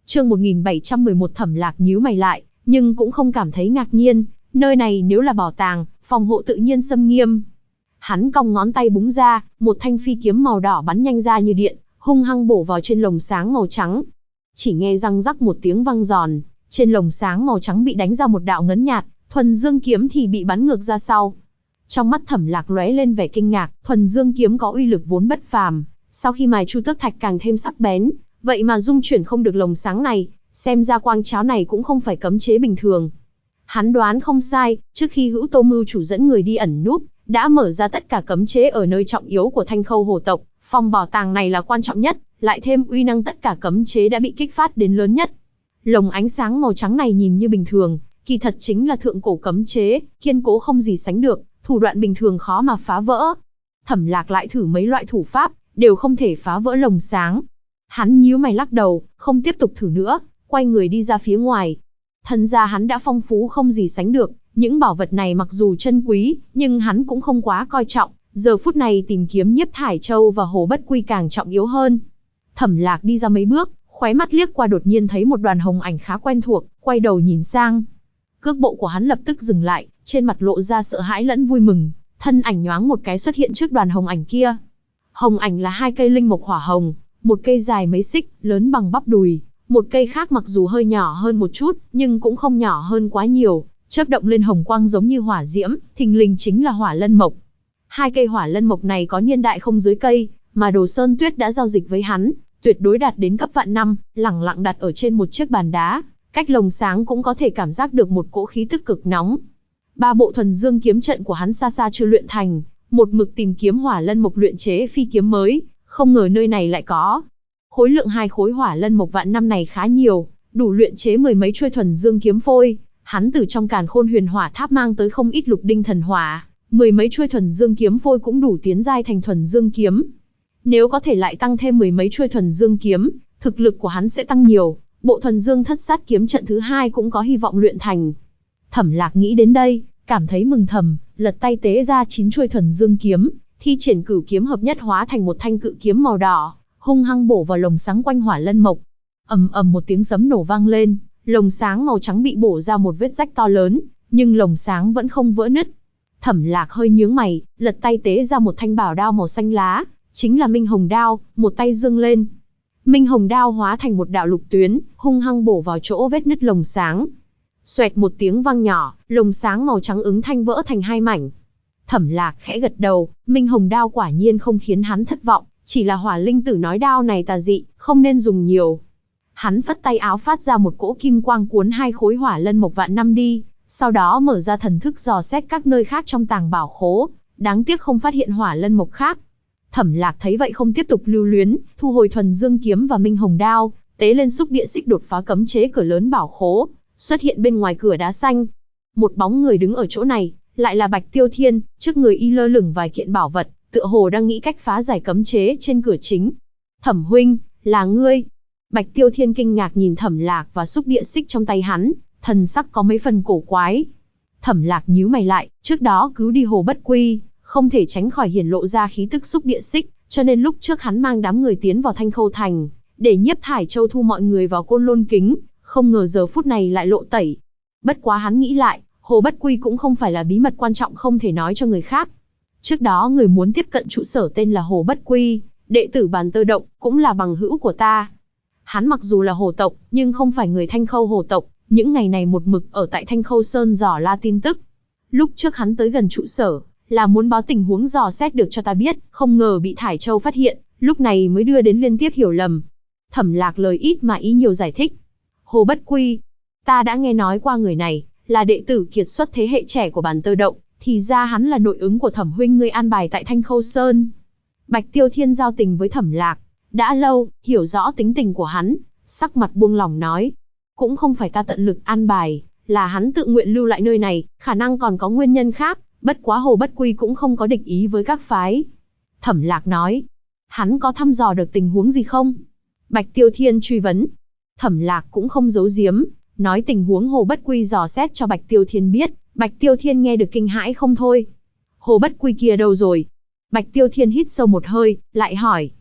Chương 1711 Thẩm Lạc nhíu mày lại, nhưng cũng không cảm thấy ngạc nhiên, nơi này nếu là bảo tàng, phòng hộ tự nhiên xâm nghiêm. Hắn cong ngón tay búng ra, một thanh phi kiếm màu đỏ bắn nhanh ra như điện, hung hăng bổ vào trên lồng sáng màu trắng. Chỉ nghe răng rắc một tiếng vang giòn, trên lồng sáng màu trắng bị đánh ra một đạo ngấn nhạt, thuần dương kiếm thì bị bắn ngược ra sau. Trong mắt Thẩm Lạc lóe lên vẻ kinh ngạc, thuần dương kiếm có uy lực vốn bất phàm, sau khi mài chu tước thạch càng thêm sắc bén, vậy mà dung chuyển không được lồng sáng này, xem ra quang cháo này cũng không phải cấm chế bình thường. Hắn đoán không sai, trước khi Hữu Tô Mưu chủ dẫn người đi ẩn núp, đã mở ra tất cả cấm chế ở nơi trọng yếu của Thanh Khâu hồ tộc, phòng bảo tàng này là quan trọng nhất, lại thêm uy năng tất cả cấm chế đã bị kích phát đến lớn nhất. Lồng ánh sáng màu trắng này nhìn như bình thường, kỳ thật chính là thượng cổ cấm chế, kiên cố không gì sánh được, thủ đoạn bình thường khó mà phá vỡ. Thẩm Lạc lại thử mấy loại thủ pháp, đều không thể phá vỡ lồng sáng. Hắn nhíu mày lắc đầu, không tiếp tục thử nữa, quay người đi ra phía ngoài. Thân gia hắn đã phong phú không gì sánh được, những bảo vật này mặc dù chân quý, nhưng hắn cũng không quá coi trọng, giờ phút này tìm kiếm Nhiếp Thải Châu và Hồ Bất Quy càng trọng yếu hơn. Thẩm Lạc đi ra mấy bước, khóe mắt liếc qua đột nhiên thấy một đoàn hồng ảnh khá quen thuộc, quay đầu nhìn sang. Cước bộ của hắn lập tức dừng lại, trên mặt lộ ra sợ hãi lẫn vui mừng, thân ảnh nhoáng một cái xuất hiện trước đoàn hồng ảnh kia. Hồng ảnh là hai cây linh mộc hỏa hồng, một cây dài mấy xích, lớn bằng bắp đùi, một cây khác mặc dù hơi nhỏ hơn một chút, nhưng cũng không nhỏ hơn quá nhiều, chớp động lên hồng quang giống như hỏa diễm, thình lình chính là hỏa lân mộc. Hai cây hỏa lân mộc này có niên đại không dưới cây, mà Đồ Sơn Tuyết đã giao dịch với hắn, tuyệt đối đạt đến cấp vạn năm, lẳng lặng đặt ở trên một chiếc bàn đá, cách lồng sáng cũng có thể cảm giác được một cỗ khí tức cực nóng. Ba bộ thuần dương kiếm trận của hắn xa xa chưa luyện thành, một mực tìm kiếm hỏa lân mộc luyện chế phi kiếm mới, không ngờ nơi này lại có. Khối lượng hai khối hỏa lân mộc vạn năm này khá nhiều, đủ luyện chế mười mấy chuôi thuần dương kiếm phôi. Hắn từ trong Càn Khôn Huyền Hỏa Tháp mang tới không ít lục đinh thần hỏa, mười mấy chuôi thuần dương kiếm phôi cũng đủ tiến giai thành thuần dương kiếm. Nếu có thể lại tăng thêm mười mấy chuôi thuần dương kiếm, thực lực của hắn sẽ tăng nhiều, bộ thuần dương thất sát kiếm trận thứ hai cũng có hy vọng luyện thành. Thẩm Lạc nghĩ đến đây, cảm thấy mừng thầm, lật tay tế ra 9 chuôi thuần dương kiếm, thi triển cửu kiếm hợp nhất hóa thành một thanh cự kiếm màu đỏ, hung hăng bổ vào lồng sáng quanh hỏa lân mộc. Ầm ầm một tiếng sấm nổ vang lên, lồng sáng màu trắng bị bổ ra một vết rách to lớn, nhưng lồng sáng vẫn không vỡ nứt. Thẩm Lạc hơi nhướng mày, lật tay tế ra một thanh bảo đao màu xanh lá, chính là Minh Hồng Đao, một tay giương lên. Minh Hồng Đao hóa thành một đạo lục tuyến, hung hăng bổ vào chỗ vết nứt lồng sáng. Xoẹt một tiếng vang nhỏ, lồng sáng màu trắng ứng thanh vỡ thành hai mảnh. Thẩm Lạc khẽ gật đầu, Minh Hồng Đao quả nhiên không khiến hắn thất vọng, chỉ là Hỏa Linh Tử nói đao này tà dị, không nên dùng nhiều. Hắn phất tay áo phát ra một cỗ kim quang cuốn hai khối hỏa lân mộc vạn năm đi, sau đó mở ra thần thức dò xét các nơi khác trong tàng bảo khố, đáng tiếc không phát hiện hỏa lân mộc khác. Thẩm Lạc thấy vậy không tiếp tục lưu luyến, thu hồi thuần dương kiếm và Minh Hồng Đao, tế lên xúc địa xích đột phá cấm chế cửa lớn bảo khố, xuất hiện bên ngoài cửa đá xanh. Một bóng người đứng ở chỗ này, lại là Bạch Tiêu Thiên, trước người y lơ lửng vài kiện bảo vật, tựa hồ đang nghĩ cách phá giải cấm chế trên cửa chính. Thẩm huynh, là ngươi? Bạch Tiêu Thiên kinh ngạc nhìn Thẩm Lạc và xúc địa xích trong tay hắn, thần sắc có mấy phần cổ quái. Thẩm Lạc nhíu mày lại, trước đó cứu đi Hồ Bất Quy, không thể tránh khỏi hiển lộ ra khí tức xúc địa xích, cho nên lúc trước hắn mang đám người tiến vào Thanh Khâu Thành, để Nhiếp Thải Châu thu mọi người vào Côn Lôn Kính, không ngờ giờ phút này lại lộ tẩy. Bất quá hắn nghĩ lại, Hồ Bất Quy cũng không phải là bí mật quan trọng không thể nói cho người khác. Trước đó người muốn tiếp cận trụ sở tên là Hồ Bất Quy, đệ tử Bàn Tơ Động, cũng là bằng hữu của ta. Hắn mặc dù là hồ tộc, nhưng không phải người Thanh Khâu hồ tộc, những ngày này một mực ở tại Thanh Khâu Sơn dò la tin tức. Lúc trước hắn tới gần trụ sở, là muốn báo tình huống dò xét được cho ta biết, không ngờ bị Thải Châu phát hiện, lúc này mới đưa đến liên tiếp hiểu lầm. Thẩm Lạc lời ít mà ý nhiều giải thích. Hồ Bất Quy, ta đã nghe nói qua người này, là đệ tử kiệt xuất thế hệ trẻ của Bàn Tơ Động, thì ra hắn là nội ứng của Thẩm huynh ngươi an bài tại Thanh Khâu Sơn. Bạch Tiêu Thiên giao tình với Thẩm Lạc đã lâu, hiểu rõ tính tình của hắn, sắc mặt buông lỏng nói, cũng không phải ta tận lực an bài, là hắn tự nguyện lưu lại nơi này, khả năng còn có nguyên nhân khác, bất quá Hồ Bất Quy cũng không có địch ý với các phái. Thẩm Lạc nói, hắn có thăm dò được tình huống gì không? Bạch Tiêu Thiên truy vấn. Thẩm Lạc cũng không giấu giếm, nói tình huống Hồ Bất Quy dò xét cho Bạch Tiêu Thiên biết. Bạch Tiêu Thiên nghe được kinh hãi không thôi. Hồ Bất Quy kia đâu rồi? Bạch Tiêu Thiên hít sâu một hơi, lại hỏi.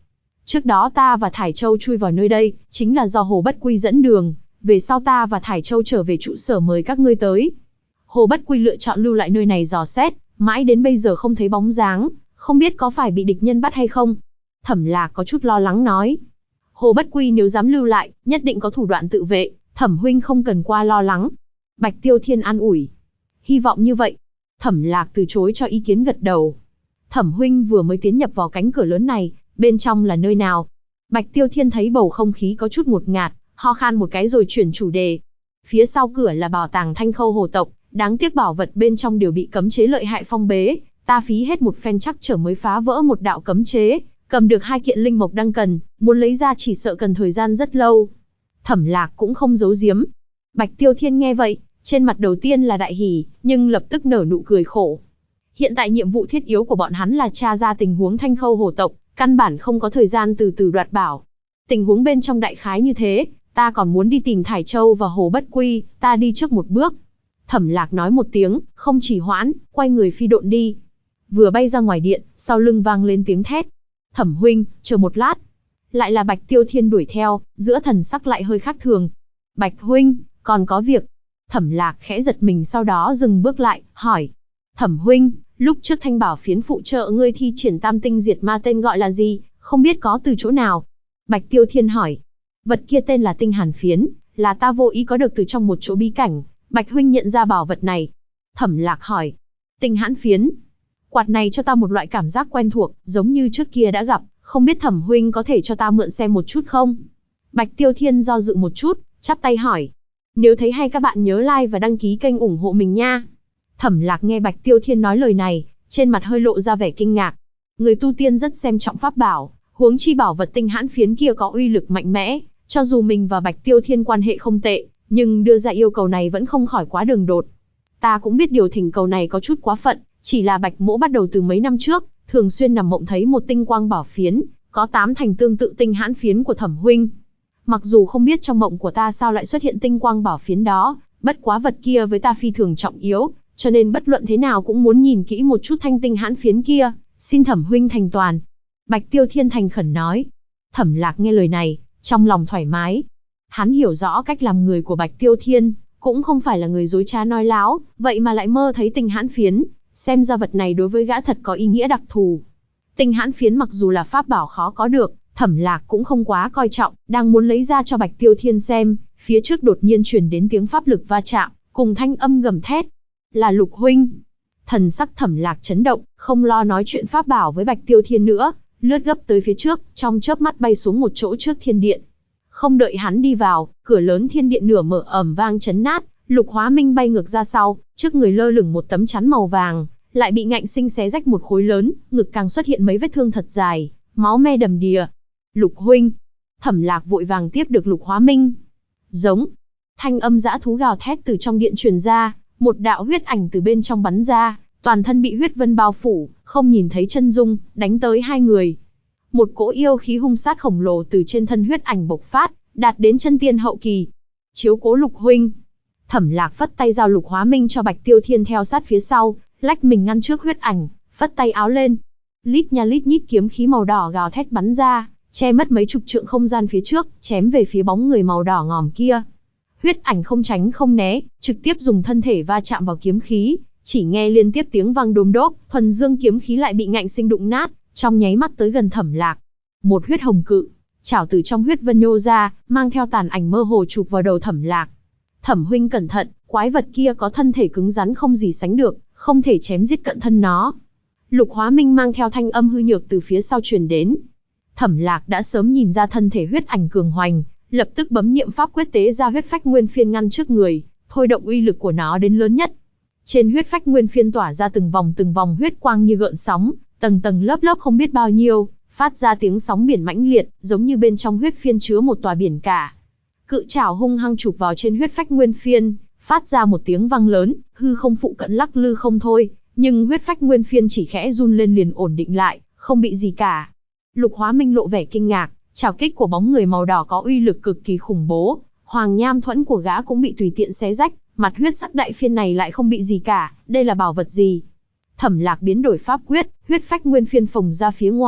Trước đó ta và Thải Châu chui vào nơi đây, chính là do Hồ Bất Quy dẫn đường, về sau ta và Thải Châu trở về trụ sở mời các ngươi tới. Hồ Bất Quy lựa chọn lưu lại nơi này dò xét, mãi đến bây giờ không thấy bóng dáng, không biết có phải bị địch nhân bắt hay không. Thẩm Lạc có chút lo lắng nói. Hồ Bất Quy nếu dám lưu lại, nhất định có thủ đoạn tự vệ, Thẩm huynh không cần qua lo lắng. Bạch Tiêu Thiên an ủi. Hy vọng như vậy. Thẩm Lạc từ chối cho ý kiến gật đầu. Thẩm huynh vừa mới tiến nhập vào cánh cửa lớn này, bên trong là nơi nào? Bạch Tiêu Thiên thấy bầu không khí có chút ngột ngạt, ho khan một cái rồi chuyển chủ đề. Phía sau cửa là bảo tàng Thanh Khâu Hồ tộc, đáng tiếc bảo vật bên trong đều bị cấm chế lợi hại phong bế, ta phí hết một phen trắc trở mới phá vỡ một đạo cấm chế, cầm được 2 kiện linh mộc đang cần, muốn lấy ra chỉ sợ cần thời gian rất lâu. Thẩm Lạc cũng không giấu giếm. Bạch Tiêu Thiên nghe vậy, trên mặt đầu tiên là đại hỉ, nhưng lập tức nở nụ cười khổ. Hiện tại nhiệm vụ thiết yếu của bọn hắn là tra ra tình huống Thanh Khâu Hồ tộc, căn bản không có thời gian từ từ đoạt bảo. Tình huống bên trong đại khái như thế, ta còn muốn đi tìm Thải Châu và Hồ Bất Quy, ta đi trước một bước. Thẩm Lạc nói một tiếng, không trì hoãn, quay người phi độn đi. Vừa bay ra ngoài điện, sau lưng vang lên tiếng thét. Thẩm huynh, chờ một lát. Lại là Bạch Tiêu Thiên đuổi theo, giữa thần sắc lại hơi khác thường. Bạch huynh, còn có việc. Thẩm Lạc khẽ giật mình sau đó dừng bước lại, hỏi. Thẩm huynh, lúc trước Thanh Bảo phiến phụ trợ ngươi thi triển Tam Tinh Diệt Ma tên gọi là gì, không biết có từ chỗ nào? Bạch Tiêu Thiên hỏi. Vật kia tên là Tinh Hàn phiến, là ta vô ý có được từ trong một chỗ bí cảnh. Bạch huynh nhận ra bảo vật này. Thẩm Lạc hỏi. Tinh Hãn phiến. Quạt này cho ta một loại cảm giác quen thuộc, giống như trước kia đã gặp, không biết Thẩm huynh có thể cho ta mượn xem một chút không? Bạch Tiêu Thiên do dự một chút, chắp tay hỏi. Nếu thấy hay các bạn nhớ like và đăng ký kênh ủng hộ mình nha. Thẩm Lạc nghe Bạch Tiêu Thiên nói lời này, trên mặt hơi lộ ra vẻ kinh ngạc. Người tu tiên rất xem trọng pháp bảo, huống chi bảo vật Tinh Hãn phiến kia có uy lực mạnh mẽ, cho dù mình và Bạch Tiêu Thiên quan hệ không tệ, nhưng đưa ra yêu cầu này vẫn không khỏi quá đường đột. Ta cũng biết điều thỉnh cầu này có chút quá phận, chỉ là Bạch mỗ bắt đầu từ mấy năm trước, thường xuyên nằm mộng thấy một tinh quang bảo phiến, có 8 thành tương tự Tinh Hãn phiến của Thẩm huynh. Mặc dù không biết trong mộng của ta sao lại xuất hiện tinh quang bảo phiến đó, bất quá vật kia với ta phi thường trọng yếu, cho nên bất luận thế nào cũng muốn nhìn kỹ một chút thanh Tinh Hãn phiến kia, xin Thẩm huynh thành toàn. Bạch Tiêu Thiên thành khẩn nói. Thẩm Lạc nghe lời này, trong lòng thoải mái. Hắn hiểu rõ cách làm người của Bạch Tiêu Thiên, cũng không phải là người dối trá nói láo, vậy mà lại mơ thấy Tinh Hãn phiến, xem ra vật này đối với gã thật có ý nghĩa đặc thù. Tinh Hãn phiến mặc dù là pháp bảo khó có được, Thẩm Lạc cũng không quá coi trọng, đang muốn lấy ra cho Bạch Tiêu Thiên xem, phía trước đột nhiên truyền đến tiếng pháp lực va chạm, cùng thanh âm gầm thét. Là Lục huynh. Thần sắc Thẩm Lạc chấn động, không lo nói chuyện pháp bảo với Bạch Tiêu Thiên nữa, lướt gấp tới phía trước, trong chớp mắt bay xuống một chỗ trước thiên điện. Không đợi hắn đi vào, cửa lớn thiên điện nửa mở ầm vang chấn nát, Lục Hóa Minh bay ngược ra sau, trước người lơ lửng một tấm chắn màu vàng, lại bị ngạnh sinh xé rách một khối lớn, ngực càng xuất hiện mấy vết thương thật dài, máu me đầm đìa. Lục huynh. Thẩm Lạc vội vàng tiếp được Lục Hóa Minh. Giống. Thanh âm dã thú gào thét từ trong điện truyền ra, một đạo huyết ảnh từ bên trong bắn ra, toàn thân bị huyết vân bao phủ, không nhìn thấy chân dung, đánh tới 2 người. Một cỗ yêu khí hung sát khổng lồ từ trên thân huyết ảnh bộc phát, đạt đến chân tiên hậu kỳ. Chiếu cố Lục huynh. Thẩm Lạc phất tay giao Lục Hóa Minh cho Bạch Tiêu Thiên theo sát phía sau, lách mình ngăn trước huyết ảnh, phất tay áo lên. Lít nha lít nhít kiếm khí màu đỏ gào thét bắn ra, che mất mấy chục trượng không gian phía trước, chém về phía bóng người màu đỏ ngòm kia. Huyết ảnh không tránh không né, trực tiếp dùng thân thể va chạm vào kiếm khí, chỉ nghe liên tiếp tiếng vang đốm đốp, thuần dương kiếm khí lại bị ngạnh sinh đụng nát, trong nháy mắt tới gần Thẩm Lạc. Một huyết hồng cự, chảo từ trong huyết vân nhô ra, mang theo tàn ảnh mơ hồ chụp vào đầu Thẩm Lạc. Thẩm huynh cẩn thận, quái vật kia có thân thể cứng rắn không gì sánh được, không thể chém giết cận thân nó. Lục Hóa Minh mang theo thanh âm hư nhược từ phía sau truyền đến. Thẩm Lạc đã sớm nhìn ra thân thể huyết ảnh cường hoành, lập tức bấm niệm pháp quyết tế ra huyết phách nguyên phiên ngăn trước người, thôi động uy lực của nó đến lớn nhất. Trên huyết phách nguyên phiên tỏa ra từng vòng huyết quang như gợn sóng, tầng tầng lớp lớp không biết bao nhiêu, phát ra tiếng sóng biển mãnh liệt, giống như bên trong huyết phiên chứa một tòa biển cả. Cự trảo hung hăng chụp vào trên huyết phách nguyên phiên, phát ra một tiếng vang lớn, hư không phụ cận lắc lư không thôi, nhưng huyết phách nguyên phiên chỉ khẽ run lên liền ổn định lại, không bị gì cả. Lục Hóa Minh lộ vẻ kinh ngạc, trảo kích của bóng người màu đỏ có uy lực cực kỳ khủng bố, hoàng nham thuẫn của gã cũng bị tùy tiện xé rách, mặt huyết sắc đại phiên này lại không bị gì cả, đây là bảo vật gì? Thẩm Lạc biến đổi pháp quyết, huyết phách nguyên phiên phồng ra phía ngoài,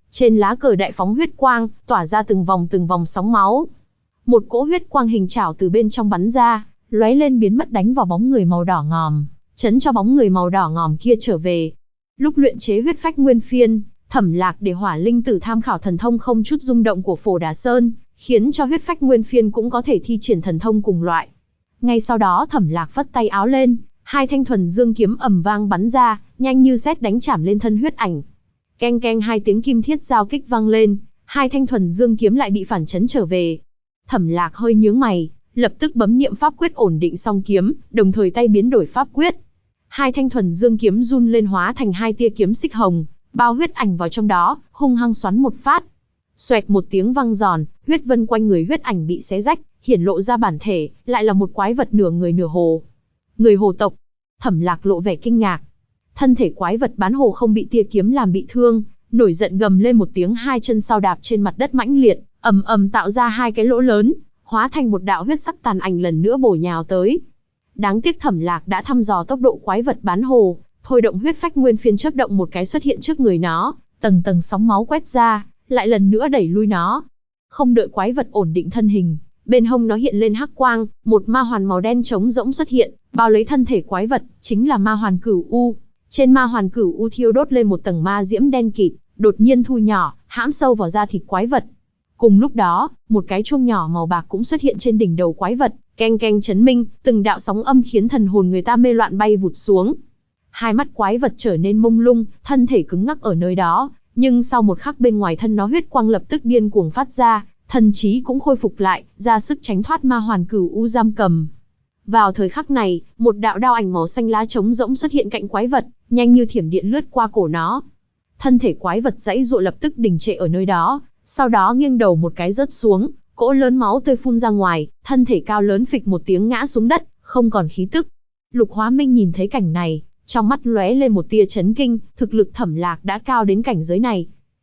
Trên lá cờ đại phóng huyết quang, tỏa ra từng vòng sóng máu. Một cỗ huyết quang hình chảo từ bên trong bắn ra, lóe lên biến mất đánh vào bóng người màu đỏ ngòm, chấn cho bóng người màu đỏ ngòm kia trở về. Lúc luyện chế huyết phách nguyên phiên, Thẩm Lạc để Hỏa Linh Tử tham khảo thần thông không chút rung động của Phổ Đà Sơn, khiến cho huyết phách nguyên phiên cũng có thể thi triển thần thông cùng loại. Ngay sau đó Thẩm Lạc vất tay áo lên, hai thanh thuần dương kiếm ầm vang bắn ra, nhanh như sét đánh chảm lên thân huyết ảnh. Keng keng hai tiếng kim thiết giao kích vang lên, hai thanh thuần dương kiếm lại bị phản chấn trở về. Thẩm Lạc hơi nhướng mày, lập tức bấm niệm pháp quyết ổn định song kiếm, đồng thời tay biến đổi pháp quyết. Hai thanh thuần dương kiếm run lên hóa thành hai tia kiếm xích hồng, bao huyết ảnh vào trong đó, hung hăng xoắn một phát. Xoẹt một tiếng vang giòn, huyết vân quanh người huyết ảnh bị xé rách, hiển lộ ra bản thể, lại là một quái vật nửa người nửa hồ. Người hồ tộc. Thẩm Lạc lộ vẻ kinh ngạc. Thân thể quái vật bán hồ không bị tia kiếm làm bị thương, nổi giận gầm lên một tiếng, hai chân sau đạp trên mặt đất mãnh liệt, ầm ầm tạo ra hai cái lỗ lớn, hóa thành một đạo huyết sắc tàn ảnh lần nữa bổ nhào tới. Đáng tiếc Thẩm Lạc đã thăm dò tốc độ quái vật bán hồ, thôi động huyết phách nguyên phiên chớp động một cái xuất hiện trước người nó, tầng tầng sóng máu quét ra, lại lần nữa đẩy lui nó. Không đợi quái vật ổn định thân hình, bên hông nó hiện lên hắc quang, một ma hoàn màu đen trống rỗng xuất hiện, bao lấy thân thể quái vật, chính là ma hoàn cửu u. Trên ma hoàn cửu u thiêu đốt lên một tầng ma diễm đen kịt, đột nhiên thu nhỏ, hãm sâu vào da thịt quái vật. Cùng lúc đó, một cái chuông nhỏ màu bạc cũng xuất hiện trên đỉnh đầu quái vật, keng keng chấn minh, từng đạo sóng âm khiến thần hồn người ta mê loạn bay vụt xuống. Hai mắt quái vật trở nên mông lung, thân thể cứng ngắc ở nơi đó, nhưng sau một khắc bên ngoài thân nó huyết quang lập tức điên cuồng phát ra, thần trí cũng khôi phục lại, ra sức tránh thoát ma hoàn cửu u giam cầm. Vào thời khắc này, một đạo đao ảnh màu xanh lá trống rỗng xuất hiện cạnh quái vật, nhanh như thiểm điện lướt qua cổ nó. Thân thể quái vật giãy giụa lập tức đình trệ ở nơi đó, sau đó nghiêng đầu một cái rớt xuống, cỗ lớn máu tươi phun ra ngoài, thân thể cao lớn phịch một tiếng ngã xuống đất, không còn khí tức. Lục Hóa Minh nhìn thấy cảnh này, trong mắt lóe lên một tia chấn kinh, thực lực Thẩm Lạc đã cao đến cảnh giới này.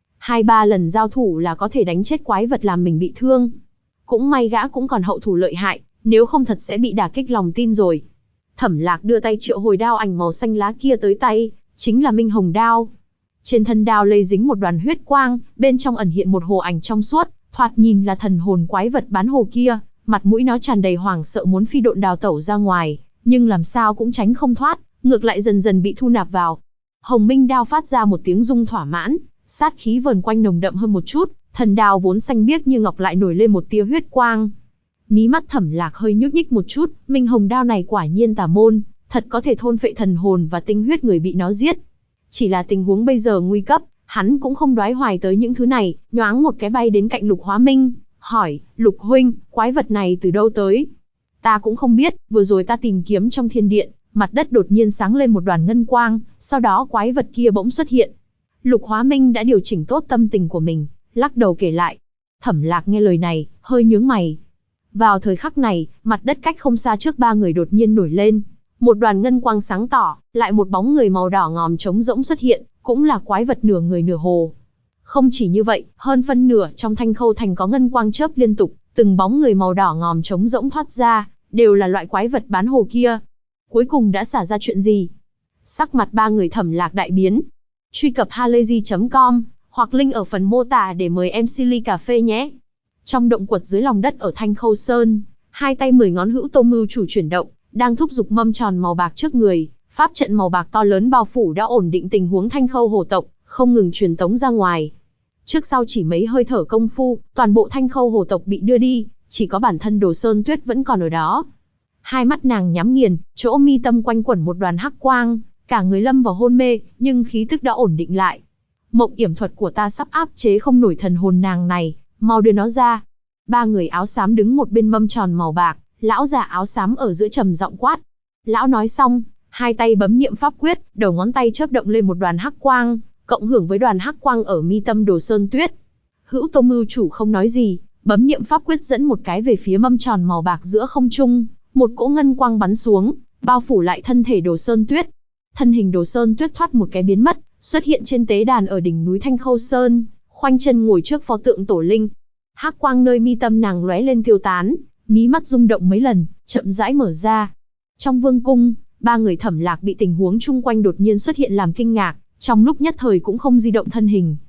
2-3 lần giao thủ là có thể đánh chết quái vật làm mình bị thương. Cũng may gã cũng còn hậu thủ lợi hại, nếu không thật sẽ bị đả kích lòng tin rồi. Thẩm Lạc đưa tay triệu hồi đao ảnh màu xanh lá kia tới tay, chính là Minh Hồng Đao. Trên thân đao lây dính một đoàn huyết quang, bên trong ẩn hiện một hồ ảnh trong suốt, thoạt nhìn là thần hồn quái vật bán hồ kia, mặt mũi nó tràn đầy hoảng sợ muốn phi độn đào tẩu ra ngoài, nhưng làm sao cũng tránh không thoát, ngược lại dần dần bị thu nạp vào. Hồng Minh Đao phát ra một tiếng rung thỏa mãn, sát khí vờn quanh nồng đậm hơn một chút, thần đao vốn xanh biếc như ngọc lại nổi lên một tia huyết quang. Mí mắt Thẩm Lạc hơi nhúc nhích một chút, Minh Hồng Đao này quả nhiên tà môn, thật có thể thôn phệ thần hồn và tinh huyết người bị nó giết. Chỉ là tình huống bây giờ nguy cấp, hắn cũng không đoái hoài tới những thứ này, nhoáng một cái bay đến cạnh Lục Hóa Minh, hỏi, Lục huynh, quái vật này từ đâu tới? Ta cũng không biết, vừa rồi ta tìm kiếm trong thiên điện, mặt đất đột nhiên sáng lên một đoàn ngân quang, sau đó quái vật kia bỗng xuất hiện. Lục Hóa Minh đã điều chỉnh tốt tâm tình của mình, lắc đầu kể lại. Thẩm Lạc nghe lời này, hơi nhướng mày. Vào thời khắc này, mặt đất cách không xa trước ba người đột nhiên nổi lên. Một đoàn ngân quang sáng tỏ, lại một bóng người màu đỏ ngòm trống rỗng xuất hiện, cũng là quái vật nửa người nửa hồ. Không chỉ như vậy, hơn phân nửa trong Thanh Khâu Thành có ngân quang chớp liên tục, từng bóng người màu đỏ ngòm trống rỗng thoát ra, đều là loại quái vật bán hồ kia. Cuối cùng đã xảy ra chuyện gì? Sắc mặt ba người Thẩm Lạc đại biến. Truy cập halayzi.com hoặc link ở phần mô tả để mời em Silly Cà Phê nhé. Trong động quật dưới lòng đất ở Thanh Khâu Sơn, hai tay 10 ngón hữu Tô Mưu Chủ chuyển động, đang thúc giục mâm tròn màu bạc trước người, pháp trận màu bạc to lớn bao phủ đã ổn định tình huống Thanh Khâu hồ tộc, không ngừng truyền tống ra ngoài. Trước sau chỉ mấy hơi thở công phu, toàn bộ Thanh Khâu hồ tộc bị đưa đi, chỉ có bản thân Đồ Sơn Tuyết vẫn còn ở đó. Hai mắt nàng nhắm nghiền, chỗ mi tâm quanh quẩn một đoàn hắc quang, cả người lâm vào hôn mê, nhưng khí tức đã ổn định lại. Mộng yểm thuật của ta sắp áp chế không nổi thần hồn nàng này, mau đưa nó ra. Ba người áo xám đứng một bên mâm tròn màu bạc, lão già áo xám ở giữa trầm giọng quát. Lão nói xong, hai tay bấm niệm pháp quyết, đầu ngón tay chớp động lên một đoàn hắc quang, cộng hưởng với đoàn hắc quang ở mi tâm Đồ Sơn Tuyết. Hữu Tô Mưu Chủ không nói gì, bấm niệm pháp quyết dẫn một cái về phía mâm tròn màu bạc giữa không trung, một cỗ ngân quang bắn xuống, bao phủ lại thân thể Đồ Sơn Tuyết. Thân hình Đồ Sơn Tuyết thoát một cái biến mất, xuất hiện trên tế đàn ở đỉnh núi Thanh Khâu Sơn, khoanh chân ngồi trước pho tượng tổ linh. Hắc quang nơi mi tâm nàng lóe lên tiêu tán, mí mắt rung động mấy lần, chậm rãi mở ra. Trong vương cung, ba người Thẩm Lạc bị tình huống chung quanh đột nhiên xuất hiện làm kinh ngạc, trong lúc nhất thời cũng không di động thân hình.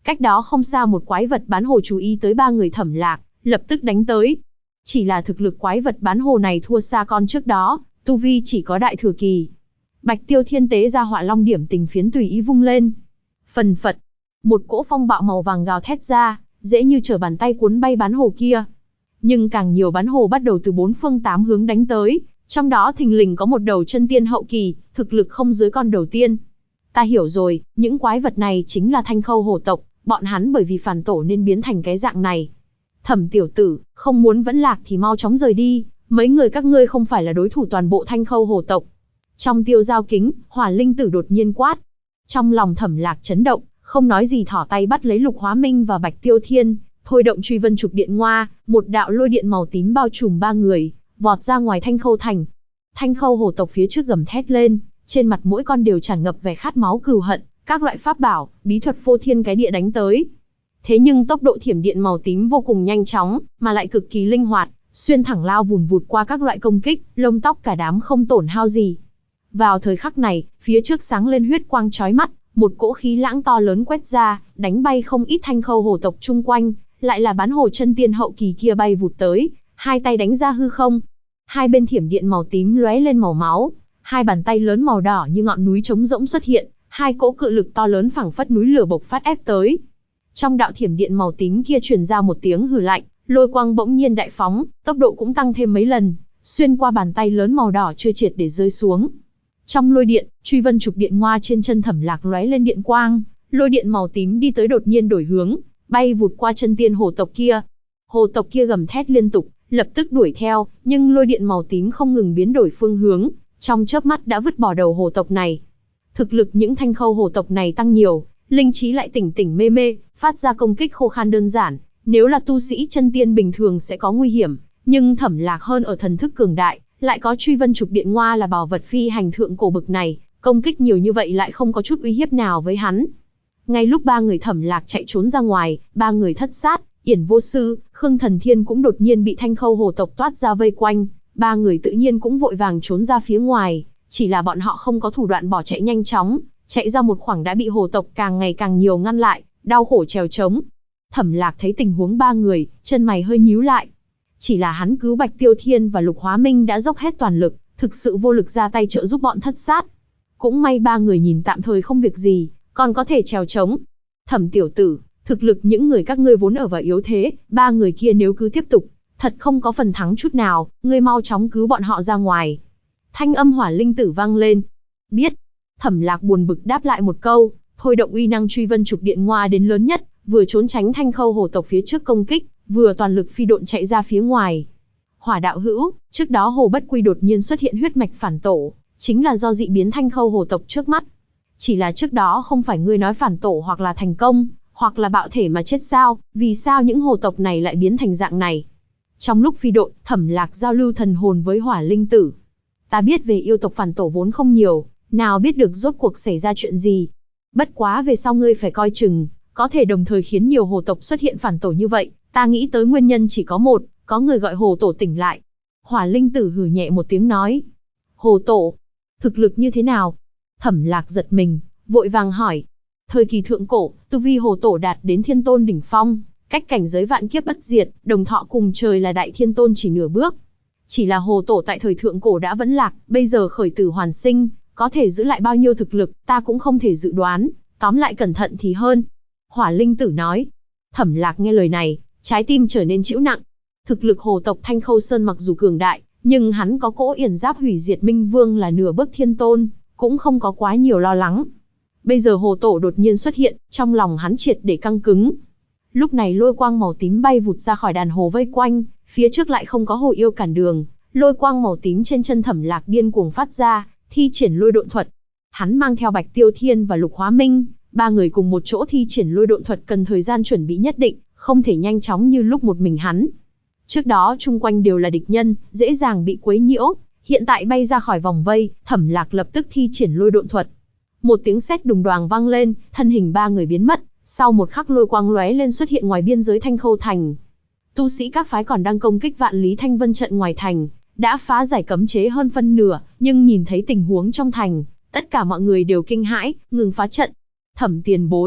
Cách đó không xa một quái vật bán hồ chú ý tới ba người Thẩm Lạc, lập tức đánh tới. Chỉ là thực lực quái vật bán hồ này thua xa con trước đó, tu vi chỉ có đại thừa kỳ. Bạch Tiêu Thiên tế ra Hỏa Long điểm tình phiến tùy ý vung lên. Phần phật, một cỗ phong bạo màu vàng gào thét ra, dễ như trở bàn tay cuốn bay bán hồ kia. Nhưng càng nhiều bán hồ bắt đầu từ bốn phương tám hướng đánh tới, trong đó thình lình có một đầu chân tiên hậu kỳ, thực lực không dưới con đầu tiên. Ta hiểu rồi, những quái vật này chính là Thanh Khâu hồ tộc, bọn hắn bởi vì phản tổ nên biến thành cái dạng này. Thẩm tiểu tử, không muốn vẫn lạc thì mau chóng rời đi, mấy người các ngươi không phải là đối thủ toàn bộ Thanh Khâu hồ tộc. Trong tiêu giao kính, Hỏa Linh Tử đột nhiên quát. Trong lòng Thẩm Lạc chấn động, không nói gì thỏ tay bắt lấy Lục Hóa Minh và Bạch Tiêu Thiên, thôi động truy vân trục điện ngoa, một đạo lôi điện màu tím bao trùm ba người, vọt ra ngoài Thanh Khâu thành. Thanh Khâu hồ tộc phía trước gầm thét lên, trên mặt mỗi con đều tràn ngập vẻ khát máu cừu hận, các loại pháp bảo, bí thuật phô thiên cái địa đánh tới. Thế nhưng tốc độ thiểm điện màu tím vô cùng nhanh chóng, mà lại cực kỳ linh hoạt, xuyên thẳng lao vùn vụt qua các loại công kích, lông tóc cả đám không tổn hao gì. Vào thời khắc này, phía trước sáng lên huyết quang chói mắt, một cỗ khí lãng to lớn quét ra, đánh bay không ít Thanh Khâu hồ tộc chung quanh, lại là bán hồ chân tiên hậu kỳ kia bay vụt tới, hai tay đánh ra hư không. Hai bên thiểm điện màu tím lóe lên màu máu, hai bàn tay lớn màu đỏ như ngọn núi trống rỗng xuất hiện, hai cỗ cự lực to lớn phảng phất núi lửa bộc phát ép tới. Trong đạo thiểm điện màu tím kia truyền ra một tiếng hừ lạnh, lôi quang bỗng nhiên đại phóng, tốc độ cũng tăng thêm mấy lần, xuyên qua bàn tay lớn màu đỏ chưa triệt để rơi xuống. Trong lôi điện, truy vân trục điện ngoa trên chân Thẩm Lạc lóe lên điện quang, lôi điện màu tím đi tới đột nhiên đổi hướng, bay vụt qua chân tiên hồ tộc kia. Hồ tộc kia gầm thét liên tục, lập tức đuổi theo, nhưng lôi điện màu tím không ngừng biến đổi phương hướng, trong chớp mắt đã vứt bỏ đầu hồ tộc này. Thực lực những Thanh Khâu hồ tộc này tăng nhiều, linh trí lại tỉnh tỉnh mê mê, phát ra công kích khô khan đơn giản, nếu là tu sĩ chân tiên bình thường sẽ có nguy hiểm, nhưng Thẩm Lạc hơn ở thần thức cường đại, lại có truy vân trục điện ngoa là bảo vật phi hành thượng cổ bực này, công kích nhiều như vậy lại không có chút uy hiếp nào với hắn. Ngay lúc ba người Thẩm Lạc chạy trốn ra ngoài, ba người thất sát, Yển Vô Sư, Khương Thần Thiên cũng đột nhiên bị Thanh Khâu hồ tộc toát ra vây quanh, ba người tự nhiên cũng vội vàng trốn ra phía ngoài, chỉ là bọn họ không có thủ đoạn bỏ chạy nhanh chóng, chạy ra một khoảng đã bị hồ tộc càng ngày càng nhiều ngăn lại, đau khổ trèo trống. Thẩm Lạc thấy tình huống ba người, chân mày hơi nhíu lại. Chỉ là hắn cứu Bạch Tiêu Thiên và Lục Hóa Minh đã dốc hết toàn lực, thực sự vô lực ra tay trợ giúp bọn thất sát. Cũng may ba người nhìn tạm thời không việc gì, còn có thể trèo trống. Thẩm tiểu tử, thực lực những người các ngươi vốn ở vào yếu thế, ba người kia nếu cứ tiếp tục, thật không có phần thắng chút nào, ngươi mau chóng cứu bọn họ ra ngoài. Thanh âm Hỏa Linh Tử vang lên. Biết. Thẩm Lạc buồn bực đáp lại một câu, thôi động uy năng truy vân trục điện ngoa đến lớn nhất, vừa trốn tránh Thanh Khâu hồ tộc phía trước công kích, vừa toàn lực phi độn chạy ra phía ngoài. Hỏa đạo hữu, trước đó Hồ Bất Quy đột nhiên xuất hiện huyết mạch phản tổ, chính là do dị biến Thanh Khâu hồ tộc trước mắt. Chỉ là trước đó không phải ngươi nói phản tổ hoặc là thành công, hoặc là bạo thể mà chết sao, vì sao những hồ tộc này lại biến thành dạng này? Trong lúc phi độn, Thẩm Lạc giao lưu thần hồn với Hỏa Linh Tử. Ta biết về yêu tộc phản tổ vốn không nhiều, nào biết được rốt cuộc xảy ra chuyện gì. Bất quá về sau ngươi phải coi chừng, có thể đồng thời khiến nhiều hồ tộc xuất hiện phản tổ như vậy, ta nghĩ tới nguyên nhân chỉ có một, có người gọi hồ tổ tỉnh lại. Hỏa Linh Tử hừ nhẹ một tiếng nói. Hồ tổ? Thực lực như thế nào? Thẩm Lạc giật mình, vội vàng hỏi. Thời kỳ thượng cổ, tu vi hồ tổ đạt đến thiên tôn đỉnh phong, cách cảnh giới vạn kiếp bất diệt, đồng thọ cùng trời là đại thiên tôn chỉ nửa bước. Chỉ là hồ tổ tại thời thượng cổ đã vẫn lạc, bây giờ khởi tử hoàn sinh, có thể giữ lại bao nhiêu thực lực, ta cũng không thể dự đoán, tóm lại cẩn thận thì hơn. Hỏa Linh Tử nói. Thẩm Lạc nghe lời này, trái tim trở nên chịu nặng. Thực lực hồ tộc Thanh Khâu Sơn mặc dù cường đại, nhưng hắn có cỗ yển giáp hủy diệt minh vương là nửa bước thiên tôn, cũng không có quá nhiều lo lắng. Bây giờ hồ tổ đột nhiên xuất hiện, trong lòng hắn triệt để căng cứng. Lúc này lôi quang màu tím bay vụt ra khỏi đàn hồ vây quanh, phía trước lại không có hồ yêu cản đường, lôi quang màu tím trên chân Thẩm Lạc điên cuồng phát ra, thi triển lôi độn thuật. Hắn mang theo Bạch Tiêu Thiên và Lục Hóa Minh, ba người cùng một chỗ thi triển lôi độn thuật cần thời gian chuẩn bị nhất định, không thể nhanh chóng như lúc một mình hắn. Trước đó chung quanh đều là địch nhân, dễ dàng bị quấy nhiễu, hiện tại bay ra khỏi vòng vây, Thẩm Lạc lập tức thi triển lôi độn thuật. Một tiếng sét đùng đoàng vang lên, thân hình ba người biến mất, sau một khắc lôi quang lóe lên xuất hiện ngoài biên giới Thanh Khâu thành. Tu sĩ các phái còn đang công kích Vạn Lý Thanh Vân trận ngoài thành, đã phá giải cấm chế hơn phân nửa, nhưng nhìn thấy tình huống trong thành, tất cả mọi người đều kinh hãi, ngừng phá trận. Thẩm tiền bối,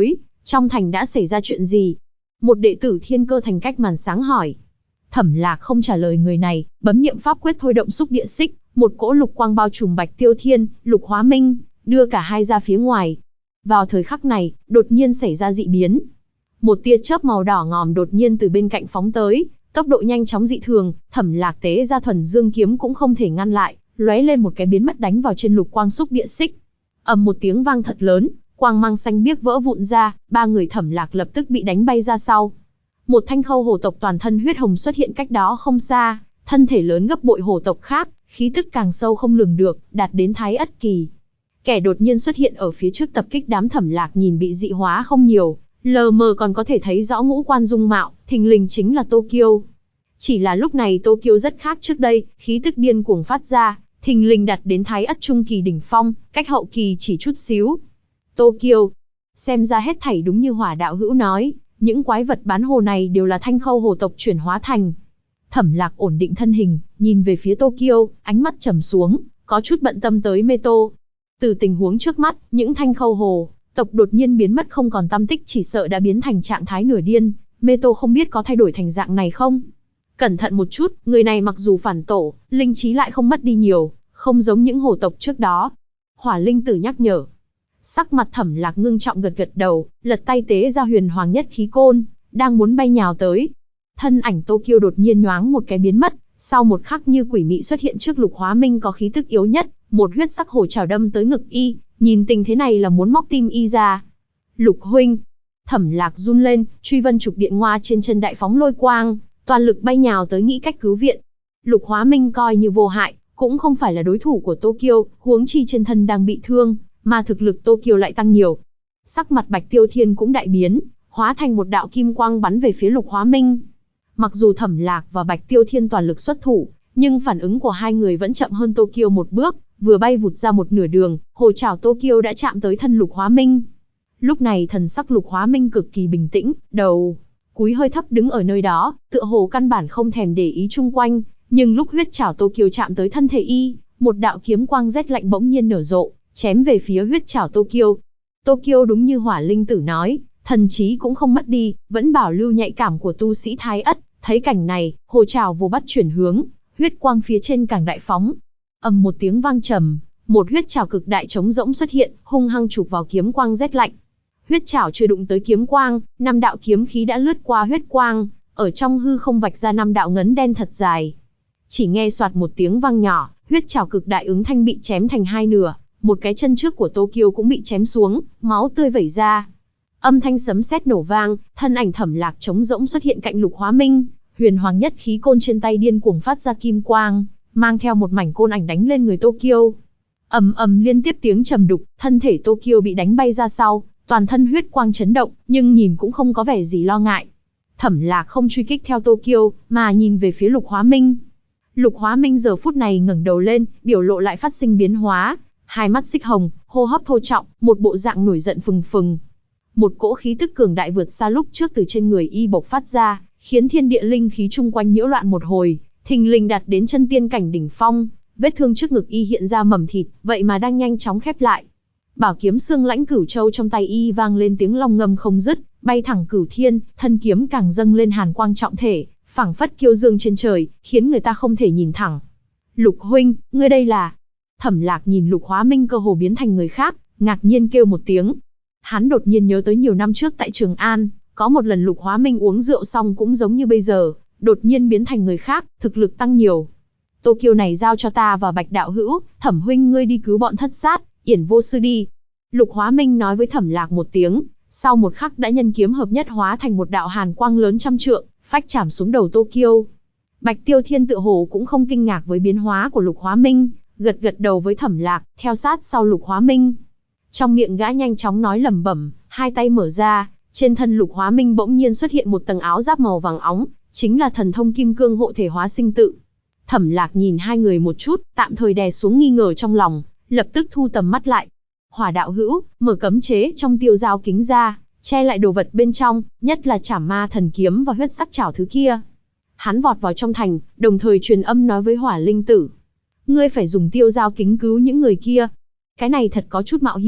Trong thành đã xảy ra chuyện gì? Một đệ tử Thiên Cơ Thành cách màn sáng hỏi. Thẩm Lạc không trả lời người này, bấm niệm pháp quyết thôi động xúc địa xích, một cỗ lục quang bao trùm Bạch Tiêu Thiên, Lục Hóa Minh, đưa cả hai ra phía ngoài. Vào thời khắc này, đột nhiên xảy ra dị biến. Một tia chớp màu đỏ ngòm đột nhiên từ bên cạnh phóng tới, tốc độ nhanh chóng dị thường, Thẩm Lạc tế ra Thuần Dương kiếm cũng không thể ngăn lại, lóe lên một cái biến mất đánh vào trên lục quang xúc địa xích. Ầm một tiếng vang thật lớn, quang mang xanh biếc vỡ vụn ra, ba người Thẩm Lạc lập tức bị đánh bay ra sau. Một thanh khâu hổ tộc toàn thân huyết hồng xuất hiện cách đó không xa, thân thể lớn gấp bội hổ tộc khác, khí tức càng sâu không lường được, đạt đến Thái Ất kỳ. Kẻ đột nhiên xuất hiện ở phía trước tập kích đám Thẩm Lạc nhìn bị dị hóa không nhiều, lờ mờ còn có thể thấy rõ ngũ quan dung mạo, thình lình chính là Tokyo. Chỉ là lúc này Tokyo rất khác trước đây, khí tức điên cuồng phát ra, thình lình đạt đến Thái Ất trung kỳ đỉnh phong, cách hậu kỳ chỉ chút xíu. Tokyo, xem ra hết thảy đúng như Hỏa đạo hữu nói, những quái vật bán hồ này đều là thanh khâu hồ tộc chuyển hóa thành. Thẩm Lạc ổn định thân hình, nhìn về phía Tokyo, ánh mắt trầm xuống, có chút bận tâm tới Meto. Từ tình huống trước mắt, những thanh khâu hồ tộc đột nhiên biến mất không còn tăm tích, chỉ sợ đã biến thành trạng thái nửa điên. Meto không biết có thay đổi thành dạng này không? Cẩn thận một chút, người này mặc dù phản tổ, linh trí lại không mất đi nhiều, không giống những hồ tộc trước đó. Hỏa Linh Tử nhắc nhở. Sắc mặt Thẩm Lạc ngưng trọng gật gật đầu, lật tay tế ra Huyền Hoàng Nhất Khí Côn, đang muốn bay nhào tới. Thân ảnh Tokyo đột nhiên nhoáng một cái biến mất, sau một khắc như quỷ mị xuất hiện trước Lục Hóa Minh có khí tức yếu nhất, một huyết sắc hổ trảo đâm tới ngực y, nhìn tình thế này là muốn móc tim y ra. Lục huynh. Thẩm Lạc run lên, truy vân trục điện ngoa trên chân đại phóng lôi quang, toàn lực bay nhào tới nghĩ cách cứu viện. Lục Hóa Minh coi như vô hại, cũng không phải là đối thủ của Tokyo, huống chi trên thân đang bị thương, mà thực lực Tokyo lại tăng nhiều. Sắc mặt Bạch Tiêu Thiên cũng đại biến, hóa thành một đạo kim quang bắn về phía Lục Hóa Minh. Mặc dù Thẩm Lạc và Bạch Tiêu Thiên toàn lực xuất thủ, nhưng phản ứng của hai người vẫn chậm hơn Tokyo một bước, vừa bay vụt ra một nửa đường, hồ trảo Tokyo đã chạm tới thân Lục Hóa Minh. Lúc này thần sắc Lục Hóa Minh cực kỳ bình tĩnh, đầu cúi hơi thấp đứng ở nơi đó, tựa hồ căn bản không thèm để ý chung quanh, nhưng lúc huyết trảo Tokyo chạm tới thân thể y, một đạo kiếm quang rét lạnh bỗng nhiên nở rộ, chém về phía huyết trảo Tokyo. Tokyo đúng như Hỏa Linh Tử nói, thần trí cũng không mất đi, vẫn bảo lưu nhạy cảm của tu sĩ Thái Ất, thấy cảnh này, hồ trảo vô bắt chuyển hướng, huyết quang phía trên càng đại phóng. Ầm một tiếng vang trầm, một huyết trảo cực đại trống rỗng xuất hiện, hung hăng chụp vào kiếm quang rét lạnh. Huyết trảo chưa đụng tới kiếm quang, 5 đạo kiếm khí đã lướt qua huyết quang, ở trong hư không vạch ra 5 đạo ngấn đen thật dài. Chỉ nghe soạt một tiếng vang nhỏ, huyết trảo cực đại ứng thanh bị chém thành hai nửa, một cái chân trước của Tokyo cũng bị chém xuống, máu tươi vẩy ra. Âm thanh sấm sét nổ vang, thân ảnh Thẩm Lạc trống rỗng xuất hiện cạnh Lục Hóa Minh, Huyền Hoàng Nhất Khí Côn trên tay điên cuồng phát ra kim quang, mang theo một mảnh côn ảnh đánh lên người Tokyo. Ầm ầm liên tiếp tiếng trầm đục, thân thể Tokyo bị đánh bay ra sau, toàn thân huyết quang chấn động, nhưng nhìn cũng không có vẻ gì lo ngại. Thẩm Lạc không truy kích theo Tokyo, mà nhìn về phía Lục Hóa Minh. Lục Hóa Minh giờ phút này ngẩng đầu lên, biểu lộ lại phát sinh biến hóa, hai mắt xích hồng, hô hấp thô trọng, một bộ dạng nổi giận phừng phừng. Một cỗ khí tức cường đại vượt xa lúc trước từ trên người y bộc phát ra, khiến thiên địa linh khí chung quanh nhiễu loạn một hồi, thình lình đạt đến chân tiên cảnh đỉnh phong, vết thương trước ngực y hiện ra mầm thịt, vậy mà đang nhanh chóng khép lại. Bảo kiếm xương lãnh cửu châu trong tay y vang lên tiếng long ngâm không dứt, bay thẳng cửu thiên, thân kiếm càng dâng lên hàn quang trọng thể, phảng phất kiêu dương trên trời, khiến người ta không thể nhìn thẳng. Lục huynh, ngươi đây là? Thẩm Lạc nhìn Lục Hóa Minh cơ hồ biến thành người khác, ngạc nhiên kêu một tiếng. Hắn đột nhiên nhớ tới nhiều năm trước tại Trường An, có một lần Lục Hóa Minh uống rượu xong cũng giống như bây giờ, đột nhiên biến thành người khác, thực lực tăng nhiều. Tokyo này giao cho ta và Bạch đạo hữu, Thẩm huynh ngươi đi cứu bọn thất sát, Yển vô sư đi. Lục Hóa Minh nói với Thẩm Lạc một tiếng, sau một khắc đã nhân kiếm hợp nhất hóa thành một đạo hàn quang lớn trăm trượng, phách chạm xuống đầu Tokyo. Bạch Tiêu Thiên tựa hồ cũng không kinh ngạc với biến hóa của Lục Hóa Minh, gật gật đầu với Thẩm Lạc, theo sát sau Lục Hóa Minh. Trong miệng gã nhanh chóng nói lẩm bẩm, hai tay mở ra, trên thân Lục Hóa Minh bỗng nhiên xuất hiện một tầng áo giáp màu vàng óng, chính là thần thông kim cương hộ thể hóa sinh tự. Thẩm Lạc nhìn hai người một chút, tạm thời đè xuống nghi ngờ trong lòng, lập tức thu tầm mắt lại. Hỏa đạo hữu, mở cấm chế trong tiêu giao kính ra, che lại đồ vật bên trong, nhất là Trảm Ma thần kiếm và huyết sắc chảo thứ kia. Hắn vọt vào trong thành, đồng thời truyền âm nói với Hỏa Linh Tử. Ngươi phải dùng tiêu giao kính cứu những người kia. Cái này thật có chút mạo hiểm,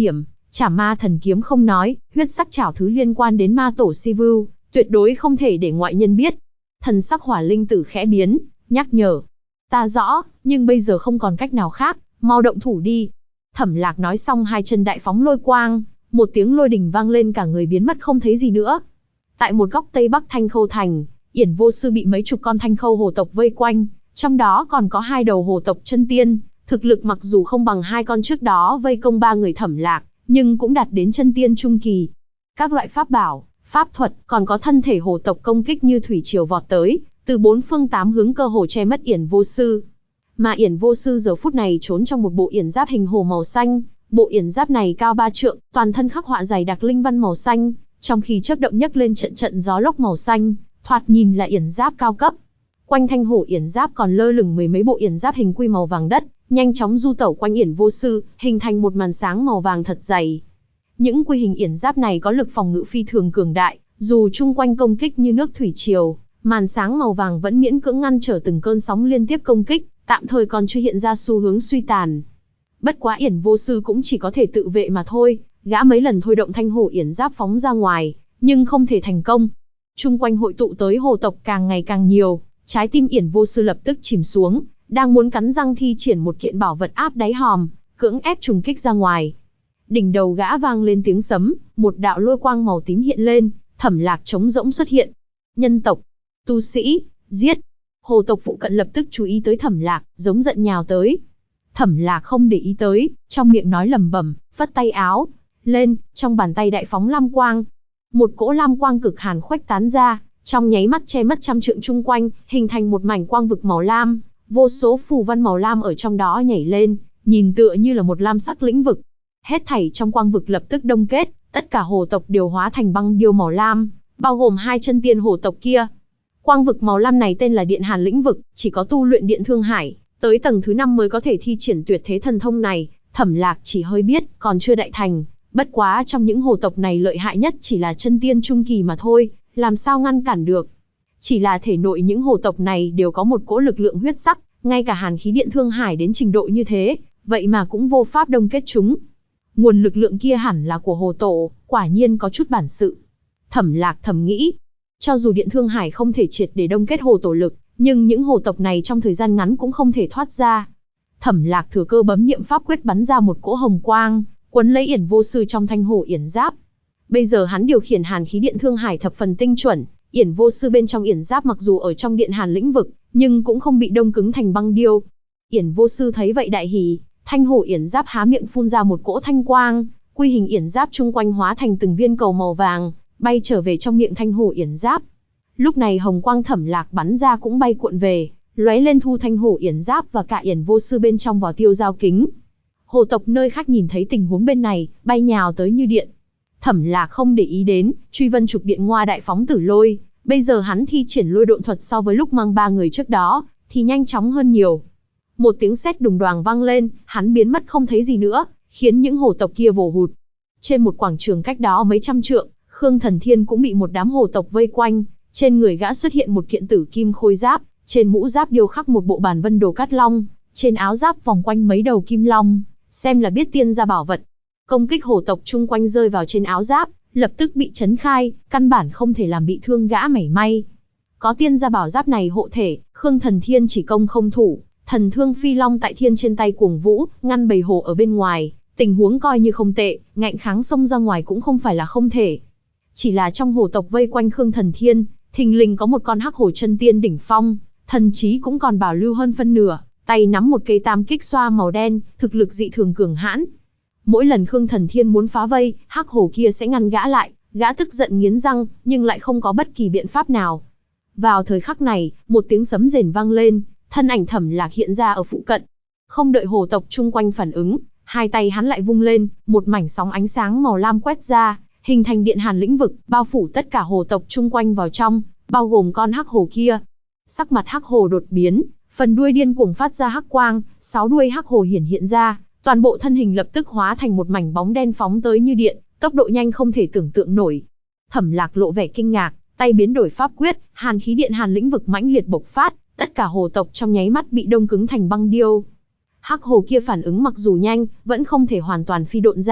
Chảm ma thần kiếm không nói, huyết sắc chảo thứ liên quan đến ma tổ Sivu, tuyệt đối không thể để ngoại nhân biết. Thần sắc Hỏa Linh Tử khẽ biến, nhắc nhở. Ta rõ, nhưng bây giờ không còn cách nào khác, mau động thủ đi. Thẩm Lạc nói xong hai chân đại phóng lôi quang, một tiếng lôi đình vang lên cả người biến mất không thấy gì nữa. Tại một góc tây bắc Thanh Khâu Thành, Yển Vô Sư bị mấy chục con Thanh Khâu hồ tộc vây quanh, trong đó còn có hai đầu hồ tộc chân tiên, thực lực mặc dù không bằng hai con trước đó vây công ba người Thẩm Lạc, nhưng cũng đạt đến chân tiên trung kỳ. Các loại pháp bảo, pháp thuật, còn có thân thể hồ tộc công kích như thủy triều vọt tới, từ bốn phương tám hướng cơ hồ che mất Yển Vô Sư. Mà Yển Vô Sư giờ phút này trốn trong một bộ yển giáp hình hồ màu xanh, bộ yển giáp này cao 3 trượng, toàn thân khắc họa dày đặc linh văn màu xanh, trong khi chớp động nhấc lên trận trận gió lốc màu xanh, thoạt nhìn là yển giáp cao cấp. Quanh thanh hổ yển giáp còn lơ lửng mười mấy bộ yển giáp hình quy màu vàng đất, nhanh chóng du tẩu quanh Yển Vô Sư, hình thành một màn sáng màu vàng thật dày. Những quy hình yển giáp này có lực phòng ngự phi thường cường đại, dù chung quanh công kích như nước thủy triều, màn sáng màu vàng vẫn miễn cưỡng ngăn trở từng cơn sóng liên tiếp công kích, tạm thời còn chưa hiện ra xu hướng suy tàn. Bất quá Yển Vô Sư cũng chỉ có thể tự vệ mà thôi, gã mấy lần thôi động thanh hổ yển giáp phóng ra ngoài, nhưng không thể thành công. Chung quanh hội tụ tới hồ tộc càng ngày càng nhiều, trái tim Yển Vô Sư lập tức chìm xuống, đang muốn cắn răng thi triển một kiện bảo vật áp đáy hòm, cưỡng ép trùng kích ra ngoài. Đỉnh đầu gã vang lên tiếng sấm, một đạo lôi quang màu tím hiện lên, Thẩm Lạc trống rỗng xuất hiện. Nhân tộc, tu sĩ, giết. Hồ tộc phụ cận lập tức chú ý tới Thẩm Lạc, giống giận nhào tới. Thẩm Lạc không để ý tới, trong miệng nói lẩm bẩm, phất tay áo lên, trong bàn tay đại phóng lam quang. Một cỗ lam quang cực hàn khuếch tán ra, trong nháy mắt che mất trăm trượng chung quanh, hình thành một mảnh quang vực màu lam, vô số phù văn màu lam ở trong đó nhảy lên, nhìn tựa như là một lam sắc lĩnh vực. Hết thảy trong quang vực lập tức đông kết, tất cả hồ tộc đều hóa thành băng điêu màu lam, bao gồm hai chân tiên hồ tộc kia. Quang vực màu lam này tên là Điện Hàn lĩnh vực, chỉ có tu luyện Điện Thương Hải tới tầng thứ 5 mới có thể thi triển tuyệt thế thần thông này. Thẩm Lạc chỉ hơi biết, còn chưa đại thành. Bất quá trong những hồ tộc này lợi hại nhất chỉ là chân tiên trung kỳ mà thôi, làm sao ngăn cản được. Chỉ là thể nội những hồ tộc này đều có một cỗ lực lượng huyết sắc, ngay cả hàn khí Điện Thương Hải đến trình độ như thế, vậy mà cũng vô pháp đông kết chúng. Nguồn lực lượng kia hẳn là của hồ tổ, quả nhiên có chút bản sự. Thẩm Lạc thầm nghĩ, cho dù Điện Thương Hải không thể triệt để đông kết hồ tổ lực, nhưng những hồ tộc này trong thời gian ngắn cũng không thể thoát ra. Thẩm Lạc thừa cơ bấm niệm pháp quyết bắn ra một cỗ hồng quang, quấn lấy Yển Vô Sư trong thanh hổ yển giáp. Bây giờ hắn điều khiển hàn khí Điện Thương Hải thập phần tinh chuẩn, Yển Vô Sư bên trong yển giáp mặc dù ở trong Điện Hàn lĩnh vực, nhưng cũng không bị đông cứng thành băng điêu. Yển Vô Sư thấy vậy đại hỉ, thanh hổ yển giáp há miệng phun ra một cỗ thanh quang, quy hình yển giáp chung quanh hóa thành từng viên cầu màu vàng, bay trở về trong miệng thanh hổ yển giáp. Lúc này hồng quang Thẩm Lạc bắn ra cũng bay cuộn về, lóe lên thu thanh hổ yển giáp và cả Yển Vô Sư bên trong vào tiêu giao kính. Hồ tộc nơi khác nhìn thấy tình huống bên này, bay nhào tới như điện. Thẩm Lạc không để ý đến, truy vân trục điện ngoa đại phóng tử lôi, bây giờ hắn thi triển lôi độn thuật so với lúc mang ba người trước đó, thì nhanh chóng hơn nhiều. Một tiếng sét đùng đoàng vang lên, hắn biến mất không thấy gì nữa, khiến những hồ tộc kia vồ hụt. Trên một quảng trường cách đó mấy trăm trượng, Khương Thần Thiên cũng bị một đám hồ tộc vây quanh, trên người gã xuất hiện một kiện tử kim khôi giáp, trên mũ giáp điêu khắc một bộ bàn vân đồ cát long, trên áo giáp vòng quanh mấy đầu kim long, xem là biết tiên gia bảo vật. Công kích hồ tộc chung quanh rơi vào trên áo giáp, lập tức bị chấn khai, căn bản không thể làm bị thương gã mảy may. Có tiên gia bảo giáp này hộ thể, Khương Thần Thiên chỉ công không thủ, thần thương phi long tại thiên trên tay cuồng vũ, ngăn bầy hồ ở bên ngoài, tình huống coi như không tệ, ngạnh kháng xông ra ngoài cũng không phải là không thể. Chỉ là trong hồ tộc vây quanh Khương Thần Thiên, thình lình có một con hắc hổ chân tiên đỉnh phong, thần trí cũng còn bảo lưu hơn phân nửa, tay nắm một cây tam kích xoa màu đen, thực lực dị thường cường hãn. Mỗi lần Khương Thần Thiên muốn phá vây, hắc hổ kia sẽ ngăn gã lại, gã tức giận nghiến răng, nhưng lại không có bất kỳ biện pháp nào. Vào thời khắc này, một tiếng sấm rền vang lên, thân ảnh Thẩm Lạc hiện ra ở phụ cận. Không đợi hồ tộc chung quanh phản ứng, hai tay hắn lại vung lên, một mảnh sóng ánh sáng màu lam quét ra, hình thành Điện Hàn lĩnh vực, bao phủ tất cả hồ tộc chung quanh vào trong, bao gồm con hắc hổ kia. Sắc mặt hắc hổ đột biến, phần đuôi điên cuồng phát ra hắc quang, 6 đuôi hắc hổ hiện ra, toàn bộ thân hình lập tức hóa thành một mảnh bóng đen phóng tới như điện, tốc độ nhanh không thể tưởng tượng nổi. Thẩm Lạc lộ vẻ kinh ngạc, tay biến đổi pháp quyết, hàn khí Điện Hàn lĩnh vực mãnh liệt bộc phát, tất cả hồ tộc trong nháy mắt bị đông cứng thành băng điêu. Hắc hổ kia phản ứng mặc dù nhanh, vẫn không thể hoàn toàn phi độn ra,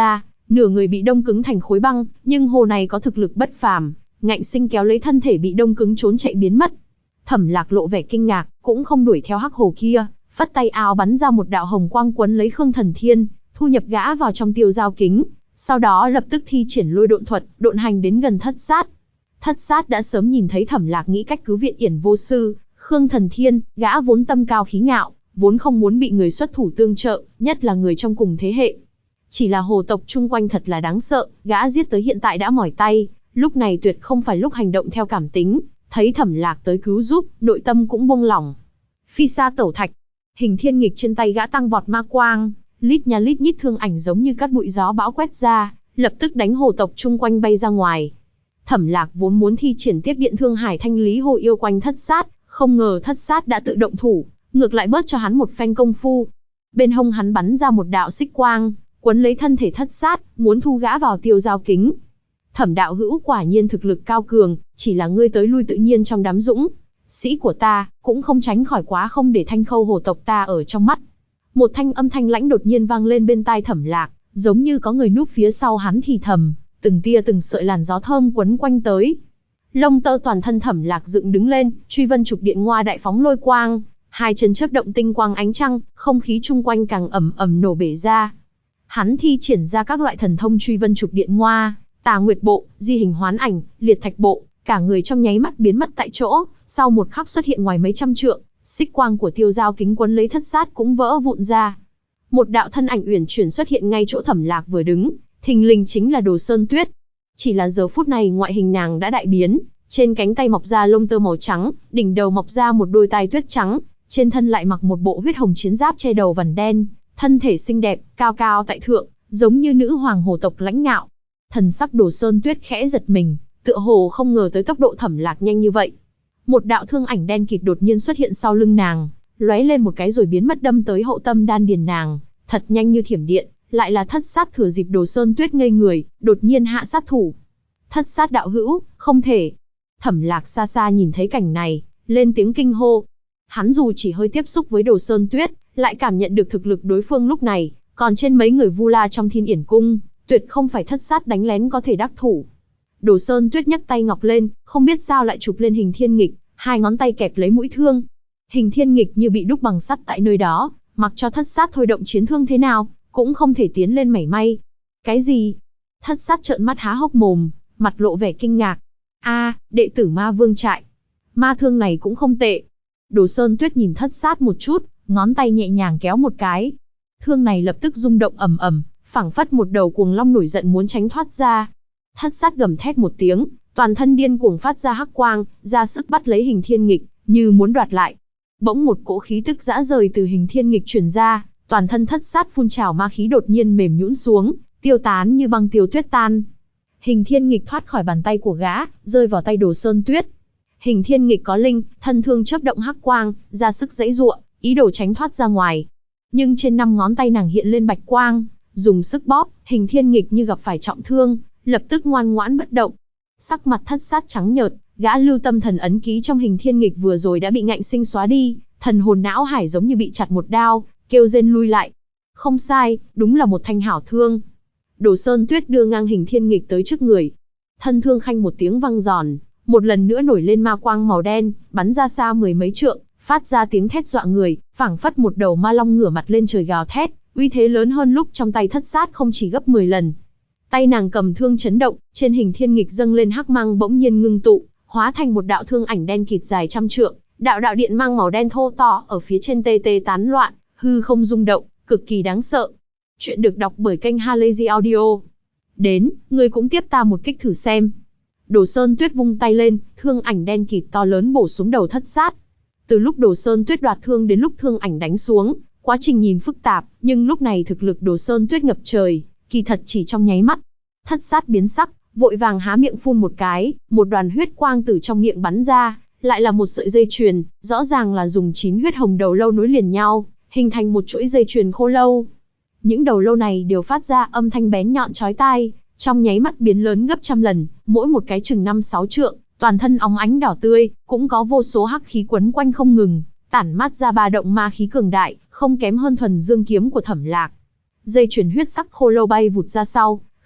nửa người bị đông cứng thành khối băng, nhưng hồ này có thực lực bất phàm, ngạnh sinh kéo lấy thân thể bị đông cứng trốn chạy biến mất. Thẩm Lạc lộ vẻ kinh ngạc, cũng không đuổi theo hắc hồ kia, phất tay áo bắn ra một đạo hồng quang quấn lấy Khương Thần Thiên, thu nhập gã vào trong tiêu giao kính, sau đó lập tức thi triển lôi độn thuật, độn hành đến gần Thất Sát. Thất Sát đã sớm nhìn thấy Thẩm Lạc nghĩ cách cứu viện Yển Vô Sư, Khương Thần Thiên, gã vốn tâm cao khí ngạo, vốn không muốn bị người xuất thủ tương trợ, nhất là người trong cùng thế hệ. Chỉ là hồ tộc chung quanh thật là đáng sợ, gã giết tới hiện tại đã mỏi tay, lúc này tuyệt không phải lúc hành động theo cảm tính, thấy Thẩm Lạc tới cứu giúp, nội tâm cũng buông lỏng. Phi sa tẩu thạch, hình thiên nghịch trên tay gã tăng vọt ma quang, lít nha lít nhít thương ảnh giống như cát bụi gió bão quét ra, lập tức đánh hồ tộc chung quanh bay ra ngoài. Thẩm Lạc vốn muốn thi triển tiếp điện thương hải thanh lý hồ yêu quanh Thất Sát, không ngờ Thất Sát đã tự động thủ, ngược lại bớt cho hắn một phen công phu. Bên hông hắn bắn ra một đạo xích quang, quấn lấy thân thể Thất Sát, muốn thu gã vào tiêu giao kính. Thẩm đạo hữu quả nhiên thực lực cao cường, chỉ là ngươi tới lui tự nhiên trong đám dũng sĩ của ta, cũng không tránh khỏi quá không để Thanh Khâu hồ tộc ta ở trong mắt. Một thanh âm thanh lãnh đột nhiên vang lên bên tai Thẩm Lạc, giống như có người núp phía sau hắn thì thầm, từng tia từng sợi làn gió thơm quấn quanh tới. Lông tơ toàn thân Thẩm Lạc dựng đứng lên, truy vân trục điện ngoa đại phóng lôi quang, hai chân chớp động tinh quang ánh trăng, không khí chung quanh càng ầm ầm nổ bể ra. Hắn thi triển ra các loại thần thông truy vân trục điện ngoa, Tà Nguyệt bộ, Di hình hoán ảnh, Liệt thạch bộ, cả người trong nháy mắt biến mất tại chỗ, sau một khắc xuất hiện ngoài mấy trăm trượng, xích quang của tiêu giao kính quấn lấy Thất Sát cũng vỡ vụn ra. Một đạo thân ảnh uyển chuyển xuất hiện ngay chỗ Thẩm Lạc vừa đứng, thình lình chính là Đồ Sơn Tuyết. Chỉ là giờ phút này ngoại hình nàng đã đại biến, trên cánh tay mọc ra lông tơ màu trắng, đỉnh đầu mọc ra một đôi tai tuyết trắng, trên thân lại mặc một bộ huyết hồng chiến giáp che đầu vằn đen, thân thể xinh đẹp, cao cao tại thượng, giống như nữ hoàng hồ tộc lãnh ngạo. Thần sắc Đồ Sơn Tuyết khẽ giật mình, tựa hồ không ngờ tới tốc độ Thẩm Lạc nhanh như vậy. Một đạo thương ảnh đen kịt đột nhiên xuất hiện sau lưng nàng, lóe lên một cái rồi biến mất đâm tới hậu tâm đan điền nàng, thật nhanh như thiểm điện, lại là Thất Sát thừa dịp Đồ Sơn Tuyết ngây người, đột nhiên hạ sát thủ. Thất Sát đạo hữu, không thể. Thẩm Lạc xa xa nhìn thấy cảnh này, lên tiếng kinh hô. Hắn dù chỉ hơi tiếp xúc với Đồ Sơn Tuyết, lại cảm nhận được thực lực đối phương lúc này, còn trên mấy người Vu La trong Thiên Yển cung, tuyệt không phải Thất Sát đánh lén có thể đắc thủ. Đồ Sơn Tuyết nhấc tay ngọc lên, không biết sao lại chụp lên Hình Thiên Nghịch, hai ngón tay kẹp lấy mũi thương. Hình Thiên Nghịch như bị đúc bằng sắt tại nơi đó, mặc cho Thất Sát thôi động chiến thương thế nào, cũng không thể tiến lên mảy may. Cái gì? Thất Sát trợn mắt há hốc mồm, mặt lộ vẻ kinh ngạc. Đệ tử Ma Vương trại. Ma thương này cũng không tệ. Đồ Sơn Tuyết nhìn Thất Sát một chút, ngón tay nhẹ nhàng kéo một cái. Thương này lập tức rung động ầm ầm, phảng phất một đầu cuồng long nổi giận muốn tránh thoát ra. Thất Sát gầm thét một tiếng, toàn thân điên cuồng phát ra hắc quang, ra sức bắt lấy Hình Thiên Nghịch, như muốn đoạt lại. Bỗng một cỗ khí tức dã rời từ Hình Thiên Nghịch truyền ra, toàn thân Thất Sát phun trào ma khí đột nhiên mềm nhũn xuống, tiêu tán như băng tiêu tuyết tan. Hình Thiên Nghịch thoát khỏi bàn tay của gã, rơi vào tay Đồ Sơn Tuyết. Hình Thiên Nghịch có linh, thân thương chớp động hắc quang, ra sức giãy giụa, ý đồ tránh thoát ra ngoài. Nhưng trên 5 ngón tay nàng hiện lên bạch quang, dùng sức bóp, Hình Thiên Nghịch như gặp phải trọng thương, lập tức ngoan ngoãn bất động. Sắc mặt Thất Sát trắng nhợt, gã lưu tâm thần ấn ký trong Hình Thiên Nghịch vừa rồi đã bị ngạnh sinh xóa đi, thần hồn não hải giống như bị chặt một đao, kêu rên lui lại. Không sai, đúng là một thanh hảo thương. Đồ Sơn Tuyết đưa ngang Hình Thiên Nghịch tới trước người. Thân thương khanh một tiếng vang giòn, một lần nữa nổi lên ma quang màu đen, bắn ra xa 10 mấy trượng, phát ra tiếng thét dọa người, phảng phất một đầu ma long ngửa mặt lên trời gào thét, uy thế lớn hơn lúc trong tay Thất Sát không chỉ gấp 10 lần. Tay nàng cầm thương chấn động, trên Hình Thiên Nghịch dâng lên hắc mang bỗng nhiên ngưng tụ, hóa thành một đạo thương ảnh đen kịt dài trăm trượng, đạo đạo điện mang màu đen thô to ở phía trên tê tê tán loạn, hư không rung động, cực kỳ đáng sợ. Chuyện được đọc bởi kênh Halazy Audio. Đến, ngươi cũng tiếp ta một kích thử xem. Đồ Sơn Tuyết vung tay lên, thương ảnh đen kịt to lớn bổ xuống đầu Thất Sát. Từ lúc Đồ Sơn Tuyết đoạt thương đến lúc thương ảnh đánh xuống, quá trình nhìn phức tạp, nhưng lúc này thực lực Đồ Sơn Tuyết ngập trời, kỳ thật chỉ trong nháy mắt. Thất Sát biến sắc, vội vàng há miệng phun một cái, một đoàn huyết quang từ trong miệng bắn ra, lại là một sợi dây chuyền, rõ ràng là dùng 9 huyết hồng đầu lâu nối liền nhau, hình thành một chuỗi dây chuyền khô lâu. Những đầu lâu này đều phát ra âm thanh bén nhọn chói tai, trong nháy mắt biến lớn gấp trăm lần, mỗi một cái chừng 5-6 trượng, toàn thân óng ánh đỏ tươi, cũng có vô số hắc khí quấn quanh không ngừng, tản mát ra ba động ma khí cường đại, không kém hơn thuần dương kiếm của Thẩm Lạc. Dây chuyền huyết sắc khô lâu bay vụt ra sau,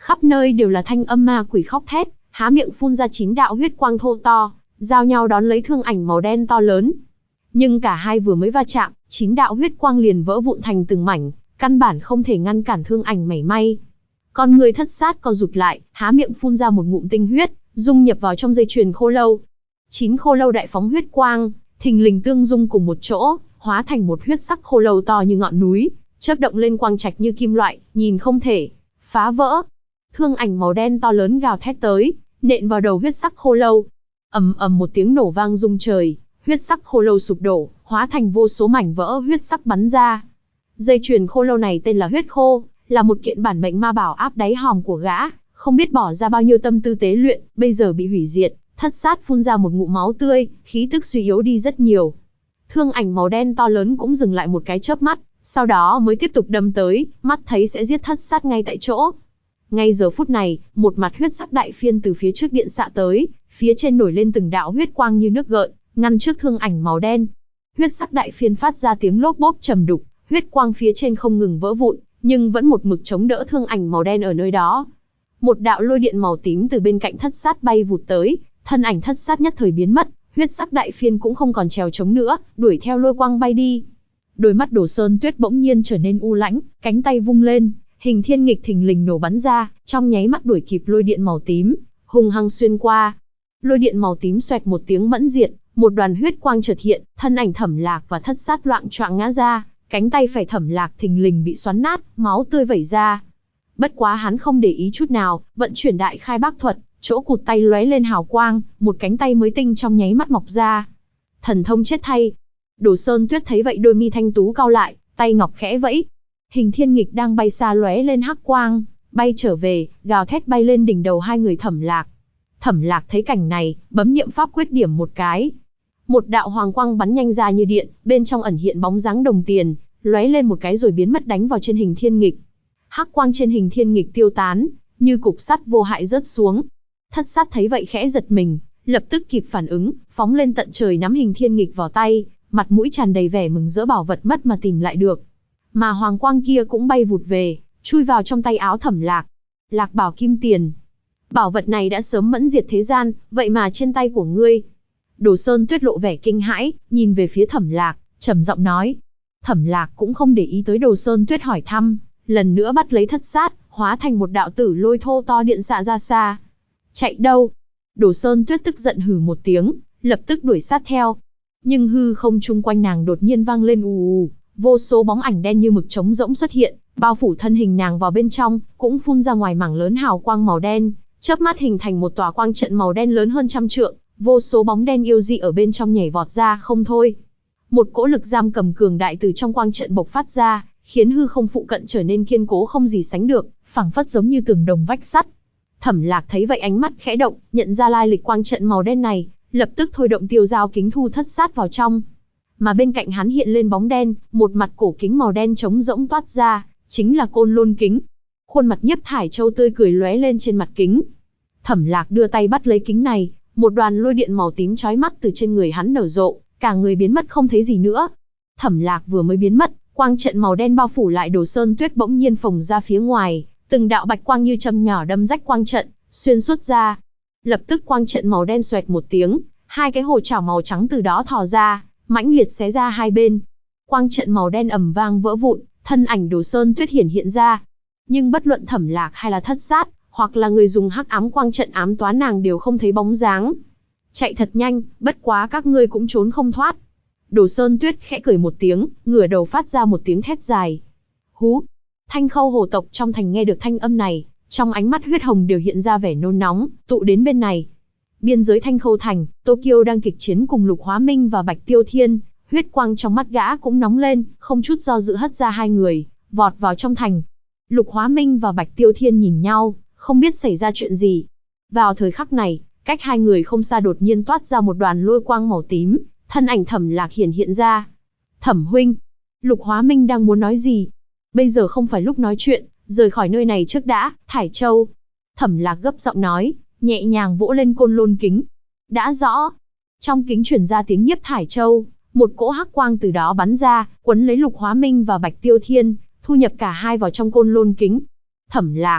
Khắp nơi đều là thanh âm ma quỷ khóc thét, há miệng phun ra 9 đạo huyết quang thô to, giao nhau đón lấy thương ảnh màu đen to lớn. Nhưng cả hai vừa mới va chạm, 9 đạo huyết quang liền vỡ vụn thành từng mảnh, căn bản không thể ngăn cản thương ảnh mảy may. Con người thất sát co rụt lại, há miệng phun ra một ngụm tinh huyết, dung nhập vào trong dây chuyền khô lâu. 9 khô lâu đại phóng huyết quang, thình lình tương dung cùng một chỗ, hóa thành một huyết sắc khô lâu to như ngọn núi, chớp động lên quang trạch như kim loại, nhìn không thể phá vỡ. Thương ảnh màu đen to lớn gào thét tới, nện vào đầu huyết sắc khô lâu. Ầm ầm một tiếng nổ vang rung trời, huyết sắc khô lâu sụp đổ, hóa thành vô số mảnh vỡ huyết sắc bắn ra. Dây chuyền khô lâu này tên là huyết khô, là một kiện bản mệnh ma bảo áp đáy hòm của gã, không biết bỏ ra bao nhiêu tâm tư tế luyện, bây giờ bị hủy diệt. Thất sát phun ra một ngụm máu tươi, khí tức suy yếu đi rất nhiều. Thương ảnh màu đen to lớn cũng dừng lại một cái chớp mắt, sau đó mới tiếp tục đâm tới, mắt thấy sẽ giết thất sát ngay tại chỗ. Ngay giờ phút này, một mặt huyết sắc đại phiên từ phía trước điện xạ tới, phía trên nổi lên từng đạo huyết quang như nước gợn, ngăn trước thương ảnh màu đen. Huyết sắc đại phiên phát ra tiếng lốp bốp trầm đục, huyết quang phía trên không ngừng vỡ vụn, nhưng vẫn một mực chống đỡ thương ảnh màu đen ở nơi đó. Một đạo lôi điện màu tím từ bên cạnh thất sát bay vụt tới, thân ảnh thất sát nhất thời biến mất, huyết sắc đại phiên cũng không còn trèo chống nữa, đuổi theo lôi quang bay đi. Đôi mắt Đồ Sơn Tuyết bỗng nhiên trở nên u lãnh, cánh tay vung lên, hình thiên nghịch thình lình nổ bắn ra, trong nháy mắt đuổi kịp lôi điện màu tím, hung hăng xuyên qua. Lôi điện màu tím xoẹt một tiếng mẫn diệt, một đoàn huyết quang chợt hiện, thân ảnh Thẩm Lạc và thất sát loạng choạng ngã ra, cánh tay phải Thẩm Lạc thình lình bị xoắn nát, máu tươi vẩy ra. Bất quá hắn không để ý chút nào, vận chuyển đại khai bác thuật, chỗ cụt tay lóe lên hào quang, một cánh tay mới tinh trong nháy mắt mọc ra. Thần thông chết thay. Đồ Sơn Tuyết thấy vậy đôi mi thanh tú cau lại, tay ngọc khẽ vẫy. Hình thiên nghịch đang bay xa lóe lên hắc quang, bay trở về, gào thét bay lên đỉnh đầu hai người Thẩm Lạc. Thẩm Lạc thấy cảnh này, bấm niệm pháp quyết điểm một cái. Một đạo hoàng quang bắn nhanh ra như điện, bên trong ẩn hiện bóng dáng đồng tiền, lóe lên một cái rồi biến mất đánh vào trên hình thiên nghịch. Hắc quang trên hình thiên nghịch tiêu tán, như cục sắt vô hại rớt xuống. Thất sát thấy vậy khẽ giật mình, lập tức kịp phản ứng, phóng lên tận trời nắm hình thiên nghịch vào tay, mặt mũi tràn đầy vẻ mừng rỡ bảo vật mất mà tìm lại được. Mà hoàng quang kia cũng bay vụt về, chui vào trong tay áo Thẩm Lạc. Lạc bảo kim tiền. Bảo vật này đã sớm mẫn diệt thế gian, vậy mà trên tay của ngươi. Đồ Sơn Tuyết lộ vẻ kinh hãi, nhìn về phía Thẩm Lạc, trầm giọng nói. Thẩm Lạc cũng không để ý tới Đồ Sơn Tuyết hỏi thăm, lần nữa bắt lấy thất sát, hóa thành một đạo tử lôi thô to điện xạ ra xa. Chạy đâu? Đồ Sơn Tuyết tức giận hừ một tiếng, lập tức đuổi sát theo. Nhưng hư không chung quanh nàng đột nhiên vang lên ù ù, vô số bóng ảnh đen như mực trống rỗng xuất hiện, bao phủ thân hình nàng vào bên trong, cũng phun ra ngoài mảng lớn hào quang màu đen, chớp mắt hình thành một tòa quang trận màu đen lớn hơn 100 trượng, vô số bóng đen yêu dị ở bên trong nhảy vọt ra không thôi. Một cỗ lực giam cầm cường đại từ trong quang trận bộc phát ra, khiến hư không phụ cận trở nên kiên cố không gì sánh được, phảng phất giống như tường đồng vách sắt. Thẩm Lạc thấy vậy ánh mắt khẽ động, nhận ra lai lịch quang trận màu đen này, lập tức thôi động tiêu dao kính thu thất sát vào trong. Mà bên cạnh hắn hiện lên bóng đen, một mặt cổ kính màu đen trống rỗng toát ra, chính là Côn Lôn kính. Khuôn mặt Nhiếp Thải Châu tươi cười lóe lên trên mặt kính. Thẩm Lạc đưa tay bắt lấy kính này, một đoàn lôi điện màu tím chói mắt từ trên người hắn nở rộ, cả người biến mất không thấy gì nữa. Thẩm Lạc vừa mới biến mất, quang trận màu đen bao phủ lại Đồ Sơn Tuyết bỗng nhiên phồng ra phía ngoài, từng đạo bạch quang như châm nhỏ đâm rách quang trận, xuyên suốt ra. Lập tức quang trận màu đen xoẹt một tiếng, hai cái hồ chảo màu trắng từ đó thò ra, mãnh liệt xé ra hai bên. Quang trận màu đen ầm vang vỡ vụn, thân ảnh Đồ Sơn Tuyết hiện ra. Nhưng bất luận Thẩm Lạc hay là thất sát, hoặc là người dùng hắc ám quang trận ám toán nàng đều không thấy bóng dáng. Chạy thật nhanh, bất quá các ngươi cũng trốn không thoát. Đồ Sơn Tuyết khẽ cười một tiếng, ngửa đầu phát ra một tiếng thét dài. Hú! Thanh Khâu hồ tộc trong thành nghe được thanh âm này, trong ánh mắt huyết hồng đều hiện ra vẻ nôn nóng, tụ đến bên này. Biên giới Thanh Khâu thành, Tokyo đang kịch chiến cùng Lục Hóa Minh và Bạch Tiêu Thiên, huyết quang trong mắt gã cũng nóng lên, không chút do dự hất ra hai người, vọt vào trong thành. Lục Hóa Minh và Bạch Tiêu Thiên nhìn nhau, không biết xảy ra chuyện gì. Vào thời khắc này, cách hai người không xa đột nhiên toát ra một đoàn lôi quang màu tím, thân ảnh Thẩm Lạc hiện ra. Thẩm huynh, Lục Hóa Minh đang muốn nói gì? Bây giờ không phải lúc nói chuyện, rời khỏi nơi này trước đã, Thải Châu. Thẩm Lạc gấp giọng nói, nhẹ nhàng vỗ lên Côn Lôn kính. Đã rõ. Trong kính truyền ra tiếng Nhiếp Thải Châu, một cỗ hắc quang từ đó bắn ra, quấn lấy Lục Hóa Minh và Bạch Tiêu Thiên, thu nhập cả hai vào trong Côn Lôn kính. Thẩm Lạc,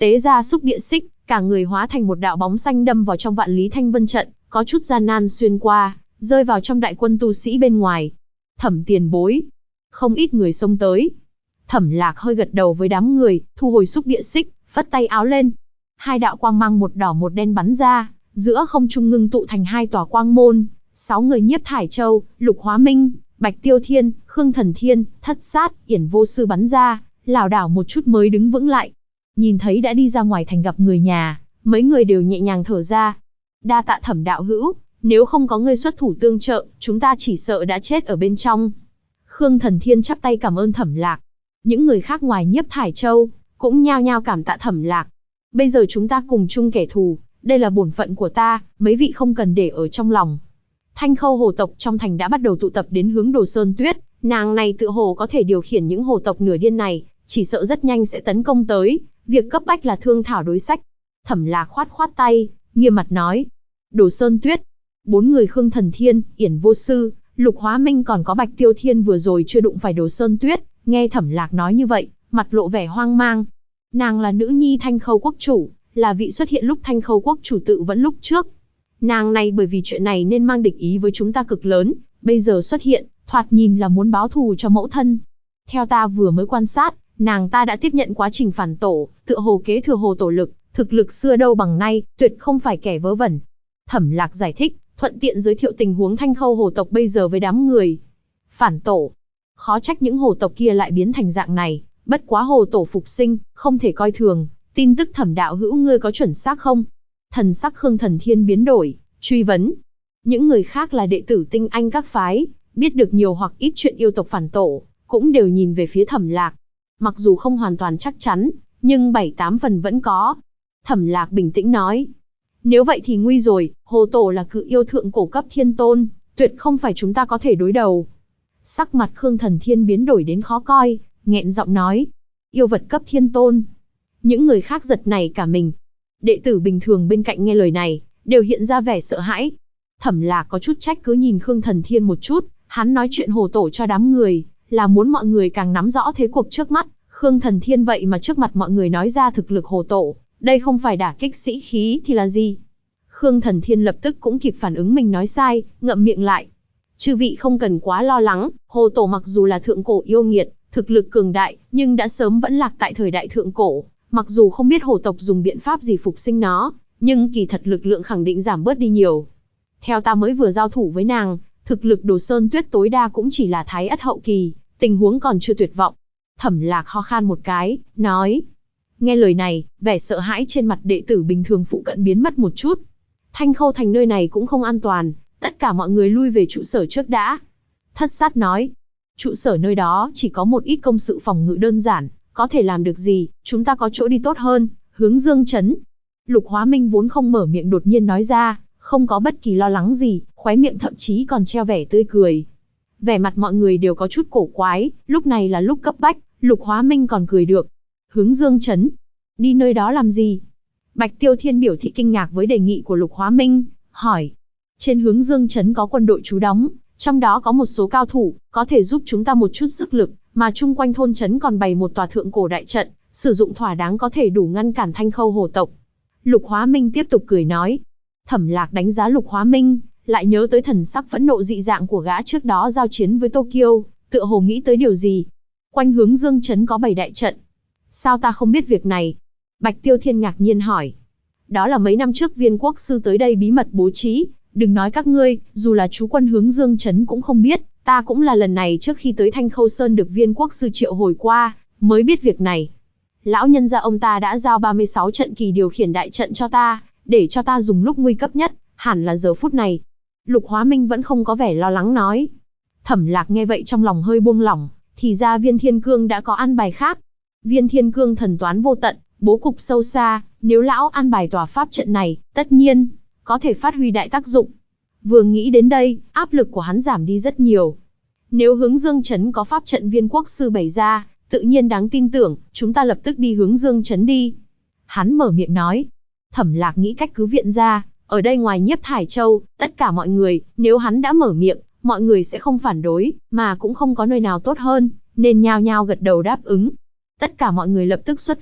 tế ra xúc địa xích, cả người hóa thành một đạo bóng xanh đâm vào trong vạn lý thanh vân trận, có chút gian nan xuyên qua, rơi vào trong đại quân tu sĩ bên ngoài. Thẩm tiền bối. Không ít người xông tới. Thẩm Lạc hơi gật đầu với đám người, thu hồi xúc địa xích, vất tay áo lên. Hai đạo quang mang một đỏ một đen bắn ra, giữa không trung ngưng tụ thành hai tòa quang môn. 6 người Nhiếp Thải Châu, Lục Hóa Minh, Bạch Tiêu Thiên, Khương Thần Thiên, Thất Sát, Yển Vô Sư bắn ra, lảo đảo một chút mới đứng vững lại. Nhìn thấy đã đi ra ngoài thành gặp người nhà, mấy người đều nhẹ nhàng thở ra. Đa tạ Thẩm đạo hữu, nếu không có ngươi xuất thủ tương trợ, chúng ta chỉ sợ đã chết ở bên trong. Khương Thần Thiên chắp tay cảm ơn Thẩm Lạc. Những người khác ngoài Nhiếp Thải Châu, cũng nhao nhao cảm tạ Thẩm Lạc. Bây giờ chúng ta cùng chung kẻ thù, đây là bổn phận của ta, mấy vị không cần để ở trong lòng. Thanh Khâu hồ tộc trong thành đã bắt đầu tụ tập đến hướng Đồ Sơn Tuyết, nàng này tựa hồ có thể điều khiển những hồ tộc nửa điên này, chỉ sợ rất nhanh sẽ tấn công tới, việc cấp bách là thương thảo đối sách. Thẩm Lạc khoát khoát tay, nghiêm mặt nói. Đồ Sơn Tuyết, 4 người Khương Thần Thiên, Yển Vô Sư, Lục Hóa Minh còn có Bạch Tiêu Thiên vừa rồi chưa đụng phải Đồ Sơn Tuyết, nghe Thẩm Lạc nói như vậy, mặt lộ vẻ hoang mang. Nàng là nữ nhi Thanh Khâu quốc chủ, là vị xuất hiện lúc Thanh Khâu quốc chủ tự vẫn lúc trước. Nàng này bởi vì chuyện này nên mang địch ý với chúng ta cực lớn, bây giờ xuất hiện, thoạt nhìn là muốn báo thù cho mẫu thân. Theo ta vừa mới quan sát, nàng ta đã tiếp nhận quá trình phản tổ, tựa hồ kế thừa hồ tổ lực, thực lực xưa đâu bằng nay, tuyệt không phải kẻ vớ vẩn. Thẩm Lạc giải thích, thuận tiện giới thiệu tình huống Thanh Khâu hồ tộc bây giờ với đám người. Phản tổ. Khó trách những hồ tộc kia lại biến thành dạng này, bất quá hồ tổ phục sinh, không thể coi thường. Tin tức Thẩm đạo hữu ngươi có chuẩn xác không? Thần sắc Khương Thần Thiên biến đổi, truy vấn. Những người khác là đệ tử tinh anh các phái, biết được nhiều hoặc ít chuyện yêu tộc phản tổ, cũng đều nhìn về phía Thẩm Lạc. Mặc dù không hoàn toàn chắc chắn, nhưng 7-8 phần vẫn có. Thẩm Lạc bình tĩnh nói. Nếu vậy thì nguy rồi, hồ tổ là cự yêu thượng cổ cấp thiên tôn, tuyệt không phải chúng ta có thể đối đầu. Sắc mặt Khương Thần Thiên biến đổi đến khó coi, nghẹn giọng nói. Yêu vật cấp thiên tôn. Những người khác giật nảy cả mình. Đệ tử bình thường bên cạnh nghe lời này, đều hiện ra vẻ sợ hãi. Thẩm Lạc có chút trách cứ nhìn Khương Thần Thiên một chút, hắn nói chuyện hồ tổ cho đám người, là muốn mọi người càng nắm rõ thế cuộc trước mắt. Khương Thần Thiên vậy mà trước mặt mọi người nói ra thực lực hồ tổ, đây không phải đả kích sĩ khí thì là gì? Khương Thần Thiên lập tức cũng kịp phản ứng mình nói sai, ngậm miệng lại. Chư vị không cần quá lo lắng, hồ tổ mặc dù là thượng cổ yêu nghiệt, thực lực cường đại, nhưng đã sớm vẫn lạc tại thời đại thượng cổ. Mặc dù không biết hồ tộc dùng biện pháp gì phục sinh nó, nhưng kỳ thật lực lượng khẳng định giảm bớt đi nhiều. Theo ta mới vừa giao thủ với nàng, thực lực Đồ Sơn Tuyết tối đa cũng chỉ là thái ất hậu kỳ, tình huống còn chưa tuyệt vọng. Thẩm Lạc ho khan một cái, nói. Nghe lời này, vẻ sợ hãi trên mặt đệ tử bình thường phụ cận biến mất một chút. Thanh Khâu thành nơi này cũng không an toàn, tất cả mọi người lui về trụ sở trước đã. Thất Sát nói. Trụ sở nơi đó chỉ có một ít công sự phòng ngự đơn giản, có thể làm được gì, chúng ta có chỗ đi tốt hơn, hướng Dương trấn. Lục Hóa Minh vốn không mở miệng đột nhiên nói ra, không có bất kỳ lo lắng gì, khóe miệng thậm chí còn treo vẻ tươi cười. Vẻ mặt mọi người đều có chút cổ quái, lúc này là lúc cấp bách, Lục Hóa Minh còn cười được. Hướng Dương trấn, đi nơi đó làm gì? Bạch Tiêu Thiên biểu thị kinh ngạc với đề nghị của Lục Hóa Minh, hỏi. Trên hướng Dương trấn có quân đội trú đóng, trong đó có một số cao thủ, có thể giúp chúng ta một chút sức lực, mà chung quanh thôn trấn còn bày một tòa thượng cổ đại trận, sử dụng thỏa đáng có thể đủ ngăn cản Thanh Khâu hồ tộc. Lục Hóa Minh tiếp tục cười nói. Thẩm Lạc đánh giá Lục Hóa Minh, lại nhớ tới thần sắc phẫn nộ dị dạng của gã trước đó giao chiến với Tokyo, tựa hồ nghĩ tới điều gì. Quanh hướng Dương trấn có 7 đại trận. Sao ta không biết việc này? Bạch Tiêu Thiên ngạc nhiên hỏi. Đó là mấy năm trước Viên Quốc sư tới đây bí mật bố trí, đừng nói các ngươi, dù là chú quân hướng Dương trấn cũng không biết, ta cũng là lần này trước khi tới Thanh Khâu Sơn được Viên Quốc sư triệu hồi qua, mới biết việc này. Lão nhân gia ông ta đã giao 36 trận kỳ điều khiển đại trận cho ta, để cho ta dùng lúc nguy cấp nhất, hẳn là giờ phút này. Lục Hóa Minh vẫn không có vẻ lo lắng nói. Thẩm Lạc nghe vậy trong lòng hơi buông lỏng, thì ra Viên Thiên Cương đã có an bài khác. Viên Thiên Cương thần toán vô tận, bố cục sâu xa, nếu lão an bài tòa pháp trận này, tất nhiên có thể phát huy đại tác dụng. Vừa nghĩ đến đây, áp lực của hắn giảm đi rất nhiều. Nếu hướng Dương trấn có pháp trận Viên Quốc sư bày ra, tự nhiên đáng tin tưởng, chúng ta lập tức đi hướng Dương trấn đi. Hắn mở miệng nói. Thẩm Lạc nghĩ cách cứ viện ra, ở đây ngoài Nhiếp Thải Châu, tất cả mọi người, nếu hắn đã mở miệng, mọi người sẽ không phản đối, mà cũng không có nơi nào tốt hơn, nên nhao nhao gật đầu đáp ứng. Tất cả mọi người lập tức xuất phát,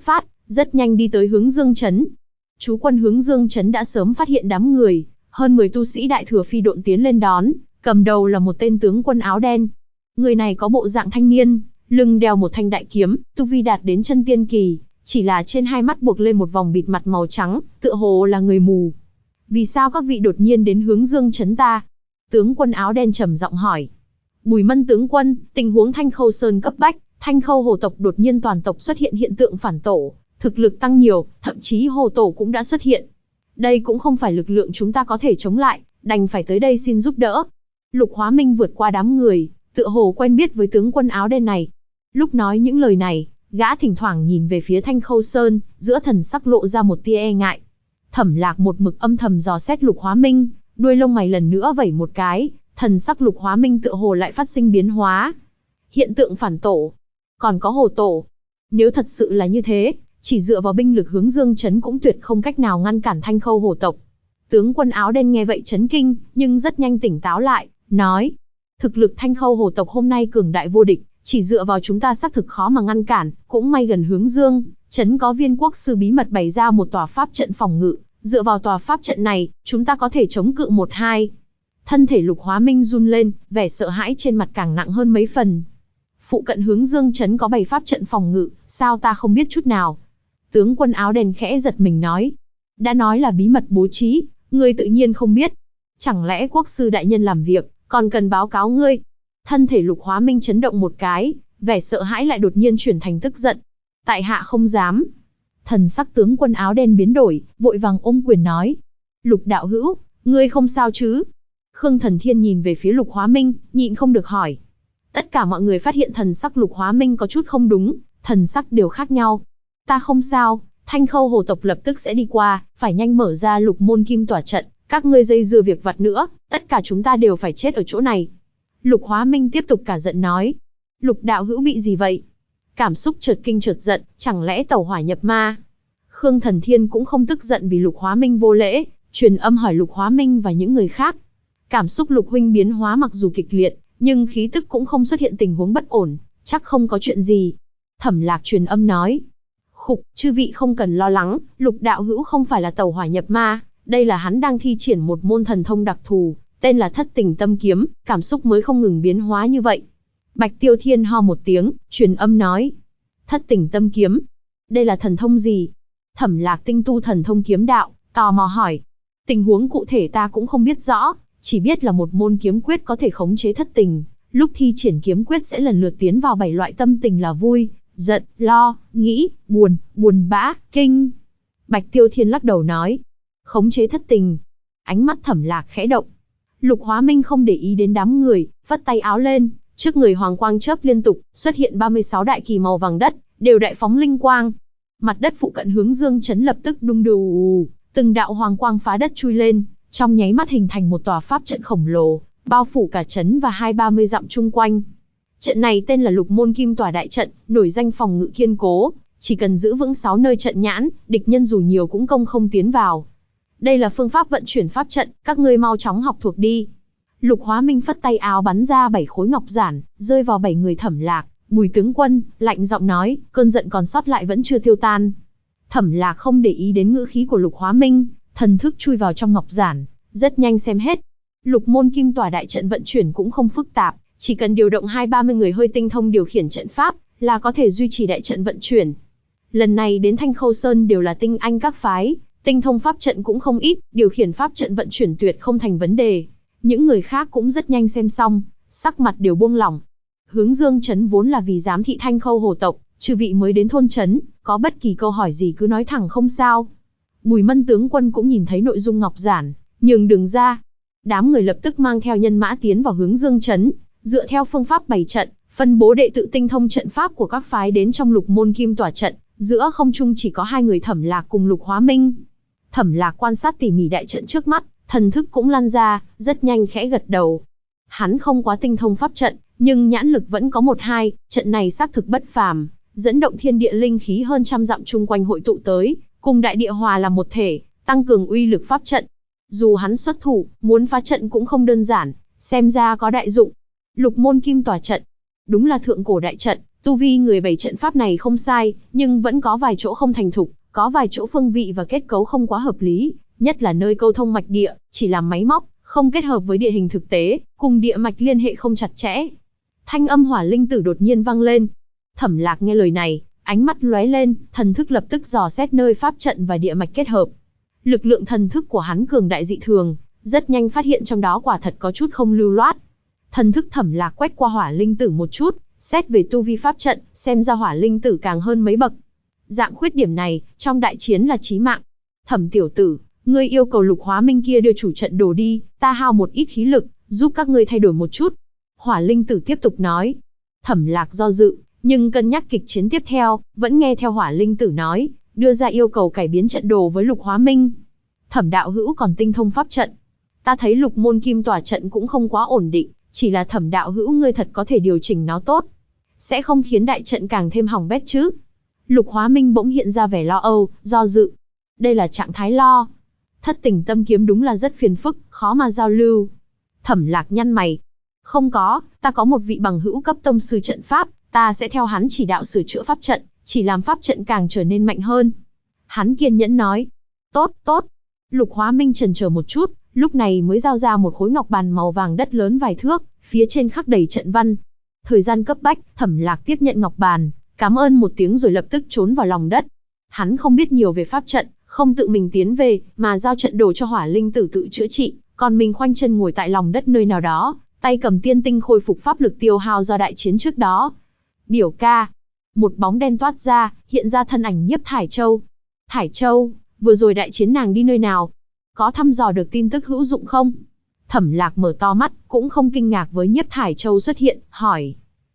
rất nhanh đi tới Hướng Dương trấn. Chú quân Hướng Dương trấn đã sớm phát hiện đám người, hơn 10 tu sĩ đại thừa phi độn tiến lên đón, cầm đầu là một tên tướng quân áo đen. Người này có bộ dạng thanh niên, lưng đeo một thanh đại kiếm, tu vi đạt đến chân tiên kỳ, chỉ là trên hai mắt buộc lên một vòng bịt mặt màu trắng, tựa hồ là người mù. Vì sao các vị đột nhiên đến Hướng Dương trấn ta? Tướng quân áo đen trầm giọng hỏi. Bùi Mân tướng quân, tình huống Thanh Khâu Sơn cấp bách, Thanh Khâu hồ tộc đột nhiên toàn tộc xuất hiện hiện tượng phản tổ, thực lực tăng nhiều, thậm chí hồ tổ cũng đã xuất hiện. Đây cũng không phải lực lượng chúng ta có thể chống lại, đành phải tới đây xin giúp đỡ. Lục Hóa Minh vượt qua đám người, tựa hồ quen biết với tướng quân áo đen này. Lúc nói những lời này, gã thỉnh thoảng nhìn về phía Thanh Khâu Sơn, giữa thần sắc lộ ra một tia e ngại. Thẩm Lạc một mực âm thầm dò xét Lục Hóa Minh, đuôi lông mày lần nữa vẩy một cái, thần sắc Lục Hóa Minh tựa hồ lại phát sinh biến hóa. Hiện tượng phản tổ, còn có hồ tổ. Nếu thật sự là như thế, chỉ dựa vào binh lực Hướng Dương trấn cũng tuyệt không cách nào ngăn cản Thanh Khâu hồ tộc. Tướng quân áo đen nghe vậy chấn kinh, nhưng rất nhanh tỉnh táo lại, nói: thực lực Thanh Khâu hồ tộc hôm nay cường đại vô địch, chỉ dựa vào chúng ta xác thực khó mà ngăn cản, cũng may gần Hướng Dương trấn có Viên quốc sư bí mật bày ra một tòa pháp trận phòng ngự, dựa vào tòa pháp trận này, chúng ta có thể chống cự 1-2. Thân thể Lục Hóa Minh run lên, vẻ sợ hãi trên mặt càng nặng hơn mấy phần. Phụ cận Hướng Dương trấn có bày pháp trận phòng ngự, sao ta không biết chút nào? Tướng quân áo đen khẽ giật mình nói. Đã nói là bí mật bố trí, ngươi tự nhiên không biết. Chẳng lẽ quốc sư đại nhân làm việc, còn cần báo cáo ngươi? Thân thể Lục Hóa Minh chấn động một cái, vẻ sợ hãi lại đột nhiên chuyển thành tức giận. Tại hạ không dám. Thần sắc tướng quân áo đen biến đổi, vội vàng ôm quyền nói. Lục đạo hữu, ngươi không sao chứ? Khương Thần Thiên nhìn về phía Lục Hóa Minh, nhịn không được hỏi. Tất cả mọi người phát hiện thần sắc Lục Hóa Minh có chút không đúng, thần sắc đều khác nhau. Ta không sao, Thanh Khâu hồ tộc lập tức sẽ đi qua, phải nhanh mở ra Lục môn kim tỏa trận, các ngươi dây dưa việc vặt nữa, tất cả chúng ta đều phải chết ở chỗ này. Lục Hóa Minh tiếp tục cả giận nói. Lục đạo hữu bị gì vậy? Cảm xúc chợt kinh chợt giận, chẳng lẽ tẩu hỏa nhập ma? Khương Thần Thiên cũng không tức giận vì Lục Hóa Minh vô lễ, truyền âm hỏi Lục Hóa Minh và những người khác. Cảm xúc Lục huynh biến hóa mặc dù kịch liệt, nhưng khí tức cũng không xuất hiện tình huống bất ổn, chắc không có chuyện gì. Thẩm Lạc truyền âm nói. Khục, chư vị không cần lo lắng, Lục đạo hữu không phải là tẩu hỏa nhập ma, đây là hắn đang thi triển một môn thần thông đặc thù, tên là Thất Tình Tâm Kiếm, cảm xúc mới không ngừng biến hóa như vậy. Bạch Tiêu Thiên ho một tiếng, truyền âm nói. Thất Tình Tâm Kiếm, đây là thần thông gì? Thẩm Lạc tinh tu thần thông kiếm đạo, tò mò hỏi. Tình huống cụ thể ta cũng không biết rõ, chỉ biết là một môn kiếm quyết có thể khống chế thất tình, lúc thi triển kiếm quyết sẽ lần lượt tiến vào 7 loại tâm tình là vui, giận, lo, nghĩ, buồn, buồn bã, kinh. Bạch Tiêu Thiên lắc đầu nói. Khống chế thất tình. Ánh mắt Thẩm Lạc khẽ động. Lục Hóa Minh không để ý đến đám người, vất tay áo lên, trước người hoàng quang chớp liên tục, xuất hiện 36 đại kỳ màu vàng đất, đều đại phóng linh quang. Mặt đất phụ cận Hướng Dương trấn lập tức đung đưa, từng đạo hoàng quang phá đất chui lên, trong nháy mắt hình thành một tòa pháp trận khổng lồ, bao phủ cả trấn và 20-30 dặm chung quanh. Trận này tên là Lục môn kim tỏa đại trận, nổi danh phòng ngự kiên cố, chỉ cần giữ vững 6 nơi trận nhãn, địch nhân dù nhiều cũng công không tiến vào. Đây là phương pháp vận chuyển pháp trận, các ngươi mau chóng học thuộc đi. Lục Hóa Minh phất tay áo bắn ra 7 khối ngọc giản, rơi vào 7 người Thẩm Lạc, Bùi tướng quân, lạnh giọng nói, cơn giận còn sót lại vẫn chưa tiêu tan. Thẩm Lạc không để ý đến ngữ khí của Lục Hóa Minh, thần thức chui vào trong ngọc giản, rất nhanh xem hết. Lục môn kim tỏa đại trận vận chuyển cũng không phức tạp, chỉ cần điều động 20-30 người hơi tinh thông điều khiển trận pháp, là có thể duy trì đại trận vận chuyển. Lần này đến Thanh Khâu Sơn đều là tinh anh các phái, tinh thông pháp trận cũng không ít, điều khiển pháp trận vận chuyển tuyệt không thành vấn đề. Những người khác cũng rất nhanh xem xong, sắc mặt đều buông lỏng. Hướng Dương trấn vốn là vì giám thị Thanh Khâu hồ tộc, chư vị mới đến thôn trấn, có bất kỳ câu hỏi gì cứ nói thẳng không sao. Bùi Mân tướng quân cũng nhìn thấy nội dung ngọc giản, nhường đường ra. Đám người lập tức mang theo nhân mã tiến vào Hướng Dương trấn, dựa theo phương pháp bày trận, phân bố đệ tử tinh thông trận pháp của các phái đến trong Lục môn kim tỏa trận, giữa không trung chỉ có 2 người Thẩm Lạc cùng Lục Hóa Minh. Thẩm Lạc quan sát tỉ mỉ đại trận trước mắt, thần thức cũng lăn ra, rất nhanh khẽ gật đầu. Hắn không quá tinh thông pháp trận, nhưng nhãn lực vẫn có 1-2, trận này xác thực bất phàm, dẫn động thiên địa linh khí hơn trăm dặm chung quanh hội tụ tới, cùng đại địa hòa làm một thể, tăng cường uy lực pháp trận. Dù hắn xuất thủ, muốn phá trận cũng không đơn giản, xem ra có đại dụng. Lục môn kim tỏa trận, đúng là thượng cổ đại trận, Tu vi người bày trận pháp này không sai, nhưng vẫn có vài chỗ không thành thục, có vài chỗ phương vị và kết cấu không quá hợp lý, nhất là nơi câu thông mạch địa, chỉ làm máy móc, không kết hợp với địa hình thực tế, cùng địa mạch liên hệ không chặt chẽ. Thanh âm Hỏa Linh Tử đột nhiên vang lên. Thẩm Lạc nghe lời này, ánh mắt lóe lên, thần thức lập tức dò xét nơi pháp trận và địa mạch kết hợp. Lực lượng thần thức của hắn cường đại dị thường, rất nhanh phát hiện trong đó quả thật có chút không lưu loát. Thần thức Thẩm Lạc quét qua Hỏa Linh Tử một chút, xét về tu vi pháp trận, xem ra Hỏa Linh Tử càng hơn mấy bậc. Dạng khuyết điểm này, trong đại chiến là chí mạng. Thẩm tiểu tử, ngươi yêu cầu Lục Hóa Minh kia đưa chủ trận đồ đi, ta hao một ít khí lực, giúp các ngươi thay đổi một chút. Hỏa Linh Tử tiếp tục nói. Thẩm Lạc do dự, nhưng cân nhắc kịch chiến tiếp theo, vẫn nghe theo Hỏa Linh Tử nói, đưa ra yêu cầu cải biến trận đồ với Lục Hóa Minh. Thẩm đạo hữu còn tinh thông pháp trận. Ta thấy Lục Môn Kim tỏa trận cũng không quá ổn định, chỉ là Thẩm đạo hữu ngươi thật có thể điều chỉnh nó tốt. Sẽ không khiến đại trận càng thêm hỏng bét chứ? Lục Hóa Minh bỗng hiện ra vẻ lo âu, do dự. Đây là trạng thái lo. Thất tình tâm kiếm đúng là rất phiền phức, khó mà giao lưu. Thẩm Lạc nhăn mày. Không có, ta có một vị bằng hữu cấp tông sư trận pháp, ta sẽ theo hắn chỉ đạo sửa chữa pháp trận, chỉ làm pháp trận càng trở nên mạnh hơn. Hắn kiên nhẫn nói. Tốt, tốt. Lục Hóa Minh chần chờ một chút, lúc này mới giao ra một khối ngọc bàn màu vàng đất lớn vài thước, phía trên khắc đầy trận văn. Thời gian cấp bách, Thẩm Lạc tiếp nhận ngọc bàn, cảm ơn một tiếng rồi lập tức trốn vào lòng đất. Hắn không biết nhiều về pháp trận, không tự mình tiến về, mà giao trận đồ cho Hỏa Linh Tử tự chữa trị, còn mình khoanh chân ngồi tại lòng đất nơi nào đó, tay cầm tiên tinh khôi phục pháp lực tiêu hao do đại chiến trước đó. Biểu ca. Một bóng đen toát ra, hiện ra thân ảnh Nhiếp Thải Châu. Thải Châu, vừa rồi đại chiến nàng đi nơi nào? Có thăm dò được tin tức hữu dụng không? Thẩm Lạc mở to mắt, cũng không kinh ngạc với Nhiếp Thải Châu xuất hiện, hỏi.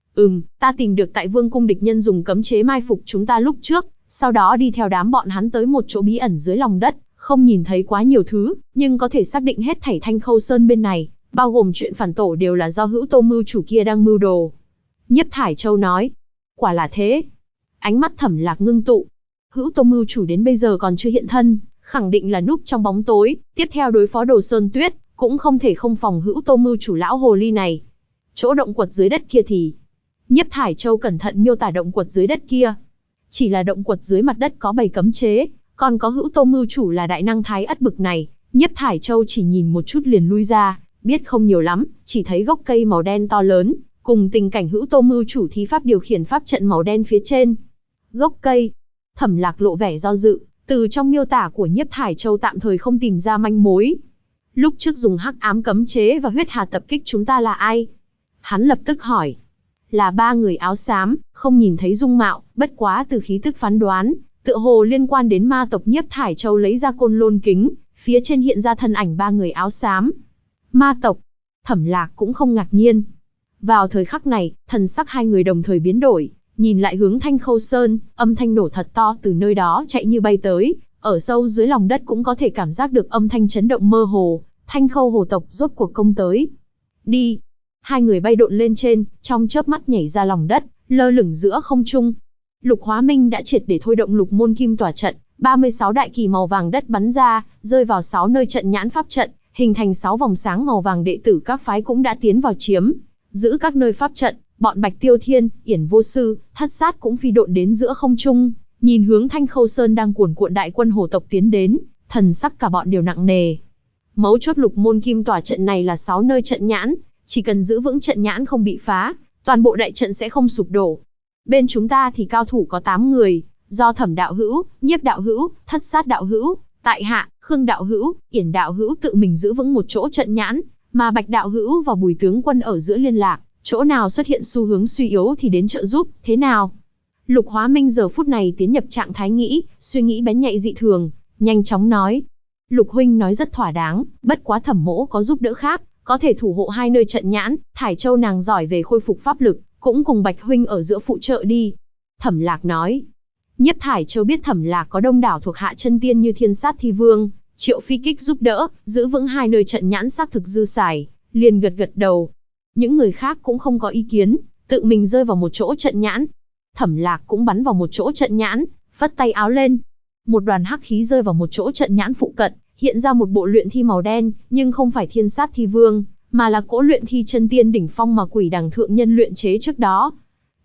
Ta tìm được tại Vương cung địch nhân dùng cấm chế mai phục chúng ta lúc trước, sau đó đi theo đám bọn hắn tới một chỗ bí ẩn dưới lòng đất, không nhìn thấy quá nhiều thứ, nhưng có thể xác định hết thảy Thanh Khâu Sơn bên này, bao gồm chuyện phản tổ đều là do Hữu Tô mưu chủ kia đang mưu đồ. Nhiếp Thải Châu nói. Quả là thế. Ánh mắt Thẩm Lạc ngưng tụ. Hữu Tô mưu chủ đến bây giờ còn chưa hiện thân, khẳng định là núp trong bóng tối, tiếp theo đối phó Đồ Sơn Tuyết, cũng không thể không phòng Hữu Tô mưu chủ lão hồ ly này. Chỗ động quật dưới đất kia thì... Nhiếp Thải Châu cẩn thận miêu tả động quật dưới đất kia. Chỉ là động quật dưới mặt đất có 7 cấm chế, còn có Hữu Tô mưu chủ là đại năng thái ất bực này, Nhiếp Thải Châu chỉ nhìn một chút liền lui ra, biết không nhiều lắm, chỉ thấy gốc cây màu đen to lớn, cùng tình cảnh Hữu Tô mưu chủ thi pháp điều khiển pháp trận màu đen phía trên. Gốc cây. Thẩm Lạc lộ vẻ do dự, từ trong miêu tả của Nhiếp Thải Châu tạm thời không tìm ra manh mối. Lúc trước dùng hắc ám cấm chế và huyết hà tập kích chúng ta là ai? Hắn lập tức hỏi. Là 3 người áo xám, không nhìn thấy dung mạo, bất quá từ khí tức phán đoán, tựa hồ liên quan đến ma tộc. Nhiếp Thải Châu lấy ra côn lôn kính, phía trên hiện ra thân ảnh 3 người áo xám. Ma tộc. Thẩm Lạc cũng không ngạc nhiên. Vào thời khắc này, thần sắc hai người đồng thời biến đổi, nhìn lại hướng Thanh Khâu Sơn, âm thanh nổ thật to từ nơi đó chạy như bay tới, ở sâu dưới lòng đất cũng có thể cảm giác được âm thanh chấn động mơ hồ. Thanh Khâu hồ tộc rốt cuộc công tới. Đi. Hai người bay độn lên trên, trong chớp mắt nhảy ra lòng đất, lơ lửng giữa không trung. Lục Hóa Minh đã triệt để thôi động Lục Môn Kim tỏa trận, 36 đại kỳ màu vàng đất bắn ra, rơi vào 6 nơi trận nhãn pháp trận, hình thành 6 vòng sáng màu vàng. Đệ tử các phái cũng đã tiến vào chiếm giữ các nơi pháp trận, bọn Bạch Tiêu Thiên, Yển Vô Sư, Thất Sát cũng phi độn đến giữa không trung, nhìn hướng Thanh Khâu Sơn đang cuồn cuộn đại quân hồ tộc tiến đến, thần sắc cả bọn đều nặng nề. Mấu chốt Lục Môn Kim tỏa trận này là 6 nơi trận nhãn, chỉ cần giữ vững trận nhãn không bị phá, toàn bộ đại trận sẽ không sụp đổ. Bên chúng ta thì cao thủ có 8 người, do Thẩm đạo hữu, Nhiếp đạo hữu, Thất Sát đạo hữu, tại hạ, Khương đạo hữu, Yển đạo hữu tự mình giữ vững một chỗ trận nhãn, mà Bạch đạo hữu và Bùi tướng quân ở giữa liên lạc, chỗ nào xuất hiện xu hướng suy yếu thì đến trợ giúp, thế nào? Lục Hóa Minh giờ phút này tiến nhập trạng thái nghĩ, suy nghĩ bén nhạy dị thường, nhanh chóng nói. Lục huynh nói rất thỏa đáng, bất quá Thẩm mỗ có giúp đỡ khác, có thể thủ hộ 2 nơi trận nhãn. Thải Châu nàng giỏi về khôi phục pháp lực, cũng cùng Bạch huynh ở giữa phụ trợ đi. Thẩm Lạc nói. Nhiếp Thải Châu biết Thẩm Lạc có đông đảo thuộc hạ chân tiên như Thiên Sát Thi Vương, Triệu Phi Kích giúp đỡ, giữ vững 2 nơi trận nhãn xác thực dư xài, liền gật gật đầu. Những người khác cũng không có ý kiến, tự mình rơi vào một chỗ trận nhãn. Thẩm Lạc cũng bắn vào một chỗ trận nhãn, vất tay áo lên. Một đoàn hắc khí rơi vào một chỗ trận nhãn phụ cận, hiện ra một bộ luyện thi màu đen, nhưng không phải Thiên Sát Thi Vương, mà là cỗ luyện thi chân tiên đỉnh phong mà Quỷ Đằng thượng nhân luyện chế trước đó.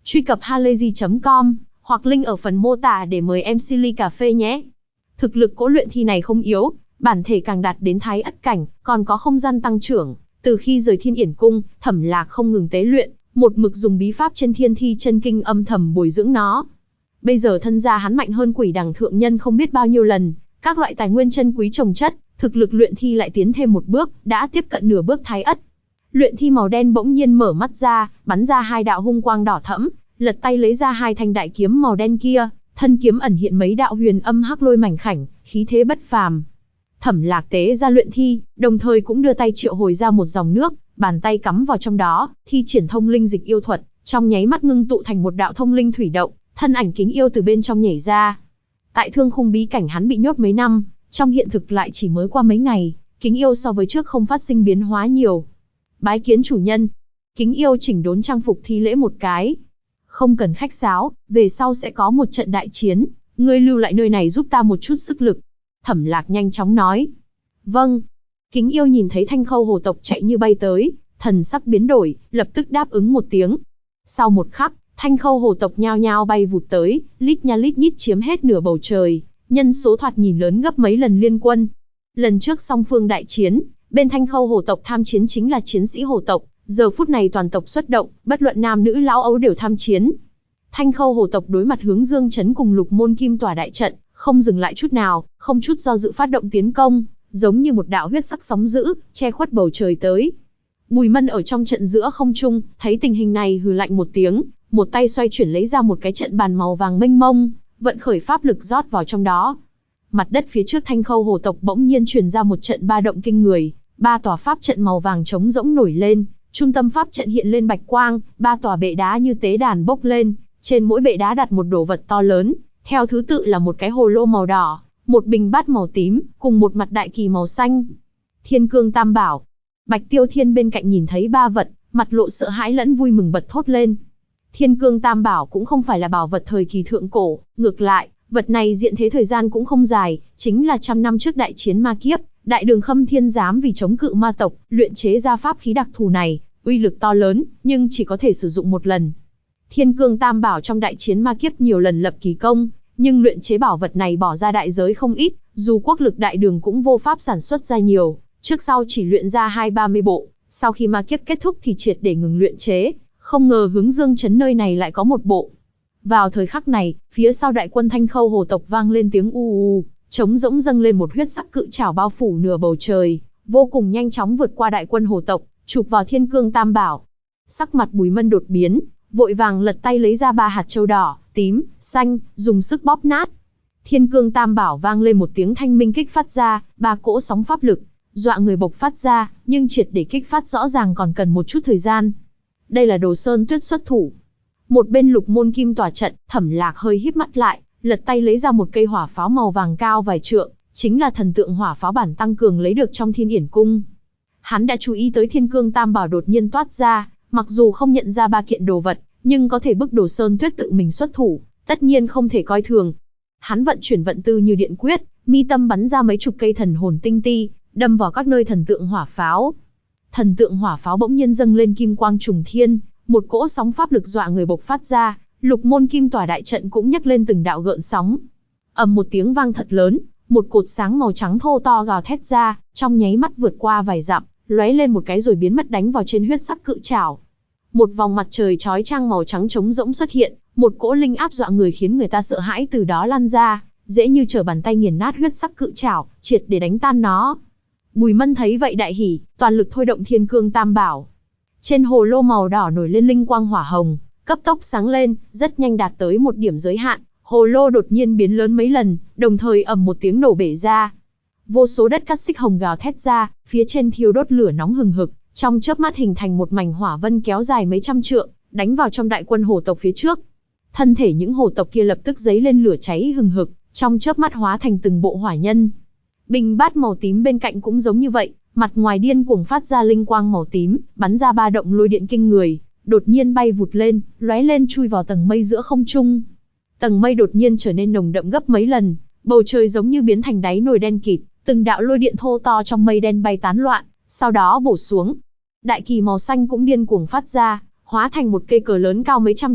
Truy cập halayzi.com hoặc link ở phần mô tả để mời em ly cà phê nhé. Thực lực cỗ luyện thi này không yếu, bản thể càng đạt đến thái ất cảnh, còn có không gian tăng trưởng. Từ khi rời Thiên Yển Cung, Thẩm Lạc không ngừng tế luyện, một mực dùng bí pháp trên Thiên Thi Chân Kinh âm thầm bồi dưỡng nó. Bây giờ thân gia hắn mạnh hơn Quỷ Đằng thượng nhân không biết bao nhiêu lần, các loại tài nguyên chân quý chồng chất, thực lực luyện thi lại tiến thêm một bước, đã tiếp cận nửa bước thái ất. Luyện thi màu đen bỗng nhiên mở mắt ra, bắn ra hai đạo hung quang đỏ thẫm, lật tay lấy ra hai thanh đại kiếm màu đen kia, thân kiếm ẩn hiện mấy đạo huyền âm hắc lôi mảnh khảnh, khí thế bất phàm. Thẩm Lạc tế ra luyện thi, đồng thời cũng đưa tay triệu hồi ra một dòng nước, bàn tay cắm vào trong đó, thi triển thông linh dịch yêu thuật, trong nháy mắt ngưng tụ thành một đạo thông linh thủy động, thân ảnh Kính Yêu từ bên trong nhảy ra. Tại Thương Khung bí cảnh hắn bị nhốt mấy năm, trong hiện thực lại chỉ mới qua mấy ngày, Kính Yêu so với trước không phát sinh biến hóa nhiều. Bái kiến chủ nhân. Kính Yêu chỉnh đốn trang phục thi lễ một cái. Không cần khách sáo, về sau sẽ có một trận đại chiến, ngươi lưu lại nơi này giúp ta một chút sức lực. Thẩm Lạc nhanh chóng nói. Vâng. Kính Yêu nhìn thấy Thanh Khâu hồ tộc chạy như bay tới, thần sắc biến đổi, lập tức đáp ứng một tiếng. Sau một khắc, Thanh Khâu hồ tộc nhao nhao bay vụt tới, lít nha lít nhít chiếm hết nửa bầu trời, nhân số thoạt nhìn lớn gấp mấy lần liên quân. Lần trước song phương đại chiến, bên Thanh Khâu hồ tộc tham chiến chính là chiến sĩ hồ tộc, giờ phút này toàn tộc xuất động, bất luận nam nữ lão ấu đều tham chiến. Thanh Khâu hồ tộc đối mặt Hướng Dương Trấn cùng Lục Môn Kim Tỏa đại trận, không dừng lại chút nào, không chút do dự phát động tiến công, giống như một đạo huyết sắc sóng dữ, che khuất bầu trời tới. Bùi Mân ở trong trận giữa không trung, thấy tình hình này hừ lạnh một tiếng, một tay xoay chuyển lấy ra một cái trận bàn màu vàng mênh mông, vận khởi pháp lực rót vào trong đó. Mặt đất phía trước Thanh Khâu hồ tộc bỗng nhiên truyền ra một trận ba động kinh người, ba tòa pháp trận màu vàng trống rỗng nổi lên, trung tâm pháp trận hiện lên bạch quang, ba tòa bệ đá như tế đàn bốc lên, trên mỗi bệ đá đặt một đồ vật to lớn, theo thứ tự là một cái hồ lô màu đỏ, một bình bát màu tím, cùng một mặt đại kỳ màu xanh. Thiên Cương Tam Bảo. Bạch Tiêu Thiên bên cạnh nhìn thấy ba vật, mặt lộ sợ hãi lẫn vui mừng bật thốt lên. Thiên Cương Tam Bảo cũng không phải là bảo vật thời kỳ thượng cổ, ngược lại, vật này diện thế thời gian cũng không dài, chính là 100 năm trước đại chiến ma kiếp, Đại Đường Khâm Thiên Giám vì chống cự ma tộc, luyện chế ra pháp khí đặc thù này, uy lực to lớn, nhưng chỉ có thể sử dụng một lần. Thiên Cương Tam Bảo trong đại chiến ma kiếp nhiều lần lập kỳ công, nhưng luyện chế bảo vật này bỏ ra đại giới không ít, dù quốc lực Đại Đường cũng vô pháp sản xuất ra nhiều, trước sau chỉ luyện ra 20-30 bộ, sau khi ma kiếp kết thúc thì triệt để ngừng luyện chế, không ngờ Hướng Dương Trấn nơi này lại có một bộ. Vào thời khắc này, phía sau đại quân Thanh Khâu hồ tộc vang lên tiếng u u, trống rỗng dâng lên một huyết sắc cự trảo bao phủ nửa bầu trời, vô cùng nhanh chóng vượt qua đại quân hồ tộc, chụp vào Thiên Cương Tam Bảo. Sắc mặt Bùi Mân đột biến, vội vàng lật tay lấy ra ba hạt châu đỏ, tím, xanh, dùng sức bóp nát. Thiên Cương Tam Bảo vang lên một tiếng thanh minh kích phát ra, ba cỗ sóng pháp lực, dọa người bộc phát ra, nhưng triệt để kích phát rõ ràng còn cần một chút thời gian. Đây là Đồ Sơn Tuyết xuất thủ. Một bên Lục Môn Kim Tỏa trận, Thẩm Lạc hơi híp mắt lại, lật tay lấy ra một cây hỏa pháo màu vàng cao vài trượng, chính là thần tượng hỏa pháo bản tăng cường lấy được trong Thiên Yển Cung. Hắn đã chú ý tới Thiên Cương Tam Bảo đột nhiên toát ra, mặc dù không nhận ra ba kiện đồ vật, nhưng có thể bức Đồ Sơn Tuyết tự mình xuất thủ, tất nhiên không thể coi thường. Hắn vận chuyển vận tư như điện quyết, mi tâm bắn ra mấy chục cây thần hồn tinh ti, đâm vào các nơi thần tượng hỏa pháo. Thần tượng hỏa pháo bỗng nhiên dâng lên kim quang trùng thiên, một cỗ sóng pháp lực dọa người bộc phát ra, Lục Môn Kim Tỏa đại trận cũng nhấc lên từng đạo gợn sóng. Ầm một tiếng vang thật lớn, một cột sáng màu trắng thô to gào thét ra, trong nháy mắt vượt qua vài dặm, lóe lên một cái rồi biến mất đánh vào trên huyết sắc cự trảo. Một vòng mặt trời chói chang màu trắng trống rỗng xuất hiện, một cỗ linh áp dọa người khiến người ta sợ hãi từ đó lan ra, dễ như trở bàn tay nghiền nát huyết sắc cự trảo, triệt để đánh tan nó. Bùi Mân thấy vậy đại hỉ, toàn lực thôi động Thiên Cương Tam Bảo. Trên hồ lô màu đỏ nổi lên linh quang hỏa hồng, cấp tốc sáng lên, rất nhanh đạt tới một điểm giới hạn, hồ lô đột nhiên biến lớn mấy lần, đồng thời ầm một tiếng nổ bể ra. Vô số đất cát xích hồng gào thét ra, phía trên thiêu đốt lửa nóng hừng hực, trong chớp mắt hình thành một mảnh hỏa vân kéo dài mấy trăm trượng, đánh vào trong đại quân hồ tộc phía trước. Thân thể những hồ tộc kia lập tức giấy lên lửa cháy hừng hực, trong chớp mắt hóa thành từng bộ hỏa nhân. Bình bát màu tím bên cạnh cũng giống như vậy, mặt ngoài điên cuồng phát ra linh quang màu tím, bắn ra ba động lôi điện kinh người, đột nhiên bay vụt lên, lóe lên chui vào tầng mây giữa không trung. Tầng mây đột nhiên trở nên nồng đậm gấp mấy lần, bầu trời giống như biến thành đáy nồi đen kịt, từng đạo lôi điện thô to trong mây đen bay tán loạn, sau đó bổ xuống. Đại kỳ màu xanh cũng điên cuồng phát ra, hóa thành một cây cờ lớn cao mấy trăm trượng,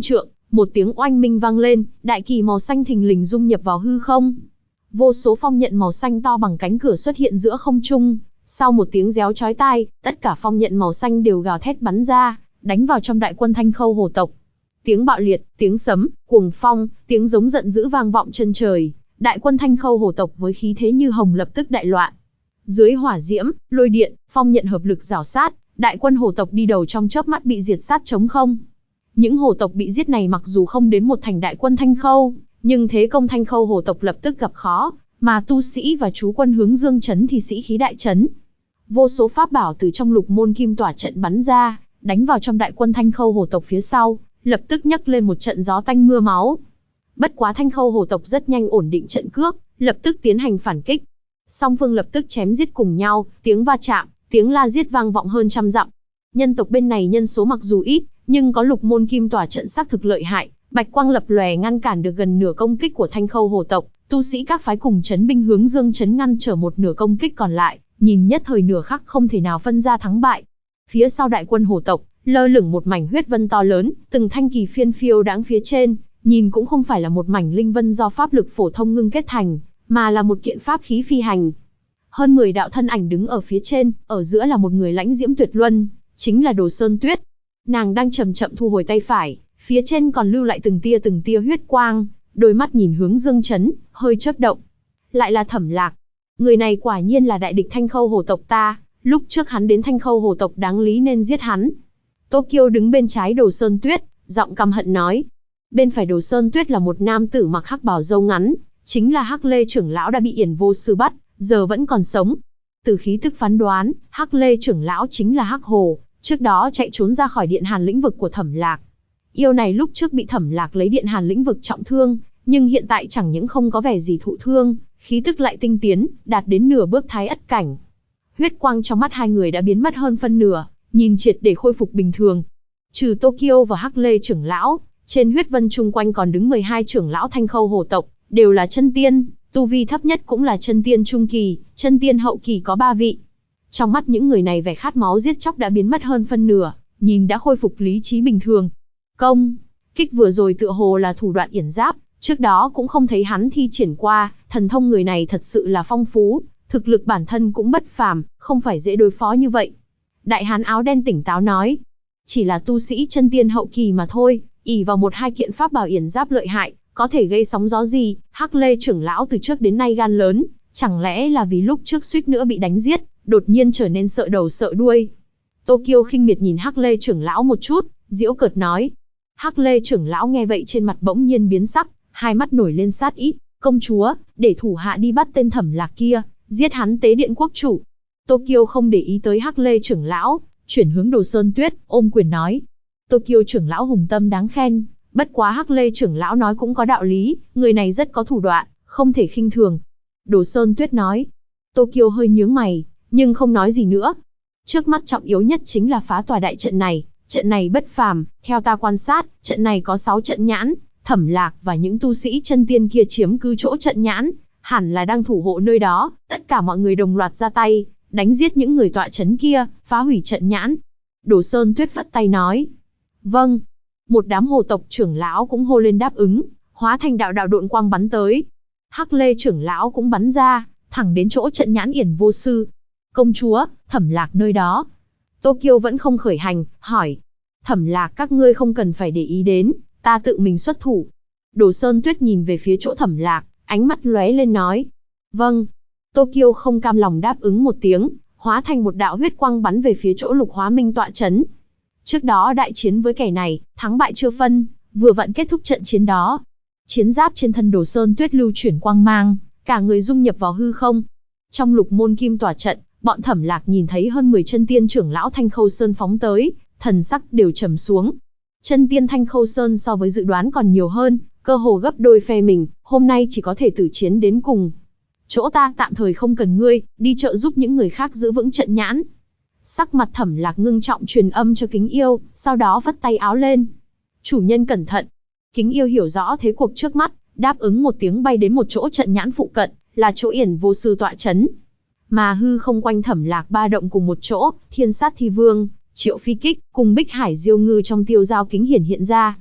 một tiếng oanh minh vang lên, đại kỳ màu xanh thình lình dung nhập vào hư không. Vô số phong nhận màu xanh to bằng cánh cửa xuất hiện giữa không trung, sau một tiếng réo chói tai, tất cả phong nhận màu xanh đều gào thét bắn ra, đánh vào trong đại quân Thanh Khâu hồ tộc. Tiếng bạo liệt, tiếng sấm, cuồng phong, tiếng giống giận dữ vang vọng chân trời, đại quân Thanh Khâu hồ tộc với khí thế như hồng lập tức đại loạn. Dưới hỏa diễm, lôi điện, phong nhận hợp lực rào sát, đại quân hồ tộc đi đầu trong chớp mắt bị diệt sát trống không. Những hồ tộc bị giết này mặc dù không đến một thành đại quân Thanh Khâu, nhưng thế công Thanh Khâu hồ tộc lập tức gặp khó, mà tu sĩ và chú quân hướng Dương trấn thì sĩ khí đại trấn. Vô số pháp bảo từ trong lục môn kim tỏa trận bắn ra, đánh vào trong đại quân Thanh Khâu hồ tộc phía sau, lập tức nhấc lên một trận gió tanh mưa máu. Bất quá Thanh Khâu hồ tộc rất nhanh ổn định trận cước, lập tức tiến hành phản kích. Song phương lập tức chém giết cùng nhau, tiếng va chạm, tiếng la giết vang vọng hơn trăm dặm. Nhân tộc bên này nhân số mặc dù ít, nhưng có lục môn kim tỏa trận xác thực lợi hại, bạch quang lập lòe ngăn cản được gần nửa công kích của Thanh Khâu hồ tộc. Tu sĩ các phái cùng trấn binh hướng Dương trấn ngăn trở một nửa công kích còn lại, nhìn nhất thời nửa khắc không thể nào phân ra thắng bại. Phía sau đại quân hồ tộc, lơ lửng một mảnh huyết vân to lớn, từng thanh kỳ phiên phiêu đãng phía trên, nhìn cũng không phải là một mảnh linh vân do pháp lực phổ thông ngưng kết thành, mà là một kiện pháp khí phi hành. Hơn 10 đạo thân ảnh đứng ở phía trên, ở giữa là một người lãnh diễm tuyệt luân, chính là Đồ Sơn Tuyết. Nàng đang chậm chậm thu hồi tay phải, phía trên còn lưu lại từng tia huyết quang, đôi mắt nhìn hướng Dương trấn, hơi chớp động. Lại là Thẩm Lạc. Người này quả nhiên là đại địch Thanh Khâu hồ tộc ta, lúc trước hắn đến Thanh Khâu hồ tộc đáng lý nên giết hắn. Tô Kiêu đứng bên trái Đồ Sơn Tuyết, giọng căm hận nói. Bên phải Đồ Sơn Tuyết là một nam tử mặc hắc bào râu ngắn, chính là Hắc Lê trưởng lão đã bị Yển Vô Sư bắt, giờ vẫn còn sống. Từ khí tức phán đoán, Hắc Lê trưởng lão chính là Hắc Hồ, trước đó chạy trốn ra khỏi Điện Hàn lĩnh vực của Thẩm Lạc. Yêu này lúc trước bị Thẩm Lạc lấy Điện Hàn lĩnh vực trọng thương, nhưng hiện tại chẳng những không có vẻ gì thụ thương, khí tức lại tinh tiến, đạt đến nửa bước thái ất cảnh. Huyết quang trong mắt hai người đã biến mất hơn phân nửa, nhìn triệt để khôi phục bình thường. Trừ Tô Kiêu và Hắc Lê trưởng lão, trên huyết vân chung quanh còn đứng 12 trưởng lão Thanh Khâu hồ tộc, đều là chân tiên, tu vi thấp nhất cũng là chân tiên trung kỳ, chân tiên hậu kỳ có 3 vị. Trong mắt những người này vẻ khát máu giết chóc đã biến mất hơn phân nửa, nhìn đã khôi phục lý trí bình thường. Công kích vừa rồi tựa hồ là thủ đoạn yển giáp, trước đó cũng không thấy hắn thi triển qua, thần thông người này thật sự là phong phú, thực lực bản thân cũng bất phàm, không phải dễ đối phó như vậy. Đại hán áo đen tỉnh táo nói, chỉ là tu sĩ chân tiên hậu kỳ mà thôi, ỷ vào một hai kiện pháp bảo yển giáp lợi hại, có thể gây sóng gió gì? Hắc Lê trưởng lão từ trước đến nay gan lớn, chẳng lẽ là vì lúc trước suýt nữa bị đánh giết, đột nhiên trở nên sợ đầu sợ đuôi? Tô Kiêu khinh miệt nhìn Hắc Lê trưởng lão một chút, giễu cợt nói. Hắc Lê trưởng lão nghe vậy trên mặt bỗng nhiên biến sắc, hai mắt nổi lên sát ý. Công chúa, để thủ hạ đi bắt tên Thẩm Lạc kia, giết hắn tế điện quốc chủ. Tô Kiêu không để ý tới Hắc Lê trưởng lão, chuyển hướng Đồ Sơn Tuyết, ôm quyền nói. Tô Kiêu trưởng lão hùng tâm đáng khen, bất quá Hắc Lê trưởng lão nói cũng có đạo lý, người này rất có thủ đoạn, không thể khinh thường. Đồ Sơn Tuyết nói. Tô Kiêu hơi nhướng mày, nhưng không nói gì nữa. Trước mắt trọng yếu nhất chính là phá tòa đại trận này bất phàm, theo ta quan sát, trận này có 6 trận nhãn, Thẩm Lạc và những tu sĩ chân tiên kia chiếm cứ chỗ trận nhãn, hẳn là đang thủ hộ nơi đó, tất cả mọi người đồng loạt ra tay, đánh giết những người tọa trấn kia, phá hủy trận nhãn. Đồ Sơn Tuyết vất tay nói. Vâng. Một đám hồ tộc trưởng lão cũng hô lên đáp ứng, hóa thành đạo đạo độn quang bắn tới. Hắc Lê trưởng lão cũng bắn ra, thẳng đến chỗ trận nhãn Yển Vô Sư. Công chúa, Thẩm Lạc nơi đó. Tô Kiêu vẫn không khởi hành, hỏi. Thẩm Lạc các ngươi không cần phải để ý đến, ta tự mình xuất thủ. Đồ Sơn Tuyết nhìn về phía chỗ Thẩm Lạc, ánh mắt lóe lên nói. Vâng. Tô Kiêu không cam lòng đáp ứng một tiếng, hóa thành một đạo huyết quang bắn về phía chỗ Lục Hóa Minh tọa trấn. Trước đó đại chiến với kẻ này, thắng bại chưa phân, vừa vặn kết thúc trận chiến đó. Chiến giáp trên thân Đồ Sơn Tuyết lưu chuyển quang mang, cả người dung nhập vào hư không. Trong lục môn kim tỏa trận, bọn Thẩm Lạc nhìn thấy hơn 10 chân tiên trưởng lão Thanh Khâu Sơn phóng tới, thần sắc đều trầm xuống. Chân tiên Thanh Khâu Sơn so với dự đoán còn nhiều hơn, cơ hồ gấp đôi phe mình, hôm nay chỉ có thể tử chiến đến cùng. Chỗ ta tạm thời không cần ngươi, đi trợ giúp những người khác giữ vững trận nhãn. Sắc mặt Thẩm Lạc ngưng trọng truyền âm cho Kính Yêu, sau đó vất tay áo lên. Chủ nhân cẩn thận. Kính Yêu hiểu rõ thế cuộc trước mắt, đáp ứng một tiếng bay đến một chỗ trận nhãn phụ cận, là chỗ Yển Vô Sư tọa trấn. Mà hư không quanh Thẩm Lạc ba động cùng một chỗ, Thiên Sát Thi Vương, Triệu Phi Kích, cùng Bích Hải Diêu Ngư trong tiêu giao kính hiển hiện ra.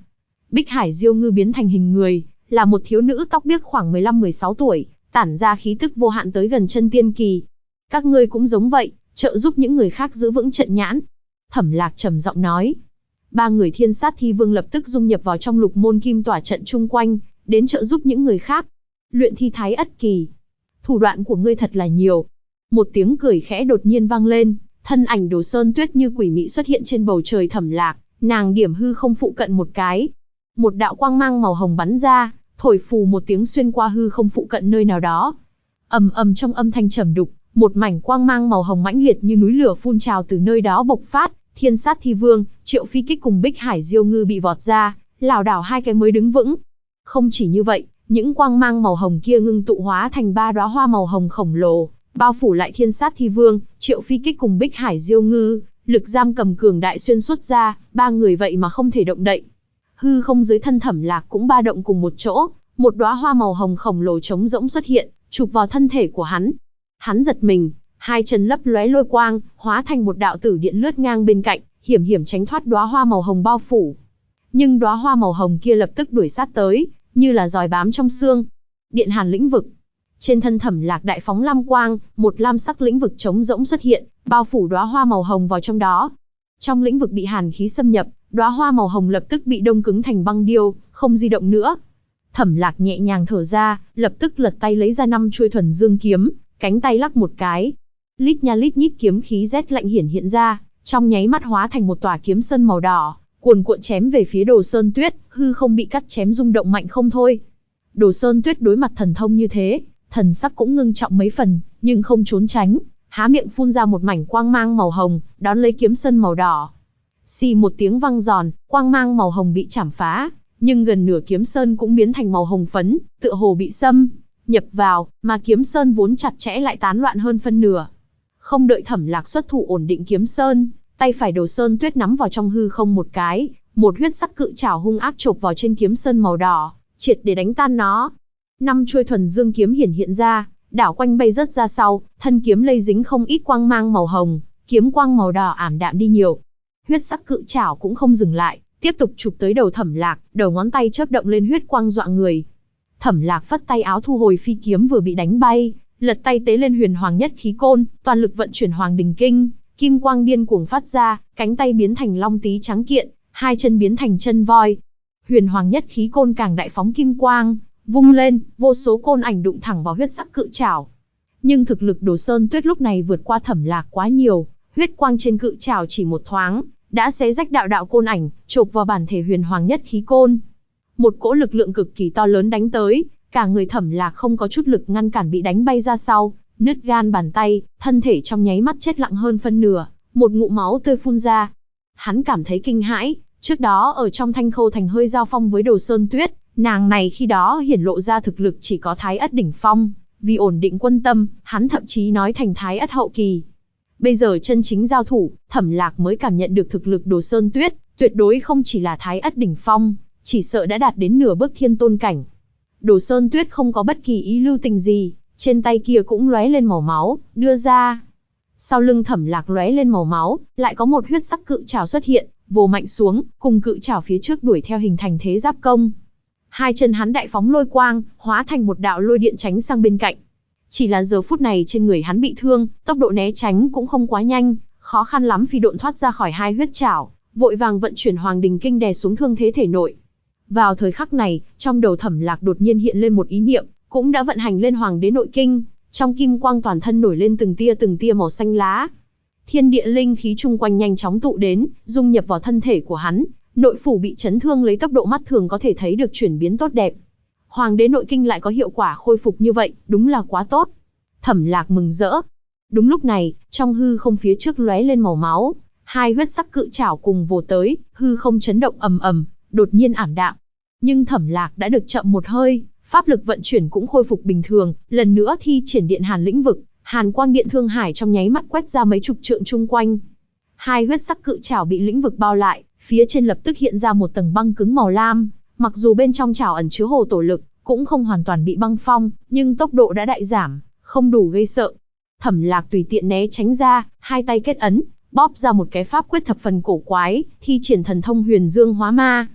Bích Hải Diêu Ngư biến thành hình người, là một thiếu nữ tóc biếc khoảng 15-16 tuổi, tản ra khí tức vô hạn tới gần chân tiên kỳ. Các ngươi cũng giống vậy, trợ giúp những người khác giữ vững trận nhãn. Thẩm Lạc trầm giọng nói. Ba người Thiên Sát Thi Vương lập tức dung nhập vào trong lục môn kim tỏa trận chung quanh, đến trợ giúp những người khác. Luyện thi thái ất kỳ. Thủ đoạn của ngươi thật là nhiều. Một tiếng cười khẽ đột nhiên vang lên, thân ảnh Đồ Sơn Tuyết như quỷ mị xuất hiện trên bầu trời Thẩm Lạc, nàng điểm hư không phụ cận một cái. Một đạo quang mang màu hồng bắn ra, thổi phù một tiếng xuyên qua hư không phụ cận nơi nào đó. Ầm ầm trong âm thanh trầm đục, một mảnh quang mang màu hồng mãnh liệt như núi lửa phun trào từ nơi đó bộc phát, Thiên Sát Thi Vương, Triệu Phi Kích cùng Bích Hải Diêu Ngư bị vọt ra, lảo đảo hai cái mới đứng vững. Không chỉ như vậy, những quang mang màu hồng kia ngưng tụ hóa thành ba đóa hoa màu hồng khổng lồ, bao phủ lại Thiên Sát Thi Vương, Triệu Phi Kích cùng Bích Hải Diêu Ngư, lực giam cầm cường đại xuyên suốt ra, ba người vậy mà không thể động đậy. Hư không dưới thân Thẩm Lạc cũng ba động cùng một chỗ, một đóa hoa màu hồng khổng lồ trống rỗng xuất hiện, chụp vào thân thể của hắn. Hắn giật mình, hai chân lấp lóe lôi quang, hóa thành một đạo tử điện lướt ngang bên cạnh, hiểm hiểm tránh thoát đóa hoa màu hồng bao phủ. Nhưng đóa hoa màu hồng kia lập tức đuổi sát tới, như là giòi bám trong xương. Điện Hàn lĩnh vực. Trên thân Thẩm Lạc đại phóng lam quang, một lam sắc lĩnh vực trống rỗng xuất hiện, bao phủ đóa hoa màu hồng vào trong đó. Trong lĩnh vực bị hàn khí xâm nhập, đóa hoa màu hồng lập tức bị đông cứng thành băng điêu, không di động nữa. Thẩm Lạc nhẹ nhàng thở ra, lập tức lật tay lấy ra 5 chuôi thuần dương kiếm, cánh tay lắc một cái. Lít nha lít nhít kiếm khí rét lạnh hiện ra, trong nháy mắt hóa thành một tòa kiếm sơn màu đỏ, cuồn cuộn chém về phía Đồ Sơn Tuyết, hư không bị cắt chém rung động mạnh không thôi. Đồ Sơn Tuyết đối mặt thần thông như thế, thần sắc cũng ngưng trọng mấy phần, nhưng không trốn tránh, há miệng phun ra một mảnh quang mang màu hồng, đón lấy kiếm sơn màu đỏ. Xì một tiếng vang giòn, quang mang màu hồng bị chảm phá, nhưng gần nửa kiếm sơn cũng biến thành màu hồng phấn, tựa hồ bị xâm nhập vào, mà kiếm sơn vốn chặt chẽ lại tán loạn hơn phân nửa. Không đợi Thẩm Lạc xuất thủ ổn định kiếm sơn, tay phải Đồ Sơn Tuyết nắm vào trong hư không một cái, một huyết sắc cự trảo hung ác chộp vào trên kiếm sơn màu đỏ, triệt để đánh tan nó. 5 chuôi thuần dương kiếm hiện ra, đảo quanh bay rớt ra sau, thân kiếm lây dính không ít quang mang màu hồng, kiếm quang màu đỏ ảm đạm đi nhiều. Huyết sắc cự trảo cũng không dừng lại, tiếp tục chụp tới đầu Thẩm Lạc, đầu ngón tay chớp động lên huyết quang dọa người. Thẩm Lạc phất tay áo thu hồi phi kiếm vừa bị đánh bay, lật tay tế lên Huyền Hoàng Nhất Khí Côn, toàn lực vận chuyển Hoàng Đình Kinh, kim quang điên cuồng phát ra, cánh tay biến thành long tí trắng kiện, hai chân biến thành chân voi. Huyền Hoàng Nhất Khí Côn càng đại phóng kim quang, vung lên, vô số côn ảnh đụng thẳng vào huyết sắc cự trảo. Nhưng thực lực Đồ Sơn Tuyết lúc này vượt qua Thẩm Lạc quá nhiều, huyết quang trên cự trảo chỉ một thoáng đã xé rách đạo đạo côn ảnh, chộp vào bản thể Huyền Hoàng Nhất Khí Côn. Một cỗ lực lượng cực kỳ to lớn đánh tới, cả người Thẩm Lạc không có chút lực ngăn cản bị đánh bay ra sau, nứt gan bàn tay, thân thể trong nháy mắt chết lặng hơn phân nửa, một ngụm máu tươi phun ra. Hắn cảm thấy kinh hãi, trước đó ở trong Thanh Khâu Thành hơi giao phong với Đồ Sơn Tuyết, nàng này khi đó hiển lộ ra thực lực chỉ có Thái Ất đỉnh phong, vì ổn định quân tâm, hắn thậm chí nói thành Thái Ất hậu kỳ. Bây giờ chân chính giao thủ, Thẩm Lạc mới cảm nhận được thực lực Đồ Sơn Tuyết, tuyệt đối không chỉ là Thái Ất đỉnh phong, chỉ sợ đã đạt đến nửa bước thiên tôn cảnh. Đồ Sơn Tuyết không có bất kỳ ý lưu tình gì, trên tay kia cũng lóe lên màu máu, đưa ra. Sau lưng Thẩm Lạc lóe lên màu máu, lại có một huyết sắc cự trảo xuất hiện, vồ mạnh xuống, cùng cự trảo phía trước đuổi theo hình thành thế giáp công. Hai chân hắn đại phóng lôi quang, hóa thành một đạo lôi điện tránh sang bên cạnh. Chỉ là giờ phút này trên người hắn bị thương, tốc độ né tránh cũng không quá nhanh, khó khăn lắm phi độn thoát ra khỏi hai huyết trảo, vội vàng vận chuyển Hoàng Đình Kinh đè xuống thương thế thể nội. Vào thời khắc này, trong đầu Thẩm Lạc đột nhiên hiện lên một ý niệm, cũng đã vận hành lên Hoàng Đế Nội Kinh, trong kim quang toàn thân nổi lên từng tia màu xanh lá. Thiên địa linh khí chung quanh nhanh chóng tụ đến, dung nhập vào thân thể của hắn, nội phủ bị chấn thương lấy tốc độ mắt thường có thể thấy được chuyển biến tốt đẹp. Hoàng Đế Nội Kinh lại có hiệu quả khôi phục như vậy, đúng là quá tốt. Thẩm Lạc mừng rỡ. Đúng lúc này, trong hư không phía trước lóe lên màu máu, hai huyết sắc cự trảo cùng vồ tới, hư không chấn động ầm ầm, đột nhiên ảm đạm. Nhưng Thẩm Lạc đã được chậm một hơi, pháp lực vận chuyển cũng khôi phục bình thường, lần nữa thi triển Điện Hàn lĩnh vực, hàn quang điện thương hải trong nháy mắt quét ra mấy chục trượng chung quanh. Hai huyết sắc cự trảo bị lĩnh vực bao lại, phía trên lập tức hiện ra một tầng băng cứng màu lam, mặc dù bên trong trảo ẩn chứa hồ tổ lực, cũng không hoàn toàn bị băng phong, nhưng tốc độ đã đại giảm, không đủ gây sợ. Thẩm Lạc tùy tiện né tránh ra, hai tay kết ấn, bóp ra một cái pháp quyết thập phần cổ quái, thi triển thần thông Huyền Dương Hóa Ma.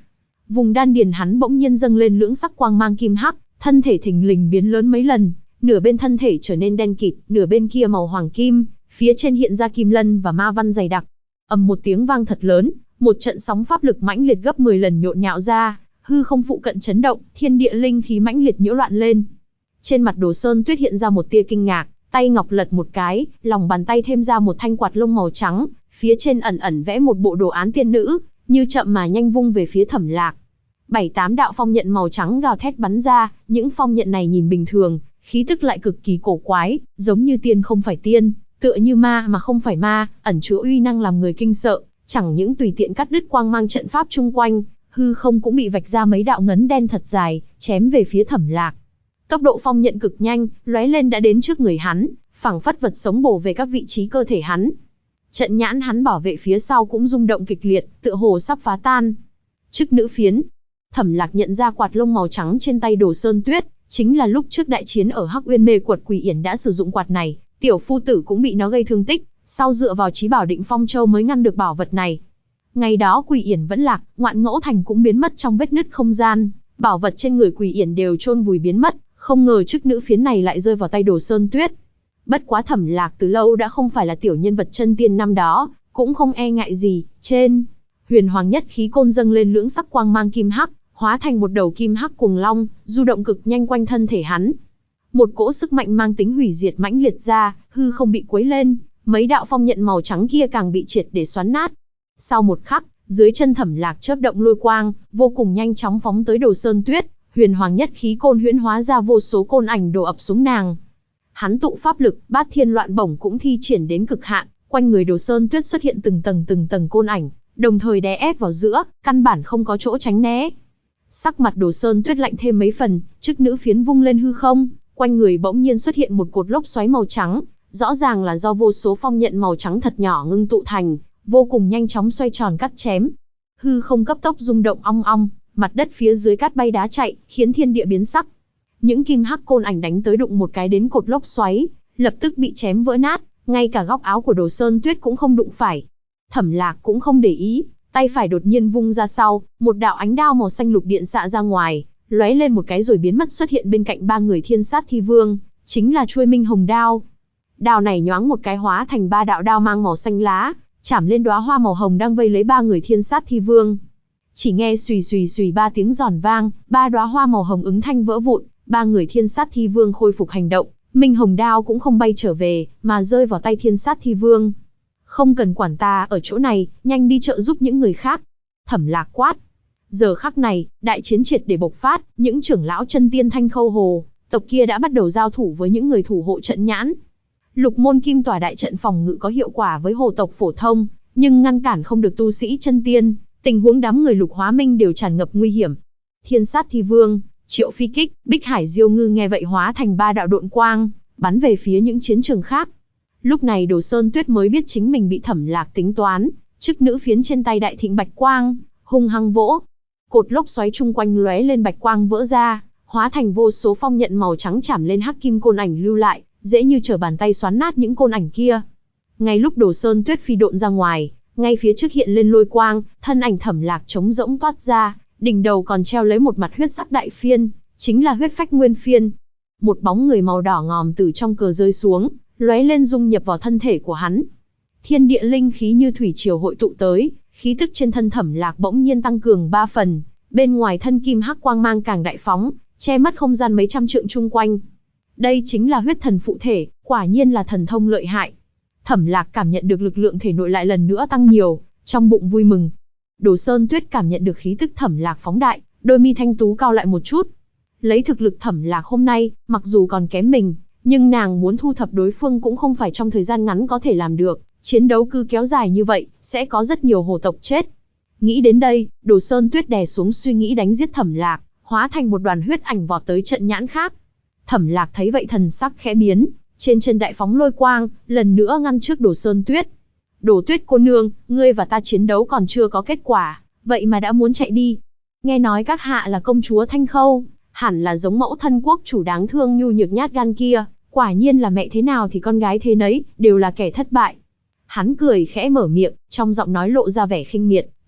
vùng đan điền hắn bỗng nhiên dâng lên lưỡng sắc quang mang kim hắc, thân thể thình lình biến lớn mấy lần, nửa bên thân thể trở nên đen kịt, nửa bên kia màu hoàng kim, phía trên hiện ra kim lân và ma văn dày đặc. Ầm một tiếng vang thật lớn, một trận sóng pháp lực mãnh liệt gấp 10 lần nhộn nhạo ra, hư không phụ cận chấn động, thiên địa linh khí mãnh liệt nhiễu loạn lên. Trên mặt Đồ Sơn Tuyết hiện ra một tia kinh ngạc, tay ngọc lật một cái, lòng bàn tay thêm ra một thanh quạt lông màu trắng, phía trên ẩn ẩn vẽ một bộ đồ án tiên nữ, như chậm mà nhanh vung về phía Thẩm Lạc. 7-8 đạo phong nhận màu trắng gào thét bắn ra, những phong nhận này nhìn bình thường, khí tức lại cực kỳ cổ quái, giống như tiên không phải tiên, tựa như ma mà không phải ma, ẩn chứa uy năng làm người kinh sợ, chẳng những tùy tiện cắt đứt quang mang trận pháp chung quanh, hư không cũng bị vạch ra mấy đạo ngấn đen thật dài, chém về phía Thẩm Lạc. Tốc độ phong nhận cực nhanh, lóe lên đã đến trước người hắn, phảng phất vật sống bổ về các vị trí cơ thể hắn. Trận nhãn hắn bảo vệ phía sau cũng rung động kịch liệt, tựa hồ sắp phá tan. Chức nữ phiến. Thẩm Lạc nhận ra quạt lông màu trắng trên tay Đồ Sơn Tuyết, chính là lúc trước đại chiến ở Hắc Uyên Mê Quật Quỷ Yển đã sử dụng quạt này, tiểu phu tử cũng bị nó gây thương tích, sau dựa vào chí bảo Định Phong Châu mới ngăn được bảo vật này. Ngày đó Quỷ Yển vẫn lạc, Ngoạn Ngẫu Thành cũng biến mất trong vết nứt không gian, bảo vật trên người Quỷ Yển đều chôn vùi biến mất, không ngờ chức nữ phiến này lại rơi vào tay Đồ Sơn Tuyết. Bất quá Thẩm Lạc từ lâu đã không phải là tiểu nhân vật chân tiên năm đó, cũng không e ngại gì. Trên Huyền Hoàng Nhất Khí Côn dâng lên lưỡng sắc quang mang kim hắc, hóa thành một đầu kim hắc cuồng long, du động cực nhanh quanh thân thể hắn. Một cỗ sức mạnh mang tính hủy diệt mãnh liệt ra, hư không bị quấy lên, mấy đạo phong nhận màu trắng kia càng bị triệt để xoắn nát. Sau một khắc, dưới chân Thẩm Lạc chớp động lôi quang, vô cùng nhanh chóng phóng tới Đồ Sơn Tuyết, Huyền Hoàng Nhất Khí Côn huyễn hóa ra vô số côn ảnh đổ ập xuống nàng. Hắn tụ pháp lực, Bát Thiên Loạn Bổng cũng thi triển đến cực hạn, quanh người Đồ Sơn Tuyết xuất hiện từng tầng côn ảnh, đồng thời đè ép vào giữa, căn bản không có chỗ tránh né. Sắc mặt Đồ Sơn Tuyết lạnh thêm mấy phần, chức nữ phiến vung lên hư không, quanh người bỗng nhiên xuất hiện một cột lốc xoáy màu trắng, rõ ràng là do vô số phong nhận màu trắng thật nhỏ ngưng tụ thành, vô cùng nhanh chóng xoay tròn cắt chém. Hư không cấp tốc rung động ong ong, mặt đất phía dưới cát bay đá chạy, khiến thiên địa biến sắc. Những kim hắc côn ảnh đánh tới đụng một cái đến cột lốc xoáy, lập tức bị chém vỡ nát, ngay cả góc áo của Đồ Sơn Tuyết cũng không đụng phải. Thẩm Lạc cũng không để ý, tay phải đột nhiên vung ra sau, một đạo ánh đao màu xanh lục điện xạ ra ngoài, lóe lên một cái rồi biến mất xuất hiện bên cạnh ba người Thiên Sát Thi Vương, chính là chuôi Minh Hồng đao. Đao này nhoáng một cái hóa thành ba đạo đao mang màu xanh lá, chảm lên đóa hoa màu hồng đang vây lấy ba người Thiên Sát Thi Vương. Chỉ nghe xùy xùy xùy ba tiếng giòn vang, ba đóa hoa màu hồng ứng thanh vỡ vụn, ba người Thiên Sát Thi Vương khôi phục hành động, Minh Hồng đao cũng không bay trở về, mà rơi vào tay Thiên Sát Thi Vương. Không cần quản ta ở chỗ này, nhanh đi trợ giúp những người khác. Thẩm Lạc quát. Giờ khắc này, đại chiến triệt để bộc phát, những trưởng lão chân tiên Thanh Khâu Hồ tộc kia đã bắt đầu giao thủ với những người thủ hộ trận nhãn. Lục môn kim tỏa đại trận phòng ngự có hiệu quả với hồ tộc phổ thông, nhưng ngăn cản không được tu sĩ chân tiên, tình huống đám người Lục Hóa Minh đều tràn ngập nguy hiểm. Thiên Sát Thi Vương, Triệu Phi Kích, Bích Hải Diêu Ngư nghe vậy hóa thành ba đạo độn quang, bắn về phía những chiến trường khác. Lúc này Đồ Sơn Tuyết mới biết chính mình bị Thẩm Lạc tính toán, chức nữ phiến trên tay đại thịnh bạch quang, hung hăng vỗ. Cột lốc xoáy chung quanh lóe lên bạch quang vỡ ra, hóa thành vô số phong nhận màu trắng chảm lên hắc kim côn ảnh lưu lại, dễ như trở bàn tay xoắn nát những côn ảnh kia. Ngay lúc Đồ Sơn Tuyết phi độn ra ngoài, ngay phía trước hiện lên lôi quang, thân ảnh Thẩm Lạc trống rỗng toát ra, đỉnh đầu còn treo lấy một mặt huyết sắc đại phiên, chính là huyết phách nguyên phiên. Một bóng người màu đỏ ngòm từ trong cờ rơi xuống, lóe lên dung nhập vào thân thể của hắn. Thiên địa linh khí như thủy triều hội tụ tới, khí tức trên thân Thẩm Lạc bỗng nhiên tăng cường 3 phần, bên ngoài thân kim hắc quang mang càng đại phóng, che mất không gian mấy trăm trượng chung quanh. Đây chính là huyết thần phụ thể, quả nhiên là thần thông lợi hại. Thẩm Lạc cảm nhận được lực lượng thể nội lại lần nữa tăng nhiều, trong bụng vui mừng. Đồ Sơn Tuyết cảm nhận được khí tức Thẩm Lạc phóng đại, đôi mi thanh tú cau lại một chút. Lấy thực lực Thẩm Lạc hôm nay, mặc dù còn kém mình, nhưng nàng muốn thu thập đối phương cũng không phải trong thời gian ngắn có thể làm được, chiến đấu cứ kéo dài như vậy, sẽ có rất nhiều hồ tộc chết. Nghĩ đến đây, Đồ Sơn Tuyết đè xuống suy nghĩ đánh giết Thẩm Lạc, hóa thành một đoàn huyết ảnh vọt tới trận nhãn khác. Thẩm Lạc thấy vậy thần sắc khẽ biến, trên chân đại phóng lôi quang, lần nữa ngăn trước Đồ Sơn Tuyết. Đồ Tuyết cô nương, ngươi và ta chiến đấu còn chưa có kết quả, vậy mà đã muốn chạy đi. Nghe nói các hạ là công chúa Thanh Khâu, hẳn là giống mẫu thân quốc chủ đáng thương nhu nhược nhát gan kia, quả nhiên là mẹ thế nào thì con gái thế nấy, đều là kẻ thất bại. Hắn cười khẽ mở miệng, trong giọng nói lộ ra vẻ khinh miệt,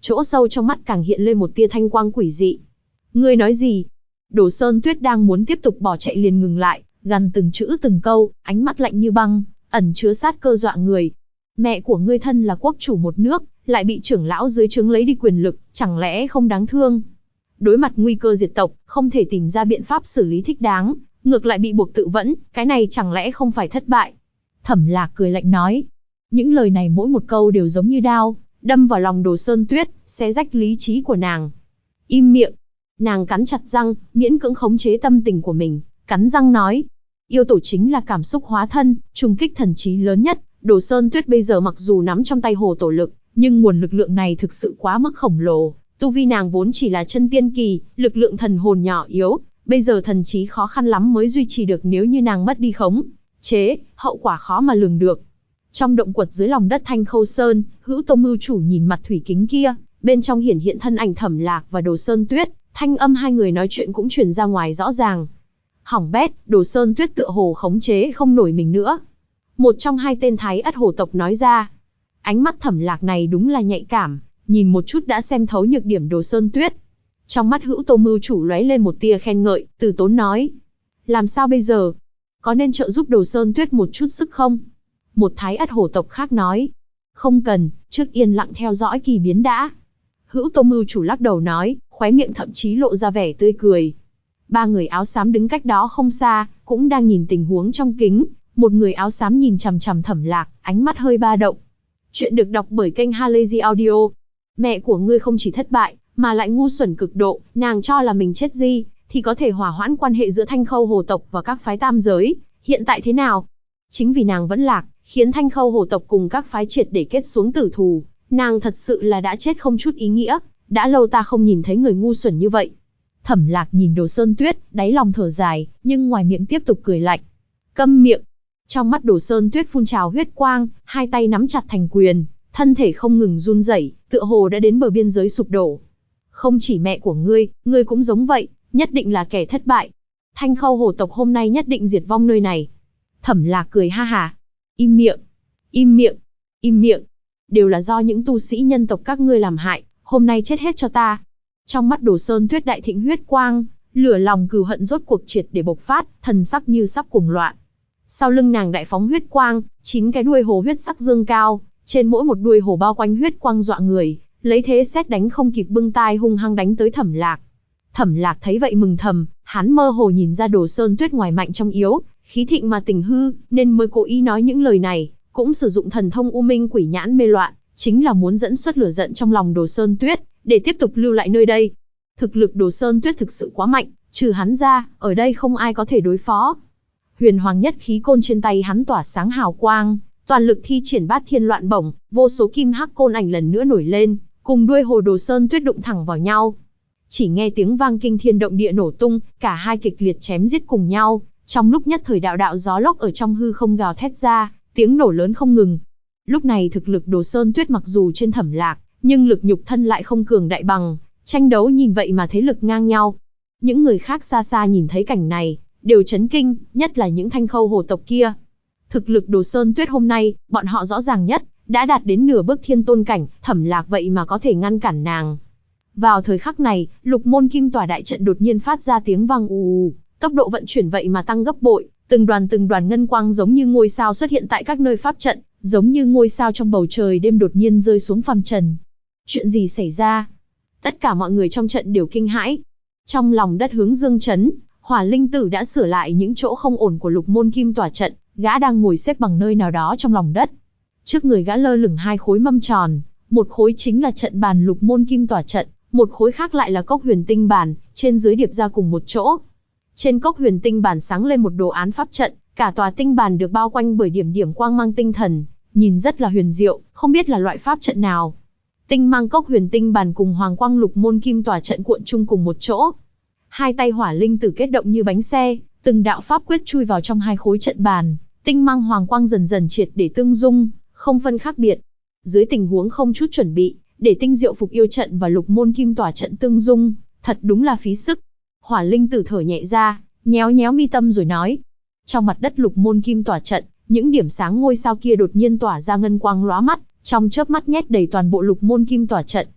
chỗ sâu trong mắt càng hiện lên một tia thanh quang quỷ dị. Ngươi nói gì? Đồ Sơn Tuyết đang muốn tiếp tục bỏ chạy liền ngừng lại, gằn từng chữ từng câu, ánh mắt lạnh như băng, ẩn chứa sát cơ dọa người. Mẹ của ngươi thân là quốc chủ một nước, lại bị trưởng lão dưới trướng lấy đi quyền lực, chẳng lẽ không đáng thương? Đối mặt nguy cơ diệt tộc, không thể tìm ra biện pháp xử lý thích đáng, ngược lại bị buộc tự vẫn, cái này chẳng lẽ không phải thất bại? Thẩm Lạc cười lạnh nói. Những lời này mỗi một câu đều giống như đao, đâm vào lòng Đồ Sơn Tuyết, xé rách lý trí của nàng. Im miệng. Nàng cắn chặt răng, miễn cưỡng khống chế tâm tình của mình, cắn răng nói. Yêu tổ chính là cảm xúc hóa thân, trùng kích thần trí lớn nhất. Đồ Sơn Tuyết bây giờ mặc dù nắm trong tay hồ tổ lực, nhưng nguồn lực lượng này thực sự quá mức khổng lồ. Tu vi nàng vốn chỉ là chân tiên kỳ, lực lượng thần hồn nhỏ yếu, bây giờ thần trí khó khăn lắm mới duy trì được, nếu như nàng mất đi khống chế, hậu quả khó mà lường được. Trong động quật dưới lòng đất Thanh Khâu Sơn, Hữu Tô Mưu chủ nhìn mặt thủy kính kia, bên trong hiển hiện thân ảnh Thẩm Lạc và Đồ Sơn Tuyết, thanh âm hai người nói chuyện cũng truyền ra ngoài rõ ràng. Hỏng bét, Đồ Sơn Tuyết tựa hồ khống chế không nổi mình nữa. Một trong hai tên Thái Ất Hổ tộc nói ra. Ánh mắt Thẩm Lạc này đúng là nhạy cảm, nhìn một chút đã xem thấu nhược điểm Đồ Sơn Tuyết. Trong mắt Hữu Tô Mưu chủ lóe lên một tia khen ngợi, từ tốn nói. Làm sao bây giờ? Có nên trợ giúp Đồ Sơn Tuyết một chút sức không? Một Thái Ất Hổ tộc khác nói. Không cần, trước yên lặng theo dõi kỳ biến đã. Hữu Tô Mưu chủ lắc đầu nói, khóe miệng thậm chí lộ ra vẻ tươi cười. Ba người áo xám đứng cách đó không xa, cũng đang nhìn tình huống trong kính. Một người áo xám nhìn chằm chằm Thẩm Lạc, ánh mắt hơi ba động. Chuyện được đọc bởi kênh Halazy Audio. Mẹ của ngươi không chỉ thất bại, mà lại ngu xuẩn cực độ, nàng cho là mình chết di, thì có thể hòa hoãn quan hệ giữa Thanh Khâu Hồ tộc và các phái tam giới. Hiện tại thế nào? Chính vì nàng vẫn lạc, khiến Thanh Khâu Hồ tộc cùng các phái triệt để kết xuống tử thù. Nàng thật sự là đã chết không chút ý nghĩa, đã lâu ta không nhìn thấy người ngu xuẩn như vậy. Thẩm Lạc nhìn Đồ Sơn Tuyết, đáy lòng thở dài, nhưng ngoài miệng tiếp tục cười lạnh. Câm miệng. Trong mắt Đồ Sơn Tuyết phun trào huyết quang, hai tay nắm chặt thành quyền, thân thể không ngừng run rẩy, tựa hồ đã đến bờ biên giới sụp đổ. Không chỉ mẹ của ngươi cũng giống vậy, nhất định là kẻ thất bại. Thanh Khâu Hồ tộc hôm nay nhất định diệt vong nơi này. Thẩm Lạc cười ha hả. Im miệng, im miệng, im miệng. Đều là do những tu sĩ nhân tộc các ngươi làm hại, hôm nay chết hết cho ta. Trong mắt Đồ Sơn Tuyết đại thịnh huyết quang, lửa lòng cừu hận rốt cuộc triệt để bộc phát, thần sắc như sắp cuồng loạn. Sau lưng nàng đại phóng huyết quang, 9 cái đuôi hồ huyết sắc dương cao, trên mỗi một đuôi hồ bao quanh huyết quang dọa người, lấy thế sét đánh không kịp bưng tai hung hăng đánh tới Thẩm Lạc. Thẩm Lạc thấy vậy mừng thầm, hắn mơ hồ nhìn ra Đồ Sơn Tuyết ngoài mạnh trong yếu, khí thịnh mà tình hư, nên mới cố ý nói những lời này, cũng sử dụng thần thông U Minh Quỷ Nhãn mê loạn, chính là muốn dẫn xuất lửa giận trong lòng Đồ Sơn Tuyết, để tiếp tục lưu lại nơi đây. Thực lực Đồ Sơn Tuyết thực sự quá mạnh, trừ hắn ra, ở đây không ai có thể đối phó. Huyền Hoàng nhất khí côn trên tay hắn tỏa sáng hào quang, toàn lực thi triển Bát Thiên Loạn Bổng, vô số kim hắc côn ảnh lần nữa nổi lên, cùng đuôi hồ Đồ Sơn Tuyết đụng thẳng vào nhau. Chỉ nghe tiếng vang kinh thiên động địa nổ tung, cả hai kịch liệt chém giết cùng nhau, trong lúc nhất thời đạo đạo gió lốc ở trong hư không gào thét ra, tiếng nổ lớn không ngừng. Lúc này thực lực Đồ Sơn Tuyết mặc dù trên Thẩm Lạc, nhưng lực nhục thân lại không cường đại bằng, tranh đấu nhìn vậy mà thế lực ngang nhau. Những người khác xa xa nhìn thấy cảnh này, đều chấn kinh, nhất là những Thanh Khâu Hồ tộc kia. Thực lực Đồ Sơn Tuyết hôm nay, bọn họ rõ ràng nhất, đã đạt đến nửa bước thiên tôn cảnh, Thẩm Lạc vậy mà có thể ngăn cản nàng. Vào thời khắc này, Lục Môn Kim Tỏa đại trận đột nhiên phát ra tiếng vang ù ù, tốc độ vận chuyển vậy mà tăng gấp bội, từng đoàn ngân quang giống như ngôi sao xuất hiện tại các nơi pháp trận, giống như ngôi sao trong bầu trời đêm đột nhiên rơi xuống phàm trần. Chuyện gì xảy ra? Tất cả mọi người trong trận đều kinh hãi. Trong lòng đất hướng dương chấn, Hỏa Linh Tử đã sửa lại những chỗ không ổn của Lục Môn Kim Tỏa trận, gã đang ngồi xếp bằng nơi nào đó trong lòng đất. Trước người gã lơ lửng hai khối mâm tròn, một khối chính là trận bàn Lục Môn Kim Tỏa trận, một khối khác lại là cốc huyền tinh bàn, trên dưới điệp ra cùng một chỗ. Trên cốc huyền tinh bàn sáng lên một đồ án pháp trận, cả tòa tinh bàn được bao quanh bởi điểm điểm quang mang tinh thần, nhìn rất là huyền diệu, không biết là loại pháp trận nào. Tinh mang cốc huyền tinh bàn cùng hoàng quang Lục Môn Kim Tỏa trận cuộn chung cùng một chỗ. Hai tay Hỏa Linh Tử kết động như bánh xe, từng đạo pháp quyết chui vào trong hai khối trận bàn, tinh mang hoàng quang dần dần triệt để tương dung, không phân khác biệt. Dưới tình huống không chút chuẩn bị, để tinh diệu phục yêu trận và Lục Môn Kim Tỏa trận tương dung, thật đúng là phí sức. Hỏa Linh Tử thở nhẹ ra, nhéo nhéo mi tâm rồi nói. Trong mặt đất Lục Môn Kim Tỏa trận, những điểm sáng ngôi sao kia đột nhiên tỏa ra ngân quang lóa mắt, trong chớp mắt nhét đầy toàn bộ Lục Môn Kim Tỏa trận.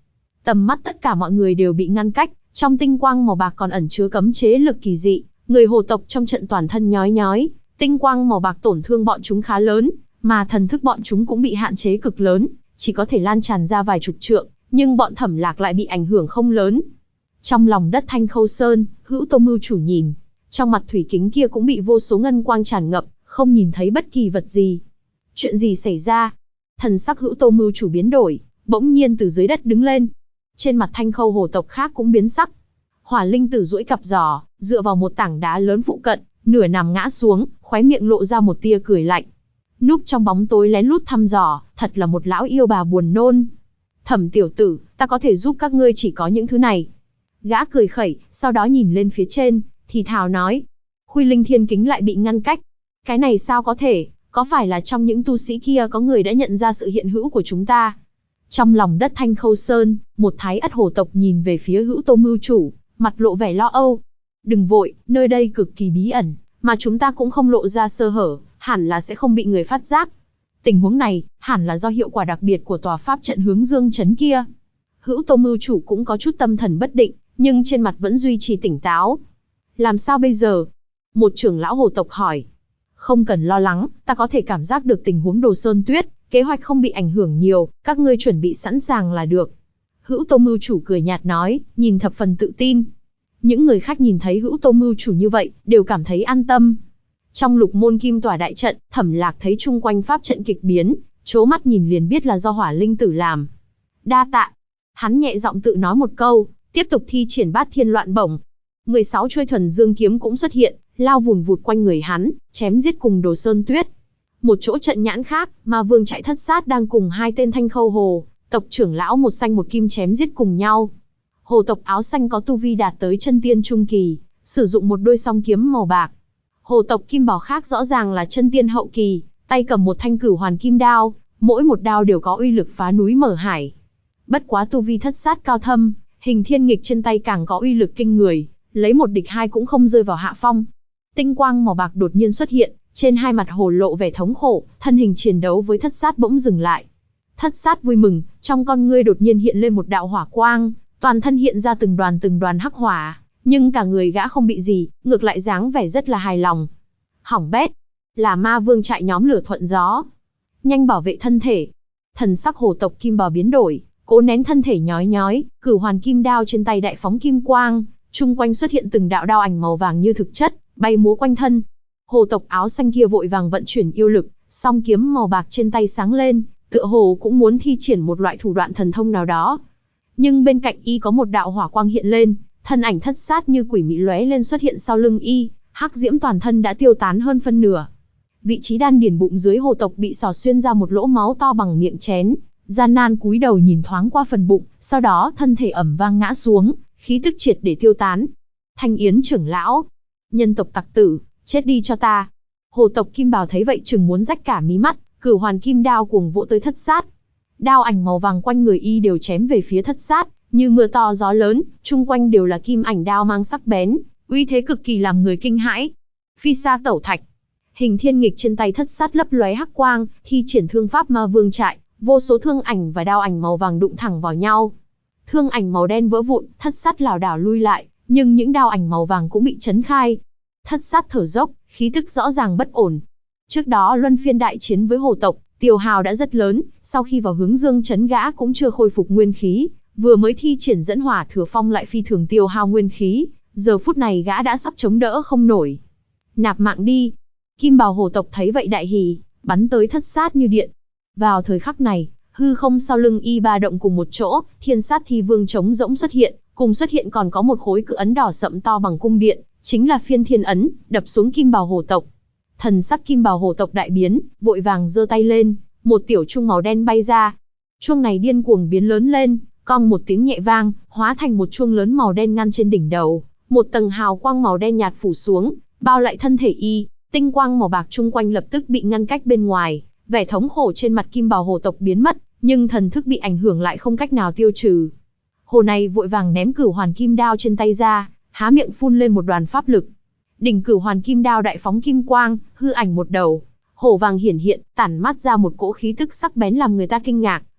Tầm mắt tất cả mọi người đều bị ngăn cách, trong tinh quang màu bạc còn ẩn chứa cấm chế lực kỳ dị, người hồ tộc trong trận toàn thân nhói nhói, tinh quang màu bạc tổn thương bọn chúng khá lớn, mà thần thức bọn chúng cũng bị hạn chế cực lớn, chỉ có thể lan tràn ra vài chục trượng, nhưng bọn Thẩm Lạc lại bị ảnh hưởng không lớn. Trong lòng đất Thanh Khâu Sơn, Hữu Tô Mưu chủ nhìn, trong mặt thủy kính kia cũng bị vô số ngân quang tràn ngập, không nhìn thấy bất kỳ vật gì. Chuyện gì xảy ra? Thần sắc Hữu Tô Mưu chủ biến đổi, bỗng nhiên từ dưới đất đứng lên. Trên mặt Thanh Khâu hồ tộc khác cũng biến sắc. Hỏa Linh Tử duỗi cặp giò, dựa vào một tảng đá lớn phụ cận, nửa nằm ngã xuống, khóe miệng lộ ra một tia cười lạnh. Núp trong bóng tối lén lút thăm dò, thật là một lão yêu bà buồn nôn. Thẩm tiểu tử, ta có thể giúp các ngươi chỉ có những thứ này. Gã cười khẩy, sau đó nhìn lên phía trên, thì thào nói. Khuy Linh Thiên Kính lại bị ngăn cách. Cái này sao có thể, có phải là trong những tu sĩ kia có người đã nhận ra sự hiện hữu của chúng ta? Trong lòng đất Thanh Khâu Sơn, một thái ất hồ tộc nhìn về phía Hữu Tô Mưu chủ, mặt lộ vẻ lo âu. Đừng vội, nơi đây cực kỳ bí ẩn, mà chúng ta cũng không lộ ra sơ hở, hẳn là sẽ không bị người phát giác. Tình huống này, hẳn là do hiệu quả đặc biệt của tòa pháp trận hướng dương trấn kia. Hữu Tô Mưu chủ cũng có chút tâm thần bất định, nhưng trên mặt vẫn duy trì tỉnh táo. Làm sao bây giờ? Một trưởng lão hồ tộc hỏi. Không cần lo lắng, ta có thể cảm giác được tình huống Đồ Sơn Tuyết, kế hoạch không bị ảnh hưởng nhiều, các ngươi chuẩn bị sẵn sàng là được. Hữu Tô Mưu chủ cười nhạt nói, nhìn thập phần tự tin. Những người khác nhìn thấy Hữu Tô Mưu chủ như vậy, đều cảm thấy an tâm. Trong Lục Môn Kim Tỏa đại trận, Thẩm Lạc thấy chung quanh pháp trận kịch biến, chố mắt nhìn liền biết là do Hỏa Linh Tử làm. Đa tạ. Hắn nhẹ giọng tự nói một câu, tiếp tục thi triển Bát Thiên Loạn Bổng. 16 chuôi thuần dương kiếm cũng xuất hiện, lao vùn vụt quanh người hắn, chém giết cùng Đồ Sơn Tuyết. Một chỗ trận nhãn khác, Ma Vương Chạy Thất Sát đang cùng hai tên Thanh Khâu hồ tộc trưởng lão một xanh một kim chém giết cùng nhau. Hồ tộc áo xanh có tu vi đạt tới chân tiên trung kỳ, sử dụng một đôi song kiếm màu bạc. Hồ tộc kim bào khác rõ ràng là chân tiên hậu kỳ, tay cầm một thanh Cửu Hoàn Kim Đao, mỗi một đao đều có uy lực phá núi mở hải. Bất quá tu vi Thất Sát cao thâm, Hình Thiên Nghịch trên tay càng có uy lực kinh người, lấy một địch hai cũng không rơi vào hạ phong. Tinh quang màu bạc đột nhiên xuất hiện, trên hai mặt hồ lộ vẻ thống khổ, thân hình chiến đấu với Thất Sát bỗng dừng lại. Thất Sát vui mừng, trong con ngươi đột nhiên hiện lên một đạo hỏa quang, toàn thân hiện ra từng đoàn hắc hỏa, nhưng cả người gã không bị gì, ngược lại dáng vẻ rất là hài lòng. Hỏng bét, là Ma Vương Trại nhóm lửa thuận gió. Nhanh bảo vệ thân thể. Thần sắc hồ tộc kim bào biến đổi, cố nén thân thể nhói nhói, Cửu Hoàn Kim Đao trên tay đại phóng kim quang, chung quanh xuất hiện từng đạo đao ảnh màu vàng như thực chất, bay múa quanh thân. Hồ tộc áo xanh kia vội vàng vận chuyển yêu lực, song kiếm màu bạc trên tay sáng lên, tựa hồ cũng muốn thi triển một loại thủ đoạn thần thông nào đó. Nhưng bên cạnh y có một đạo hỏa quang hiện lên, thân ảnh Thất Sát như quỷ mị lóe lên xuất hiện sau lưng y, hắc diễm toàn thân đã tiêu tán hơn phân nửa. Vị trí đan điền bụng dưới hồ tộc bị xỏ xuyên ra một lỗ máu to bằng miệng chén, gian nan cúi đầu nhìn thoáng qua phần bụng, sau đó thân thể ầm vang ngã xuống, khí tức triệt để tiêu tán. Thanh Yến trưởng lão, nhân tộc tặc tử, chết đi cho ta. Hồ tộc kim bào thấy vậy chừng muốn rách cả mí mắt, Cửu Hoàn Kim Đao cuồng vỗ tới Thất Sát. Đao ảnh màu vàng quanh người y đều chém về phía Thất Sát, như mưa to gió lớn, chung quanh đều là kim ảnh đao mang sắc bén, uy thế cực kỳ làm người kinh hãi. Phi sa tẩu thạch. Hình Thiên Nghịch trên tay Thất Sát lấp lóe hắc quang, thi triển thương pháp Ma Vương Trại, vô số thương ảnh và đao ảnh màu vàng đụng thẳng vào nhau. Thương ảnh màu đen vỡ vụn, Thất Sát lảo đảo lui lại, nhưng những đao ảnh màu vàng cũng bị chấn khai. Thất Sát thở dốc, khí tức rõ ràng bất ổn. Trước đó luân phiên đại chiến với hồ tộc, tiêu hao đã rất lớn, sau khi vào hướng dương trấn gã cũng chưa khôi phục nguyên khí, vừa mới thi triển dẫn hỏa thừa phong lại phi thường tiêu hao nguyên khí, giờ phút này gã đã sắp chống đỡ không nổi. Nạp mạng đi. Kim bào hồ tộc thấy vậy đại hỉ, bắn tới Thất Sát như điện. Vào thời khắc này, hư không sau lưng y ba động cùng một chỗ, Thiên Sát Thi Vương trống rỗng xuất hiện, cùng xuất hiện còn có một khối cự ấn đỏ sậm to bằng cung điện, chính là Phiên Thiên ấn, đập xuống kim bào hồ tộc. Thần sắc kim bào hồ tộc đại biến, vội vàng giơ tay lên, một tiểu chuông màu đen bay ra. Chuông này điên cuồng biến lớn lên, cong một tiếng nhẹ vang, hóa thành một chuông lớn màu đen ngăn trên đỉnh đầu, một tầng hào quang màu đen nhạt phủ xuống, bao lại thân thể y, tinh quang màu bạc chung quanh lập tức bị ngăn cách bên ngoài, vẻ thống khổ trên mặt kim bào hồ tộc biến mất, nhưng thần thức bị ảnh hưởng lại không cách nào tiêu trừ. Hồ này vội vàng ném Cửu Hoàn Kim Đao trên tay ra, há miệng phun lên một đoàn pháp lực. Đỉnh Cửu Hoàn Kim Đao đại phóng kim quang, hư ảnh một đầu, hổ vàng hiển hiện, tản mát ra một cỗ khí tức sắc bén làm người ta kinh ngạc,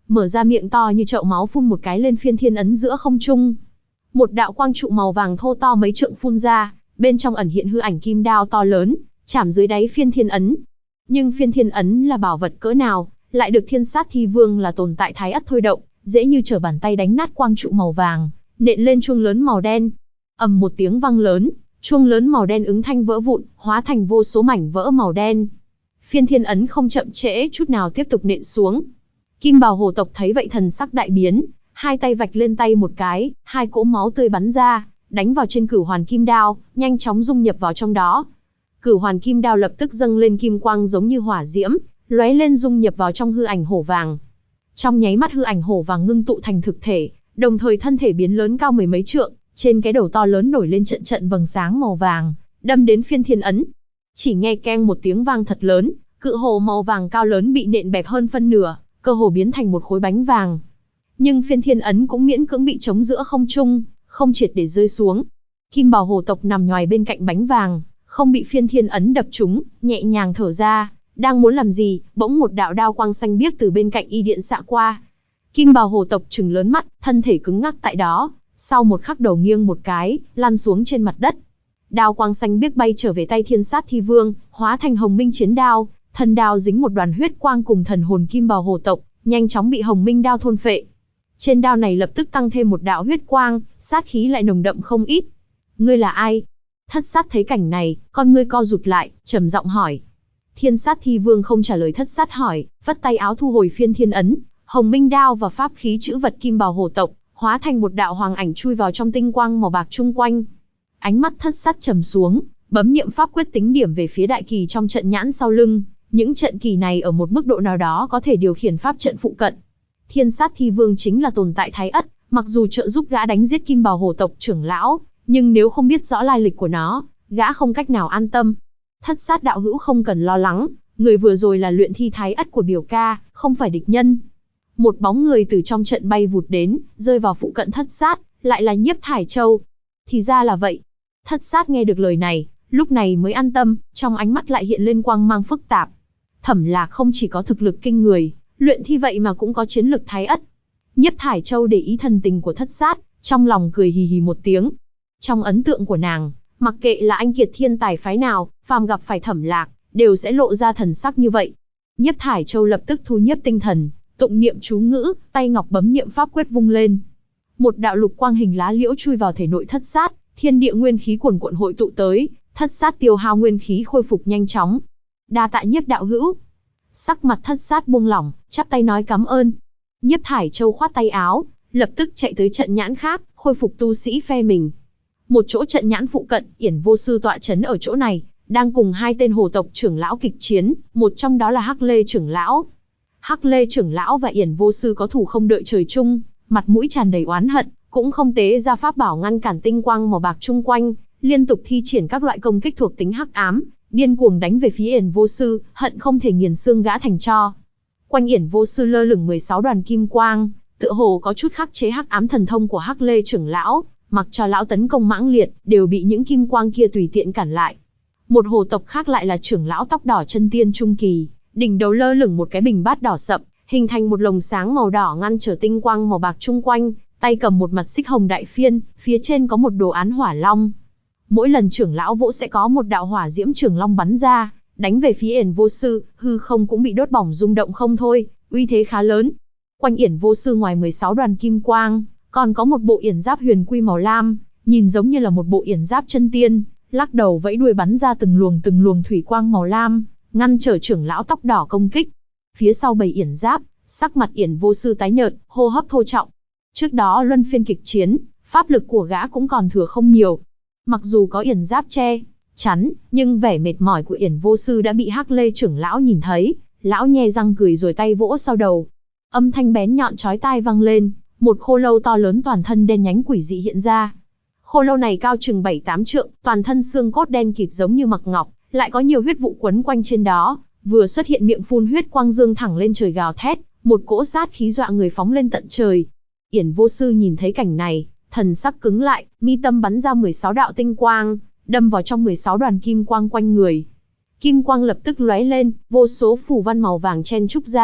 mở ra miệng to như chậu máu phun một cái lên phiên thiên ấn giữa không trung. Một đạo quang trụ màu vàng thô to mấy trượng phun ra, bên trong ẩn hiện hư ảnh kim đao to lớn, chạm dưới đáy phiên thiên ấn. Nhưng phiên thiên ấn là bảo vật cỡ nào, lại được Thiên Sát Thi Vương là tồn tại thái ất thôi động, dễ như trở bàn tay đánh nát quang trụ màu vàng, nện lên chuông lớn màu đen. Ầm một tiếng vang lớn, chuông lớn màu đen ứng thanh vỡ vụn, hóa thành vô số mảnh vỡ màu đen. Phiên thiên ấn không chậm trễ chút nào tiếp tục nện xuống. Kim bào hồ tộc thấy vậy thần sắc đại biến, hai tay vạch lên tay một cái, hai cỗ máu tươi bắn ra, đánh vào trên cửu hoàn kim đao, nhanh chóng dung nhập vào trong đó. Cửu hoàn kim đao lập tức dâng lên kim quang giống như hỏa diễm, lóe lên dung nhập vào trong hư ảnh hổ vàng. Trong nháy mắt hư ảnh hổ vàng ngưng tụ thành thực thể, đồng thời thân thể biến lớn cao mười mấy trượng, trên cái đầu to lớn nổi lên trận trận vầng sáng màu vàng, đâm đến phiên thiên ấn. Chỉ nghe keng một tiếng vang thật lớn, cự hồ màu vàng cao lớn bị nện bẹp hơn phân nửa, cơ hồ biến thành một khối bánh vàng. Nhưng phiên thiên ấn cũng miễn cưỡng bị chống giữa không trung, không triệt để rơi xuống. Kim bào hồ tộc nằm nhoài bên cạnh bánh vàng, không bị phiên thiên ấn đập trúng, nhẹ nhàng thở ra, đang muốn làm gì, bỗng một đạo đao quang xanh biếc từ bên cạnh y điện xạ qua. Kim bào hồ tộc trừng lớn mắt, thân thể cứng ngắc tại đó, sau một khắc đầu nghiêng một cái, lăn xuống trên mặt đất. Đao quang xanh biếc bay trở về tay Thiên Sát Thi Vương, hóa thành Hồng Minh chiến đao, thân đao dính một đoàn huyết quang cùng thần hồn kim bào hồ tộc, nhanh chóng bị Hồng Minh đao thôn phệ. Trên đao này lập tức tăng thêm một đạo huyết quang, sát khí lại nồng đậm không ít. Ngươi là ai? Thất sát thấy cảnh này, con ngươi co rụt lại, trầm giọng hỏi. Thiên Sát Thi Vương không trả lời thất sát hỏi, vất tay áo thu hồi phiên thiên ấn, Hồng Minh đao và pháp khí chữ vật kim bào hồ tộc, hóa thành một đạo hoàng ảnh chui vào trong tinh quang màu bạc chung quanh. Ánh mắt thất sát trầm xuống, bấm niệm pháp quyết tính điểm về phía đại kỳ trong trận nhãn sau lưng. Những trận kỳ này ở một mức độ nào đó có thể điều khiển pháp trận phụ cận. Thiên Sát Thi Vương chính là tồn tại thái ất, mặc dù trợ giúp gã đánh giết kim bào hồ tộc trưởng lão, nhưng nếu không biết rõ lai lịch của nó, gã không cách nào an tâm. Thất sát đạo hữu không cần lo lắng, người vừa rồi là luyện thi thái ất của biểu ca, không phải địch nhân. Một bóng người từ trong trận bay vụt đến, rơi vào phụ cận thất sát, lại là Nhiếp Thải Châu. Thì ra là vậy. Thất sát nghe được lời này, lúc này mới an tâm, trong ánh mắt lại hiện lên quang mang phức tạp. Thẩm Lạc không chỉ có thực lực kinh người, luyện thi vậy mà cũng có chiến lực thái ất. Nhiếp Thải Châu để ý thần tình của thất sát, trong lòng cười hì hì một tiếng. Trong ấn tượng của nàng, mặc kệ là anh kiệt thiên tài phái nào, phàm gặp phải Thẩm Lạc, đều sẽ lộ ra thần sắc như vậy. Nhiếp Thải Châu lập tức thu nhiếp tinh thần, tụng niệm chú ngữ, tay ngọc bấm niệm pháp quyết vung lên. Một đạo lục quang hình lá liễu chui vào thể nội thất sát, thiên địa nguyên khí cuồn cuộn hội tụ tới, thất sát tiêu hao nguyên khí khôi phục nhanh chóng. Đa tạ Nhiếp đạo hữu. Sắc mặt thất sát buông lỏng, chắp tay nói cảm ơn. Nhiếp Thải Châu khoát tay áo, lập tức chạy tới trận nhãn khác, khôi phục tu sĩ phe mình. Một chỗ trận nhãn phụ cận, Yển Vô Sư tọa chấn ở chỗ này, đang cùng hai tên hồ tộc trưởng lão kịch chiến, một trong đó là Hắc Lê trưởng lão. Hắc Lê trưởng lão và Yển Vô Sư có thù không đợi trời chung, mặt mũi tràn đầy oán hận, cũng không tế ra pháp bảo ngăn cản tinh quang màu bạc chung quanh, liên tục thi triển các loại công kích thuộc tính hắc ám, điên cuồng đánh về phía Yển Vô Sư, hận không thể nghiền xương gã thành tro. Quanh Yển Vô Sư lơ lửng 16 đoàn kim quang, tựa hồ có chút khắc chế hắc ám thần thông của Hắc Lê trưởng lão, mặc cho lão tấn công mãng liệt, đều bị những kim quang kia tùy tiện cản lại. Một hồ tộc khác lại là trưởng lão tóc đỏ chân tiên trung kỳ, đỉnh đầu lơ lửng một cái bình bát đỏ sậm, hình thành một lồng sáng màu đỏ ngăn trở tinh quang màu bạc chung quanh, tay cầm một mặt xích hồng đại phiên, phía trên có một đồ án hỏa long. Mỗi lần trưởng lão vỗ sẽ có một đạo hỏa diễm trường long bắn ra, đánh về phía Yển Vô Sư, hư không cũng bị đốt bỏng rung động không thôi, uy thế khá lớn. Quanh Yển Vô Sư ngoài 16 đoàn kim quang, còn có một bộ yển giáp huyền quy màu lam, nhìn giống như là một bộ yển giáp chân tiên, lắc đầu vẫy đuôi bắn ra từng luồng thủy quang màu lam, ngăn trở trưởng lão tóc đỏ công kích. Phía sau bầy yển giáp, sắc mặt Yển Vô Sư tái nhợt, hô hấp thô trọng. Trước đó luân phiên kịch chiến, pháp lực của gã cũng còn thừa không nhiều. Mặc dù có yển giáp che chắn, nhưng vẻ mệt mỏi của Yển Vô Sư đã bị Hắc Lê trưởng lão nhìn thấy, lão nhe răng cười rồi tay vỗ sau đầu. Âm thanh bén nhọn chói tai vang lên, một khô lâu to lớn toàn thân đen nhánh quỷ dị hiện ra. Khô lâu này cao chừng 7-8 trượng, toàn thân xương cốt đen kịt giống như mặc ngọc, lại có nhiều huyết vụ quấn quanh trên đó, vừa xuất hiện miệng phun huyết quang dương thẳng lên trời gào thét, một cỗ sát khí dọa người phóng lên tận trời. Yển Vô Sư nhìn thấy cảnh này, thần sắc cứng lại, mi tâm bắn ra 16 đạo tinh quang, đâm vào trong 16 đoàn kim quang quanh người. Kim quang lập tức lóe lên, vô số phù văn màu vàng chen trúc ra,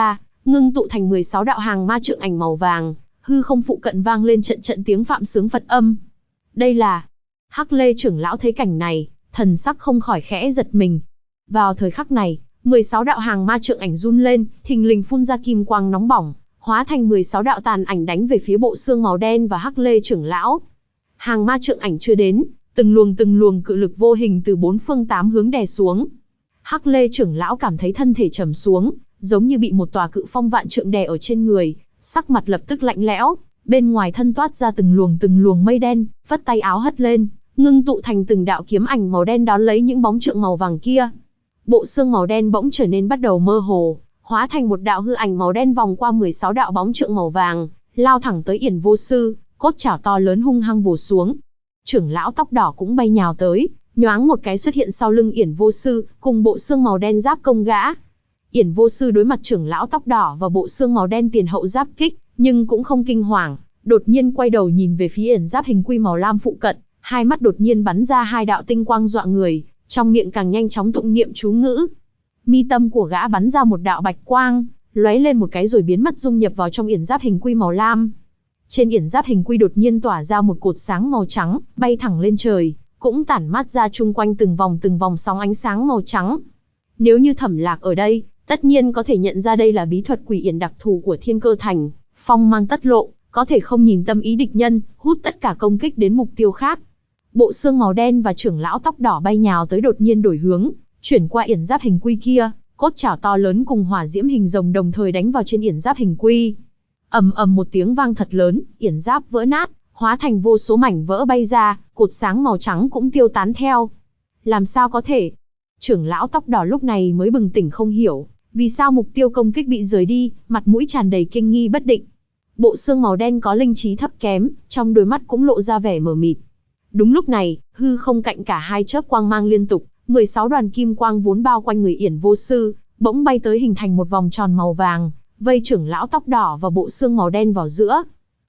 ngưng tụ thành 16 đạo hàng ma trượng ảnh màu vàng, hư không phụ cận vang lên trận trận tiếng phạm sướng Phật âm. Đây là... Hắc Lê trưởng lão thấy cảnh này, thần sắc không khỏi khẽ giật mình. Vào thời khắc này, 16 đạo hàng ma trượng ảnh run lên, thình lình phun ra kim quang nóng bỏng, hóa thành 16 đạo tàn ảnh đánh về phía bộ xương màu đen và Hắc Lê trưởng lão. Hàng ma trượng ảnh chưa đến, từng luồng cự lực vô hình từ bốn phương tám hướng đè xuống. Hắc Lê trưởng lão cảm thấy thân thể trầm xuống, giống như bị một tòa cự phong vạn trượng đè ở trên người, sắc mặt lập tức lạnh lẽo, bên ngoài thân toát ra từng luồng mây đen, vất tay áo hất lên, ngưng tụ thành từng đạo kiếm ảnh màu đen đón lấy những bóng trượng màu vàng kia. Bộ xương màu đen bỗng trở nên bắt đầu mơ hồ, hóa thành một đạo hư ảnh màu đen vòng qua 16 đạo bóng trượng màu vàng, lao thẳng tới Yển Vô Sư, cốt chảo to lớn hung hăng vồ xuống. Trưởng lão tóc đỏ cũng bay nhào tới, nhoáng một cái xuất hiện sau lưng Yển Vô Sư, cùng bộ xương màu đen giáp công gã. Yển Vô Sư đối mặt trưởng lão tóc đỏ và bộ xương màu đen tiền hậu giáp kích, nhưng cũng không kinh hoàng, đột nhiên quay đầu nhìn về phía Yển giáp hình quy màu lam phụ cận, hai mắt đột nhiên bắn ra hai đạo tinh quang dọa người, trong miệng càng nhanh chóng tụng niệm chú ngữ. Mi tâm của gã bắn ra một đạo bạch quang, lóe lên một cái rồi biến mất dung nhập vào trong Yển giáp hình quy màu lam. Trên Yển giáp hình quy đột nhiên tỏa ra một cột sáng màu trắng, bay thẳng lên trời, cũng tản mát ra chung quanh từng vòng sóng ánh sáng màu trắng. Nếu như Thẩm Lạc ở đây, tất nhiên có thể nhận ra đây là bí thuật quỷ yển đặc thù của Thiên Cơ Thành, phong mang tất lộ, có thể không nhìn tâm ý địch nhân, hút tất cả công kích đến mục tiêu khác. Bộ xương màu đen và trưởng lão tóc đỏ bay nhào tới đột nhiên đổi hướng, chuyển qua Yển giáp hình quy kia, cốt chảo to lớn cùng hỏa diễm hình rồng đồng thời đánh vào trên Yển giáp hình quy. Ầm ầm một tiếng vang thật lớn, Yển giáp vỡ nát, hóa thành vô số mảnh vỡ bay ra, cột sáng màu trắng cũng tiêu tán theo. Làm sao có thể? Trưởng lão tóc đỏ lúc này mới bừng tỉnh không hiểu, vì sao mục tiêu công kích bị rời đi, mặt mũi tràn đầy kinh nghi bất định. Bộ xương màu đen có linh trí thấp kém, trong đôi mắt cũng lộ ra vẻ mờ mịt. Đúng lúc này, hư không cạnh cả hai chớp quang mang liên tục, 16 đoàn kim quang vốn bao quanh người Yển Vô Sư, bỗng bay tới hình thành một vòng tròn màu vàng, vây trưởng lão tóc đỏ và bộ xương màu đen vào giữa.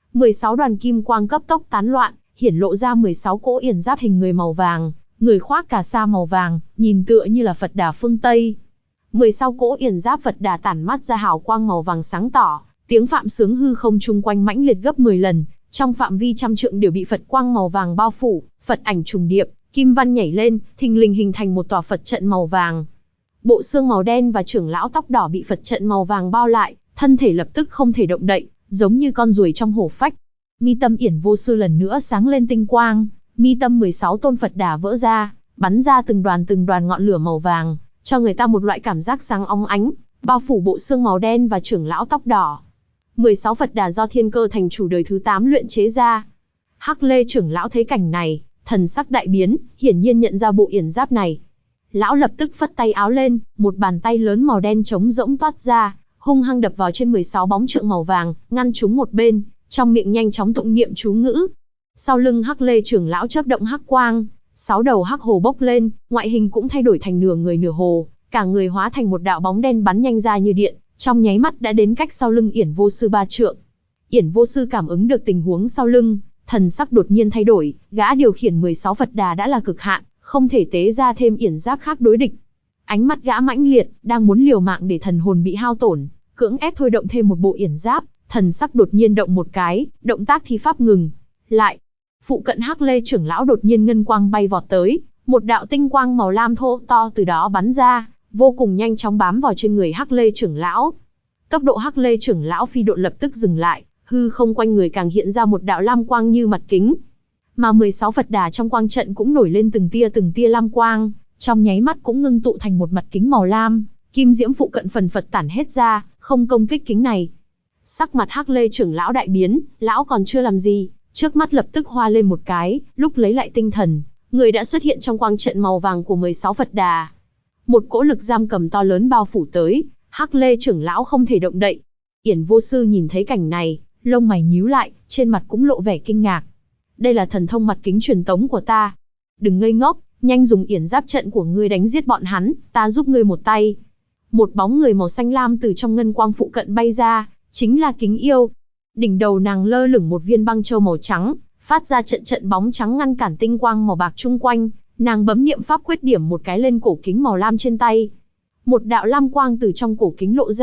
16 đoàn kim quang cấp tốc tán loạn, hiển lộ ra 16 cỗ yển giáp hình người màu vàng, người khoác cà sa màu vàng, nhìn tựa như là Phật Đà phương Tây. 16 cỗ yển giáp Phật Đà tản mát ra hào quang màu vàng sáng tỏ, tiếng phạm sướng hư không chung quanh mãnh liệt gấp 10 lần, trong phạm vi trăm trượng đều bị Phật quang màu vàng bao phủ, Phật ảnh trùng điệp, kim văn nhảy lên, thình lình hình thành một tòa Phật trận màu vàng. Bộ xương màu đen và trưởng lão tóc đỏ bị Phật trận màu vàng bao lại, thân thể lập tức không thể động đậy, giống như con ruồi trong hổ phách. Mi tâm Yển Vô Sư lần nữa sáng lên tinh quang, mi tâm 16 tôn Phật Đà vỡ ra, bắn ra từng đoàn ngọn lửa màu vàng, cho người ta một loại cảm giác sáng óng ánh, bao phủ bộ xương màu đen và trưởng lão tóc đỏ. 16 Phật Đà do Thiên Cơ Thành chủ đời thứ 8 luyện chế ra. Hắc Lê trưởng lão thấy cảnh này, thần sắc đại biến, hiển nhiên nhận ra bộ yển giáp này. Lão lập tức phất tay áo lên, một bàn tay lớn màu đen trống rỗng toát ra, hung hăng đập vào trên 16 bóng trượng màu vàng, ngăn chúng một bên, trong miệng nhanh chóng tụng niệm chú ngữ. Sau lưng Hắc Lê trưởng lão chớp động hắc quang, 6 đầu hắc hồ bốc lên, ngoại hình cũng thay đổi thành nửa người nửa hồ, cả người hóa thành một đạo bóng đen bắn nhanh ra như điện, trong nháy mắt đã đến cách sau lưng Yển Vô Sư 3 trượng. Yển Vô Sư cảm ứng được tình huống sau lưng, thần sắc đột nhiên thay đổi, gã điều khiển 16 Phật Đà đã là cực hạn, không thể tế ra thêm yển giáp khác đối địch. Ánh mắt gã mãnh liệt, đang muốn liều mạng để thần hồn bị hao tổn, cưỡng ép thôi động thêm một bộ yển giáp, thần sắc đột nhiên động một cái, động tác thi pháp ngừng lại. Phụ cận Hắc Lê trưởng lão đột nhiên ngân quang bay vọt tới, một đạo tinh quang màu lam thô to từ đó bắn ra, vô cùng nhanh chóng bám vào trên người Hắc Lê trưởng lão. Tốc độ Hắc Lê trưởng lão phi độn lập tức dừng lại, hư không quanh người càng hiện ra một đạo lam quang như mặt kính. Mà 16 Phật Đà trong quang trận cũng nổi lên từng tia lam quang, trong nháy mắt cũng ngưng tụ thành một mặt kính màu lam, kim diễm phụ cận phần phật tản hết ra, không công kích kính này. Sắc mặt Hắc Lê trưởng lão đại biến, lão còn chưa làm gì, trước mắt lập tức hoa lên một cái, lúc lấy lại tinh thần, người đã xuất hiện trong quang trận màu vàng của 16 Phật Đà. Một cỗ lực giam cầm to lớn bao phủ tới, Hắc Lê trưởng lão không thể động đậy. Yển Vô Sư nhìn thấy cảnh này, lông mày nhíu lại, trên mặt cũng lộ vẻ kinh ngạc. Đây là thần thông mặt kính truyền tống của ta. Đừng ngây ngốc, nhanh dùng yển giáp trận của ngươi đánh giết bọn hắn, ta giúp ngươi một tay. Một bóng người màu xanh lam từ trong ngân quang phụ cận bay ra, chính là Kính Yêu. Đỉnh đầu nàng lơ lửng một viên băng châu màu trắng, phát ra trận bóng trắng ngăn cản tinh quang màu bạc chung quanh. Nàng bấm niệm pháp quyết điểm một cái lên cổ kính màu lam trên tay. Một đạo lam quang từ trong cổ kính lộ ra,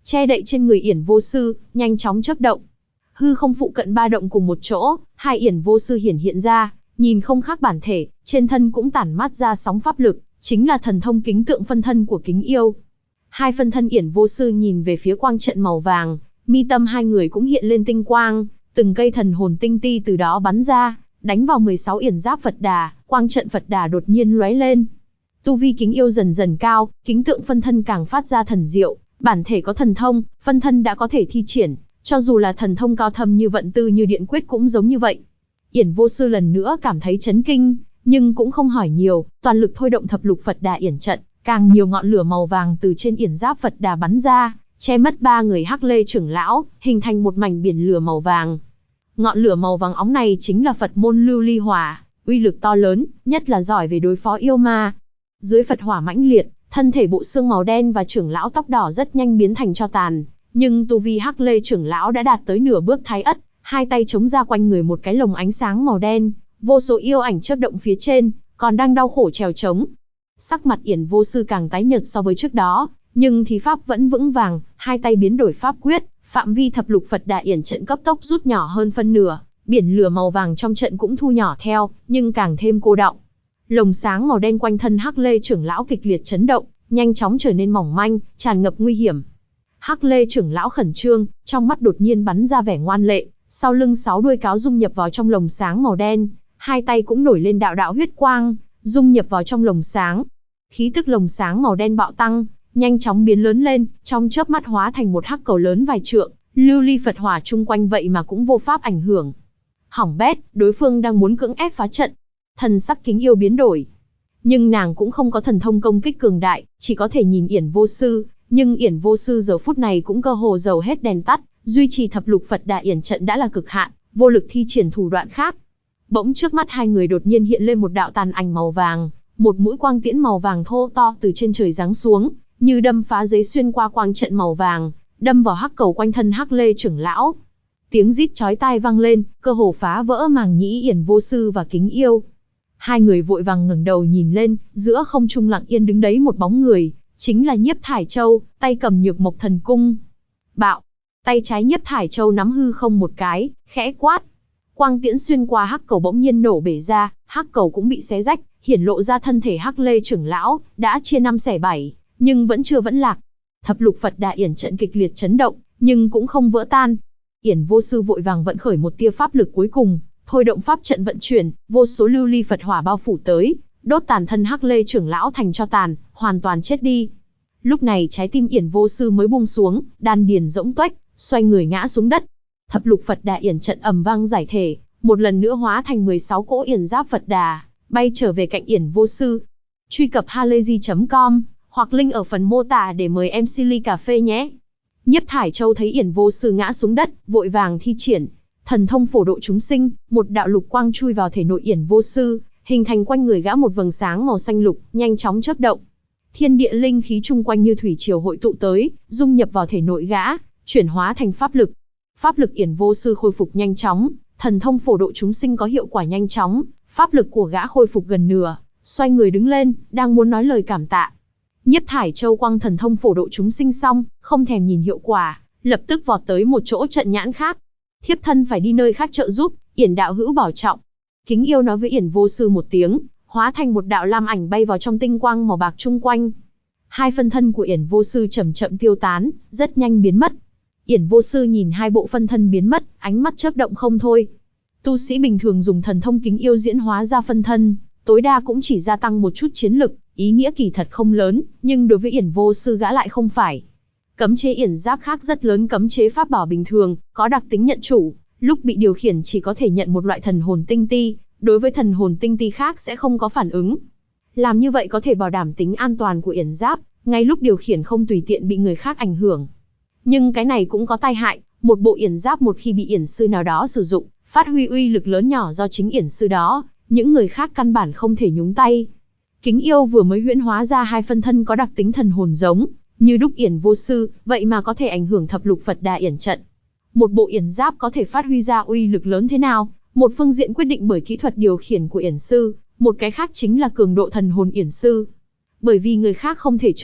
che đậy trên người Yển Vô Sư, nhanh chóng chớp động. Hư không phụ cận ba động cùng một chỗ, hai Yển Vô Sư hiển hiện ra, nhìn không khác bản thể, trên thân cũng tản mát ra sóng pháp lực, chính là thần thông kính tượng phân thân của Kính Yêu. Hai phân thân Yển Vô Sư nhìn về phía quang trận màu vàng, mi tâm hai người cũng hiện lên tinh quang, từng cây thần hồn tinh ti từ đó bắn ra, đánh vào 16 yển giáp Phật Đà, quang trận Phật Đà đột nhiên lóe lên. Tu vi Kính Yêu dần dần cao, kính tượng phân thân càng phát ra thần diệu, bản thể có thần thông, phân thân đã có thể thi triển, cho dù là thần thông cao thâm như vận tư như điện quyết cũng giống như vậy. Yển Vô Sư lần nữa cảm thấy chấn kinh, nhưng cũng không hỏi nhiều, toàn lực thôi động thập lục Phật Đà yển trận, càng nhiều ngọn lửa màu vàng từ trên yển giáp Phật Đà bắn ra, che mất ba người Hắc Lê trưởng lão, hình thành một mảnh biển lửa màu vàng. Ngọn lửa màu vàng óng này chính là Phật môn lưu ly hỏa, uy lực to lớn, nhất là giỏi về đối phó yêu ma. Dưới Phật hỏa mãnh liệt, thân thể bộ xương màu đen và trưởng lão tóc đỏ rất nhanh biến thành tro tàn, nhưng tu vi Hắc Lê trưởng lão đã đạt tới nửa bước thái ất, hai tay chống ra quanh người một cái lồng ánh sáng màu đen, vô số yêu ảnh chớp động phía trên, còn đang đau khổ trèo trống. Sắc mặt Yển Vô Sư càng tái nhợt so với trước đó, nhưng thí pháp vẫn vững vàng, hai tay biến đổi pháp quyết, phạm vi thập lục Phật Đà yển trận cấp tốc rút nhỏ hơn phân nửa, biển lửa màu vàng trong trận cũng thu nhỏ theo, nhưng càng thêm cô đọng. Lồng sáng màu đen quanh thân Hắc Lê trưởng lão kịch liệt chấn động, nhanh chóng trở nên mỏng manh, tràn ngập nguy hiểm. Hắc Lê trưởng lão khẩn trương, trong mắt đột nhiên bắn ra vẻ ngoan lệ, sau lưng 6 đuôi cáo dung nhập vào trong lồng sáng màu đen, hai tay cũng nổi lên đạo đạo huyết quang, dung nhập vào trong lồng sáng. Khí tức lồng sáng màu đen bạo tăng, nhanh chóng biến lớn lên, trong chớp mắt hóa thành một hắc cầu lớn vài trượng, lưu ly Phật hỏa chung quanh vậy mà cũng vô pháp ảnh hưởng. Hỏng bét, đối phương đang muốn cưỡng ép phá trận. Thần sắc Kính Yêu biến đổi. Nhưng nàng cũng không có thần thông công kích cường đại, chỉ có thể nhìn Yển Vô Sư, nhưng Yển Vô Sư giờ phút này cũng cơ hồ dầu hết đèn tắt, duy trì thập lục Phật Đà yển trận đã là cực hạn, vô lực thi triển thủ đoạn khác. Bỗng trước mắt hai người đột nhiên hiện lên một đạo tàn ảnh màu vàng, một mũi quang tiễn màu vàng thô to từ trên trời giáng xuống, như đâm phá giấy xuyên qua quang trận màu vàng, đâm vào hắc cầu quanh thân Hắc Lê trưởng lão. Tiếng rít chói tai vang lên, cơ hồ phá vỡ màng nhĩ Yển Vô Sư và Kính Yêu. Hai người vội vàng ngẩng đầu nhìn lên, giữa không trung lặng yên đứng đấy một bóng người, chính là Nhiếp Thải Châu, tay cầm Nhược Mộc Thần Cung. Bạo, tay trái Nhiếp Thải Châu nắm hư không một cái, khẽ quát. Quang tiễn xuyên qua hắc cầu bỗng nhiên nổ bể ra, hắc cầu cũng bị xé rách, hiển lộ ra thân thể Hắc Lê trưởng lão, đã chia 5 xẻ 7, nhưng vẫn chưa vẫn lạc. Thập lục Phật Đà yển trận kịch liệt chấn động, nhưng cũng không vỡ tan. Yển Vô Sư vội vàng vận khởi một tia pháp lực cuối cùng, thôi động pháp trận vận chuyển, vô số lưu ly Phật hỏa bao phủ tới, đốt tàn thân Hắc Lê trưởng lão thành tro tàn, hoàn toàn chết đi. Lúc này trái tim Yển Vô Sư mới buông xuống, đan điền rỗng tuếch, xoay người ngã xuống đất. Thập lục Phật Đà yển trận ầm vang giải thể, một lần nữa hóa thành 16 cỗ yển giáp Phật Đà, bay trở về cạnh Yển Vô Sư. Truy cập halayzi.com hoặc link ở phần mô tả để mời em Silly Cà Phê nhé. Nhiếp Thải Châu thấy Yển Vô Sư ngã xuống đất, vội vàng thi triển thần thông phổ độ chúng sinh, một đạo lục quang chui vào thể nội Yển Vô Sư, hình thành quanh người gã một vầng sáng màu xanh lục, nhanh chóng chớp động. Thiên địa linh khí chung quanh như thủy triều hội tụ tới, dung nhập vào thể nội gã, chuyển hóa thành pháp lực. Pháp lực Yển Vô Sư khôi phục nhanh chóng, thần thông phổ độ chúng sinh có hiệu quả nhanh chóng, pháp lực của gã khôi phục gần nửa, xoay người đứng lên, đang muốn nói lời cảm tạ. Nhiếp Thải Châu quang thần thông phổ độ chúng sinh xong, không thèm nhìn hiệu quả, lập tức vọt tới một chỗ trận nhãn khác. Thiếp thân phải đi nơi khác trợ giúp, Yển đạo hữu bảo trọng. Kính Yêu nói với Yển Vô Sư một tiếng, hóa thành một đạo lam ảnh bay vào trong tinh quang màu bạc chung quanh. Hai phân thân của Yển Vô Sư chậm chậm tiêu tán, rất nhanh biến mất. Yển Vô Sư nhìn hai bộ phân thân biến mất, ánh mắt chớp động không thôi. Tu sĩ bình thường dùng thần thông Kính Yêu diễn hóa ra phân thân, tối đa cũng chỉ gia tăng một chút chiến lực, ý nghĩa kỳ thật không lớn, nhưng đối với Yển Vô Sư gã lại không phải. Cấm chế yển giáp khác rất lớn, cấm chế pháp bảo bình thường, có đặc tính nhận chủ, lúc bị điều khiển chỉ có thể nhận một loại thần hồn tinh ti, đối với thần hồn tinh ti khác sẽ không có phản ứng. Làm như vậy có thể bảo đảm tính an toàn của yển giáp, ngay lúc điều khiển không tùy tiện bị người khác ảnh hưởng. Nhưng cái này cũng có tai hại, một bộ yển giáp một khi bị yển sư nào đó sử dụng, phát huy uy lực lớn nhỏ do chính yển sư đó, những người khác căn bản không thể nhúng tay. Kính Yêu vừa mới huyễn hóa ra hai phân thân có đặc tính thần hồn giống như đúc Yển Vô Sư, vậy mà có thể ảnh hưởng thập lục Phật Đà yển trận. Một bộ yển giáp có thể phát huy ra uy lực lớn thế nào, một phương diện quyết định bởi kỹ thuật điều khiển của yển sư, một cái khác chính là cường độ thần hồn yển sư. Bởi vì người khác không thể trợ giúp,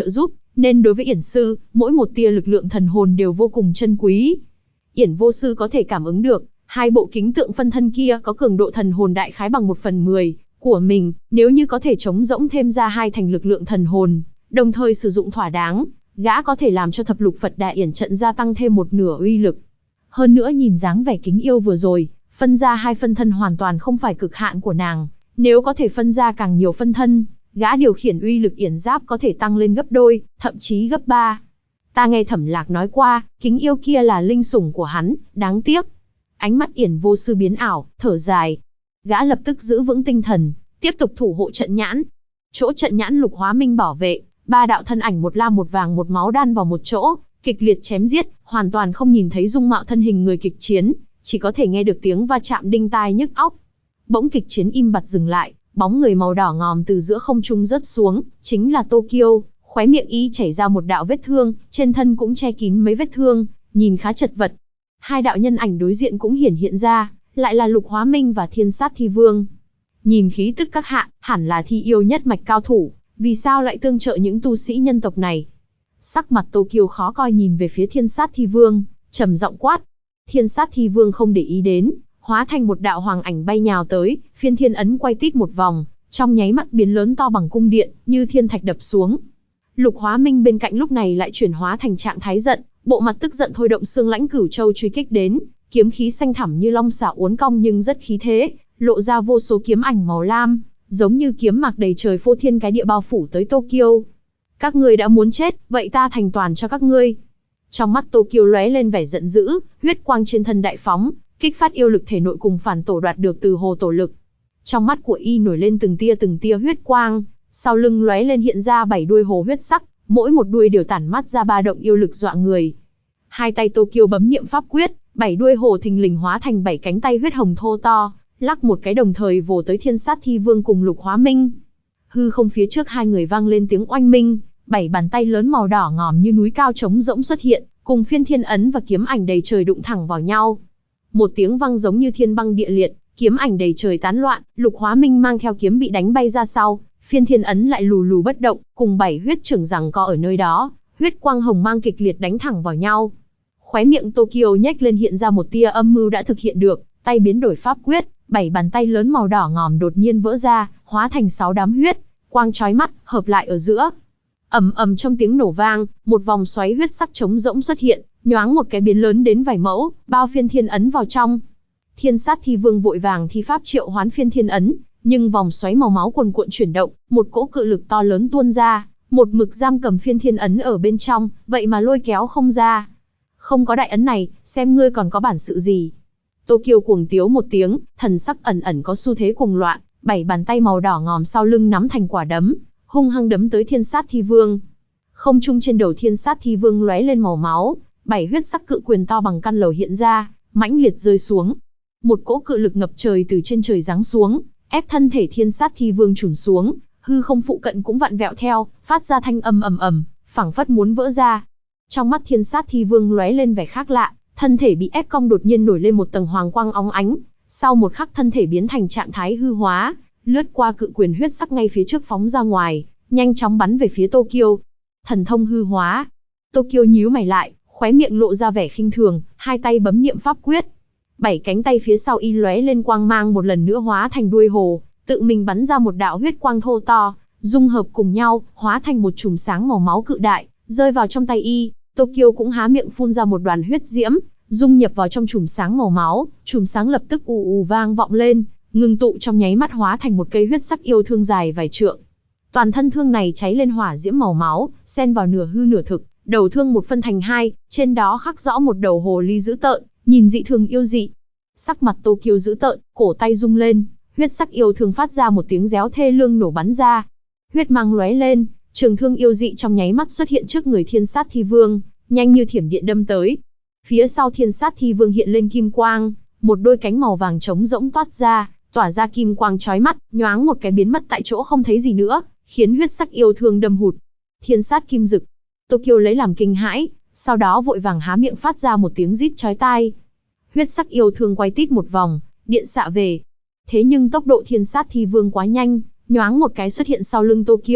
nên đối với Yển sư, mỗi một tia lực lượng thần hồn đều vô cùng chân quý. Yển vô sư có thể cảm ứng được, hai bộ kính tượng phân thân kia có cường độ thần hồn đại khái bằng 1/10 của mình, nếu như có thể trống rỗng thêm ra 2 thành lực lượng thần hồn, đồng thời sử dụng thỏa đáng, gã có thể làm cho thập lục Phật Đà Yển trận gia tăng thêm 1/2 uy lực. Hơn nữa nhìn dáng vẻ kính yêu vừa rồi, phân ra 2 phân thân hoàn toàn không phải cực hạn của nàng, nếu có thể phân ra càng nhiều phân thân, gã điều khiển uy lực yển giáp có thể tăng lên gấp đôi, thậm chí gấp 3. Ta nghe Thẩm Lạc nói qua, kính yêu kia là linh sủng của hắn, đáng tiếc. Ánh mắt Yển vô sư biến ảo, thở dài. Gã lập tức giữ vững tinh thần, tiếp tục thủ hộ trận nhãn. Chỗ trận nhãn Lục Hóa Minh bảo vệ, 3 đạo thân ảnh một lam một vàng một máu đan vào một chỗ, kịch liệt chém giết, hoàn toàn không nhìn thấy dung mạo thân hình người kịch chiến, chỉ có thể nghe được tiếng va chạm đinh tai nhức óc. Bỗng kịch chiến im bặt dừng lại, bóng người màu đỏ ngòm từ giữa không trung rớt xuống, chính là Tokyo, khóe miệng y chảy ra một đạo vết thương, trên thân cũng che kín mấy vết thương, nhìn khá chật vật. Hai đạo nhân ảnh đối diện cũng hiện ra, lại là Lục Hóa Minh và Thiên Sát Thi Vương. Nhìn khí tức các hạ, hẳn là thi yêu nhất mạch cao thủ, vì sao lại tương trợ những tu sĩ nhân tộc này? Sắc mặt Tokyo khó coi nhìn về phía Thiên Sát Thi Vương, trầm giọng quát. Thiên Sát Thi Vương không để ý đến, hóa thành một đạo hoàng ảnh bay nhào tới, phiên thiên ấn quay tít một vòng, trong nháy mắt biến lớn to bằng cung điện, như thiên thạch đập xuống. Lục Hóa Minh bên cạnh lúc này lại chuyển hóa thành trạng thái giận, bộ mặt tức giận thôi động xương lãnh cửu châu truy kích đến, kiếm khí xanh thẳm như long xả uốn cong nhưng rất khí thế, lộ ra vô số kiếm ảnh màu lam, giống như kiếm mạc đầy trời phô thiên cái địa bao phủ tới Tokyo. Các ngươi đã muốn chết, vậy ta thành toàn cho các ngươi. Trong mắt Tokyo lóe lên vẻ giận dữ, huyết quang trên thân đại phóng, kích phát yêu lực thể nội cùng phản tổ đoạt được từ hồ tổ lực. Trong mắt của y nổi lên từng tia huyết quang, sau lưng lóe lên hiện ra 7 đuôi hồ huyết sắc, mỗi một đuôi đều tản mát ra ba động yêu lực dọa người. Hai tay Tokyo bấm niệm pháp quyết, 7 đuôi hồ thình lình hóa thành 7 cánh tay huyết hồng thô to, lắc một cái đồng thời vồ tới Thiên Sát Thi Vương cùng Lục Hóa Minh. Hư không phía trước hai người vang lên tiếng oanh minh, 7 bàn tay lớn màu đỏ ngòm như núi cao trống rỗng xuất hiện, cùng phiên thiên ấn và kiếm ảnh đầy trời đụng thẳng vào nhau. Một tiếng vang giống như thiên băng địa liệt, kiếm ảnh đầy trời tán loạn, Lục Hóa Minh mang theo kiếm bị đánh bay ra sau, phiên thiên ấn lại lù lù bất động, cùng 7 huyết trưởng giằng co ở nơi đó, huyết quang hồng mang kịch liệt đánh thẳng vào nhau. Khóe miệng Tokyo nhếch lên hiện ra một tia âm mưu đã thực hiện được, tay biến đổi pháp quyết, 7 bàn tay lớn màu đỏ ngòm đột nhiên vỡ ra, hóa thành 6 đám huyết, quang chói mắt, hợp lại ở giữa. Ầm ầm trong tiếng nổ vang, một vòng xoáy huyết sắc trống rỗng xuất hiện, nhoáng một cái biến lớn đến vài mẫu, bao phiên thiên ấn vào trong. Thiên Sát Thi Vương vội vàng thi pháp triệu hoán phiên thiên ấn, nhưng vòng xoáy màu máu cuồn cuộn chuyển động, một cỗ cự lực to lớn tuôn ra, một mực giam cầm phiên thiên ấn ở bên trong, vậy mà lôi kéo không ra. Không có đại ấn này, xem ngươi còn có bản sự gì. Tokyo cuồng tiếu một tiếng, thần sắc ẩn ẩn có xu thế cuồng loạn, 7 bàn tay màu đỏ ngòm sau lưng nắm thành quả đấm, hung hăng đấm tới Thiên Sát Thi Vương. Không trung trên đầu Thiên Sát Thi Vương lóe lên màu máu, 7 huyết sắc cự quyền to bằng căn lầu hiện ra, mãnh liệt rơi xuống. Một cỗ cự lực ngập trời từ trên trời giáng xuống, ép thân thể Thiên Sát Thi Vương chùn xuống, hư không phụ cận cũng vặn vẹo theo, phát ra thanh âm ầm ầm, phảng phất muốn vỡ ra. Trong mắt Thiên Sát Thi Vương lóe lên vẻ khác lạ, thân thể bị ép cong đột nhiên nổi lên một tầng hoàng quang óng ánh, sau một khắc thân thể biến thành trạng thái hư hóa, lướt qua cự quyền huyết sắc ngay phía trước phóng ra ngoài, nhanh chóng bắn về phía Tokyo. Thần thông hư hóa. Tokyo nhíu mày lại, khóe miệng lộ ra vẻ khinh thường, hai tay bấm niệm pháp quyết. 7 cánh tay phía sau y lóe lên quang mang một lần nữa hóa thành đuôi hồ, tự mình bắn ra một đạo huyết quang thô to, dung hợp cùng nhau, hóa thành một chùm sáng màu máu cự đại, rơi vào trong tay y. Tokyo cũng há miệng phun ra một đoàn huyết diễm, dung nhập vào trong chùm sáng màu máu, chùm sáng lập tức ù ù vang vọng lên, ngừng tụ trong nháy mắt hóa thành một cây huyết sắc yêu thương dài vài trượng. Toàn thân thương này cháy lên hỏa diễm màu máu, xen vào nửa hư nửa thực, đầu thương một phân thành hai, trên đó khắc rõ một đầu hồ ly dữ tợn, nhìn dị thường yêu dị. Sắc mặt Tokyo dữ tợn, cổ tay rung lên, huyết sắc yêu thương phát ra một tiếng réo thê lương nổ bắn ra. Huyết mang lóe lên, trường thương yêu dị trong nháy mắt xuất hiện trước người Thiên Sát Thi Vương, nhanh như thiểm điện đâm tới. Phía sau Thiên Sát Thi Vương hiện lên kim quang, một đôi cánh màu vàng trống rỗng toát ra, tỏa ra kim quang chói mắt, nhoáng một cái biến mất tại chỗ không thấy gì nữa, khiến huyết sắc yêu thương đâm hụt. Thiên Sát Kim Dực. Tokyo lấy làm kinh hãi, sau đó vội vàng há miệng phát ra một tiếng rít chói tai. Huyết sắc yêu thương quay tít một vòng, điện xạ về. Thế nhưng tốc độ Thiên Sát Thi Vương quá nhanh, nhoáng một cái xuất hiện sau lưng Tokyo,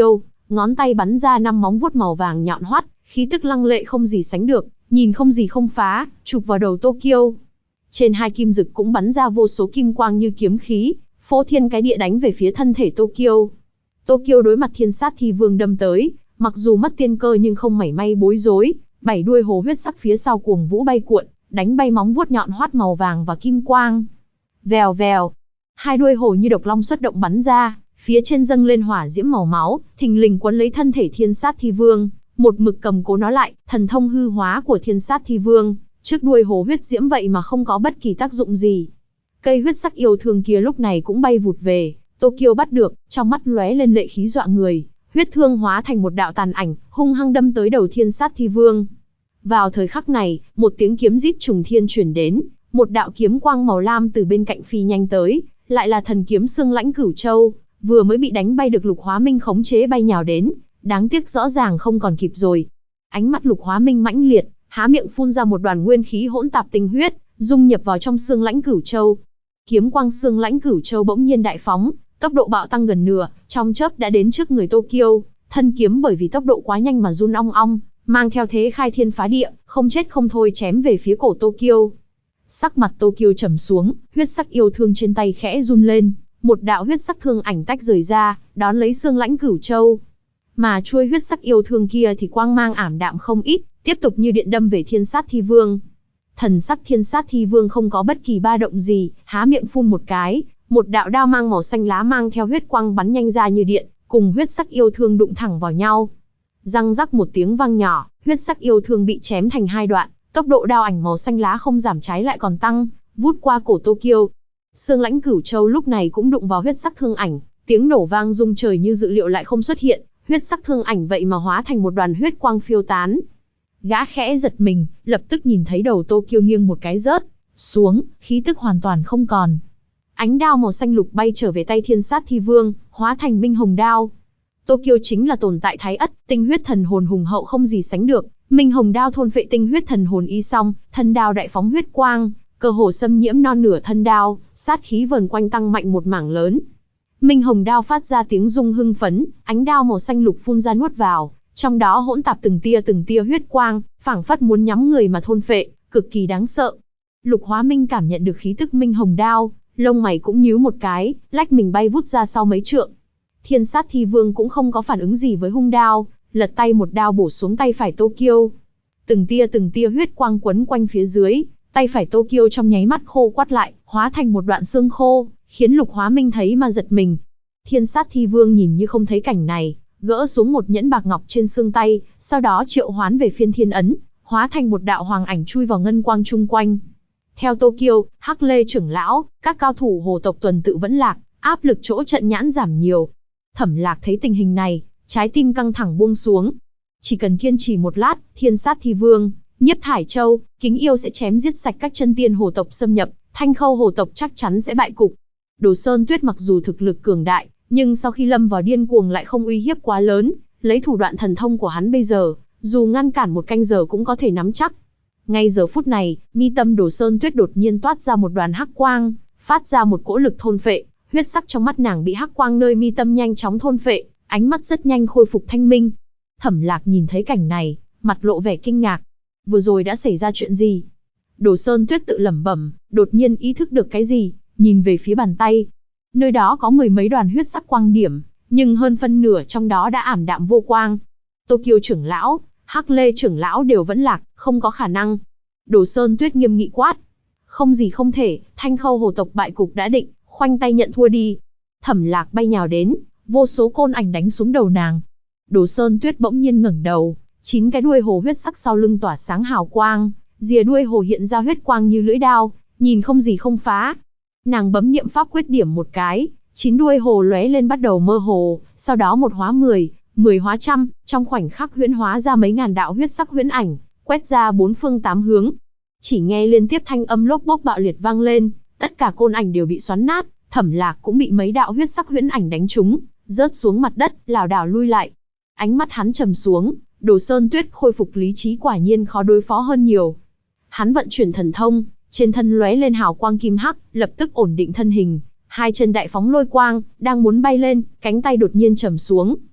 ngón tay bắn ra 5 móng vuốt màu vàng nhọn hoắt, khí tức lăng lệ không gì sánh được, nhìn không gì không phá, chụp vào đầu Tokyo. Trên hai kim dực cũng bắn ra vô số kim quang như kiếm khí, phô thiên cái địa đánh về phía thân thể Tokyo. Tokyo đối mặt Thiên Sát Thi Vương đâm tới, mặc dù mất tiên cơ nhưng không mảy may bối rối, 7 đuôi hồ huyết sắc phía sau cuồng vũ bay cuộn, đánh bay móng vuốt nhọn hoắt màu vàng và kim quang. Vèo vèo, hai đuôi hồ như độc long xuất động bắn ra, phía trên dâng lên hỏa diễm màu máu, thình lình quấn lấy thân thể Thiên Sát Thi Vương, một mực cầm cố nó lại. Thần thông hư hóa của Thiên Sát Thi Vương, trước đuôi hồ huyết diễm vậy mà không có bất kỳ tác dụng gì. Cây huyết sắc yêu thương kia lúc này cũng bay vụt về, Tokyo bắt được, trong mắt lóe lên lệ khí dọa người, huyết thương hóa thành một đạo tàn ảnh, hung hăng đâm tới đầu Thiên Sát Thi Vương. Vào thời khắc này, một tiếng kiếm rít trùng thiên truyền đến, một đạo kiếm quang màu lam từ bên cạnh phi nhanh tới, lại là thần kiếm Xương Lãnh Cửu Châu, vừa mới bị đánh bay được Lục Hóa Minh khống chế bay nhào đến, đáng tiếc rõ ràng không còn kịp rồi. Ánh mắt Lục Hóa Minh mãnh liệt, há miệng phun ra một đoàn nguyên khí hỗn tạp tinh huyết, dung nhập vào trong Xương Lãnh Cửu Châu. Kiếm quang Xương Lãnh Cửu Châu bỗng nhiên đại phóng, tốc độ bạo tăng gần nửa, trong chớp đã đến trước người Tokyo, thân kiếm bởi vì tốc độ quá nhanh mà run ong ong, mang theo thế khai thiên phá địa, không chết không thôi chém về phía cổ Tokyo. Sắc mặt Tokyo trầm xuống, huyết sắc yêu thương trên tay khẽ run lên, một đạo huyết sắc thương ảnh tách rời ra, đón lấy Xương Lãnh Cửu Châu. Mà chuôi huyết sắc yêu thương kia thì quang mang ảm đạm không ít, tiếp tục như điện đâm về Thiên Sát Thi Vương. Thần sắc Thiên Sát Thi Vương không có bất kỳ ba động gì, há miệng phun một cái, một đạo đao mang màu xanh lá mang theo huyết quang bắn nhanh ra như điện, cùng huyết sắc yêu thương đụng thẳng vào nhau. Răng rắc một tiếng vang nhỏ, huyết sắc yêu thương bị chém thành hai đoạn, tốc độ đao ảnh màu xanh lá không giảm trái lại còn tăng, vút qua cổ Tokyo. Xương Lãnh Cửu Châu lúc này cũng đụng vào huyết sắc thương ảnh, tiếng nổ vang rung trời như dự liệu lại không xuất hiện, huyết sắc thương ảnh vậy mà hóa thành một đoàn huyết quang phiêu tán. Gã khẽ giật mình, lập tức nhìn thấy đầu Tokyo nghiêng một cái rớt xuống, khí tức hoàn toàn không còn. Ánh đao màu xanh lục bay trở về tay Thiên Sát Thi Vương, hóa thành minh hồng đao. Tokyo chính là tồn tại thái ất, tinh huyết thần hồn hùng hậu không gì sánh được, minh hồng đao thôn phệ tinh huyết thần hồn y xong, thân đao đại phóng huyết quang, cơ hồ xâm nhiễm non nửa thân đao, sát khí vờn quanh tăng mạnh một mảng lớn. Minh hồng đao phát ra tiếng rung hưng phấn, ánh đao màu xanh lục phun ra nuốt vào, trong đó hỗn tạp từng tia huyết quang, phảng phất muốn nhắm người mà thôn phệ, cực kỳ đáng sợ. Lục Hóa Minh cảm nhận được khí tức minh hồng đao, lông mày cũng nhíu một cái, lách mình bay vút ra sau mấy trượng. Thiên Sát Thi Vương cũng không có phản ứng gì với hung đao, lật tay một đao bổ xuống tay phải Tokyo. Từng tia huyết quang quấn quanh phía dưới, tay phải Tokyo trong nháy mắt khô quắt lại, hóa thành một đoạn xương khô, khiến Lục Hóa Minh thấy mà giật mình. Thiên Sát Thi Vương nhìn như không thấy cảnh này, gỡ xuống một nhẫn bạc ngọc trên xương tay, sau đó triệu hoán về phiên thiên ấn, hóa thành một đạo hoàng ảnh chui vào ngân quang chung quanh. Theo Tokyo, Hắc Lê trưởng lão, các cao thủ hồ tộc tuần tự vẫn lạc, áp lực chỗ trận nhãn giảm nhiều. Thẩm Lạc thấy tình hình này, trái tim căng thẳng buông xuống. Chỉ cần kiên trì một lát, Thiên Sát Thi Vương, Nhiếp Thải Châu, Kính Yêu sẽ chém giết sạch các chân tiên hồ tộc xâm nhập, Thanh Khâu hồ tộc chắc chắn sẽ bại cục. Đồ Sơn Tuyết mặc dù thực lực cường đại, nhưng sau khi lâm vào điên cuồng lại không uy hiếp quá lớn, lấy thủ đoạn thần thông của hắn bây giờ, dù ngăn cản một canh giờ cũng có thể nắm chắc. Ngay giờ phút này, mi tâm Đồ Sơn Tuyết đột nhiên toát ra một đoàn hắc quang, phát ra một cỗ lực thôn phệ, huyết sắc trong mắt nàng bị hắc quang nơi mi tâm nhanh chóng thôn phệ, ánh mắt rất nhanh khôi phục thanh minh. Thẩm Lạc nhìn thấy cảnh này, mặt lộ vẻ kinh ngạc. Vừa rồi đã xảy ra chuyện gì? Đồ Sơn Tuyết tự lẩm bẩm, đột nhiên ý thức được cái gì, nhìn về phía bàn tay. Nơi đó có mười mấy đoàn huyết sắc quang điểm, nhưng hơn phân nửa trong đó đã ảm đạm vô quang. Tokyo trưởng lão, Hắc Lê trưởng lão đều vẫn lạc, không có khả năng. Đồ Sơn Tuyết nghiêm nghị quát. Không gì không thể, Thanh Khâu hồ tộc bại cục đã định, khoanh tay nhận thua đi. Thẩm Lạc bay nhào đến, vô số côn ảnh đánh xuống đầu nàng. Đồ Sơn Tuyết bỗng nhiên ngẩng đầu, 9 cái đuôi hồ huyết sắc sau lưng tỏa sáng hào quang, rìa đuôi hồ hiện ra huyết quang như lưỡi đao, nhìn không gì không phá. Nàng bấm niệm pháp quyết điểm một cái, 9 đuôi hồ lóe lên bắt đầu mơ hồ, sau đó một hóa 10, 10 hóa trăm, trong khoảnh khắc huyễn hóa ra mấy ngàn đạo huyết sắc huyễn ảnh, quét ra bốn phương tám hướng. Chỉ nghe liên tiếp thanh âm lốp bốp bạo liệt vang lên, tất cả côn ảnh đều bị xoắn nát, Thẩm Lạc cũng bị mấy đạo huyết sắc huyễn ảnh đánh trúng, rớt xuống mặt đất, lảo đảo lui lại. Ánh mắt hắn trầm xuống, Đồ Sơn Tuyết khôi phục lý trí quả nhiên khó đối phó hơn nhiều. Hắn vận chuyển thần thông, trên thân lóe lên hào quang kim hắc, lập tức ổn định thân hình, hai chân đại phóng lôi quang, đang muốn bay lên, cánh tay đột nhiên trầm xuống.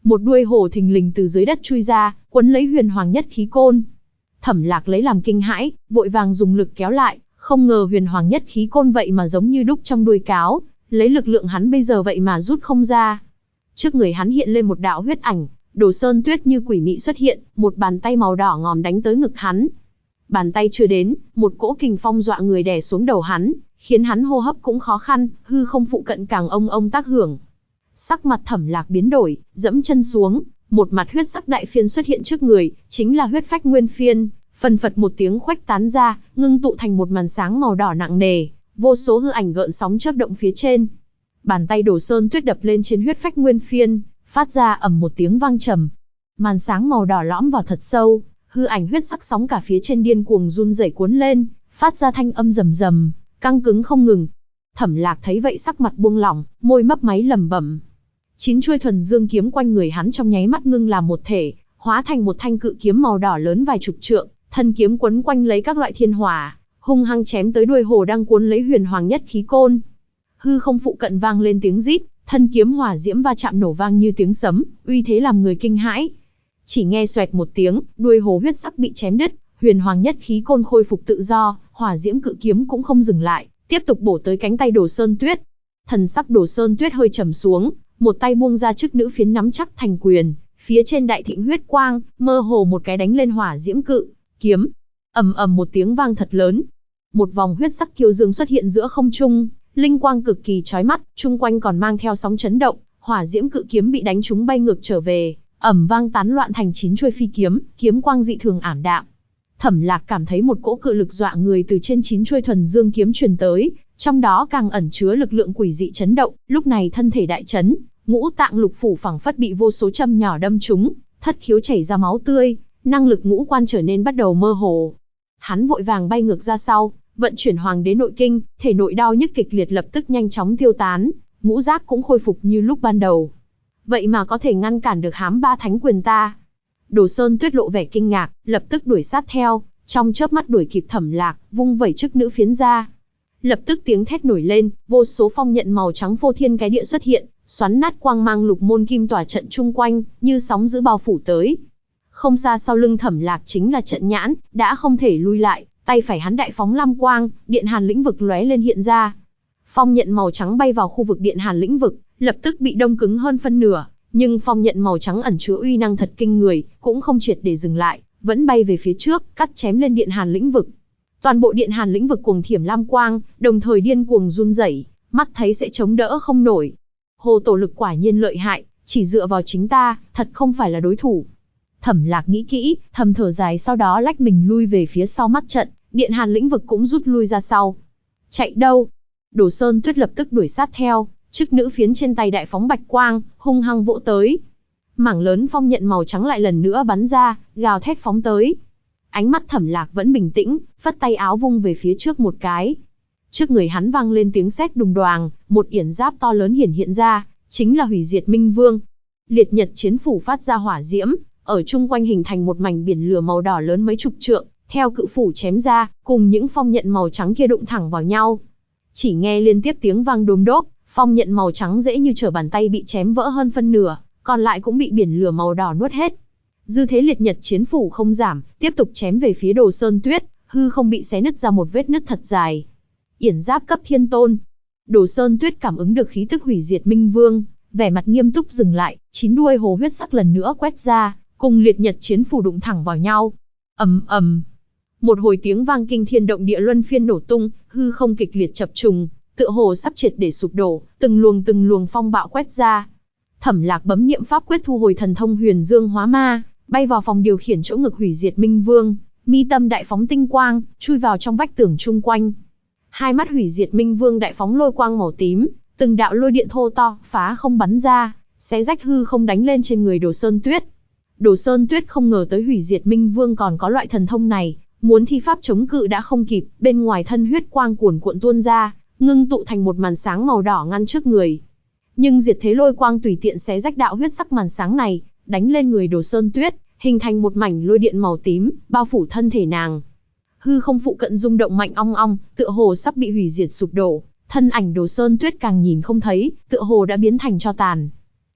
Một đuôi hổ thình lình từ dưới đất chui ra, quấn lấy huyền hoàng nhất khí côn. Thẩm Lạc lấy làm kinh hãi, vội vàng dùng lực kéo lại, không ngờ huyền hoàng nhất khí côn vậy mà giống như đúc trong đuôi cáo, lấy lực lượng hắn bây giờ vậy mà rút không ra. Trước người hắn hiện lên một đạo huyết ảnh, Đồ Sơn Tuyết như quỷ mị xuất hiện, một bàn tay màu đỏ ngòm đánh tới ngực hắn. Bàn tay chưa đến, một cỗ kình phong dọa người đè xuống đầu hắn, khiến hắn hô hấp cũng khó khăn, hư không phụ cận càng ông tác hưởng. Sắc mặt Thẩm Lạc biến đổi, dẫm chân xuống, một mặt huyết sắc đại phiên xuất hiện trước người, chính là huyết phách nguyên phiên, phần phật một tiếng khuếch tán ra, ngưng tụ thành một màn sáng màu đỏ nặng nề, vô số hư ảnh gợn sóng chớp động phía trên. Bàn tay Đồ Sơn Tuyết đập lên trên huyết phách nguyên phiên, phát ra ầm một tiếng vang trầm. Màn sáng màu đỏ lõm vào thật sâu, hư ảnh huyết sắc sóng cả phía trên điên cuồng run rẩy cuốn lên, phát ra thanh âm rầm rầm, căng cứng không ngừng. Thẩm Lạc thấy vậy sắc mặt buông lỏng, môi mấp máy lẩm bẩm. 9 chuôi thuần dương kiếm quanh người hắn trong nháy mắt ngưng làm một thể, hóa thành một thanh cự kiếm màu đỏ lớn vài chục trượng, thân kiếm quấn quanh lấy các loại thiên hỏa, hung hăng chém tới đuôi hổ đang cuốn lấy huyền hoàng nhất khí côn. Hư không phụ cận vang lên tiếng rít, thân kiếm hỏa diễm va chạm nổ vang như tiếng sấm, uy thế làm người kinh hãi. Chỉ nghe xoẹt một tiếng, đuôi hổ huyết sắc bị chém đứt, huyền hoàng nhất khí côn khôi phục tự do, hỏa diễm cự kiếm cũng không dừng lại, tiếp tục bổ tới cánh tay Đồ Sơn Tuyết. Thần sắc Đồ Sơn Tuyết hơi trầm xuống, một tay buông ra trước nữ phiến nắm chắc thành quyền, phía trên đại thịnh huyết quang, mơ hồ một cái đánh lên hỏa diễm cự kiếm. Ầm ầm một tiếng vang thật lớn. Một vòng huyết sắc kiêu dương xuất hiện giữa không trung, linh quang cực kỳ chói mắt, chung quanh còn mang theo sóng chấn động, hỏa diễm cự kiếm bị đánh trúng bay ngược trở về, ầm vang tán loạn thành 9 chuôi phi kiếm, kiếm quang dị thường ảm đạm. Thẩm Lạc cảm thấy một cỗ cự lực dọa người từ trên 9 chuôi thuần dương kiếm truyền tới, trong đó càng ẩn chứa lực lượng quỷ dị chấn động, lúc này thân thể đại chấn, ngũ tạng lục phủ phảng phất bị vô số châm nhỏ đâm trúng, thất khiếu chảy ra máu tươi, năng lực ngũ quan trở nên bắt đầu mơ hồ. Hắn vội vàng bay ngược ra sau, vận chuyển Hoàng Đế Nội Kinh, thể nội đau nhức kịch liệt lập tức nhanh chóng tiêu tán, ngũ giác cũng khôi phục như lúc ban đầu. Vậy mà có thể ngăn cản được hám ba thánh quyền ta. Đồ Sơn Tuyết lộ vẻ kinh ngạc, lập tức đuổi sát theo, trong chớp mắt đuổi kịp Thẩm Lạc, vung vẩy trước nữ phiến ra. Lập tức tiếng thét nổi lên, vô số phong nhận màu trắng phô thiên cái địa xuất hiện, xoắn nát quang mang lục môn kim tỏa trận chung quanh, như sóng dữ bao phủ tới. Không xa sau lưng Thẩm Lạc chính là trận nhãn, đã không thể lui lại, tay phải hắn đại phóng lam quang, điện hàn lĩnh vực lóe lên hiện ra. Phong nhận màu trắng bay vào khu vực điện hàn lĩnh vực, lập tức bị đông cứng hơn phân nửa, nhưng phong nhận màu trắng ẩn chứa uy năng thật kinh người, cũng không triệt để dừng lại, vẫn bay về phía trước, cắt chém lên điện hàn lĩnh vực. Toàn bộ điện hàn lĩnh vực cuồng thiểm lam quang, đồng thời điên cuồng run rẩy, mắt thấy sẽ chống đỡ không nổi. Hồ tổ lực quả nhiên lợi hại, chỉ dựa vào chính ta, thật không phải là đối thủ. Thẩm Lạc nghĩ kỹ, thầm thở dài, sau đó lách mình lui về phía sau mắt trận, điện hàn lĩnh vực cũng rút lui ra sau. Chạy đâu? Đồ Sơn Tuyết lập tức đuổi sát theo, chức nữ phiến trên tay đại phóng bạch quang, hung hăng vỗ tới. Mảng lớn phong nhận màu trắng lại lần nữa bắn ra, gào thét phóng tới. Ánh mắt Thẩm Lạc vẫn bình tĩnh, phất tay áo vung về phía trước một cái. Trước người hắn vang lên tiếng sét đùng đoàng, một yển giáp to lớn hiển hiện ra, chính là Hủy Diệt Minh Vương. Liệt Nhật chiến phủ phát ra hỏa diễm, ở chung quanh hình thành một mảnh biển lửa màu đỏ lớn mấy chục trượng, theo cự phủ chém ra, cùng những phong nhận màu trắng kia đụng thẳng vào nhau. Chỉ nghe liên tiếp tiếng vang đốm đốp, phong nhận màu trắng dễ như trở bàn tay bị chém vỡ hơn phân nửa, còn lại cũng bị biển lửa màu đỏ nuốt hết. Dư thế Liệt Nhật chiến phủ không giảm, tiếp tục chém về phía Đồ Sơn Tuyết, hư không bị xé nứt ra một vết nứt thật dài. Yển giáp cấp thiên tôn. Đồ Sơn Tuyết cảm ứng được khí tức Hủy Diệt Minh Vương, vẻ mặt nghiêm túc dừng lại, 9 đuôi hồ huyết sắc lần nữa quét ra, cùng Liệt Nhật chiến phủ đụng thẳng vào nhau. Ầm ầm. Một hồi tiếng vang kinh thiên động địa luân phiên nổ tung, hư không kịch liệt chập trùng, tựa hồ sắp triệt để sụp đổ, từng luồng phong bạo quét ra. Thẩm Lạc bấm niệm pháp quyết thu hồi thần thông Huyền Dương Hóa Ma, bay vào phòng điều khiển chỗ ngực Hủy Diệt Minh Vương, mi tâm đại phóng tinh quang, chui vào trong vách tường chung quanh. Hai mắt Hủy Diệt Minh Vương đại phóng lôi quang màu tím, từng đạo lôi điện thô to phá không bắn ra, xé rách hư không đánh lên trên người Đồ Sơn Tuyết. Đồ Sơn Tuyết không ngờ tới Hủy Diệt Minh Vương còn có loại thần thông này, muốn thi pháp chống cự đã không kịp, bên ngoài thân huyết quang cuồn cuộn tuôn ra, ngưng tụ thành một màn sáng màu đỏ ngăn trước người. Nhưng diệt thế lôi quang tùy tiện xé rách đạo huyết sắc màn sáng này, đánh lên người Đồ Sơn Tuyết, hình thành một mảnh lôi điện màu tím, bao phủ thân thể nàng. Hư không phụ cận rung động mạnh ong ong, tựa hồ sắp bị hủy diệt sụp đổ, thân ảnh Đồ Sơn Tuyết càng nhìn không thấy, tựa hồ đã biến thành tro tàn.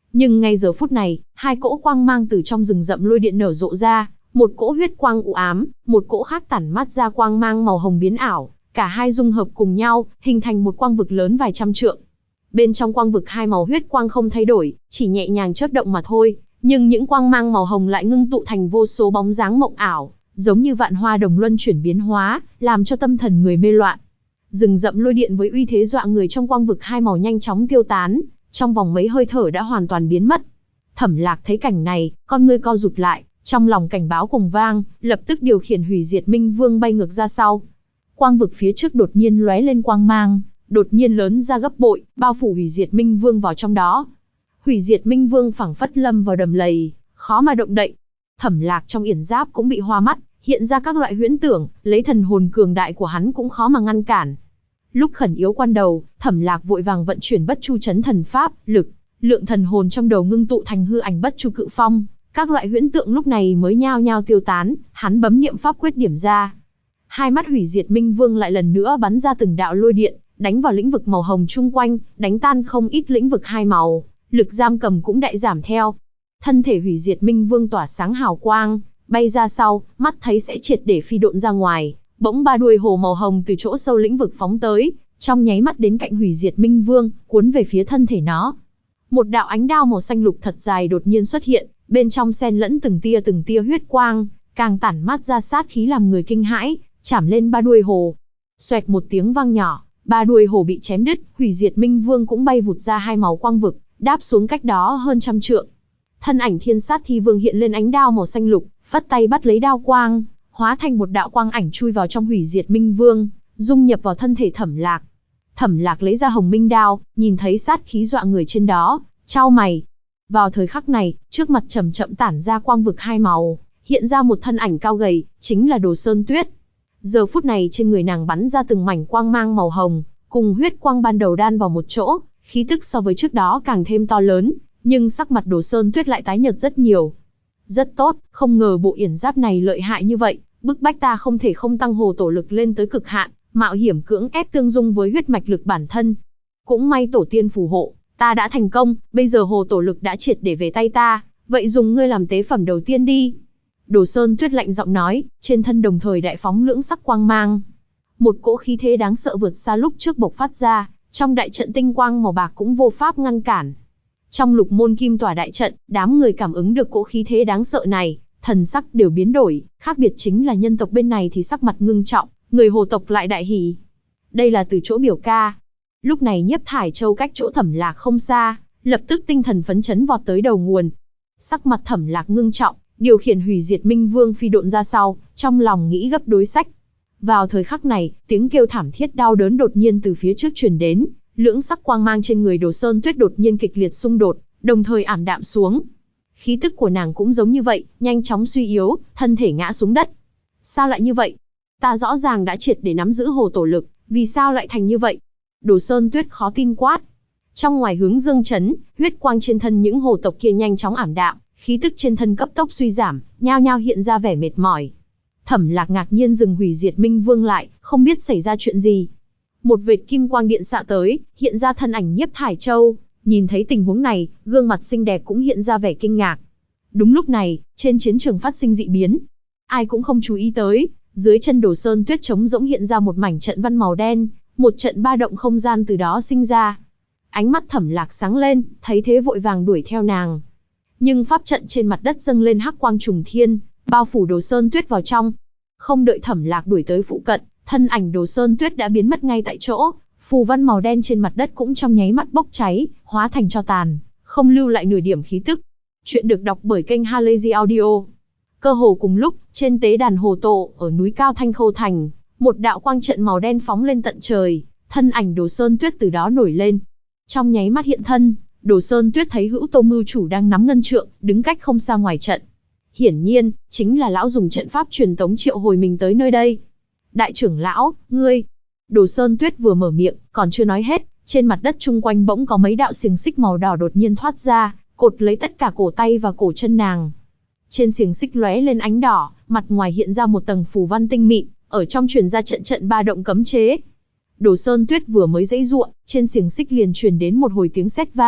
Nhưng ngay giờ phút này, hai cỗ quang mang từ trong rừng rậm lôi điện nở rộ ra, một cỗ huyết quang u ám, một cỗ khác tản mát ra quang mang màu hồng biến ảo, cả hai dung hợp cùng nhau, hình thành một quang vực lớn vài trăm trượng. Bên trong quang vực hai màu huyết quang không thay đổi, chỉ nhẹ nhàng chớp động mà thôi, nhưng những quang mang màu hồng lại ngưng tụ thành vô số bóng dáng mộng ảo, giống như vạn hoa đồng luân chuyển biến hóa, làm cho tâm thần người mê loạn. Rừng rậm lôi điện với uy thế dọa người trong quang vực hai màu nhanh chóng tiêu tán, trong vòng mấy hơi thở đã hoàn toàn biến mất. Thẩm Lạc thấy cảnh này, con ngươi co rụt lại, trong lòng cảnh báo cùng vang, lập tức điều khiển Hủy Diệt Minh Vương bay ngược ra sau. Quang vực phía trước đột nhiên lóe lên quang mang, đột nhiên lớn ra gấp bội, bao phủ Hủy Diệt Minh Vương vào trong đó. Hủy Diệt Minh Vương phảng phất lâm vào đầm lầy, khó mà động đậy. Thẩm Lạc trong yển giáp cũng bị hoa mắt, hiện ra các loại huyễn tưởng, lấy thần hồn cường đại của hắn cũng khó mà ngăn cản. Lúc khẩn yếu quan đầu, Thẩm Lạc vội vàng vận chuyển Bất Chu Chấn Thần Pháp, lượng thần hồn trong đầu ngưng tụ thành hư ảnh Bất Chu Cự Phong, các loại huyễn tượng lúc này mới nhao nhao tiêu tán, hắn bấm niệm pháp quyết điểm ra. Hai mắt Hủy Diệt Minh Vương lại lần nữa bắn ra từng đạo lôi điện, đánh vào lĩnh vực màu hồng chung quanh, đánh tan không ít lĩnh vực hai màu, lực giam cầm cũng đại giảm theo. Thân thể Hủy Diệt Minh Vương tỏa sáng hào quang, bay ra sau, mắt thấy sẽ triệt để phi độn ra ngoài, bỗng ba đuôi hồ màu hồng từ chỗ sâu lĩnh vực phóng tới, trong nháy mắt đến cạnh Hủy Diệt Minh Vương, cuốn về phía thân thể nó. Một đạo ánh đao màu xanh lục thật dài đột nhiên xuất hiện, bên trong xen lẫn từng tia huyết quang, càng tản mát ra sát khí làm người kinh hãi, chảm lên ba đuôi hồ. Xoẹt một tiếng vang nhỏ, ba đuôi hồ bị chém đứt, Hủy Diệt Minh Vương cũng bay vụt ra hai màu quang vực, đáp xuống cách đó hơn trăm trượng. Thân ảnh Thiên Sát Thi Vương hiện lên ánh đao màu xanh lục, vắt tay bắt lấy đao quang, hóa thành một đạo quang ảnh chui vào trong Hủy Diệt Minh Vương, dung nhập vào thân thể Thẩm Lạc. Thẩm Lạc lấy ra Hồng Minh đao, nhìn thấy sát khí dọa người trên đó, chau mày. Vào thời khắc này, trước mặt chậm chậm tản ra quang vực hai màu, hiện ra một thân ảnh cao gầy, chính là Đồ Sơn Tuyết. Giờ phút này trên người nàng bắn ra từng mảnh quang mang màu hồng, cùng huyết quang ban đầu đan vào một chỗ, khí tức so với trước đó càng thêm to lớn, nhưng sắc mặt Đồ Sơn Tuyết lại tái nhợt rất nhiều. Rất tốt, không ngờ bộ yển giáp này lợi hại như vậy, bức bách ta không thể không tăng hồ tổ lực lên tới cực hạn, mạo hiểm cưỡng ép tương dung với huyết mạch lực bản thân. Cũng may tổ tiên phù hộ, ta đã thành công, bây giờ hồ tổ lực đã triệt để về tay ta, vậy dùng ngươi làm tế phẩm đầu tiên đi. Đồ Sơn Tuyết lạnh giọng nói, trên thân đồng thời đại phóng lưỡng sắc quang mang. Một cỗ khí thế đáng sợ vượt xa lúc trước bộc phát ra, trong đại trận tinh quang màu bạc cũng vô pháp ngăn cản. Trong Lục Môn Kim Tỏa đại trận, đám người cảm ứng được cỗ khí thế đáng sợ này, thần sắc đều biến đổi, khác biệt chính là nhân tộc bên này thì sắc mặt ngưng trọng, người hồ tộc lại đại hỉ. Đây là từ chỗ biểu ca. Lúc này Nhiếp Thải Châu cách chỗ Thẩm Lạc không xa, lập tức tinh thần phấn chấn vọt tới đầu nguồn. Sắc mặt Thẩm Lạc ngưng trọng, điều khiển Hủy Diệt Minh Vương phi độn ra sau, trong lòng nghĩ gấp đối sách. Vào thời khắc này, tiếng kêu thảm thiết đau đớn đột nhiên từ phía trước truyền đến, lưỡng sắc quang mang trên người Đồ Sơn Tuyết đột nhiên kịch liệt xung đột, đồng thời ảm đạm xuống. Khí tức của nàng cũng giống như vậy, nhanh chóng suy yếu, thân thể ngã xuống đất. Sao lại như vậy? Ta rõ ràng đã triệt để nắm giữ hồ tổ lực, vì sao lại thành như vậy? Đồ Sơn Tuyết khó tin quát. Trong ngoài hướng dương chấn, huyết quang trên thân những hồ tộc kia nhanh chóng ảm đạm, khí tức trên thân cấp tốc suy giảm, nhao nhao hiện ra vẻ mệt mỏi. Thẩm Lạc ngạc nhiên dừng Hủy Diệt Minh Vương lại, không biết xảy ra chuyện gì. Một vệt kim quang điện xạ tới, hiện ra thân ảnh Nhiếp Thải Châu. Nhìn thấy tình huống này, gương mặt xinh đẹp cũng hiện ra vẻ kinh ngạc. Đúng lúc này, trên chiến trường phát sinh dị biến. Ai cũng không chú ý tới, dưới chân Đồ Sơn Tuyết trống rỗng hiện ra một mảnh trận văn màu đen, một trận ba động không gian từ đó sinh ra. Ánh mắt Thẩm Lạc sáng lên, thấy thế vội vàng đuổi theo nàng. Nhưng pháp trận trên mặt đất dâng lên hắc quang trùng thiên, bao phủ Đồ Sơn Tuyết vào trong. Không đợi Thẩm Lạc đuổi tới phụ cận, thân ảnh Đồ Sơn Tuyết đã biến mất ngay tại chỗ, phù văn màu đen trên mặt đất cũng trong nháy mắt bốc cháy, hóa thành tro tàn, không lưu lại nửa điểm khí tức. Chuyện được đọc bởi kênh Halazy Audio. Cơ hồ cùng lúc, trên tế đàn hồ tổ ở núi cao Thanh Khâu Thành, một đạo quang trận màu đen phóng lên tận trời, thân ảnh Đồ Sơn Tuyết từ đó nổi lên. Trong nháy mắt hiện thân, Đồ Sơn Tuyết thấy Hữu Tô Mưu Chủ đang nắm ngân trượng, đứng cách không xa ngoài trận. Hiển nhiên, chính là lão dùng trận pháp truyền tống triệu hồi mình tới nơi đây. Đại trưởng lão, ngươi... Đồ Sơn Tuyết vừa mở miệng, còn chưa nói hết, trên mặt đất chung quanh bỗng có mấy đạo xiềng xích màu đỏ đột nhiên thoát ra, cột lấy tất cả cổ tay và cổ chân nàng. Trên xiềng xích lóe lên ánh đỏ, mặt ngoài hiện ra một tầng phù văn tinh mịn, ở trong truyền ra trận trận ba động cấm chế. Đồ Sơn Tuyết vừa mới giãy giụa, trên xiềng xích liền truyền đến một hồi tiếng sét vang,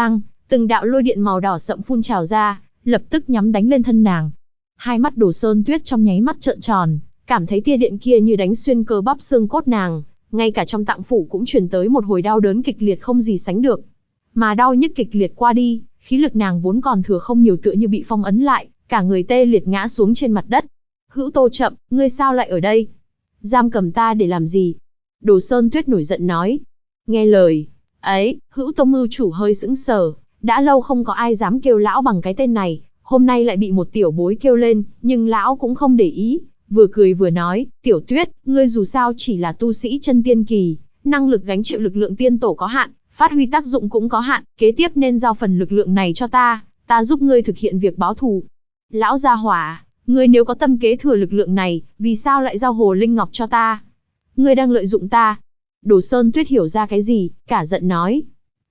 Từng đạo lôi điện màu đỏ sậm phun trào ra, lập tức nhắm đánh lên thân nàng. Hai mắt Đồ Sơn Tuyết trong nháy mắt trợn tròn, cảm thấy tia điện kia như đánh xuyên cơ bắp xương cốt nàng, ngay cả trong tạng phủ cũng truyền tới một hồi đau đớn kịch liệt không gì sánh được. Mà đau nhức kịch liệt qua đi, khí lực nàng vốn còn thừa không nhiều tựa như bị phong ấn lại, cả người tê liệt ngã xuống trên mặt đất. Hữu Tô Chậm, ngươi sao lại ở đây? Giam cầm ta để làm gì? Đồ Sơn Tuyết nổi giận nói. Nghe lời ấy, Hữu Tô mưu chủ hơi sững sờ, đã lâu không có ai dám kêu lão bằng cái tên này, hôm nay lại bị một tiểu bối kêu lên, nhưng lão cũng không để ý, vừa cười vừa nói, Tiểu Tuyết, ngươi dù sao chỉ là tu sĩ chân tiên kỳ, năng lực gánh chịu lực lượng tiên tổ có hạn, phát huy tác dụng cũng có hạn, kế tiếp nên giao phần lực lượng này cho ta giúp ngươi thực hiện việc báo thù. Lão gia hỏa, ngươi nếu có tâm kế thừa lực lượng này, vì sao lại giao hồ linh ngọc cho ta? Ngươi đang lợi dụng ta. Đồ Sơn Tuyết hiểu ra cái gì, cả giận nói.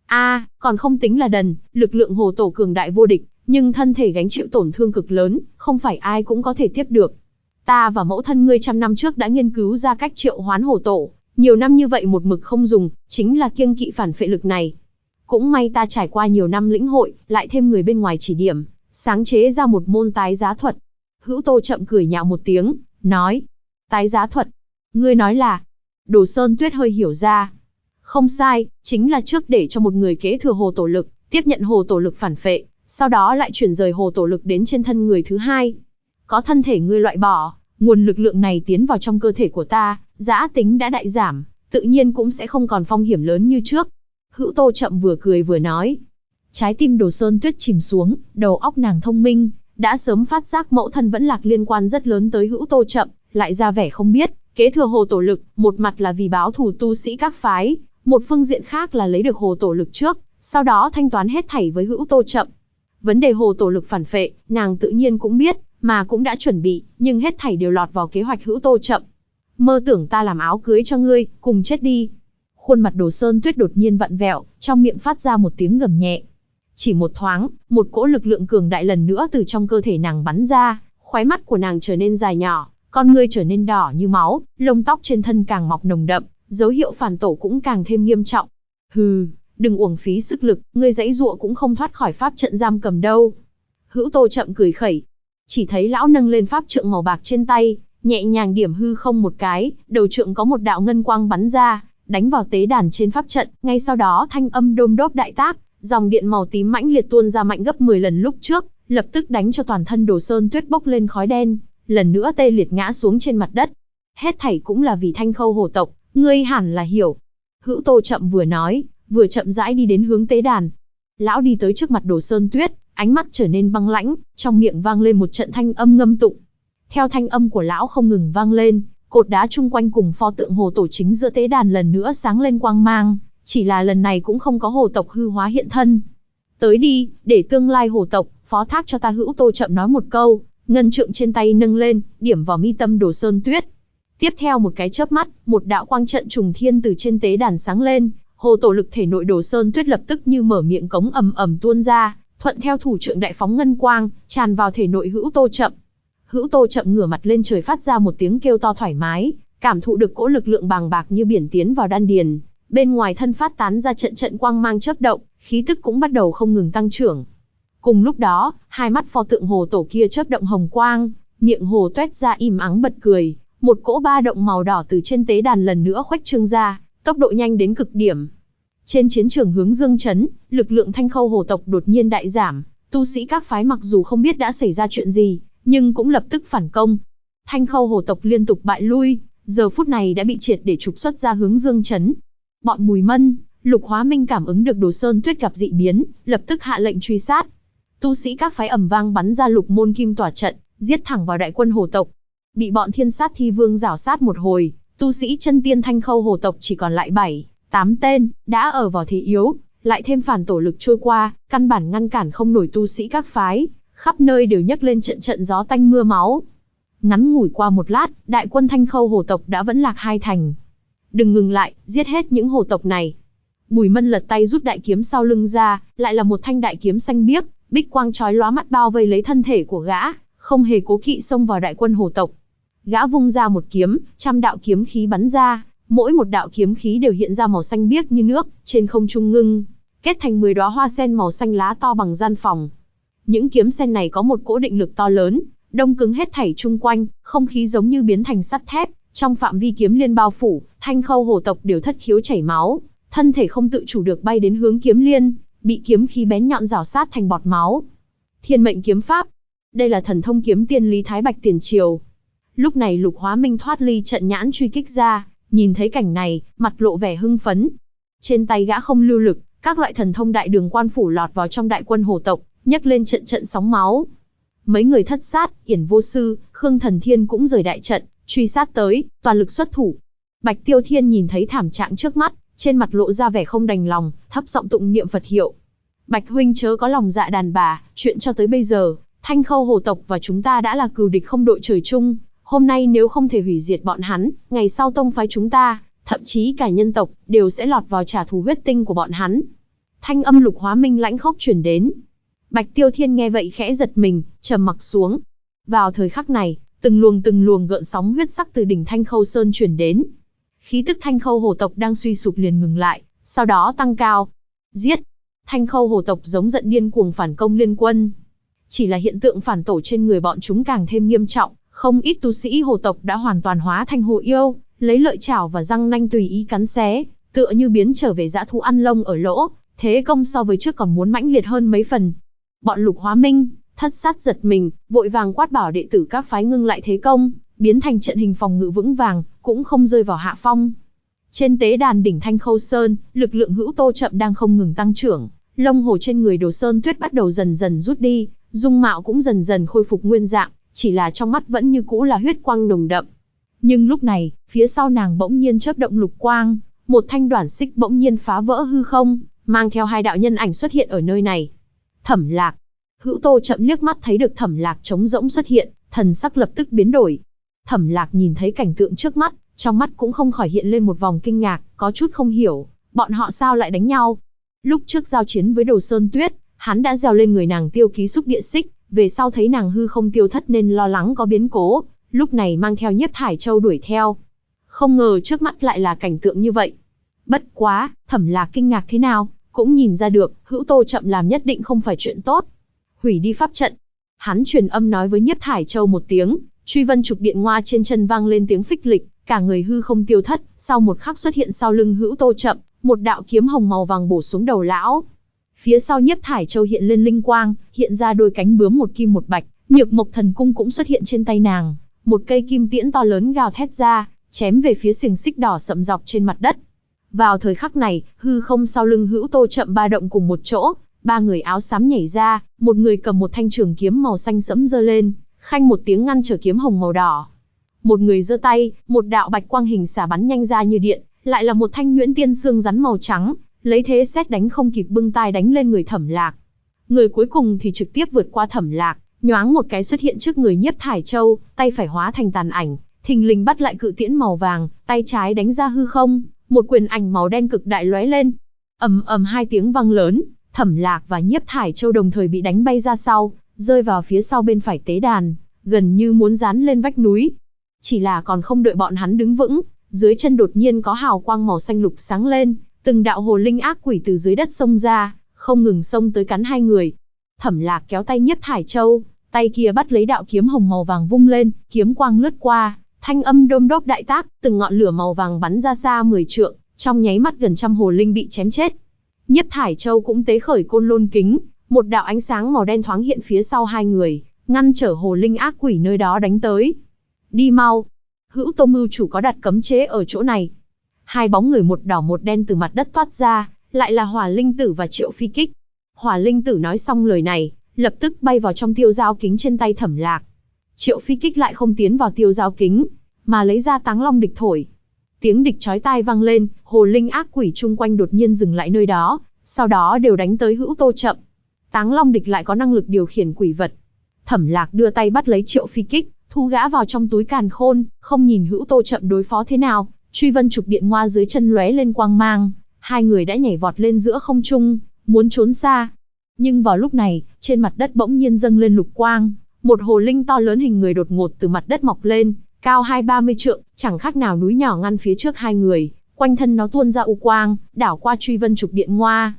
Còn không tính là đần, lực lượng hồ tổ cường đại vô địch, nhưng thân thể gánh chịu tổn thương cực lớn, không phải ai cũng có thể tiếp được. Ta và mẫu thân ngươi trăm năm trước đã nghiên cứu ra cách triệu hoán hồ tổ, nhiều năm như vậy một mực không dùng, chính là kiêng kỵ phản phệ lực này. Cũng may ta trải qua nhiều năm lĩnh hội, lại thêm người bên ngoài chỉ điểm, sáng chế ra một môn tái giá thuật. Hữu Tô Chậm cười nhạo một tiếng, nói. Tái giá thuật? Ngươi nói là... Đồ Sơn Tuyết hơi hiểu ra. Không sai, chính là trước để cho một người kế thừa hồ tổ lực, tiếp nhận hồ tổ lực phản phệ, sau đó lại chuyển rời hồ tổ lực đến trên thân người thứ hai. Có thân thể ngươi loại bỏ, nguồn lực lượng này tiến vào trong cơ thể của ta, dã tính đã đại giảm, tự nhiên cũng sẽ không còn phong hiểm lớn như trước. Hữu Tô Chậm vừa cười vừa nói. Trái tim Đồ Sơn Tuyết chìm xuống, đầu óc nàng thông minh, đã sớm phát giác mẫu thân vẫn lạc liên quan rất lớn tới Hữu Tô Chậm, lại ra vẻ không biết, kế thừa hồ tổ lực, một mặt là vì báo thù tu sĩ các phái, một phương diện khác là lấy được hồ tổ lực trước, sau đó thanh toán hết thảy với Hữu Tô Chậm. Vấn đề hồ tổ lực phản phệ, nàng tự nhiên cũng biết, mà cũng đã chuẩn bị, nhưng hết thảy đều lọt vào kế hoạch Hữu Tô Chậm. Mơ tưởng ta làm áo cưới cho ngươi, cùng chết đi. Khuôn mặt Đồ Sơn Tuyết đột nhiên vặn vẹo, trong miệng phát ra một tiếng gầm nhẹ. Chỉ một thoáng, một cỗ lực lượng cường đại lần nữa từ trong cơ thể nàng bắn ra, khóe mắt của nàng trở nên dài nhỏ, con ngươi trở nên đỏ như máu, lông tóc trên thân càng mọc nồng đậm, dấu hiệu phản tổ cũng càng thêm nghiêm trọng. Hừ, đừng uổng phí sức lực, ngươi giãy giụa cũng không thoát khỏi pháp trận giam cầm đâu. Hữu Tô Chậm cười khẩy. Chỉ thấy lão nâng lên pháp trượng màu bạc trên tay, nhẹ nhàng điểm hư không một cái, đầu trượng có một đạo ngân quang bắn ra, đánh vào tế đàn trên pháp trận, ngay sau đó thanh âm đôm đốp đại tác, dòng điện màu tím mãnh liệt tuôn ra mạnh gấp 10 lần lúc trước, lập tức đánh cho toàn thân Đồ Sơn Tuyết bốc lên khói đen, lần nữa tê liệt ngã xuống trên mặt đất. Hết thảy cũng là vì Thanh Khâu hồ tộc, ngươi hẳn là hiểu. Hữu Tô Chậm vừa nói, vừa chậm rãi đi đến hướng tế đàn. Lão đi tới trước mặt Đồ Sơn Tuyết, ánh mắt trở nên băng lãnh, trong miệng vang lên một trận thanh âm ngâm tụng. Theo thanh âm của lão không ngừng vang lên, cột đá chung quanh cùng pho tượng hồ tổ chính giữa tế đàn lần nữa sáng lên quang mang, chỉ là lần này cũng không có hồ tộc hư hóa hiện thân. Tới đi, để tương lai hồ tộc, phó thác cho ta. Hữu Tô Chậm nói một câu, ngân trượng trên tay nâng lên, điểm vào mi tâm Đồ Sơn Tuyết. Tiếp theo một cái chớp mắt, một đạo quang trận trùng thiên từ trên tế đàn sáng lên, hồ tổ lực thể nội Đồ Sơn Tuyết lập tức như mở miệng cống ầm ầm tuôn ra, thuận theo thủ trượng đại phóng ngân quang, tràn vào thể nội Hữu Tô Chậm. Hữu Tô Chậm ngửa mặt lên trời phát ra một tiếng kêu to thoải mái, cảm thụ được cỗ lực lượng bàng bạc như biển tiến vào đan điền, bên ngoài thân phát tán ra trận trận quang mang chớp động, khí tức cũng bắt đầu không ngừng tăng trưởng. Cùng lúc đó, hai mắt pho tượng hồ tổ kia chớp động hồng quang, miệng hồ toét ra im ắng bật cười, một cỗ ba động màu đỏ từ trên tế đàn lần nữa khuếch trương ra, tốc độ nhanh đến cực điểm. Trên chiến trường hướng Dương Trấn, lực lượng Thanh Khâu hồ tộc đột nhiên đại giảm, tu sĩ các phái mặc dù không biết đã xảy ra chuyện gì, nhưng cũng lập tức phản công. Thanh Khâu hồ tộc liên tục bại lui, giờ phút này đã bị triệt để trục xuất ra hướng Dương Trấn. Bọn Bùi Mân, Lục Hóa Minh cảm ứng được Đồ Sơn Tuyết gặp dị biến, lập tức hạ lệnh truy sát. Tu sĩ các phái ầm vang bắn ra lục môn kim tỏa trận, giết thẳng vào đại quân hồ tộc. Bị bọn Thiên Sát Thi Vương rảo sát một hồi, tu sĩ chân tiên Thanh Khâu hồ tộc chỉ còn lại 7-8 tên, đã ở vào thế yếu, lại thêm phản tổ lực trôi qua, căn bản ngăn cản không nổi tu sĩ các phái, khắp nơi đều nhấc lên trận trận gió tanh mưa máu. Ngắn ngủi qua một lát, đại quân Thanh Khâu hồ tộc đã vẫn lạc 2 thành. Đừng ngừng lại, giết hết những hồ tộc này. Bùi Mân lật tay rút đại kiếm sau lưng ra, lại là một thanh đại kiếm xanh biếc, bích quang chói lóa mắt bao vây lấy thân thể của gã, không hề cố kỵ xông vào đại quân hồ tộc. Gã vung ra một kiếm, trăm đạo kiếm khí bắn ra, mỗi một đạo kiếm khí đều hiện ra màu xanh biếc như nước, trên không trung ngưng kết thành 10 đóa hoa sen màu xanh lá to bằng gian phòng. Những kiếm sen này có một cỗ định lực to lớn, đông cứng hết thảy chung quanh, không khí giống như biến thành sắt thép, trong phạm vi kiếm liên bao phủ, Thanh Khâu hổ tộc đều thất khiếu chảy máu, thân thể không tự chủ được bay đến hướng kiếm liên, bị kiếm khí bén nhọn rào sát thành bọt máu. Thiên mệnh kiếm pháp, đây là thần thông kiếm tiên Lý Thái Bạch tiền triều. Lúc này Lục Hóa Minh thoát ly trận nhãn truy kích ra, nhìn thấy cảnh này, mặt lộ vẻ hưng phấn. Trên tay gã không lưu lực, các loại thần thông đại đường quan phủ lọt vào trong đại quân hổ tộc, nhấc lên trận trận sóng máu. Mấy người thất sát, Yển Vô Sư, Khương Thần Thiên cũng rời đại trận, truy sát tới, toàn lực xuất thủ. Bạch Tiêu Thiên nhìn thấy thảm trạng trước mắt, trên mặt lộ ra vẻ không đành lòng, thấp giọng tụng niệm Phật hiệu. Bạch huynh chớ có lòng dạ đàn bà, chuyện cho tới bây giờ, Thanh Khâu hổ tộc và chúng ta đã là cừu địch không đội trời chung. Hôm nay nếu không thể hủy diệt bọn hắn, ngày sau tông phái chúng ta, thậm chí cả nhân tộc, đều sẽ lọt vào trả thù huyết tinh của bọn hắn. Thanh âm Lục Hóa Minh lãnh khốc truyền đến. Bạch Tiêu Thiên nghe vậy khẽ giật mình, trầm mặc xuống. Vào thời khắc này, từng luồng gợn sóng huyết sắc từ đỉnh Thanh Khâu Sơn truyền đến. Khí tức Thanh Khâu hổ tộc đang suy sụp liền ngừng lại, sau đó tăng cao. Giết! Thanh Khâu hổ tộc giống giận điên cuồng phản công liên quân. Chỉ là hiện tượng phản tổ trên người bọn chúng càng thêm nghiêm trọng, không ít tu sĩ hổ tộc đã hoàn toàn hóa thành hổ yêu, lấy lợi chảo và răng nanh tùy ý cắn xé, tựa như biến trở về dã thú ăn lông ở lỗ, thế công so với trước còn muốn mãnh liệt hơn mấy phần. Bọn Lục Hóa Minh, thất sát giật mình, vội vàng quát bảo đệ tử các phái ngưng lại thế công, biến thành trận hình phòng ngự vững vàng, cũng không rơi vào hạ phong. Trên tế đàn đỉnh Thanh Khâu Sơn, lực lượng hữu tô chậm đang không ngừng tăng trưởng, lông hổ trên người Đồ Sơn Tuyết bắt đầu dần dần rút đi, dung mạo cũng dần dần khôi phục nguyên dạng, chỉ là trong mắt vẫn như cũ là huyết quang nồng đậm. Nhưng lúc này, phía sau nàng bỗng nhiên chớp động lục quang, một thanh đoản xích bỗng nhiên phá vỡ hư không, mang theo hai đạo nhân ảnh xuất hiện ở nơi này. Thẩm Lạc. Hữu Tô chậm liếc mắt thấy được Thẩm Lạc trống rỗng xuất hiện, thần sắc lập tức biến đổi. Thẩm Lạc nhìn thấy cảnh tượng trước mắt, trong mắt cũng không khỏi hiện lên một vòng kinh ngạc, có chút không hiểu, bọn họ sao lại đánh nhau. Lúc trước giao chiến với Đồ Sơn Tuyết, hắn đã gieo lên người nàng tiêu ký xúc địa xích, về sau thấy nàng hư không tiêu thất nên lo lắng có biến cố, lúc này mang theo Nhiếp Thải Châu đuổi theo. Không ngờ trước mắt lại là cảnh tượng như vậy. Bất quá, Thẩm Lạc kinh ngạc thế nào, cũng nhìn ra được, Hữu Tô chậm làm nhất định không phải chuyện tốt. Hủy đi pháp trận. Hắn truyền âm nói với Nhiếp Thải Châu một tiếng, truy vân trục điện ngoa trên chân vang lên tiếng phích lịch, cả người hư không tiêu thất, sau một khắc xuất hiện sau lưng Hữu Tô chậm, một đạo kiếm hồng màu vàng bổ xuống đầu lão. Phía sau Nhiếp Thải Châu hiện lên linh quang, hiện ra đôi cánh bướm một kim một bạch, Nhược Mộc Thần Cung cũng xuất hiện trên tay nàng, một cây kim tiễn to lớn gào thét ra, chém về phía xiềng xích đỏ sậm dọc trên mặt đất. Vào thời khắc này, hư không sau lưng Hữu Tô chậm ba động cùng một chỗ, ba người áo xám nhảy ra, một người cầm một thanh trường kiếm màu xanh sẫm giơ lên, khanh một tiếng ngăn trở kiếm hồng màu đỏ. Một người giơ tay, một đạo bạch quang hình xả bắn nhanh ra như điện, lại là một thanh nhuyễn tiên xương rắn màu trắng, lấy thế xét đánh không kịp bưng tai đánh lên người Thẩm Lạc. Người cuối cùng thì trực tiếp vượt qua Thẩm Lạc, nhoáng một cái xuất hiện trước người Nhiếp Thải Châu, tay phải hóa thành tàn ảnh, thình lình bắt lại cự tiễn màu vàng, tay trái đánh ra hư không, một quyền ảnh màu đen cực đại lóe lên. Ầm ầm hai tiếng vang lớn, Thẩm Lạc và Nhiếp Thải Châu đồng thời bị đánh bay ra sau, rơi vào phía sau bên phải tế đàn, gần như muốn dán lên vách núi. Chỉ là còn không đợi bọn hắn đứng vững, dưới chân đột nhiên có hào quang màu xanh lục sáng lên, từng đạo hồ linh ác quỷ từ dưới đất xông ra, không ngừng xông tới cắn hai người. Thẩm Lạc kéo tay Nhiếp Thải Châu, tay kia bắt lấy đạo kiếm hồng màu vàng vung lên, kiếm quang lướt qua, thanh âm đôm đốp đại tác, từng ngọn lửa màu vàng bắn ra xa 10 trượng, trong nháy mắt gần trăm hồ linh bị chém chết. Nhiếp Thải Châu cũng tế khởi côn lôn kính, một đạo ánh sáng màu đen thoáng hiện phía sau hai người, ngăn trở hồ linh ác quỷ nơi đó đánh tới. Đi mau! Hữu Tô mưu chủ có đặt cấm chế ở chỗ này. Hai bóng người một đỏ một đen từ mặt đất toát ra, lại là Hỏa Linh Tử và Triệu Phi Kích. Hỏa Linh Tử nói xong lời này, lập tức bay vào trong tiêu dao kính trên tay Thẩm Lạc. Triệu Phi Kích lại không tiến vào tiêu dao kính, mà lấy ra Táng Long địch thổi. Tiếng địch chói tai vang lên, hồ linh ác quỷ chung quanh đột nhiên dừng lại nơi đó, sau đó đều đánh tới Hữu Tô chậm. Táng Long địch lại có năng lực điều khiển quỷ vật. Thẩm Lạc đưa tay bắt lấy Triệu Phi Kích, thu gã vào trong túi càn khôn, không nhìn Hữu Tô chậm đối phó thế nào. Truy vân trục điện ngoa dưới chân lóe lên quang mang, hai người đã nhảy vọt lên giữa không trung, muốn trốn xa. Nhưng vào lúc này, trên mặt đất bỗng nhiên dâng lên lục quang, một hồ linh to lớn hình người đột ngột từ mặt đất mọc lên, cao 20-30 trượng, chẳng khác nào núi nhỏ ngăn phía trước hai người, quanh thân nó tuôn ra u quang, đảo qua truy vân trục điện ngoa.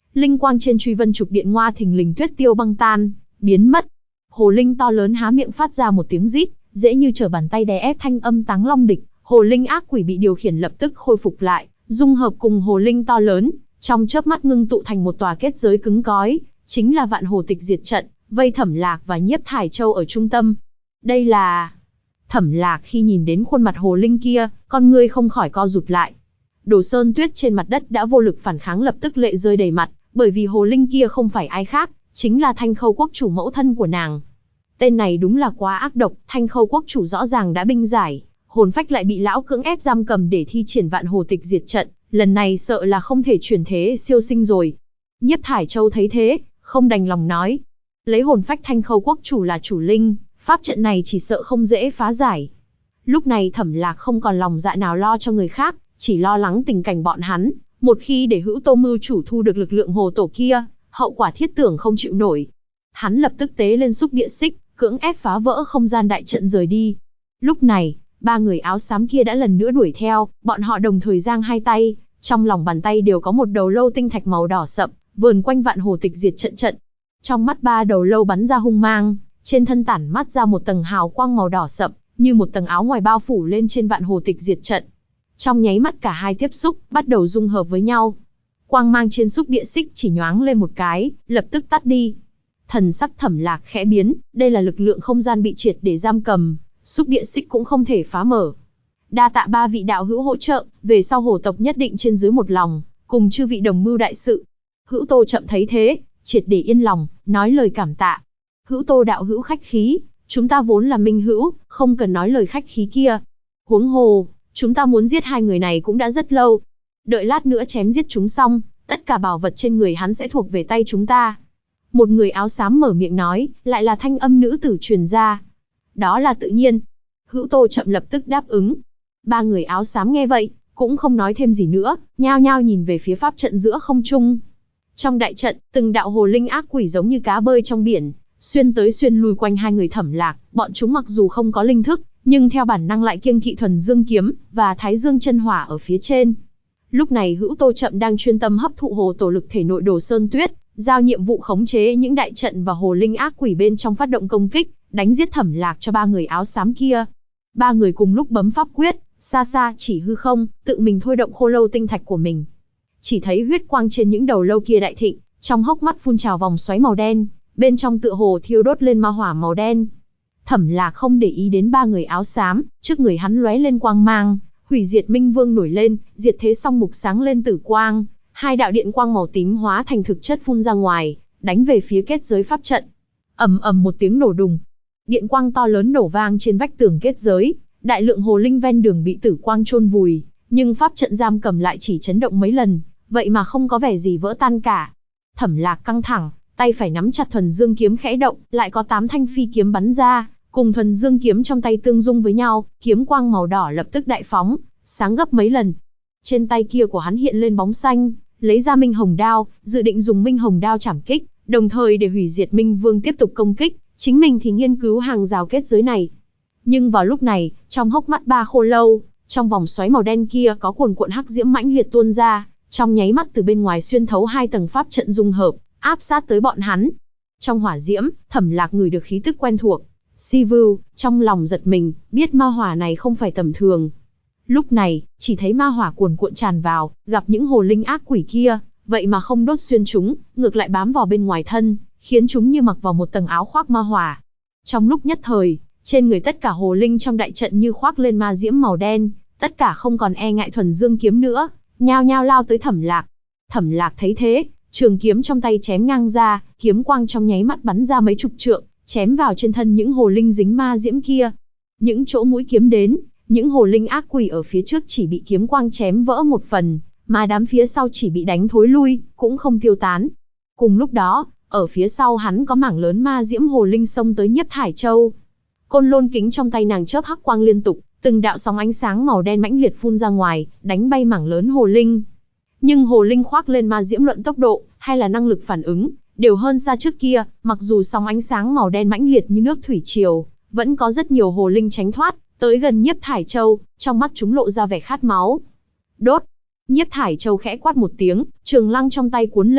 linh quang trên truy vân trục điện ngoa thình lình tuyết tiêu băng tan, biến mất. Hồ linh to lớn há miệng phát ra một tiếng rít, dễ như trở bàn tay đè ép thanh âm Táng Long Địch. Hồ linh ác quỷ bị điều khiển lập tức khôi phục lại, dung hợp cùng hồ linh to lớn, trong chớp mắt ngưng tụ thành một tòa kết giới cứng cói, chính là Vạn Hồ Tịch Diệt Trận, vây Thẩm Lạc và Nhiếp Thải Châu ở trung tâm. Đây là... Thẩm Lạc khi nhìn đến khuôn mặt hồ linh kia, con ngươi không khỏi co rụt lại. Đồ Sơn Tuyết trên mặt đất đã vô lực phản kháng, lập tức lệ rơi đầy mặt, bởi vì hồ linh kia không phải ai khác, chính là Thanh Khâu Quốc chủ mẫu thân của nàng. Tên này đúng là quá ác độc, Thanh Khâu Quốc chủ rõ ràng đã binh giải, hồn phách lại bị lão cưỡng ép giam cầm để thi triển Vạn Hồ Tịch Diệt Trận, lần này sợ là không thể chuyển thế siêu sinh rồi. Nhiếp Thải Châu thấy thế, không đành lòng nói, lấy hồn phách Thanh Khâu Quốc chủ là chủ linh, pháp trận này chỉ sợ không dễ phá giải. Lúc này Thẩm Lạc không còn lòng dạ nào lo cho người khác, chỉ lo lắng tình cảnh bọn hắn, một khi để Hữu Tô mưu chủ thu được lực lượng hồ tổ kia, hậu quả thiết tưởng không chịu nổi. Hắn lập tức tế lên xúc địa xích, cưỡng ép phá vỡ không gian đại trận rời đi. Lúc này, ba người áo xám kia đã lần nữa đuổi theo, bọn họ đồng thời giang hai tay, trong lòng bàn tay đều có một đầu lâu tinh thạch màu đỏ sậm, vờn quanh Vạn Hồ Tịch Diệt Trận. Trong mắt ba đầu lâu bắn ra hung mang, trên thân tản mắt ra một tầng hào quang màu đỏ sậm, như một tầng áo ngoài bao phủ lên trên Vạn Hồ Tịch Diệt Trận. Trong nháy mắt cả hai tiếp xúc, bắt đầu dung hợp với nhau. Quang mang trên xúc địa xích chỉ nhoáng lên một cái, lập tức tắt đi. Thần sắc Thẩm Lạc khẽ biến, đây là lực lượng không gian bị triệt để giam cầm, xúc địa xích cũng không thể phá mở. Đa tạ ba vị đạo hữu hỗ trợ, về sau Hồ tộc nhất định trên dưới một lòng, cùng chư vị đồng mưu đại sự. Hữu Tô Chậm thấy thế, triệt để yên lòng, nói lời cảm tạ. Hữu Tô đạo hữu khách khí, chúng ta vốn là minh hữu, không cần nói lời khách khí kia. Huống hồ, chúng ta muốn giết hai người này cũng đã rất lâu. Đợi lát nữa chém giết chúng xong, tất cả bảo vật trên người hắn sẽ thuộc về tay chúng ta. Một người áo xám mở miệng nói, lại là thanh âm nữ tử truyền ra. Đó là tự nhiên. Hữu Tô Chậm lập tức đáp ứng. Ba người áo xám nghe vậy, cũng không nói thêm gì nữa, nhao nhao nhìn về phía pháp trận giữa không trung. Trong đại trận, từng đạo hồ linh ác quỷ giống như cá bơi trong biển, xuyên tới xuyên lui quanh hai người Thẩm Lạc, bọn chúng mặc dù không có linh thức, nhưng theo bản năng lại kiêng kỵ Thuần Dương kiếm và Thái Dương chân hỏa ở phía trên. Lúc này Hữu Tô Chậm đang chuyên tâm hấp thụ hồ tổ lực thể nội Đồ Sơn Tuyết, giao nhiệm vụ khống chế những đại trận và hồ linh ác quỷ bên trong phát động công kích, đánh giết Thẩm Lạc cho ba người áo xám kia. Ba người cùng lúc bấm pháp quyết, xa xa chỉ hư không, tự mình thôi động khô lâu tinh thạch của mình. Chỉ thấy huyết quang trên những đầu lâu kia đại thịnh, trong hốc mắt phun trào vòng xoáy màu đen, bên trong tựa hồ thiêu đốt lên ma hỏa màu đen. Thẩm Lạc không để ý đến ba người áo xám, trước người hắn lóe lên quang mang, Hủy Diệt Minh Vương nổi lên, diệt thế song mục sáng lên tử quang, hai đạo điện quang màu tím hóa thành thực chất phun ra ngoài, đánh về phía kết giới pháp trận. Ầm ầm một tiếng nổ đùng, điện quang to lớn nổ vang trên vách tường kết giới, đại lượng hồ linh ven đường bị tử quang chôn vùi, nhưng pháp trận giam cầm lại chỉ chấn động mấy lần, vậy mà không có vẻ gì vỡ tan cả. Thẩm Lạc căng thẳng, tay phải nắm chặt Thuần Dương kiếm khẽ động, lại có 8 thanh phi kiếm bắn ra, cùng Thuần Dương kiếm trong tay tương dung với nhau, kiếm quang màu đỏ lập tức đại phóng, sáng gấp mấy lần. Trên tay kia của hắn hiện lên bóng xanh, lấy ra Minh Hồng đao, dự định dùng Minh Hồng đao chảm kích, đồng thời để Hủy Diệt Minh Vương tiếp tục công kích, chính mình thì nghiên cứu hàng rào kết giới này. Nhưng vào lúc này, trong hốc mắt ba khô lâu, trong vòng xoáy màu đen kia có cuồn cuộn hắc diễm mãnh liệt tuôn ra, trong nháy mắt từ bên ngoài xuyên thấu hai tầng pháp trận dung hợp, áp sát tới bọn hắn. Trong hỏa diễm, Thẩm Lạc ngửi được khí tức quen thuộc. Si Vưu, trong lòng giật mình, biết ma hỏa này không phải tầm thường. Lúc này, chỉ thấy ma hỏa cuồn cuộn tràn vào, gặp những hồ linh ác quỷ kia, vậy mà không đốt xuyên chúng, ngược lại bám vào bên ngoài thân, khiến chúng như mặc vào một tầng áo khoác ma hỏa. Trong lúc nhất thời, trên người tất cả hồ linh trong đại trận như khoác lên ma diễm màu đen, tất cả không còn e ngại Thuần Dương kiếm nữa, nhao nhao lao tới Thẩm Lạc. Thẩm Lạc thấy thế, trường kiếm trong tay chém ngang ra, kiếm quang trong nháy mắt bắn ra mấy chục trượng, chém vào trên thân những hồ linh dính ma diễm kia. Những chỗ mũi kiếm đến, những hồ linh ác quỷ ở phía trước chỉ bị kiếm quang chém vỡ một phần, mà đám phía sau chỉ bị đánh thối lui, cũng không tiêu tán. Cùng lúc đó, ở phía sau hắn có mảng lớn ma diễm hồ linh xông tới Nhiếp Thải Châu. Côn lôn kính trong tay nàng chớp hắc quang liên tục, từng đạo sóng ánh sáng màu đen mãnh liệt phun ra ngoài, đánh bay mảng lớn hồ linh. Nhưng hồ linh khoác lên ma diễm luận tốc độ, hay là năng lực phản ứng, đều hơn xa trước kia, mặc dù sóng ánh sáng màu đen mãnh liệt như nước thủy triều, vẫn có rất nhiều hồ linh tránh thoát, tới gần Nhiếp Thải Châu, trong mắt chúng lộ ra vẻ khát máu. Đốt! Nhiếp Thải Châu khẽ quát một tiếng, trường lăng trong tay cuốn lên,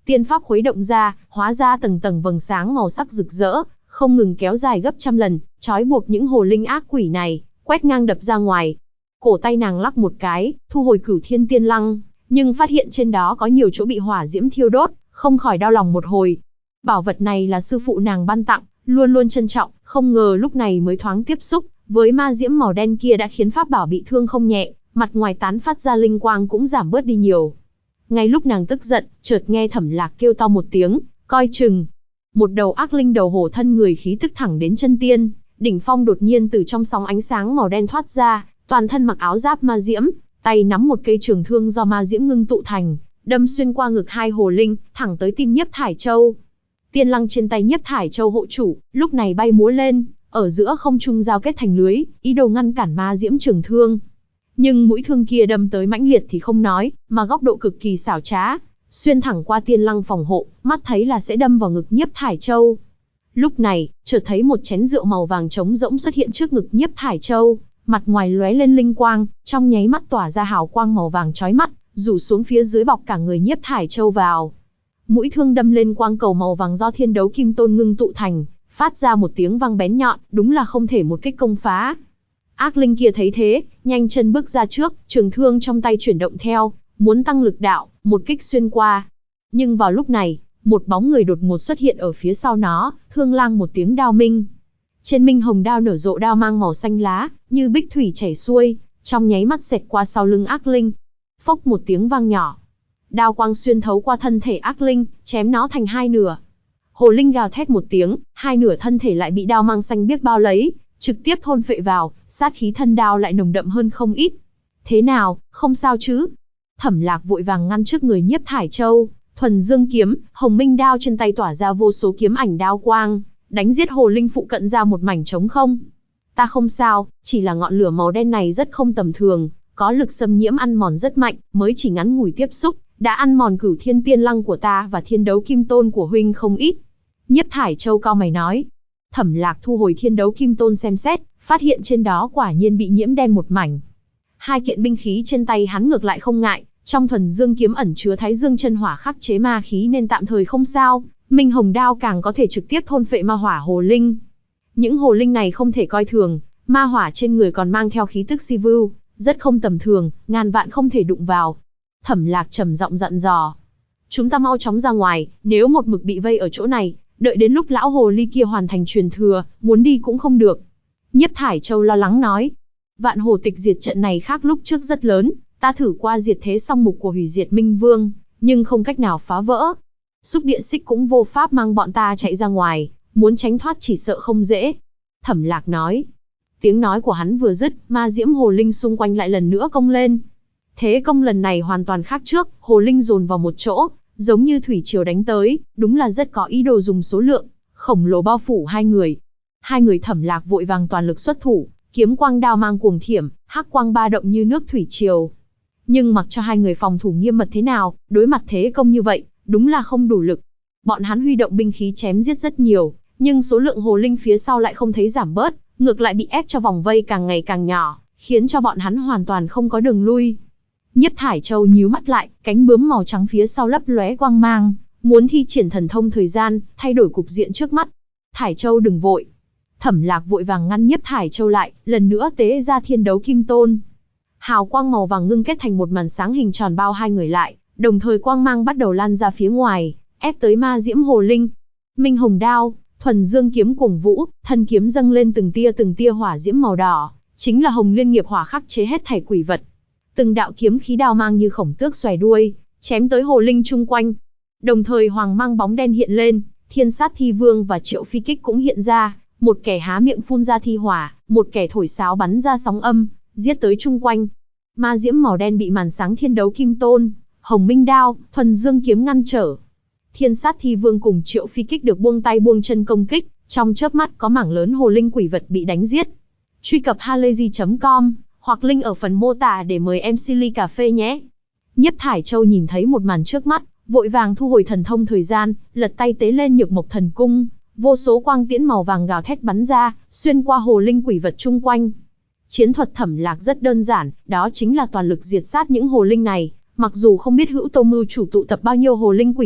Tiên pháp khuấy động ra, hóa ra tầng tầng vầng sáng màu sắc rực rỡ, không ngừng kéo dài gấp trăm lần, trói buộc những hồ linh ác quỷ này, quét ngang đập ra ngoài. Cổ tay nàng lắc một cái, thu hồi Cửu Thiên Tiên Lăng, nhưng phát hiện trên đó có nhiều chỗ bị hỏa diễm thiêu đốt, không khỏi đau lòng một hồi. Bảo vật này là sư phụ nàng ban tặng, luôn luôn trân trọng, không ngờ lúc này mới thoáng tiếp xúc với ma diễm màu đen kia đã khiến pháp bảo bị thương không nhẹ, mặt ngoài tán phát ra linh quang cũng giảm bớt đi nhiều. Ngay lúc nàng tức giận, chợt nghe Thẩm Lạc kêu to một tiếng, coi chừng. Một đầu ác linh đầu hổ thân người khí tức thẳng đến chân tiên, đỉnh phong đột nhiên từ trong sóng ánh sáng màu đen thoát ra, toàn thân mặc áo giáp ma diễm, tay nắm một cây trường thương do ma diễm ngưng tụ thành, đâm xuyên qua ngực hai hồ linh, thẳng tới tim Nhiếp Thải Châu. Tiên lăng trên tay Nhiếp Thải Châu hộ chủ, lúc này bay múa lên, ở giữa không trung giao kết thành lưới, ý đồ ngăn cản ma diễm trường thương. Nhưng mũi thương kia đâm tới mãnh liệt thì không nói, mà góc độ cực kỳ xảo trá, xuyên thẳng qua tiên lăng phòng hộ, mắt thấy là sẽ đâm vào ngực Nhiếp Thải Châu. Lúc này, chợt thấy một chén rượu màu vàng trống rỗng xuất hiện trước ngực Nhiếp Thải Châu, mặt ngoài lóe lên linh quang, trong nháy mắt tỏa ra hào quang màu vàng chói mắt, rủ xuống phía dưới bọc cả người Nhiếp Thải Châu vào. Mũi thương đâm lên quang cầu màu vàng do Thiên Đấu Kim Tôn ngưng tụ thành, phát ra một tiếng vang bén nhọn, đúng là không thể một kích công phá. Ác linh kia thấy thế, nhanh chân bước ra trước, trường thương trong tay chuyển động theo, muốn tăng lực đạo, một kích xuyên qua. Nhưng vào lúc này, một bóng người đột ngột xuất hiện ở phía sau nó, thương lang một tiếng đao minh. Trên minh hồng đao nở rộ đao mang màu xanh lá, như bích thủy chảy xuôi, trong nháy mắt xẹt qua sau lưng ác linh. Phốc một tiếng vang nhỏ. Đao quang xuyên thấu qua thân thể ác linh, chém nó thành hai nửa. Hồ linh gào thét một tiếng, hai nửa thân thể lại bị đao mang xanh biếc bao lấy, trực tiếp thôn phệ vào, sát khí thân đao lại nồng đậm hơn không ít. Thế nào, không sao chứ? Thẩm Lạc vội vàng ngăn trước người Nhiếp Thải Châu, thuần dương kiếm, hồng minh đao trên tay tỏa ra vô số kiếm ảnh đao quang, đánh giết hồ linh phụ cận ra một mảnh trống không. Ta không sao, chỉ là ngọn lửa màu đen này rất không tầm thường, có lực xâm nhiễm ăn mòn rất mạnh, mới chỉ ngắn ngủi tiếp xúc, đã ăn mòn Cửu Thiên Tiên Lăng của ta và Thiên Đấu Kim Tôn của huynh không ít. Nhiếp Thải Châu cau mày nói. Thẩm Lạc thu hồi Thiên Đấu Kim Tôn xem xét, phát hiện trên đó quả nhiên bị nhiễm đen một mảnh. Hai kiện binh khí trên tay hắn ngược lại không ngại, trong thuần dương kiếm ẩn chứa Thái Dương chân hỏa khắc chế ma khí nên tạm thời không sao, minh hồng đao càng có thể trực tiếp thôn phệ ma hỏa hồ linh. Những hồ linh này không thể coi thường, ma hỏa trên người còn mang theo khí tức si vưu, rất không tầm thường, ngàn vạn không thể đụng vào. Thẩm Lạc trầm giọng dặn dò. Chúng ta mau chóng ra ngoài, nếu một mực bị vây ở chỗ này, đợi đến lúc lão hồ ly kia hoàn thành truyền thừa, muốn đi cũng không được. Nhiếp Thải Châu lo lắng nói. Vạn hồ tịch diệt trận này khác lúc trước rất lớn, ta thử qua diệt thế song mục của hủy diệt minh vương, nhưng không cách nào phá vỡ. Xúc Địa Xích cũng vô pháp mang bọn ta chạy ra ngoài, muốn tránh thoát chỉ sợ không dễ. Thẩm Lạc nói. Tiếng nói của hắn vừa dứt, ma diễm hồ linh xung quanh lại lần nữa công lên. Thế công lần này hoàn toàn khác trước, hồ linh dồn vào một chỗ, giống như thủy triều đánh tới, đúng là rất có ý đồ dùng số lượng khổng lồ bao phủ hai người. Hai người Thẩm Lạc vội vàng toàn lực xuất thủ, kiếm quang đao mang cuồng thiểm, hắc quang ba động như nước thủy triều. Nhưng mặc cho hai người phòng thủ nghiêm mật thế nào, đối mặt thế công như vậy, đúng là không đủ lực. Bọn hắn huy động binh khí chém giết rất nhiều, nhưng số lượng hồ linh phía sau lại không thấy giảm bớt, ngược lại bị ép cho vòng vây càng ngày càng nhỏ, khiến cho bọn hắn hoàn toàn không có đường lui. Nhiếp Thải Châu nhíu mắt lại, cánh bướm màu trắng phía sau lấp lóe quang mang, muốn thi triển thần thông thời gian, thay đổi cục diện trước mắt. Thải Châu đừng vội. Thẩm Lạc vội vàng ngăn Nhiếp Thải Châu lại, lần nữa tế ra Thiên Đấu Kim Tôn. Hào quang màu vàng ngưng kết thành một màn sáng hình tròn bao hai người lại, đồng thời quang mang bắt đầu lan ra phía ngoài, ép tới ma diễm hồ linh. Minh hồng đao, thuần dương kiếm cuồng vũ, thân kiếm dâng lên từng tia hỏa diễm màu đỏ, chính là Hồng Liên nghiệp hỏa khắc chế hết thảy quỷ vật. Từng đạo kiếm khí đao mang như khổng tước xòe đuôi, chém tới hồ linh chung quanh. Đồng thời hoàng mang bóng đen hiện lên, Thiên Sát Thi Vương và Triệu Phi Kích cũng hiện ra, một kẻ há miệng phun ra thi hỏa, một kẻ thổi sáo bắn ra sóng âm, giết tới chung quanh. Ma diễm màu đen bị màn sáng Thiên Đấu Kim Tôn, Hồng Minh đao, thuần dương kiếm ngăn trở. Thiên Sát Thi Vương cùng Triệu Phi Kích được buông tay buông chân công kích, trong chớp mắt có mảng lớn hồ linh quỷ vật bị đánh giết. Truy cập halayzi.com hoặc link ở phần mô tả để mời em Silly Cà Phê nhé. Nhiếp Thải Châu nhìn thấy một màn trước mắt, vội vàng thu hồi thần thông thời gian, lật tay tế lên Nhược Mộc Thần Cung, vô số quang tiễn màu vàng gào thét bắn ra, xuyên qua hồ linh quỷ vật chung quanh. Chiến thuật Thẩm Lạc rất đơn giản, đó chính là toàn lực diệt sát những hồ linh này, mặc dù không biết Hữu Tô Mưu chủ tụ tập bao nhiêu hồ linh quỷ vật,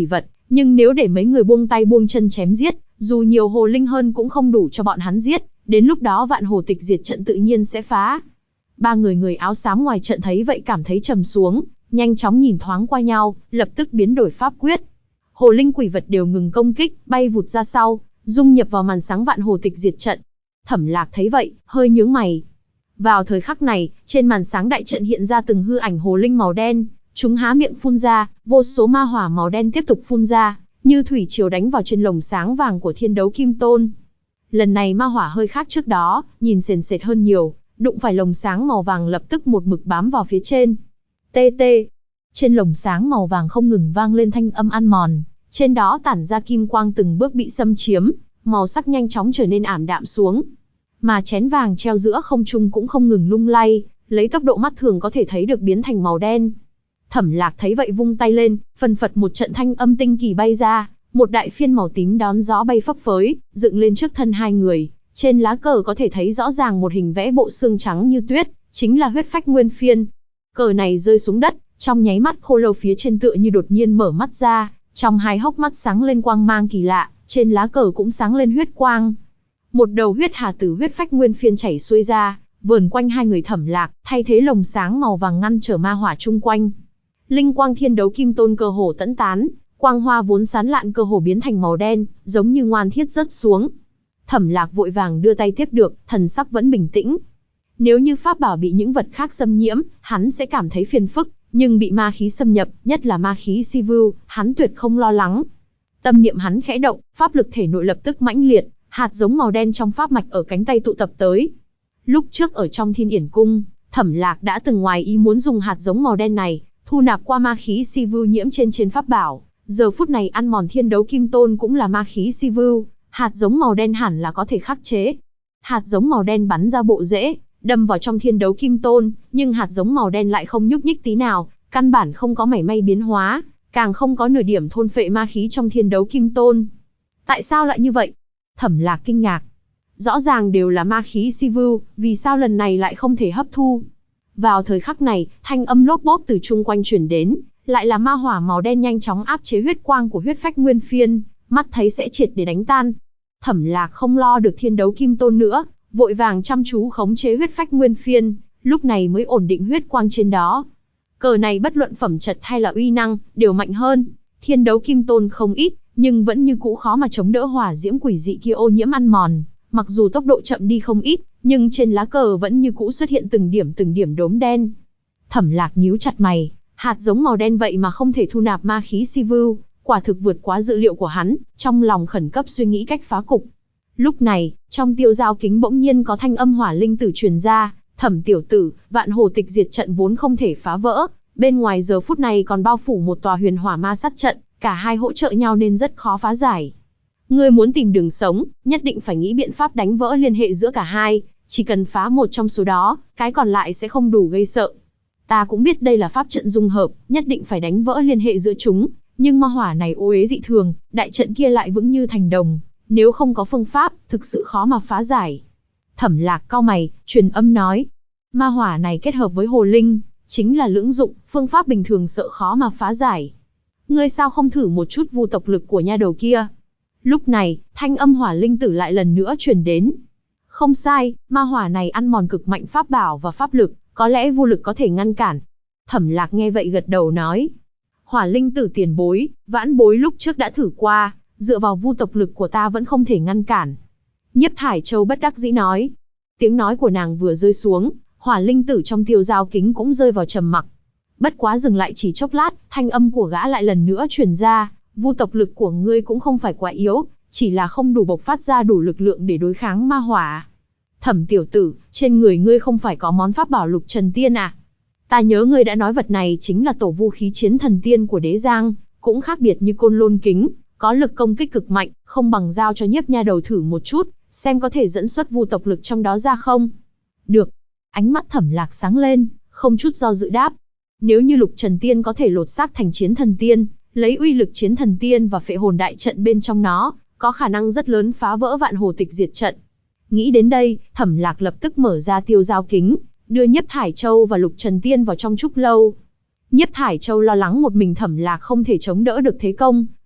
Nhưng nếu để mấy người buông tay buông chân chém giết, dù nhiều hồ linh hơn cũng không đủ cho bọn hắn giết, đến lúc đó vạn hồ tịch diệt trận tự nhiên sẽ phá. Ba người áo xám ngoài trận thấy vậy cảm thấy trầm xuống, nhanh chóng nhìn thoáng qua nhau, lập tức biến đổi pháp quyết. Hồ linh quỷ vật đều ngừng công kích, bay vụt ra sau, dung nhập vào màn sáng vạn hồ tịch diệt trận. Thẩm Lạc thấy vậy, hơi nhướng mày. Vào thời khắc này, trên màn sáng đại trận hiện ra từng hư ảnh hồ linh màu đen, chúng há miệng phun ra, vô số ma hỏa màu đen tiếp tục phun ra, như thủy triều đánh vào trên lồng sáng vàng của Thiên Đấu Kim Tôn. Lần này ma hỏa hơi khác trước đó, nhìn sền sệt hơn nhiều, đụng phải lồng sáng màu vàng lập tức một mực bám vào phía trên. Tê tê. Trên lồng sáng màu vàng không ngừng vang lên thanh âm ăn mòn, trên đó tản ra kim quang từng bước bị xâm chiếm, màu sắc nhanh chóng trở nên ảm đạm xuống. Mà chén vàng treo giữa không trung cũng không ngừng lung lay, lấy tốc độ mắt thường có thể thấy được biến thành màu đen. Thẩm Lạc thấy vậy vung tay lên, phần phật một trận thanh âm tinh kỳ bay ra, một đại phiên màu tím đón gió bay phấp phới, dựng lên trước thân hai người. Trên lá cờ có thể thấy rõ ràng một hình vẽ bộ xương trắng như tuyết, chính là huyết phách nguyên phiên. Cờ này rơi xuống đất, trong nháy mắt khô lâu phía trên tựa như đột nhiên mở mắt ra, trong hai hốc mắt sáng lên quang mang kỳ lạ, trên lá cờ cũng sáng lên huyết quang. Một đầu huyết hà từ huyết phách nguyên phiên chảy xuôi ra, vờn quanh hai người Thẩm Lạc, thay thế lồng sáng màu vàng ngăn trở ma hỏa chung quanh. Linh quang Thiên Đấu Kim Tôn cơ hồ tẫn tán, quang hoa vốn sán lạn cơ hồ biến thành màu đen, giống như ngoan thiết rớt xuống. Thẩm Lạc vội vàng đưa tay tiếp được, thần sắc vẫn bình tĩnh. Nếu như pháp bảo bị những vật khác xâm nhiễm, hắn sẽ cảm thấy phiền phức, nhưng bị ma khí xâm nhập, nhất là ma khí Sivu, hắn tuyệt không lo lắng. Tâm niệm hắn khẽ động, pháp lực thể nội lập tức mãnh liệt, hạt giống màu đen trong pháp mạch ở cánh tay tụ tập tới. Lúc trước ở trong Thiên Yển Cung, Thẩm Lạc đã từng ngoài ý muốn dùng hạt giống màu đen này, thu nạp qua ma khí Sivu nhiễm trên pháp bảo. Giờ phút này ăn mòn Thiên Đấu Kim Tôn cũng là ma khí Sivu, hạt giống màu đen hẳn là có thể khắc chế. Hạt giống màu đen bắn ra bộ rễ, đâm vào trong Thiên Đấu Kim Tôn, nhưng hạt giống màu đen lại không nhúc nhích tí nào, căn bản không có mảy may biến hóa, càng không có nửa điểm thôn phệ ma khí trong Thiên Đấu Kim Tôn. Tại sao lại như vậy? Thẩm Lạc kinh ngạc. Rõ ràng đều là ma khí Sivu, vì sao lần này lại không thể hấp thu? Vào thời khắc này, thanh âm lốp bốp từ chung quanh truyền đến, lại là ma hỏa màu đen nhanh chóng áp chế huyết quang của huyết phách nguyên phiên, mắt thấy sẽ triệt để đánh tan. Thẩm Lạc không lo được Thiên Đấu Kim Tôn nữa, vội vàng chăm chú khống chế huyết phách nguyên phiên, lúc này mới ổn định huyết quang trên đó. Cờ này bất luận phẩm chất hay là uy năng, đều mạnh hơn. Thiên Đấu Kim Tôn không ít, nhưng vẫn như cũ khó mà chống đỡ hỏa diễm quỷ dị kia ô nhiễm ăn mòn. Mặc dù tốc độ chậm đi không ít, nhưng trên lá cờ vẫn như cũ xuất hiện từng điểm đốm đen. Thẩm Lạc nhíu chặt mày, hạt giống màu đen vậy mà không thể thu nạp ma khí Sivu, quả thực vượt quá dự liệu của hắn, trong lòng khẩn cấp suy nghĩ cách phá cục. Lúc này, trong tiêu giao kính bỗng nhiên có thanh âm hỏa linh tử truyền ra, Thẩm tiểu tử, vạn hồ tịch diệt trận vốn không thể phá vỡ, bên ngoài giờ phút này còn bao phủ một tòa huyền hỏa ma sát trận, cả hai hỗ trợ nhau nên rất khó phá giải. Ngươi muốn tìm đường sống, nhất định phải nghĩ biện pháp đánh vỡ liên hệ giữa cả hai, chỉ cần phá một trong số đó, cái còn lại sẽ không đủ gây sợ. Ta cũng biết đây là pháp trận dung hợp, nhất định phải đánh vỡ liên hệ giữa chúng, nhưng ma hỏa này ô uế dị thường, đại trận kia lại vững như thành đồng, nếu không có phương pháp, thực sự khó mà phá giải. Thẩm Lạc cau mày, truyền âm nói, ma hỏa này kết hợp với hồ linh, chính là lưỡng dụng, phương pháp bình thường sợ khó mà phá giải. Ngươi sao không thử một chút vu tộc lực của nha đầu kia? Lúc này, thanh âm hỏa linh tử lại lần nữa truyền đến. Không sai, ma hỏa này ăn mòn cực mạnh pháp bảo và pháp lực, có lẽ vô lực có thể ngăn cản. Thẩm Lạc nghe vậy gật đầu nói. Hỏa linh tử tiền bối, vãn bối lúc trước đã thử qua, dựa vào vu tộc lực của ta vẫn không thể ngăn cản. Nhiếp Thải Châu bất đắc dĩ nói. Tiếng nói của nàng vừa rơi xuống, hỏa linh tử trong tiêu giao kính cũng rơi vào trầm mặc. Bất quá dừng lại chỉ chốc lát, thanh âm của gã lại lần nữa truyền ra. Vu tộc lực của ngươi cũng không phải quá yếu, chỉ là không đủ bộc phát ra đủ lực lượng để đối kháng ma hỏa. Thẩm tiểu tử, trên người ngươi không phải có món pháp bảo Lục Trần Tiên à? Ta nhớ ngươi đã nói vật này chính là tổ vu khí chiến thần tiên của Đế Giang, cũng khác biệt như Côn Lôn kính, có lực công kích cực mạnh, không bằng giao cho Nhiếp nha đầu thử một chút, xem có thể dẫn xuất vu tộc lực trong đó ra không. Được. Ánh mắt Thẩm Lạc sáng lên, không chút do dự đáp. Nếu như Lục Trần Tiên có thể lột xác thành chiến thần tiên, lấy uy lực chiến thần tiên và phệ hồn đại trận bên trong nó, có khả năng rất lớn phá vỡ vạn hồ tịch diệt trận. Nghĩ đến đây, Thẩm Lạc lập tức mở ra tiêu giao kính, đưa Nhiếp Thải Châu và Lục Trần Tiên vào trong trúc lâu. Nhiếp Thải Châu lo lắng một mình Thẩm Lạc không thể chống đỡ được thế công,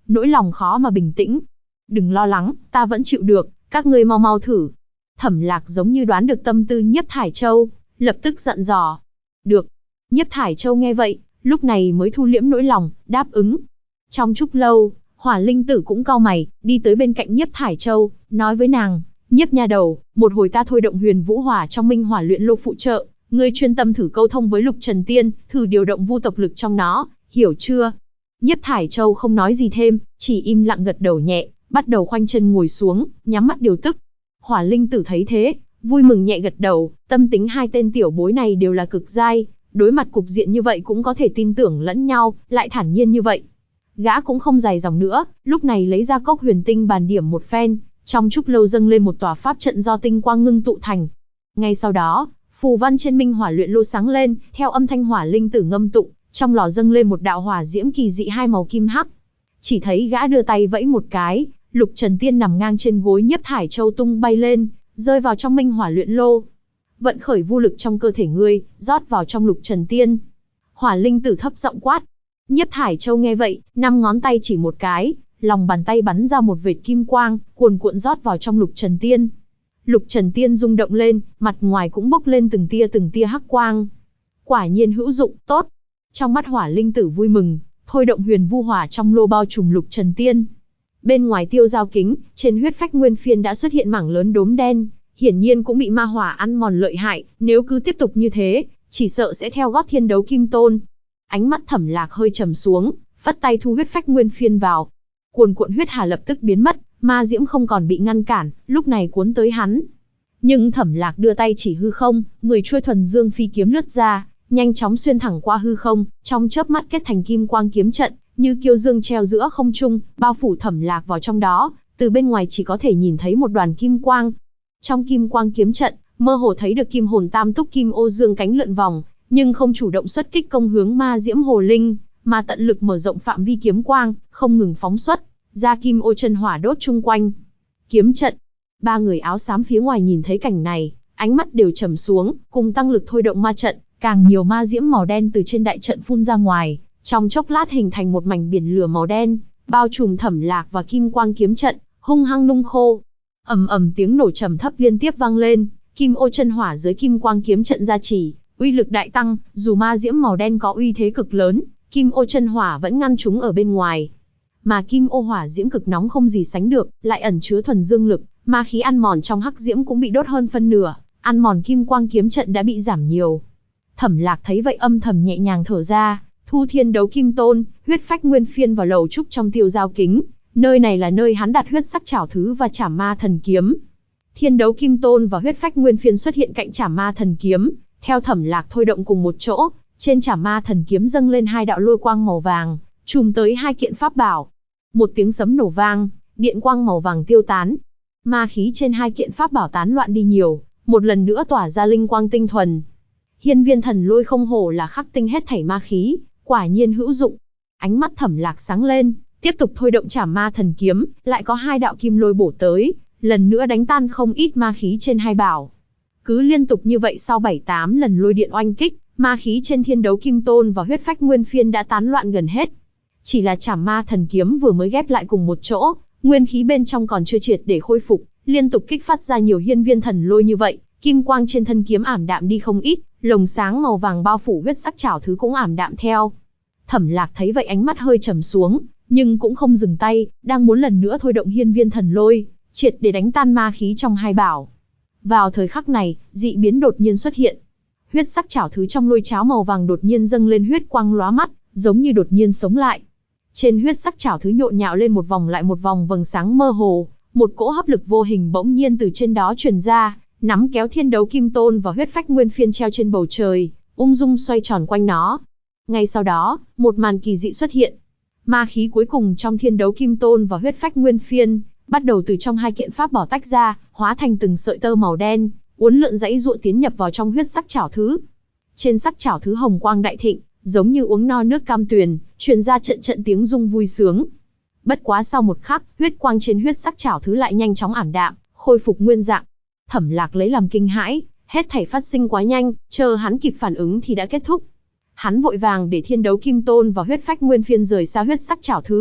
nỗi lòng khó mà bình tĩnh. Đừng lo lắng, ta vẫn chịu được, các ngươi mau mau thử. Thẩm Lạc giống như đoán được tâm tư Nhiếp Thải Châu, lập tức dặn dò. Được. Nhiếp Thải Châu nghe vậy, lúc này mới thu liễm nỗi lòng, đáp ứng. Trong chốc lâu, Hỏa Linh Tử cũng cau mày, đi tới bên cạnh Nhiếp Thải Châu, nói với nàng, Nhiếp nha đầu, một hồi ta thôi động Huyền Vũ Hỏa trong Minh Hỏa luyện lô phụ trợ, ngươi chuyên tâm thử câu thông với Lục Trần Tiên, thử điều động vu tộc lực trong nó, hiểu chưa? Nhiếp Thải Châu không nói gì thêm, chỉ im lặng gật đầu nhẹ, bắt đầu khoanh chân ngồi xuống, nhắm mắt điều tức. Hỏa Linh Tử thấy thế, vui mừng nhẹ gật đầu, tâm tính hai tên tiểu bối này đều là cực giai, đối mặt cục diện như vậy cũng có thể tin tưởng lẫn nhau, lại thản nhiên như vậy. Gã cũng không dài dòng nữa, lúc này lấy ra cốc huyền tinh bàn điểm một phen, trong chốc lâu dâng lên một tòa pháp trận do tinh quang ngưng tụ thành. Ngay sau đó, phù văn trên Minh Hỏa luyện lô sáng lên, theo âm thanh Hỏa Linh Tử ngâm tụng, trong lò dâng lên một đạo hỏa diễm kỳ dị hai màu kim hắc. Chỉ thấy gã đưa tay vẫy một cái, Lục Trần Tiên nằm ngang trên gối Nhiếp Thải Châu tung bay lên, rơi vào trong Minh Hỏa luyện lô. Vận khởi vu lực trong cơ thể ngươi, rót vào trong Lục Trần Tiên. Hỏa Linh Tử thấp giọng quát. Nhiếp Thải Châu nghe vậy, 5 ngón tay chỉ một cái, lòng bàn tay bắn ra một vệt kim quang, cuồn cuộn rót vào trong Lục Trần Tiên. Lục Trần Tiên rung động lên, mặt ngoài cũng bốc lên từng tia hắc quang. Quả nhiên hữu dụng, tốt. Trong mắt Hỏa Linh Tử vui mừng, thôi động Huyền Vu Hỏa trong lô bao trùm Lục Trần Tiên. Bên ngoài tiêu giao kính, trên huyết phách nguyên phiên đã xuất hiện mảng lớn đốm đen, hiển nhiên cũng bị ma hỏa ăn mòn lợi hại, nếu cứ tiếp tục như thế, chỉ sợ sẽ theo gót Thiên Đấu Kim Tôn. Ánh mắt Thẩm Lạc hơi trầm xuống, vắt tay thu huyết phách nguyên phiên vào. Cuồn cuộn huyết hà lập tức biến mất, ma diễm không còn bị ngăn cản, lúc này cuốn tới hắn. Nhưng Thẩm Lạc đưa tay chỉ hư không, 10 chuôi thuần dương phi kiếm lướt ra, nhanh chóng xuyên thẳng qua hư không, trong chớp mắt kết thành kim quang kiếm trận, như kiêu dương treo giữa không trung, bao phủ Thẩm Lạc vào trong đó, từ bên ngoài chỉ có thể nhìn thấy một đoàn kim quang. Trong kim quang kiếm trận, mơ hồ thấy được kim hồn tam túc kim ô dương cánh lượn vòng, nhưng không chủ động xuất kích công hướng ma diễm hồ linh, mà tận lực mở rộng phạm vi kiếm quang, không ngừng phóng xuất ra kim ô chân hỏa đốt chung quanh kiếm trận. Ba người áo xám phía ngoài nhìn thấy cảnh này, ánh mắt đều trầm xuống, cùng tăng lực thôi động ma trận, càng nhiều ma diễm màu đen từ trên đại trận phun ra ngoài, trong chốc lát hình thành một mảnh biển lửa màu đen, bao trùm Thẩm Lạc và kim quang kiếm trận, hung hăng nung khô. Ầm ầm tiếng nổ trầm thấp liên tiếp vang lên, kim ô chân hỏa dưới kim quang kiếm trận gia trì, uy lực đại tăng, dù ma diễm màu đen có uy thế cực lớn, kim ô chân hỏa vẫn ngăn chúng ở bên ngoài. Mà kim ô hỏa diễm cực nóng không gì sánh được, lại ẩn chứa thuần dương lực, ma khí ăn mòn trong hắc diễm cũng bị đốt hơn phân nửa, ăn mòn kim quang kiếm trận đã bị giảm nhiều. Thẩm Lạc thấy vậy âm thầm nhẹ nhàng thở ra, thu Thiên Đấu Kim Tôn, huyết phách nguyên phiên vào lầu trúc trong tiêu giao kính, nơi này là nơi hắn đặt huyết sắc trảo thứ và Trảm Ma Thần Kiếm. Thiên Đấu Kim Tôn và huyết phách nguyên phiên xuất hiện cạnh Trảm Ma Thần Kiếm, theo Thẩm Lạc thôi động cùng một chỗ, trên Trảm Ma Thần Kiếm dâng lên hai đạo lôi quang màu vàng, trùm tới hai kiện pháp bảo. Một tiếng sấm nổ vang, điện quang màu vàng tiêu tán. Ma khí trên hai kiện pháp bảo tán loạn đi nhiều, một lần nữa tỏa ra linh quang tinh thuần. Hiên Viên Thần Lôi không hổ là khắc tinh hết thảy ma khí, quả nhiên hữu dụng. Ánh mắt Thẩm Lạc sáng lên, tiếp tục thôi động Trảm Ma Thần Kiếm, lại có hai đạo kim lôi bổ tới, lần nữa đánh tan không ít ma khí trên hai bảo. Cứ liên tục như vậy sau 7-8 lần lôi điện oanh kích, ma khí trên Thiên Đấu Kim Tôn và huyết phách nguyên phiên đã tán loạn gần hết. Chỉ là Trảm Ma Thần Kiếm vừa mới ghép lại cùng một chỗ, nguyên khí bên trong còn chưa triệt để khôi phục, liên tục kích phát ra nhiều hiên viên thần lôi như vậy, kim quang trên thân kiếm ảm đạm đi không ít, lồng sáng màu vàng bao phủ huyết sắc trảo thứ cũng ảm đạm theo. Thẩm Lạc thấy vậy ánh mắt hơi trầm xuống, nhưng cũng không dừng tay, đang muốn lần nữa thôi động hiên viên thần lôi, triệt để đánh tan ma khí trong hai bảo. Vào thời khắc này, dị biến đột nhiên xuất hiện. Huyết sắc trảo thứ trong lôi cháo màu vàng đột nhiên dâng lên huyết quang lóa mắt, giống như đột nhiên sống lại. Trên huyết sắc trảo thứ nhộn nhạo lên một vòng lại một vòng vầng sáng mơ hồ, một cỗ hấp lực vô hình bỗng nhiên từ trên đó truyền ra, nắm kéo Thiên Đấu Kim Tôn và huyết phách nguyên phiên treo trên bầu trời, ung dung xoay tròn quanh nó. Ngay sau đó, một màn kỳ dị xuất hiện. Ma khí cuối cùng trong Thiên Đấu Kim Tôn và huyết phách nguyên phiên, bắt đầu từ trong hai kiện pháp bảo tách ra, hóa thành từng sợi tơ màu đen, uốn lượn dãy dụa tiến nhập vào trong huyết sắc trảo thứ. Trên sắc trảo thứ hồng quang đại thịnh, giống như uống no nước cam tuyền, truyền ra trận trận tiếng rung vui sướng. Bất quá sau một khắc, huyết quang trên huyết sắc trảo thứ lại nhanh chóng ảm đạm, khôi phục nguyên dạng. Thẩm Lạc lấy làm kinh hãi, hết thảy phát sinh quá nhanh, chờ hắn kịp phản ứng thì đã kết thúc. Hắn vội vàng để Thiên Đấu Kim Tôn và huyết phách nguyên phiên rời xa huyết sắc trảo thứ,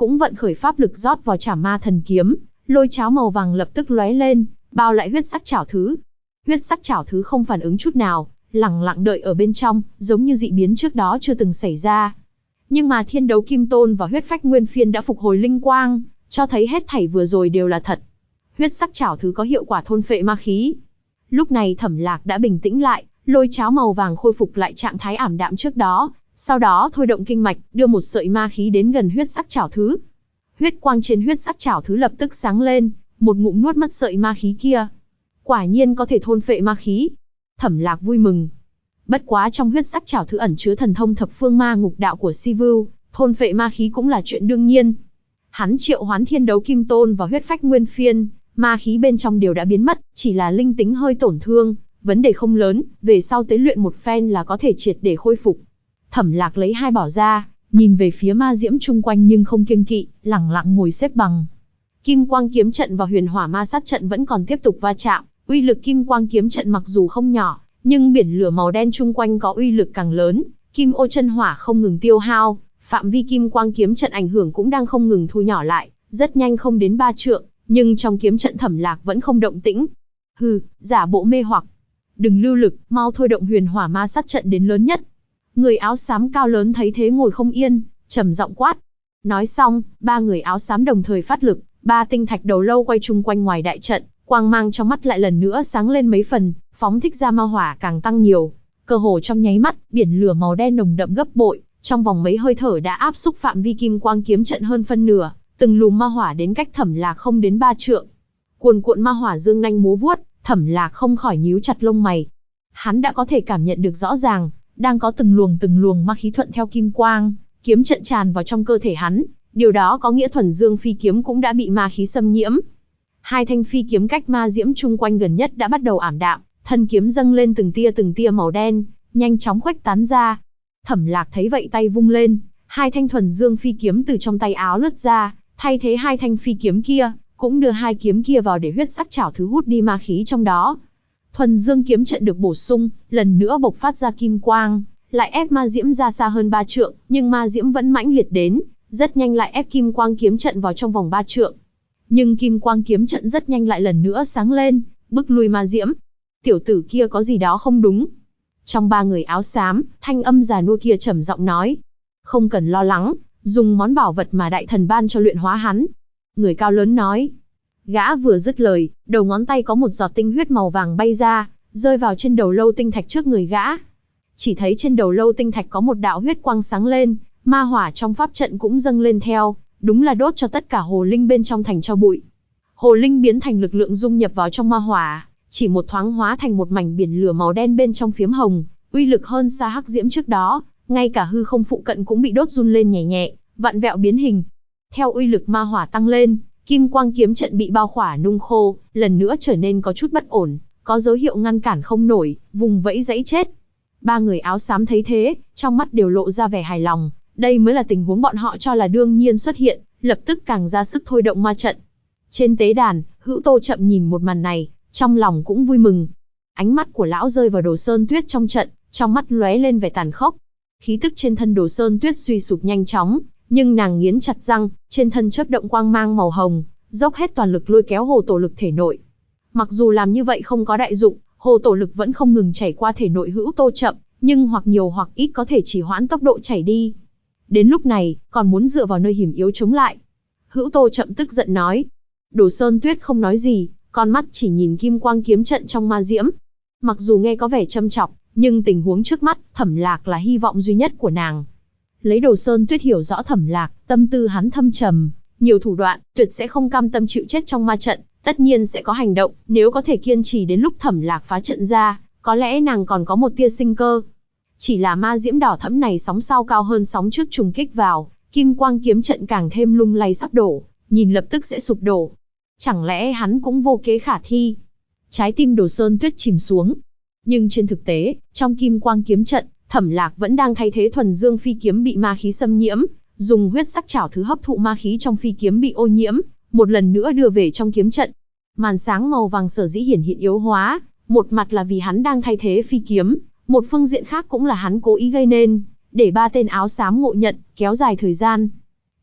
cũng vận khởi pháp lực rót vào Trảm Ma Thần Kiếm, lôi cháo màu vàng lập tức lóe lên, bao lại huyết sắc chảo thứ. Huyết sắc chảo thứ không phản ứng chút nào, lẳng lặng đợi ở bên trong, giống như dị biến trước đó chưa từng xảy ra. Nhưng mà Thiên Đấu Kim Tôn và huyết phách nguyên phiên đã phục hồi linh quang, cho thấy hết thảy vừa rồi đều là thật. Huyết sắc chảo thứ có hiệu quả thôn phệ ma khí. Lúc này Thẩm Lạc đã bình tĩnh lại, lôi cháo màu vàng khôi phục lại trạng thái ảm đạm trước đó, sau đó thôi động kinh mạch, đưa một sợi ma khí đến gần huyết sắc chảo thứ. Huyết quang trên huyết sắc chảo thứ lập tức sáng lên, một ngụm nuốt mất sợi ma khí kia. Quả nhiên có thể thôn phệ ma khí. Thẩm Lạc vui mừng. Bất quá trong huyết sắc chảo thứ ẩn chứa thần thông thập phương ma ngục đạo của Si Vưu, thôn phệ ma khí cũng là chuyện đương nhiên. Hắn triệu hoán Thiên Đấu Kim Tôn và huyết phách nguyên phiên, ma khí bên trong đều đã biến mất, chỉ là linh tính hơi tổn thương, vấn đề không lớn, về sau tế luyện một phen là có thể triệt để khôi phục. Thẩm Lạc lấy hai bảo ra, nhìn về phía ma diễm chung quanh nhưng không kiêng kỵ, lẳng lặng ngồi xếp bằng. Kim Quang Kiếm Trận và Huyền Hỏa Ma Sát Trận vẫn còn tiếp tục va chạm, uy lực Kim Quang Kiếm Trận mặc dù không nhỏ, nhưng biển lửa màu đen chung quanh có uy lực càng lớn, kim ô chân hỏa không ngừng tiêu hao, phạm vi Kim Quang Kiếm Trận ảnh hưởng cũng đang không ngừng thu nhỏ lại, rất nhanh không đến 3 trượng, nhưng trong kiếm trận Thẩm Lạc vẫn không động tĩnh. Hừ, giả bộ mê hoặc. Đừng lưu lực, mau thôi động Huyền Hỏa Ma Sát Trận đến lớn nhất. Người áo xám cao lớn thấy thế ngồi không yên, trầm giọng quát. Nói xong, ba người áo xám đồng thời phát lực, ba tinh thạch đầu lâu quay chung quanh ngoài đại trận, quang mang trong mắt lại lần nữa sáng lên mấy phần, phóng thích ra ma hỏa càng tăng nhiều. Cơ hồ trong nháy mắt, biển lửa màu đen nồng đậm gấp bội, trong vòng mấy hơi thở đã áp xúc phạm vi Kim Quang Kiếm Trận hơn phân nửa, từng lùm ma hỏa đến cách Thẩm Lạc không đến 3 trượng. Cuồn cuộn ma hỏa dương nanh múa vuốt, Thẩm Lạc không khỏi nhíu chặt lông mày. Hắn đã có thể cảm nhận được rõ ràng, đang có từng luồng ma khí thuận theo Kim Quang Kiếm Trận tràn vào trong cơ thể hắn, điều đó có nghĩa Thuần Dương Phi Kiếm cũng đã bị ma khí xâm nhiễm. Hai thanh phi kiếm cách ma diễm chung quanh gần nhất đã bắt đầu ảm đạm, thân kiếm dâng lên từng tia màu đen, nhanh chóng khuếch tán ra. Thẩm Lạc thấy vậy tay vung lên, hai thanh Thuần Dương Phi Kiếm từ trong tay áo lướt ra, thay thế hai thanh phi kiếm kia, cũng đưa hai kiếm kia vào để huyết sắc chảo thứ hút đi ma khí trong đó. Thuần Dương Kiếm Trận được bổ sung, lần nữa bộc phát ra kim quang, lại ép ma diễm ra xa hơn 3 trượng, nhưng ma diễm vẫn mãnh liệt đến, rất nhanh lại ép Kim Quang Kiếm Trận vào trong vòng 3 trượng. Nhưng Kim Quang Kiếm Trận rất nhanh lại lần nữa sáng lên, bức lui ma diễm. Tiểu tử kia có gì đó không đúng. Trong ba người áo xám, thanh âm già nua kia trầm giọng nói. Không cần lo lắng, dùng món bảo vật mà đại thần ban cho luyện hóa hắn. Người cao lớn nói. Gã vừa dứt lời, đầu ngón tay có một giọt tinh huyết màu vàng bay ra, rơi vào trên đầu lâu tinh thạch trước người gã. Chỉ thấy trên đầu lâu tinh thạch có một đạo huyết quang sáng lên, ma hỏa trong pháp trận cũng dâng lên theo, đúng là đốt cho tất cả hồ linh bên trong thành tro bụi. Hồ linh biến thành lực lượng dung nhập vào trong ma hỏa, chỉ một thoáng hóa thành một mảnh biển lửa màu đen bên trong phiếm hồng, uy lực hơn xa hắc diễm trước đó, ngay cả hư không phụ cận cũng bị đốt run lên nhẹ nhẹ, vặn vẹo biến hình. Theo uy lực ma hỏa tăng lên, Kim Quang Kiếm Trận bị bao khỏa nung khô, lần nữa trở nên có chút bất ổn, có dấu hiệu ngăn cản không nổi, vùng vẫy dãy chết. Ba người áo xám thấy thế, trong mắt đều lộ ra vẻ hài lòng, đây mới là tình huống bọn họ cho là đương nhiên xuất hiện, lập tức càng ra sức thôi động ma trận. Trên tế đàn, Hữu Tô Chậm nhìn một màn này, trong lòng cũng vui mừng. Ánh mắt của lão rơi vào Đồ Sơn Tuyết trong trận, trong mắt lóe lên vẻ tàn khốc. Khí tức trên thân Đồ Sơn Tuyết suy sụp nhanh chóng, nhưng nàng nghiến chặt răng, trên thân chớp động quang mang màu hồng, dốc hết toàn lực lôi kéo hồ tổ lực thể nội. Mặc dù làm như vậy không có đại dụng, hồ tổ lực vẫn không ngừng chảy qua thể nội Hữu Tô Chậm, nhưng hoặc nhiều hoặc ít có thể chỉ hoãn tốc độ chảy đi. Đến lúc này, còn muốn dựa vào nơi hiểm yếu chống lại. Hữu Tô Chậm tức giận nói. Đồ Sơn Tuyết không nói gì, con mắt chỉ nhìn Kim Quang Kiếm Trận trong ma diễm. Mặc dù nghe có vẻ châm chọc, nhưng tình huống trước mắt, Thẩm Lạc là hy vọng duy nhất của nàng. Lấy Đồ Sơn Tuyết hiểu rõ Thẩm Lạc, tâm tư hắn thâm trầm, nhiều thủ đoạn, tuyệt sẽ không cam tâm chịu chết trong ma trận, tất nhiên sẽ có hành động, nếu có thể kiên trì đến lúc Thẩm Lạc phá trận ra, có lẽ nàng còn có một tia sinh cơ. Chỉ là ma diễm đỏ thẫm này sóng sau cao hơn sóng trước trùng kích vào, Kim Quang Kiếm Trận càng thêm lung lay sắp đổ, nhìn lập tức sẽ sụp đổ. Chẳng lẽ hắn cũng vô kế khả thi? Trái tim Đồ Sơn Tuyết chìm xuống. Nhưng trên thực tế, trong Kim Quang Kiếm Trận, Thẩm Lạc vẫn đang thay thế Thuần Dương Phi Kiếm bị ma khí xâm nhiễm, dùng huyết sắc chảo thứ hấp thụ ma khí trong phi kiếm bị ô nhiễm, một lần nữa đưa về trong kiếm trận. Màn sáng màu vàng sở dĩ hiển hiện yếu hóa, một mặt là vì hắn đang thay thế phi kiếm, một phương diện khác cũng là hắn cố ý gây nên, để ba tên áo xám ngộ nhận, kéo dài thời gian.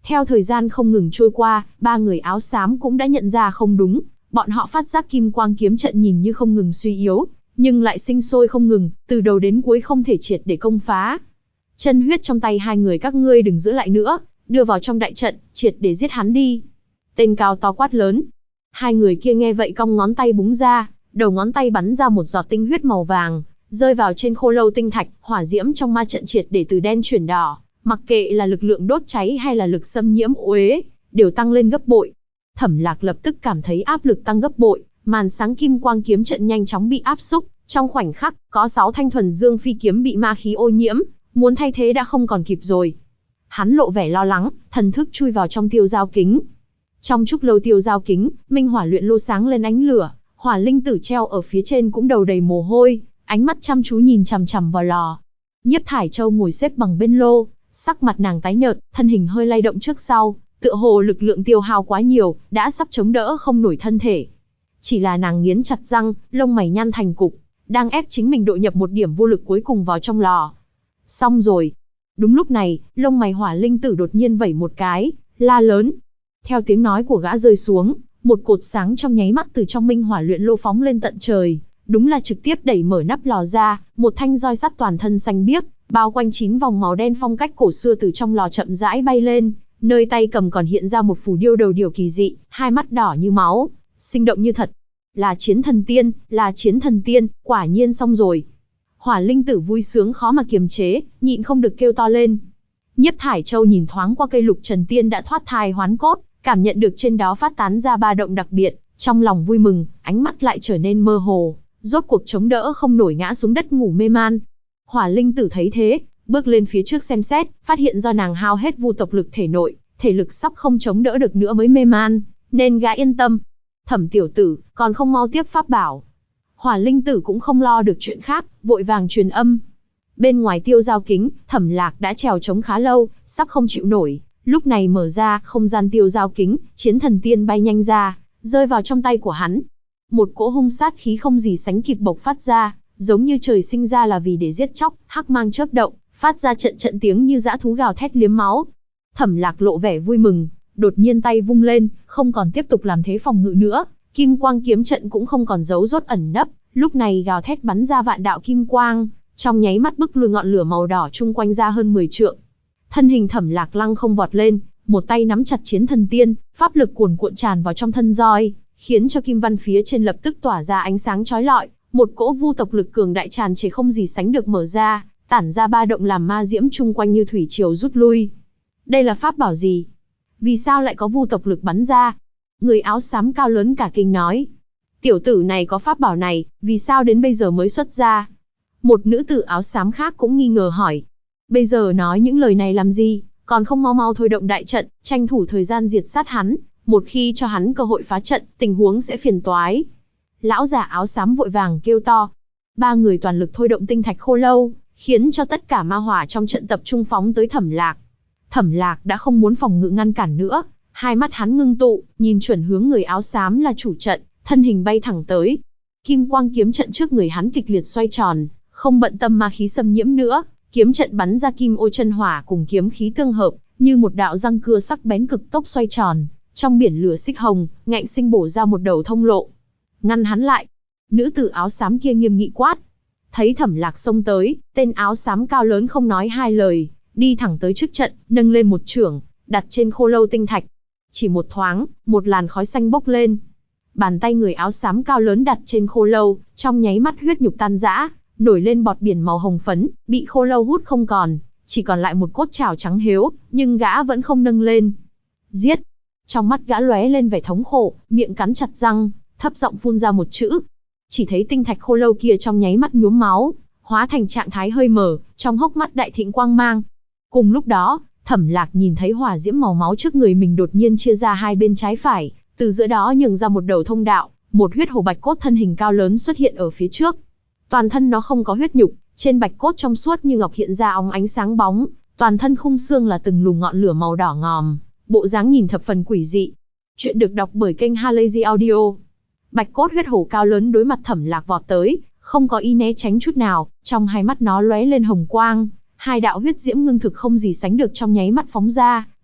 Theo thời gian không ngừng trôi qua, ba người áo xám cũng đã nhận ra không đúng, bọn họ phát giác kim quang kiếm trận nhìn như không ngừng suy yếu, nhưng lại sinh sôi không ngừng, từ đầu đến cuối không thể triệt để công phá. Chân huyết trong tay hai người các ngươi đừng giữ lại nữa, đưa vào trong đại trận, triệt để giết hắn đi. Tên cao to quát lớn. Hai người kia nghe vậy cong ngón tay búng ra, đầu ngón tay bắn ra một giọt tinh huyết màu vàng, rơi vào trên khô lâu tinh thạch, hỏa diễm trong ma trận triệt để từ đen chuyển đỏ, mặc kệ là lực lượng đốt cháy hay là lực xâm nhiễm uế, đều tăng lên gấp bội. Thẩm Lạc lập tức cảm thấy áp lực tăng gấp bội, màn sáng kim quang kiếm trận nhanh chóng bị áp xúc, trong khoảnh khắc, có 6 thanh thuần dương phi kiếm bị ma khí ô nhiễm, muốn thay thế đã không còn kịp rồi. Hắn lộ vẻ lo lắng, thần thức chui vào trong tiêu giao kính. Trong trúc lâu tiêu giao kính, minh hỏa luyện lô sáng lên ánh lửa, hỏa linh tử treo ở phía trên cũng đầu đầy mồ hôi, ánh mắt chăm chú nhìn chằm chằm vào lò. Nhiếp Thải Châu ngồi xếp bằng bên lô, sắc mặt nàng tái nhợt, thân hình hơi lay động trước sau, tựa hồ lực lượng tiêu hao quá nhiều, đã sắp chống đỡ không nổi thân thể. Chỉ là nàng nghiến chặt răng, lông mày nhăn thành cục, đang ép chính mình độ nhập một điểm vô lực cuối cùng vào trong lò. Xong rồi. Đúng lúc này, lông mày hỏa linh tử đột nhiên vẩy một cái, la lớn. Theo tiếng nói của gã rơi xuống, một cột sáng trong nháy mắt từ trong minh hỏa luyện lô phóng lên tận trời, đúng là trực tiếp đẩy mở nắp lò ra, một thanh roi sắt toàn thân xanh biếc, bao quanh 9 vòng màu đen phong cách cổ xưa từ trong lò chậm rãi bay lên, nơi tay cầm còn hiện ra một phù điêu đầu điểu kỳ dị, hai mắt đỏ như máu, sinh động như thật. Là chiến thần tiên, là chiến thần tiên, quả nhiên xong rồi. Hỏa linh tử vui sướng khó mà kiềm chế, nhịn không được kêu to lên. Nhiếp Thải Châu nhìn thoáng qua cây lục trần tiên đã thoát thai hoán cốt, cảm nhận được trên đó phát tán ra ba động đặc biệt, trong lòng vui mừng, ánh mắt lại trở nên mơ hồ, rốt cuộc chống đỡ không nổi ngã xuống đất ngủ mê man. Hỏa linh tử thấy thế, bước lên phía trước xem xét, phát hiện do nàng hao hết vu tộc lực thể nội, thể lực sắp không chống đỡ được nữa mới mê man, nên gã yên tâm. Thẩm tiểu tử, còn không mau tiếp pháp bảo. Hỏa linh tử cũng không lo được chuyện khác, vội vàng truyền âm. Bên ngoài tiêu giao kính, Thẩm Lạc đã trèo trống khá lâu, sắp không chịu nổi. Lúc này mở ra, không gian tiêu giao kính, chiến thần tiên bay nhanh ra, rơi vào trong tay của hắn. Một cỗ hung sát khí không gì sánh kịp bộc phát ra, giống như trời sinh ra là vì để giết chóc, hắc mang chớp động, phát ra trận trận tiếng như dã thú gào thét liếm máu. Thẩm Lạc lộ vẻ vui mừng, đột nhiên tay vung lên, không còn tiếp tục làm thế phòng ngự nữa, kim quang kiếm trận cũng không còn giấu rốt ẩn nấp, lúc này gào thét bắn ra vạn đạo kim quang, trong nháy mắt bức lui ngọn lửa màu đỏ chung quanh ra hơn 10 trượng. Thân hình Thẩm Lạc lăng không vọt lên, một tay nắm chặt chiến thần tiên, pháp lực cuồn cuộn tràn vào trong thân roi, khiến cho kim văn phía trên lập tức tỏa ra ánh sáng chói lọi, một cỗ vu tộc lực cường đại tràn trề không gì sánh được mở ra, tản ra ba động làm ma diễm chung quanh như thủy triều rút lui. Đây là pháp bảo gì? Vì sao lại có vu tộc lực bắn ra? Người áo xám cao lớn cả kinh nói. Tiểu tử này có pháp bảo này, vì sao đến bây giờ mới xuất ra? Một nữ tử áo xám khác cũng nghi ngờ hỏi. Bây giờ nói những lời này làm gì, còn không mau mau thôi động đại trận, tranh thủ thời gian diệt sát hắn, một khi cho hắn cơ hội phá trận, tình huống sẽ phiền toái. Lão giả áo xám vội vàng kêu to. Ba người toàn lực thôi động tinh thạch khô lâu, khiến cho tất cả ma hỏa trong trận tập trung phóng tới Thẩm Lạc. Thẩm Lạc đã không muốn phòng ngự ngăn cản nữa, hai mắt hắn ngưng tụ, nhìn chuẩn hướng người áo xám là chủ trận, thân hình bay thẳng tới. Kim quang kiếm trận trước người hắn kịch liệt xoay tròn, không bận tâm ma khí xâm nhiễm nữa, kiếm trận bắn ra kim ô chân hỏa cùng kiếm khí tương hợp, như một đạo răng cưa sắc bén cực tốc xoay tròn, trong biển lửa xích hồng, ngạnh sinh bổ ra một đầu thông lộ. Ngăn hắn lại. Nữ tử áo xám kia nghiêm nghị quát. Thấy Thẩm Lạc xông tới, tên áo xám cao lớn không nói hai lời, đi thẳng tới trước trận, nâng lên một chưởng, đặt trên khô lâu tinh thạch. Chỉ một thoáng, một làn khói xanh bốc lên. Bàn tay người áo xám cao lớn đặt trên khô lâu, trong nháy mắt huyết nhục tan rã, nổi lên bọt biển màu hồng phấn, bị khô lâu hút không còn, chỉ còn lại một cốt chảo trắng hếu, nhưng gã vẫn không nâng lên. Giết! Trong mắt gã lóe lên vẻ thống khổ, miệng cắn chặt răng, thấp giọng phun ra một chữ. Chỉ thấy tinh thạch khô lâu kia trong nháy mắt nhuốm máu, hóa thành trạng thái hơi mờ, trong hốc mắt đại thịnh quang mang. Cùng lúc đó, Thẩm Lạc nhìn thấy hỏa diễm màu máu trước người mình đột nhiên chia ra hai bên trái phải, từ giữa đó nhường ra một đầu thông đạo, một huyết hổ bạch cốt thân hình cao lớn xuất hiện ở phía trước. Toàn thân nó không có huyết nhục, trên bạch cốt trong suốt như ngọc hiện ra óng ánh sáng bóng, toàn thân khung xương là từng luồng ngọn lửa màu đỏ ngòm, bộ dáng nhìn thập phần quỷ dị. Chuyện được đọc bởi kênh Halazy Audio. Bạch cốt huyết hổ cao lớn đối mặt Thẩm Lạc vọt tới, không có ý né tránh chút nào, trong hai mắt nó lóe lên hồng quang, hai đạo huyết diễm ngưng thực không gì sánh được trong nháy mắt phóng ra,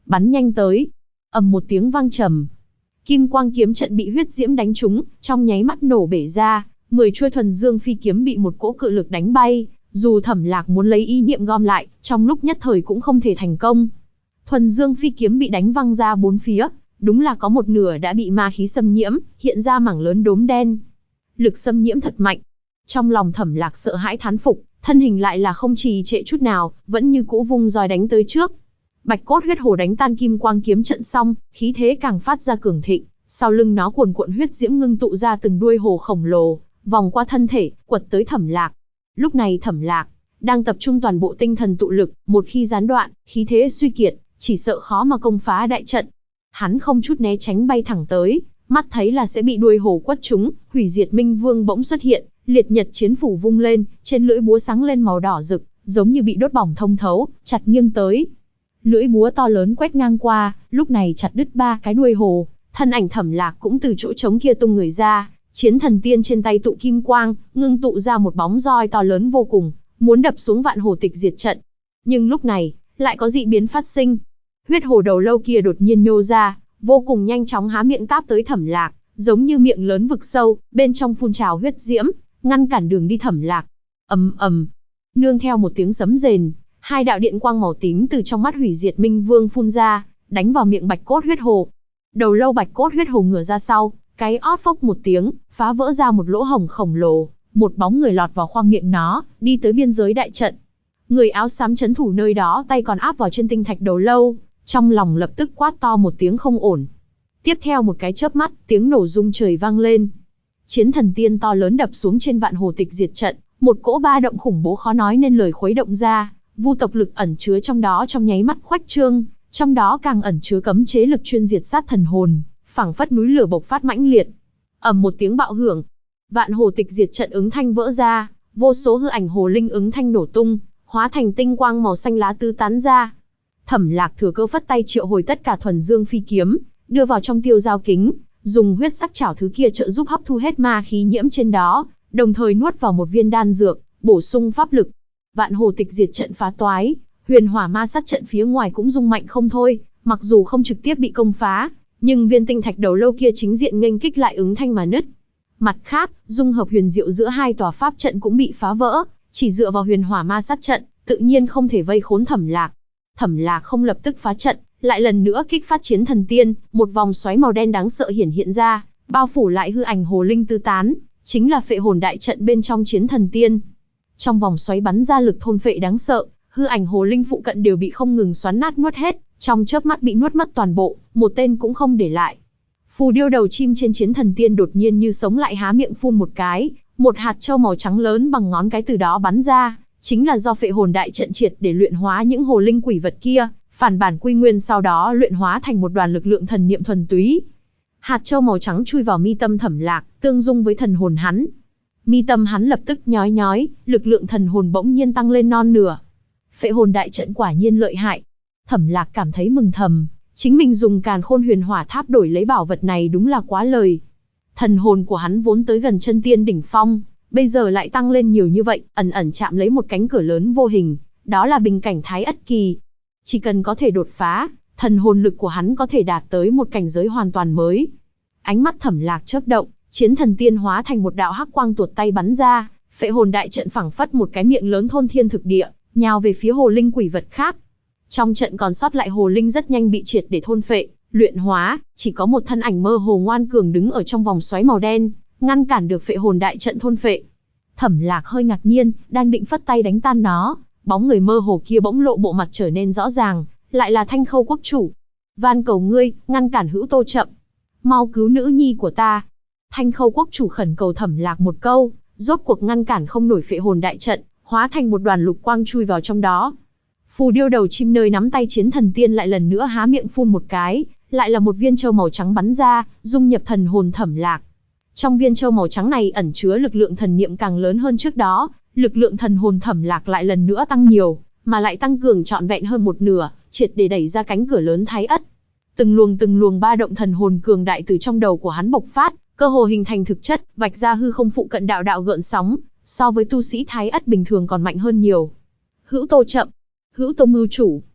bắn nhanh tới. Ầm một tiếng vang trầm. Kim quang kiếm trận bị huyết diễm đánh trúng, trong nháy mắt nổ bể ra, 10 chuôi thuần dương phi kiếm bị một cỗ cự lực đánh bay, dù Thẩm Lạc muốn lấy ý niệm gom lại, trong lúc nhất thời cũng không thể thành công. Thuần dương phi kiếm bị đánh văng ra bốn phía, đúng là có một nửa đã bị ma khí xâm nhiễm, hiện ra mảng lớn đốm đen. Lực xâm nhiễm thật mạnh. Trong lòng Thẩm Lạc sợ hãi thán phục, thân hình lại là không trì trệ chút nào, vẫn như cũ vung roi đánh tới trước. Bạch cốt huyết hổ đánh tan kim quang kiếm trận xong, khí thế càng phát ra cường thịnh, sau lưng nó cuồn cuộn huyết diễm ngưng tụ ra từng đuôi hổ khổng lồ, vòng qua thân thể, quật tới Thẩm Lạc. Lúc này Thẩm Lạc đang tập trung toàn bộ tinh thần tụ lực, một khi gián đoạn, khí thế suy kiệt, chỉ sợ khó mà công phá đại trận. Hắn không chút né tránh bay thẳng tới, mắt thấy là sẽ bị đuôi hổ quất trúng, hủy diệt minh vương bỗng xuất hiện, liệt nhật chiến phủ vung lên, trên lưỡi búa sáng lên màu đỏ rực, giống như bị đốt bỏng thông thấu, chặt nghiêng tới. Lưỡi búa to lớn quét ngang qua, lúc này chặt đứt 3 cái đuôi hổ, thân ảnh Thẩm Lạc cũng từ chỗ trống kia tung người ra, chiến thần tiên trên tay tụ kim quang, ngưng tụ ra một bóng roi to lớn vô cùng, muốn đập xuống vạn hổ tịch diệt trận. Nhưng lúc này, lại có dị biến phát sinh. Huyết hổ đầu lâu kia đột nhiên nhô ra, vô cùng nhanh chóng há miệng táp tới Thẩm Lạc, giống như miệng lớn vực sâu, bên trong phun trào huyết diễm, ngăn cản đường đi Thẩm Lạc. Ầm ầm, nương theo một tiếng sấm rền, 2 đạo điện quang màu tím từ trong mắt hủy diệt minh vương phun ra, đánh vào miệng bạch cốt huyết hổ. Đầu lâu bạch cốt huyết hổ ngửa ra sau, cái ót phốc một tiếng, phá vỡ ra một lỗ hổng khổng lồ, một bóng người lọt vào khoang miệng nó, đi tới biên giới đại trận. Người áo xám trấn thủ nơi đó tay còn áp vào trên tinh thạch đầu lâu, trong lòng lập tức quát to một tiếng không ổn. Tiếp theo một cái chớp mắt, tiếng nổ rung trời vang lên. Chiến thần tiên to lớn đập xuống trên vạn hổ tịch diệt trận, một cỗ ba động khủng bố khó nói nên lời khuấy động ra, vu tộc lực ẩn chứa trong đó trong nháy mắt khuếch trương, trong đó càng ẩn chứa cấm chế lực chuyên diệt sát thần hồn, phảng phất núi lửa bộc phát mãnh liệt. Ầm một tiếng bạo hưởng, vạn hổ tịch diệt trận ứng thanh vỡ ra, vô số hư ảnh hồ linh ứng thanh nổ tung, hóa thành tinh quang màu xanh lá tứ tán ra. Thẩm Lạc thừa cơ phất tay triệu hồi tất cả thuần dương phi kiếm, đưa vào trong tiêu giao kính, dùng huyết sắc chảo thứ kia trợ giúp hấp thu hết ma khí nhiễm trên đó, đồng thời nuốt vào một viên đan dược, bổ sung pháp lực. Vạn hổ tịch diệt trận phá toái, huyền hỏa ma sát trận phía ngoài cũng rung mạnh không thôi, mặc dù không trực tiếp bị công phá, nhưng viên tinh thạch đầu lâu kia chính diện nghênh kích lại ứng thanh mà nứt. Mặt khác, dung hợp huyền diệu giữa 2 tòa pháp trận cũng bị phá vỡ, chỉ dựa vào huyền hỏa ma sát trận, tự nhiên không thể vây khốn Thẩm Lạc. Thẩm Lạc không lập tức phá trận, lại lần nữa kích phát chiến thần tiên, một vòng xoáy màu đen đáng sợ hiện ra, bao phủ lại hư ảnh hồ linh tứ tán, chính là phệ hồn đại trận bên trong chiến thần tiên. Trong vòng xoáy bắn ra lực thôn phệ đáng sợ, hư ảnh hồ linh phụ cận đều bị không ngừng xoắn nát nuốt hết, trong chớp mắt bị nuốt mất toàn bộ, một tên cũng không để lại. Phù điêu đầu chim trên chiến thần tiên đột nhiên như sống lại há miệng phun một cái, một hạt châu màu trắng lớn bằng ngón cái từ đó bắn ra, chính là do phệ hồn đại trận triệt để luyện hóa những hồ linh quỷ vật kia, phản bản quy nguyên sau đó luyện hóa thành một đoàn lực lượng thần niệm thuần túy. Hạt châu màu trắng chui vào mi tâm Thẩm Lạc, tương dung với thần hồn hắn. Mi tâm hắn lập tức nhói nhói, lực lượng thần hồn bỗng nhiên tăng lên non nửa. Phệ hồn đại trận quả nhiên lợi hại. Thẩm Lạc cảm thấy mừng thầm, chính mình dùng Càn Khôn Huyền Hỏa Tháp đổi lấy bảo vật này đúng là quá lời. Thần hồn của hắn vốn tới gần chân tiên đỉnh phong, bây giờ lại tăng lên nhiều như vậy, ẩn ẩn chạm lấy một cánh cửa lớn vô hình, đó là bình cảnh Thái Ất Kỳ. Chỉ cần có thể đột phá, thần hồn lực của hắn có thể đạt tới một cảnh giới hoàn toàn mới. Ánh mắt Thẩm Lạc chớp động, chiến thần tiên hóa thành một đạo hắc quang tuột tay bắn ra, phệ hồn đại trận phảng phất một cái miệng lớn thôn thiên thực địa, nhào về phía hồ linh quỷ vật khác. Trong trận còn sót lại hồ linh rất nhanh bị triệt để thôn phệ, luyện hóa, chỉ có một thân ảnh mơ hồ ngoan cường đứng ở trong vòng xoáy màu đen, ngăn cản được phệ hồn đại trận thôn phệ. Thẩm Lạc hơi ngạc nhiên, đang định phất tay đánh tan nó, bóng người mơ hồ kia bỗng lộ bộ mặt trở nên rõ ràng, lại là Thanh Khâu quốc chủ. Van cầu ngươi, ngăn cản Hữu Tô chậm, mau cứu nữ nhi của ta. Thanh Khâu quốc chủ khẩn cầu Thẩm Lạc một câu, rốt cuộc ngăn cản không nổi phệ hồn đại trận, hóa thành một đoàn lục quang chui vào trong đó. Phù điêu đầu chim nơi nắm tay chiến thần tiên lại lần nữa há miệng phun một cái, lại là một viên châu màu trắng bắn ra, dung nhập thần hồn Thẩm Lạc. Trong viên châu màu trắng này ẩn chứa lực lượng thần niệm càng lớn hơn trước đó, lực lượng thần hồn Thẩm Lạc lại lần nữa tăng nhiều, mà lại tăng cường trọn vẹn hơn một nửa, triệt để đẩy ra cánh cửa lớn Thái Ất. Từng luồng ba động thần hồn cường đại từ trong đầu của hắn bộc phát, cơ hồ hình thành thực chất, vạch ra hư không phụ cận đạo đạo gợn sóng, so với tu sĩ Thái Ất bình thường còn mạnh hơn nhiều. Hữu Tô chậm, Hữu Tô mưu chủ.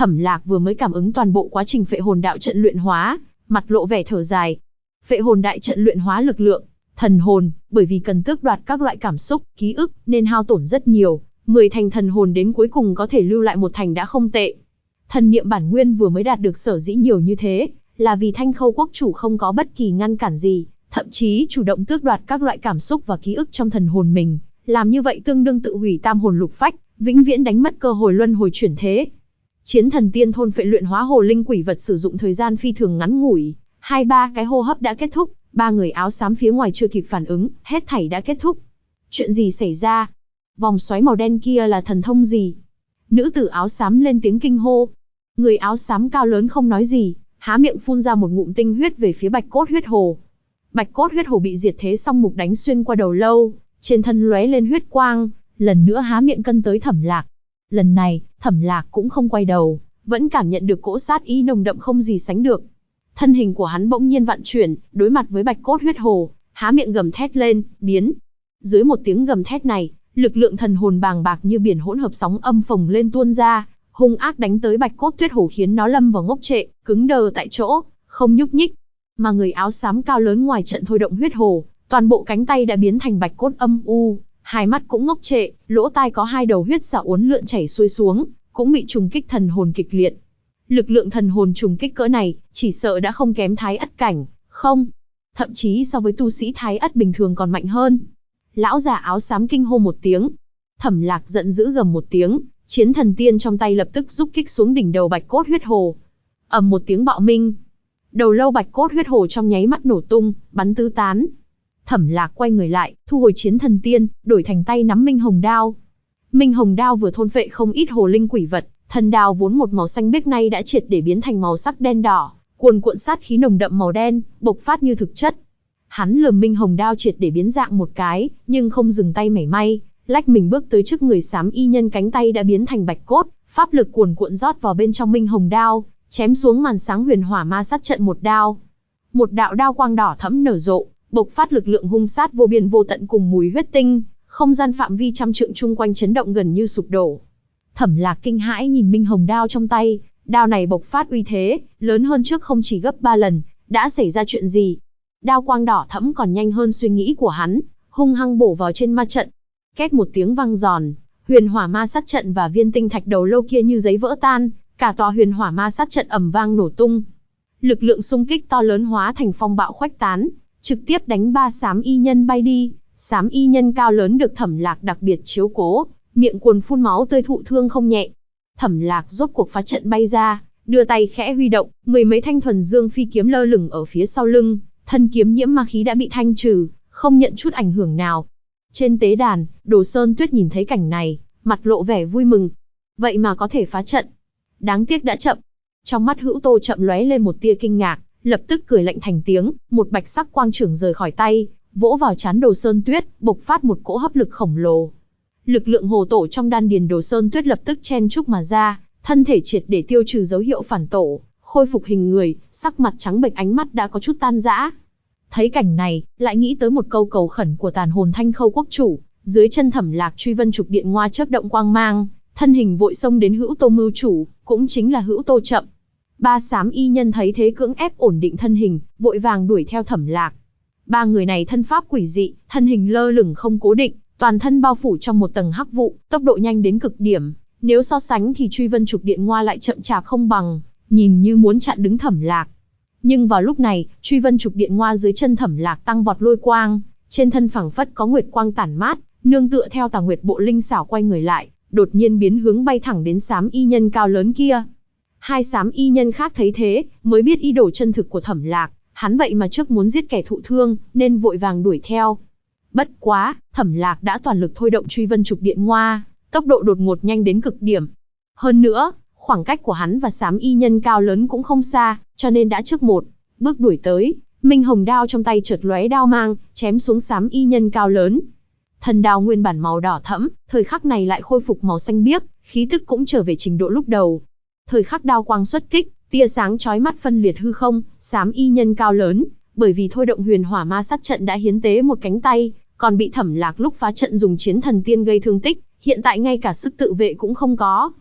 Thẩm Lạc vừa mới cảm ứng toàn bộ quá trình phệ hồn đạo trận luyện hóa, mặt lộ vẻ thở dài. Phệ hồn đại trận luyện hóa lực lượng thần hồn, bởi vì cần tước đoạt các loại cảm xúc, ký ức, nên hao tổn rất nhiều. 10 thành thần hồn đến cuối cùng có thể lưu lại 1 thành đã không tệ. Thần niệm bản nguyên vừa mới đạt được sở dĩ nhiều như thế, là vì Thanh Khâu quốc chủ không có bất kỳ ngăn cản gì, thậm chí chủ động tước đoạt các loại cảm xúc và ký ức trong thần hồn mình. Làm như vậy tương đương tự hủy tam hồn lục phách, vĩnh viễn đánh mất cơ hội luân hồi chuyển thế. Chiến thần tiên thôn phệ luyện hóa hồ linh quỷ vật sử dụng thời gian phi thường ngắn ngủi, 2-3 cái hô hấp đã kết thúc, 3 người áo xám phía ngoài chưa kịp phản ứng, hết thảy đã kết thúc. Chuyện gì xảy ra? Vòng xoáy màu đen kia là thần thông gì? Nữ tử áo xám lên tiếng kinh hô. Người áo xám cao lớn không nói gì, há miệng phun ra một ngụm tinh huyết về phía bạch cốt huyết hồ. Bạch cốt huyết hồ bị diệt thế song mục đánh xuyên qua đầu lâu, trên thân lóe lên huyết quang, lần nữa há miệng cân tới Thẩm Lạc. Lần này, Thẩm Lạc cũng không quay đầu, vẫn cảm nhận được cỗ sát ý nồng đậm không gì sánh được. Thân hình của hắn bỗng nhiên vặn chuyển, đối mặt với bạch cốt huyết hồ, há miệng gầm thét lên, biến. Dưới một tiếng gầm thét này, lực lượng thần hồn bàng bạc như biển hỗn hợp sóng âm phồng lên tuôn ra, hung ác đánh tới bạch cốt tuyết hồ khiến nó lâm vào ngốc trệ, cứng đờ tại chỗ, không nhúc nhích. Mà người áo xám cao lớn ngoài trận thôi động huyết hồ, toàn bộ cánh tay đã biến thành bạch cốt âm u, hai mắt cũng ngốc trệ, lỗ tai có 2 đầu huyết xạ uốn lượn chảy xuôi xuống, cũng bị trùng kích thần hồn kịch liệt. Lực lượng thần hồn trùng kích cỡ này, chỉ sợ đã không kém Thái Ất cảnh, không, thậm chí so với tu sĩ Thái Ất bình thường còn mạnh hơn. Lão già áo xám kinh hô một tiếng. Thẩm Lạc giận dữ gầm một tiếng, chiến thần tiên trong tay lập tức rút kích xuống đỉnh đầu bạch cốt huyết hồ. Ầm một tiếng bạo minh, đầu lâu bạch cốt huyết hồ trong nháy mắt nổ tung, bắn tứ tán. Thẩm Lạc quay người lại, thu hồi chiến thần tiên, đổi thành tay nắm Minh Hồng đao. Minh Hồng đao vừa thôn phệ không ít hồ linh quỷ vật, thần đao vốn một màu xanh biếc nay đã triệt để biến thành màu sắc đen đỏ, cuồn cuộn sát khí nồng đậm màu đen, bộc phát như thực chất. Hắn lườm Minh Hồng đao triệt để biến dạng một cái, nhưng không dừng tay mảy may, lách mình bước tới trước người xám y nhân, cánh tay đã biến thành bạch cốt, pháp lực cuồn cuộn rót vào bên trong Minh Hồng đao, chém xuống màn sáng huyền hỏa ma sát trận một đao. Một đạo đao quang đỏ thẫm nở rộ, bộc phát lực lượng hung sát vô biên vô tận cùng mùi huyết tinh, không gian phạm vi trăm trượng chung quanh chấn động gần như sụp đổ. Thẩm Lạc kinh hãi nhìn Minh Hồng đao trong tay, đao này bộc phát uy thế, lớn hơn trước không chỉ gấp 3 lần, đã xảy ra chuyện gì? Đao quang đỏ thẫm còn nhanh hơn suy nghĩ của hắn, hung hăng bổ vào trên ma trận. Két một tiếng vang giòn, huyền hỏa ma sát trận và viên tinh thạch đầu lâu kia như giấy vỡ tan, cả tòa huyền hỏa ma sát trận ầm vang nổ tung. Lực lượng xung kích to lớn hóa thành phong bạo khuếch tán, trực tiếp đánh 3 xám y nhân bay đi. Xám y nhân cao lớn được Thẩm Lạc đặc biệt chiếu cố, miệng cuồn phun máu tươi, thụ thương không nhẹ. Thẩm Lạc rốt cuộc phá trận bay ra, đưa tay khẽ huy động, 10 mấy thanh thuần dương phi kiếm lơ lửng ở phía sau lưng, thân kiếm nhiễm ma khí đã bị thanh trừ, không nhận chút ảnh hưởng nào. Trên tế đàn, Đồ Sơn Tuyết nhìn thấy cảnh này, mặt lộ vẻ vui mừng. Vậy mà có thể phá trận. Đáng tiếc đã chậm. Trong mắt Hữu Tô chậm lóe lên một tia kinh ngạc, lập tức cười lạnh thành tiếng, một bạch sắc quang trưởng rời khỏi tay, vỗ vào trán Đồ Sơn Tuyết, bộc phát một cỗ hấp lực khổng lồ. Lực lượng hồ tổ trong đan điền Đồ Sơn Tuyết lập tức chen chúc mà ra, thân thể triệt để tiêu trừ dấu hiệu phản tổ, khôi phục hình người, sắc mặt trắng bệch, ánh mắt đã có chút tan rã. Thấy cảnh này, lại nghĩ tới một câu cầu khẩn của tàn hồn Thanh Khâu quốc chủ, dưới chân Thẩm Lạc truy vân trục điện ngoa chớp động quang mang, thân hình vội xông đến Hữu Tô mưu chủ, cũng chính là Hữu Tô chậm. 3 xám y nhân thấy thế cưỡng ép ổn định thân hình, vội vàng đuổi theo Thẩm Lạc. 3 người này thân pháp quỷ dị, thân hình lơ lửng không cố định, toàn thân bao phủ trong một tầng hắc vụ, tốc độ nhanh đến cực điểm. Nếu so sánh thì truy vân trục điện ngoa lại chậm chạp không bằng, nhìn như muốn chặn đứng Thẩm Lạc. Nhưng vào lúc này, truy vân trục điện ngoa dưới chân Thẩm Lạc tăng vọt lôi quang, trên thân phẳng phất có nguyệt quang tản mát, nương tựa theo tà nguyệt bộ linh xảo quay người lại, đột nhiên biến hướng bay thẳng đến xám y nhân cao lớn kia. 2 xám y nhân khác thấy thế, mới biết ý đồ chân thực của Thẩm Lạc, hắn vậy mà trước muốn giết kẻ thụ thương, nên vội vàng đuổi theo. Bất quá, Thẩm Lạc đã toàn lực thôi động truy vân trục điện ngoa, tốc độ đột ngột nhanh đến cực điểm. Hơn nữa, khoảng cách của hắn và xám y nhân cao lớn cũng không xa, cho nên đã trước một bước đuổi tới. Minh Hồng đao trong tay chợt lóe đao mang, chém xuống xám y nhân cao lớn. Thần đao nguyên bản màu đỏ thẫm, thời khắc này lại khôi phục màu xanh biếc, khí tức cũng trở về trình độ lúc đầu. Thời khắc đao quang xuất kích, tia sáng chói mắt phân liệt hư không, xám y nhân cao lớn, bởi vì thôi động huyền hỏa ma sát trận đã hiến tế một cánh tay, còn bị Thẩm Lạc lúc phá trận dùng chiến thần tiên gây thương tích, hiện tại ngay cả sức tự vệ cũng không có.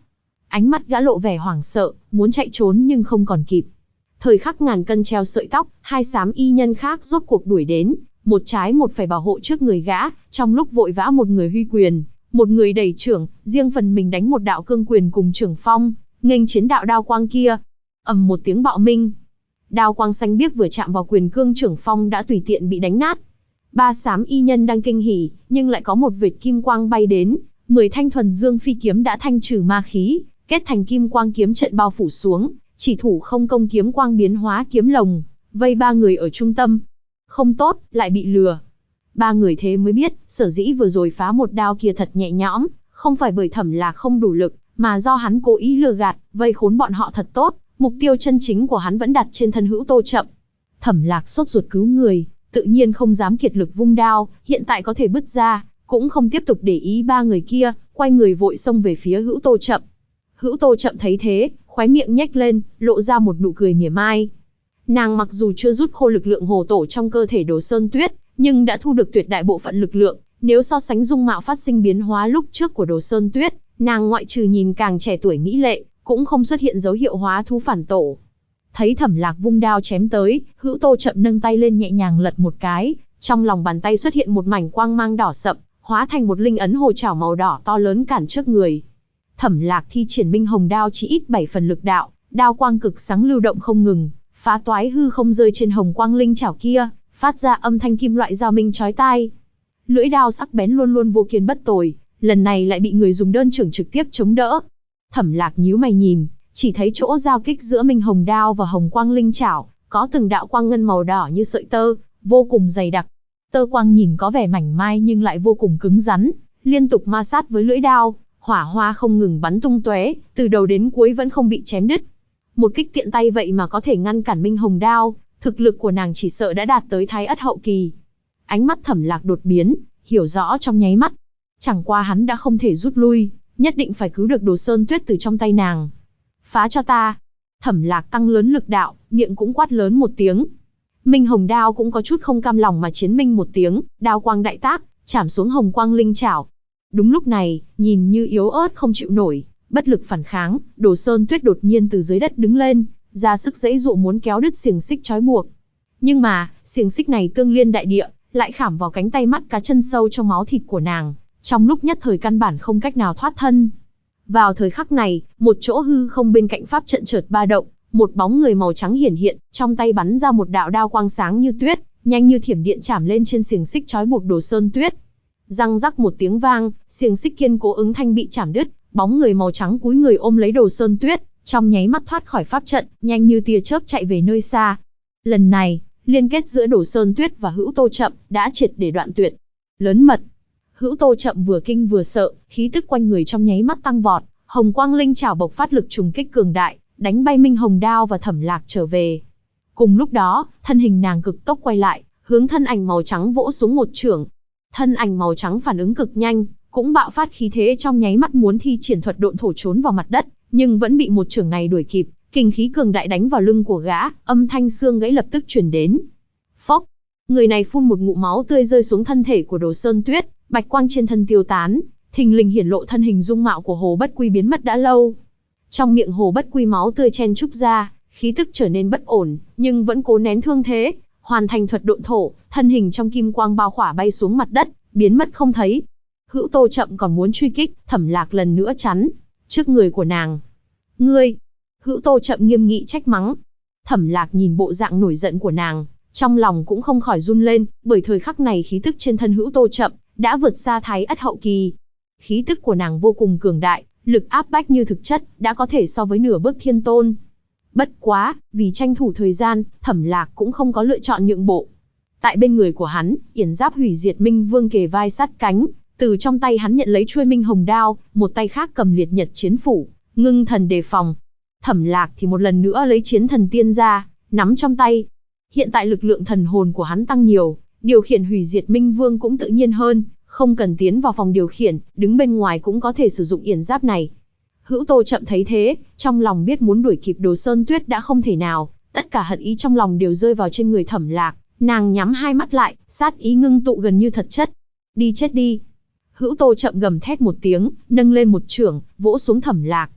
Ánh mắt gã lộ vẻ hoảng sợ, muốn chạy trốn nhưng không còn kịp. Thời khắc ngàn cân treo sợi tóc, hai xám y nhân khác rốt cuộc đuổi đến, một trái một phải bảo hộ trước người gã, trong lúc vội vã một người huy quyền, một người đẩy trưởng, riêng phần mình đánh một đạo cương quyền cùng trưởng phong, nghênh chiến đạo đao quang kia. Ầm một tiếng bạo minh, đao quang xanh biếc vừa chạm vào quyền cương trưởng phong đã tùy tiện bị đánh nát. Ba xám y nhân đang kinh hỉ, nhưng lại có một vệt kim quang bay đến, 10 thanh thuần dương phi kiếm đã thanh trừ ma khí, kết thành kim quang kiếm trận bao phủ xuống, chỉ thủ không công kiếm quang biến hóa kiếm lồng, vây ba người ở trung tâm. Không tốt, lại bị lừa. Ba người thế mới biết, sở dĩ vừa rồi phá một đao kia thật nhẹ nhõm, không phải bởi Thẩm Lạc không đủ lực, mà do hắn cố ý lừa gạt, vây khốn bọn họ thật tốt, mục tiêu chân chính của hắn vẫn đặt trên thân Hữu Tô Chậm. Thẩm Lạc sốt ruột cứu người, tự nhiên không dám kiệt lực vung đao, hiện tại có thể bứt ra, cũng không tiếp tục để ý ba người kia, quay người vội xông về phía Hữu Tô Chậm. Hữu Tô Chậm thấy thế, khóe miệng nhếch lên, lộ ra một nụ cười mỉa mai. Nàng mặc dù chưa rút khô lực lượng hồ tổ trong cơ thể Đồ Sơn Tuyết, nhưng đã thu được tuyệt đại bộ phận lực lượng, nếu so sánh dung mạo phát sinh biến hóa lúc trước của Đồ Sơn Tuyết, nàng ngoại trừ nhìn càng trẻ tuổi mỹ lệ, cũng không xuất hiện dấu hiệu hóa thú phản tổ. Thấy Thẩm Lạc vung đao chém tới, Hữu Tô Chậm nâng tay lên nhẹ nhàng lật một cái, trong lòng bàn tay xuất hiện một mảnh quang mang đỏ sậm, hóa thành một linh ấn hồ chảo màu đỏ to lớn cản trước người. Thẩm Lạc thi triển Minh Hồng đao chỉ ít 7 phần lực đạo, đao quang cực sáng lưu động không ngừng, phá toái hư không rơi trên hồng quang linh chảo kia, phát ra âm thanh kim loại giao minh chói tai. Lưỡi đao sắc bén luôn luôn vô kiên bất tồi, lần này lại bị người dùng đơn trưởng trực tiếp chống đỡ. Thẩm Lạc nhíu mày nhìn, chỉ thấy chỗ giao kích giữa Minh Hồng đao và hồng quang linh chảo, có từng đạo quang ngân màu đỏ như sợi tơ, vô cùng dày đặc. Tơ quang nhìn có vẻ mảnh mai nhưng lại vô cùng cứng rắn, liên tục ma sát với lưỡi đao, hỏa hoa không ngừng bắn tung tóe, từ đầu đến cuối vẫn không bị chém đứt. Một kích tiện tay vậy mà có thể ngăn cản Minh Hồng đao, thực lực của nàng chỉ sợ đã đạt tới Thái Ất hậu kỳ. Ánh mắt Thẩm Lạc đột biến, hiểu rõ trong nháy mắt. Chẳng qua hắn đã không thể rút lui, nhất định phải cứu được Đồ Sơn Tuyết từ trong tay nàng. Phá cho ta. Thẩm Lạc tăng lớn lực đạo, miệng cũng quát lớn một tiếng. Minh Hồng đao cũng có chút không cam lòng mà chiến minh một tiếng, đao quang đại tác, chảm xuống hồng quang linh chảo. Đúng lúc này, nhìn như yếu ớt không chịu nổi, bất lực phản kháng, Đồ Sơn Tuyết đột nhiên từ dưới đất đứng lên, ra sức giãy giụa muốn kéo đứt xiềng xích trói buộc. Nhưng mà, xiềng xích này tương liên đại địa, lại khảm vào cánh tay mắt cá chân sâu trong máu thịt của nàng, trong lúc nhất thời căn bản không cách nào thoát thân. Vào thời khắc này, một chỗ hư không bên cạnh pháp trận chợt ba động, một bóng người màu trắng hiển hiện, trong tay bắn ra một đạo đao quang sáng như tuyết, nhanh như thiểm điện chảm lên trên xiềng xích trói buộc Đồ Sơn Tuyết. Răng rắc một tiếng vang, xiềng xích kiên cố ứng thanh bị chảm đứt, bóng người màu trắng cúi người ôm lấy Đồ Sơn Tuyết, trong nháy mắt thoát khỏi pháp trận, nhanh như tia chớp chạy về nơi xa. Lần này, liên kết giữa Đồ Sơn Tuyết và Hữu Tô Chậm đã triệt để đoạn tuyệt. Lớn mật. Hữu Tô Chậm vừa kinh vừa sợ, khí tức quanh người trong nháy mắt tăng vọt, hồng quang linh chảo bộc phát lực trùng kích cường đại, đánh bay Minh Hồng đao và Thẩm Lạc trở về. Cùng lúc đó, thân hình nàng cực tốc quay lại, hướng thân ảnh màu trắng vỗ xuống một chưởng. Thân ảnh màu trắng phản ứng cực nhanh, cũng bạo phát khí thế trong nháy mắt muốn thi triển thuật độn thổ trốn vào mặt đất, nhưng vẫn bị một chưởng này đuổi kịp, kình khí cường đại đánh vào lưng của gã, âm thanh xương gãy lập tức truyền đến. Phốc, người này phun một ngụm máu tươi rơi xuống thân thể của Đồ Sơn Tuyết, bạch quang trên thân tiêu tán, thình lình hiển lộ thân hình dung mạo của Hồ Bất Quy biến mất đã lâu. Trong miệng Hồ Bất Quy máu tươi chen chúc ra, khí tức trở nên bất ổn, nhưng vẫn cố nén thương thế, hoàn thành thuật độn thổ, thân hình trong kim quang bao khỏa bay xuống mặt đất, biến mất không thấy. Hữu Tô Chậm còn muốn truy kích, Thẩm Lạc lần nữa chắn trước người của nàng. Ngươi! Hữu Tô Chậm nghiêm nghị trách mắng. Thẩm Lạc nhìn bộ dạng nổi giận của nàng, trong lòng cũng không khỏi run lên, bởi thời khắc này khí tức trên thân Hữu Tô Chậm đã vượt xa Thái Ất hậu kỳ. Khí tức của nàng vô cùng cường đại, lực áp bách như thực chất, đã có thể so với nửa bước thiên tôn. Bất quá, vì tranh thủ thời gian, Thẩm Lạc cũng không có lựa chọn nhượng bộ. Tại bên người của hắn, yển giáp hủy diệt minh vương kề vai sát cánh, từ trong tay hắn nhận lấy chuôi Minh Hồng đao, một tay khác cầm liệt nhật chiến phủ, ngưng thần đề phòng. Thẩm Lạc thì một lần nữa lấy chiến thần tiên ra, nắm trong tay. Hiện tại lực lượng thần hồn của hắn tăng nhiều, điều khiển hủy diệt minh vương cũng tự nhiên hơn, không cần tiến vào phòng điều khiển, đứng bên ngoài cũng có thể sử dụng yển giáp này. Hữu Tô Chậm thấy thế, trong lòng biết muốn đuổi kịp Đồ Sơn Tuyết đã không thể nào, tất cả hận ý trong lòng đều rơi vào trên người Thẩm Lạc, nàng nhắm hai mắt lại, sát ý ngưng tụ gần như thật chất. Đi chết đi. Hữu Tô Chậm gầm thét một tiếng, nâng lên một chưởng, vỗ xuống Thẩm Lạc.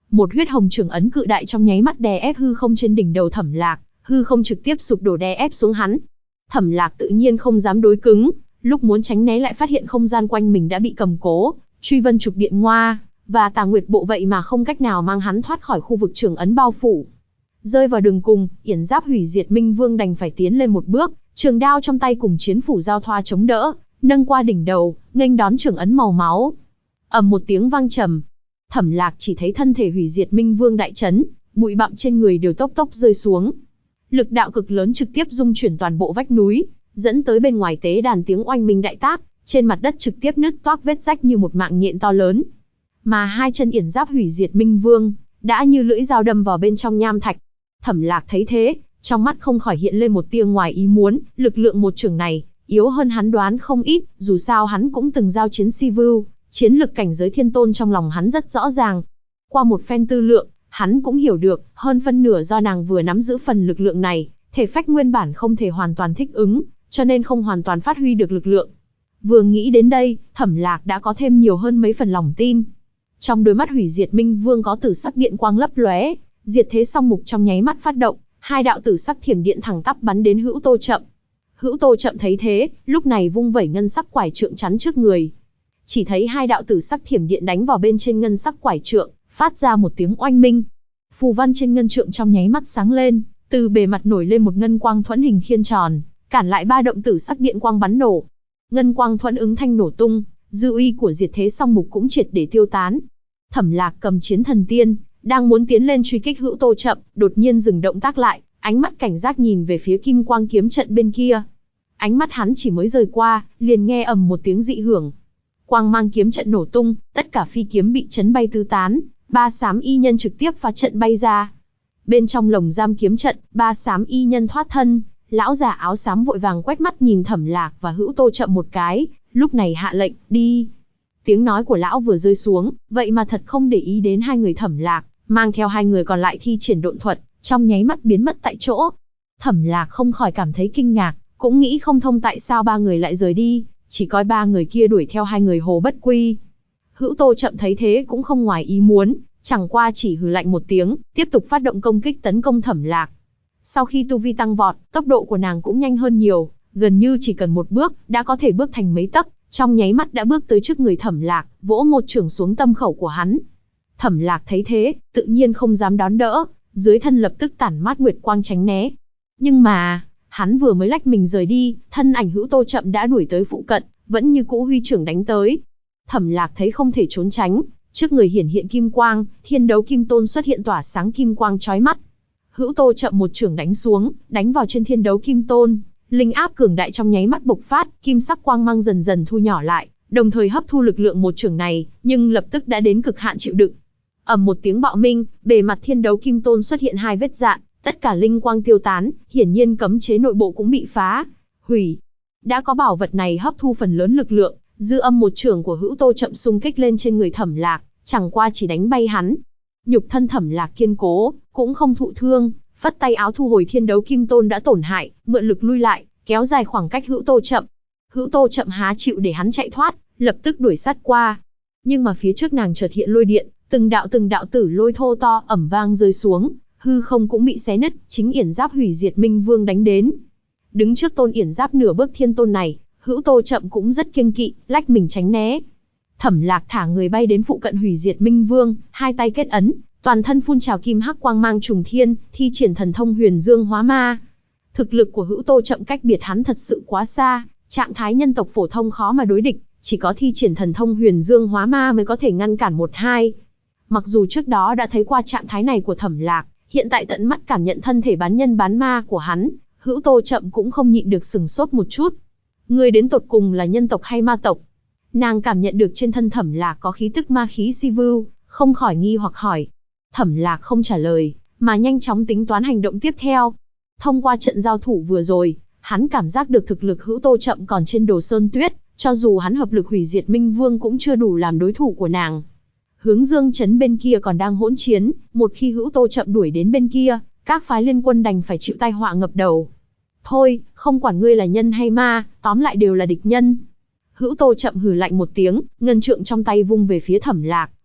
Một huyết hồng trường ấn cự đại trong nháy mắt đè ép hư không trên đỉnh đầu Thẩm Lạc, hư không trực tiếp sụp đổ đè ép xuống hắn. Thẩm Lạc tự nhiên không dám đối cứng, lúc muốn tránh né lại phát hiện không gian quanh mình đã bị cầm cố, Truy Vân Trục Điện Ngoa và Tà Nguyệt Bộ vậy mà không cách nào mang hắn thoát khỏi khu vực trường ấn bao phủ. Rơi vào đường cùng, Yển Giáp Hủy Diệt Minh Vương đành phải tiến lên một bước, trường đao trong tay cùng chiến phủ giao thoa chống đỡ, nâng qua đỉnh đầu, nghênh đón trường ấn màu máu. Ầm một tiếng vang trầm, Thẩm Lạc chỉ thấy thân thể Hủy Diệt Minh Vương đại chấn, bụi bặm trên người đều tốc tốc rơi xuống. Lực đạo cực lớn trực tiếp dung chuyển toàn bộ vách núi, dẫn tới bên ngoài tế đàn tiếng oanh minh đại tác, trên mặt đất trực tiếp nứt toác vết rách như một mạng nhện to lớn. Mà hai chân Yển Giáp Hủy Diệt Minh Vương đã như lưỡi dao đâm vào bên trong nham thạch. Thẩm Lạc thấy thế, trong mắt không khỏi hiện lên một tia ngoài ý muốn, lực lượng một chưởng này yếu hơn hắn đoán không ít, dù sao hắn cũng từng giao chiến si vưu, chiến lực cảnh giới thiên tôn trong lòng hắn rất rõ ràng. Qua một phen tư lượng, hắn cũng hiểu được, hơn phân nửa do nàng vừa nắm giữ phần lực lượng này, thể phách nguyên bản không thể hoàn toàn thích ứng, cho nên không hoàn toàn phát huy được lực lượng. Vừa nghĩ đến đây, Thẩm Lạc đã có thêm nhiều hơn mấy phần lòng tin. Trong đôi mắt Hủy Diệt Minh Vương có tử sắc điện quang lấp lóe, diệt thế song mục trong nháy mắt phát động, hai đạo tử sắc thiểm điện thẳng tắp bắn đến Hữu Tô Chậm. Hữu Tô Chậm thấy thế, lúc này vung vẩy ngân sắc quải trượng chắn trước người. Chỉ thấy hai đạo tử sắc thiểm điện đánh vào bên trên ngân sắc quải trượng, phát ra một tiếng oanh minh. Phù văn trên ngân trượng trong nháy mắt sáng lên, từ bề mặt nổi lên một ngân quang thuẫn hình khiên tròn, cản lại ba động tử sắc điện quang bắn nổ. Ngân quang thuẫn ứng thanh nổ tung, dư uy của diệt thế song mục cũng triệt để tiêu tán. Thẩm Lạc cầm chiến thần tiên, đang muốn tiến lên truy kích Hữu Tô Chậm, đột nhiên dừng động tác lại, ánh mắt cảnh giác nhìn về phía kim quang kiếm trận bên kia. Ánh mắt hắn chỉ mới rời qua, liền nghe ầm một tiếng dị hưởng. Quang mang kiếm trận nổ tung, tất cả phi kiếm bị chấn bay tứ tán, ba xám y nhân trực tiếp phá trận bay ra. Bên trong lồng giam kiếm trận, ba xám y nhân thoát thân, lão già áo xám vội vàng quét mắt nhìn Thẩm Lạc và Hữu Tô Chậm một cái, lúc này hạ lệnh, đi. Tiếng nói của lão vừa rơi xuống, vậy mà thật không để ý đến hai người Thẩm Lạc, mang theo hai người còn lại thi triển độn thuật, trong nháy mắt biến mất tại chỗ. Thẩm Lạc không khỏi cảm thấy kinh ngạc, cũng nghĩ không thông tại sao ba người lại rời đi, chỉ coi ba người kia đuổi theo hai người Hồ Bất Quy. Hữu Tô Chậm thấy thế cũng không ngoài ý muốn, chẳng qua chỉ hừ lạnh một tiếng, tiếp tục phát động công kích tấn công Thẩm Lạc. Sau khi tu vi tăng vọt, tốc độ của nàng cũng nhanh hơn nhiều, gần như chỉ cần một bước, đã có thể bước thành mấy tấc, trong nháy mắt đã bước tới trước người Thẩm Lạc, vỗ một chưởng xuống tâm khẩu của hắn. Thẩm Lạc thấy thế, tự nhiên không dám đón đỡ, dưới thân lập tức tản mát nguyệt quang tránh né. Nhưng mà, hắn vừa mới lách mình rời đi, thân ảnh Hữu Tô Chậm đã đuổi tới phụ cận, vẫn như cũ huy chưởng đánh tới. Thẩm Lạc thấy không thể trốn tránh, trước người hiển hiện kim quang, Thiên Đấu Kim Tôn xuất hiện tỏa sáng kim quang chói mắt. Hữu Tô Chậm một chưởng đánh xuống, đánh vào trên Thiên Đấu Kim Tôn, linh áp cường đại trong nháy mắt bộc phát, kim sắc quang mang dần dần thu nhỏ lại, đồng thời hấp thu lực lượng một chưởng này, nhưng lập tức đã đến cực hạn chịu đựng. Ầm một tiếng bạo minh, bề mặt Thiên Đấu Kim Tôn xuất hiện hai vết rạn, tất cả linh quang tiêu tán, hiển nhiên cấm chế nội bộ cũng bị phá hủy. Đã có bảo vật này hấp thu phần lớn lực lượng, dư âm một chưởng của Hữu Tô Chậm xung kích lên trên người Thẩm Lạc, chẳng qua chỉ đánh bay hắn. Nhục thân Thẩm Lạc kiên cố, cũng không thụ thương, phất tay áo thu hồi Thiên Đấu Kim Tôn đã tổn hại, mượn lực lui lại, kéo dài khoảng cách Hữu Tô Chậm. Hữu Tô Chậm há chịu để hắn chạy thoát, lập tức đuổi sát qua. Nhưng mà phía trước nàng chợt hiện lôi điện, từng đạo tử lôi thô to ẩm vang rơi xuống, hư không cũng bị xé nứt, chính Yển Giáp Hủy Diệt Minh Vương đánh đến. Đứng trước tôn Yển Giáp nửa bước thiên tôn này, Hữu Tô Chậm cũng rất kiêng kỵ, lách mình tránh né. Thẩm Lạc thả người bay đến phụ cận Hủy Diệt Minh Vương, hai tay kết ấn, toàn thân phun trào kim hắc quang mang trùng thiên, thi triển thần thông Huyền Dương Hóa Ma. Thực lực của Hữu Tô Chậm cách biệt hắn thật sự quá xa, trạng thái nhân tộc phổ thông khó mà đối địch, chỉ có thi triển thần thông Huyền Dương Hóa Ma mới có thể ngăn cản một hai. Mặc dù trước đó đã thấy qua trạng thái này của Thẩm Lạc, hiện tại tận mắt cảm nhận thân thể bán nhân bán ma của hắn, Hữu Tô Chậm cũng không nhịn được sừng sốt một chút. Người đến tột cùng là nhân tộc hay ma tộc? Nàng cảm nhận được trên thân Thẩm Lạc có khí tức ma khí si vưu, không khỏi nghi hoặc hỏi. Thẩm Lạc không trả lời, mà nhanh chóng tính toán hành động tiếp theo. Thông qua trận giao thủ vừa rồi, hắn cảm giác được thực lực Hữu Tô Chậm còn trên Đồ Sơn Tuyết, cho dù hắn hợp lực hủy diệt Minh Vương cũng chưa đủ làm đối thủ của nàng. Hướng Dương Trấn bên kia còn đang hỗn chiến, một khi Hữu Tô Chậm đuổi đến bên kia, các phái liên quân đành phải chịu tai họa ngập đầu. Thôi, không quản ngươi là nhân hay ma, tóm lại đều là địch nhân. Hữu Tô Chậm hừ lạnh một tiếng, ngân trượng trong tay vung về phía Thẩm Lạc,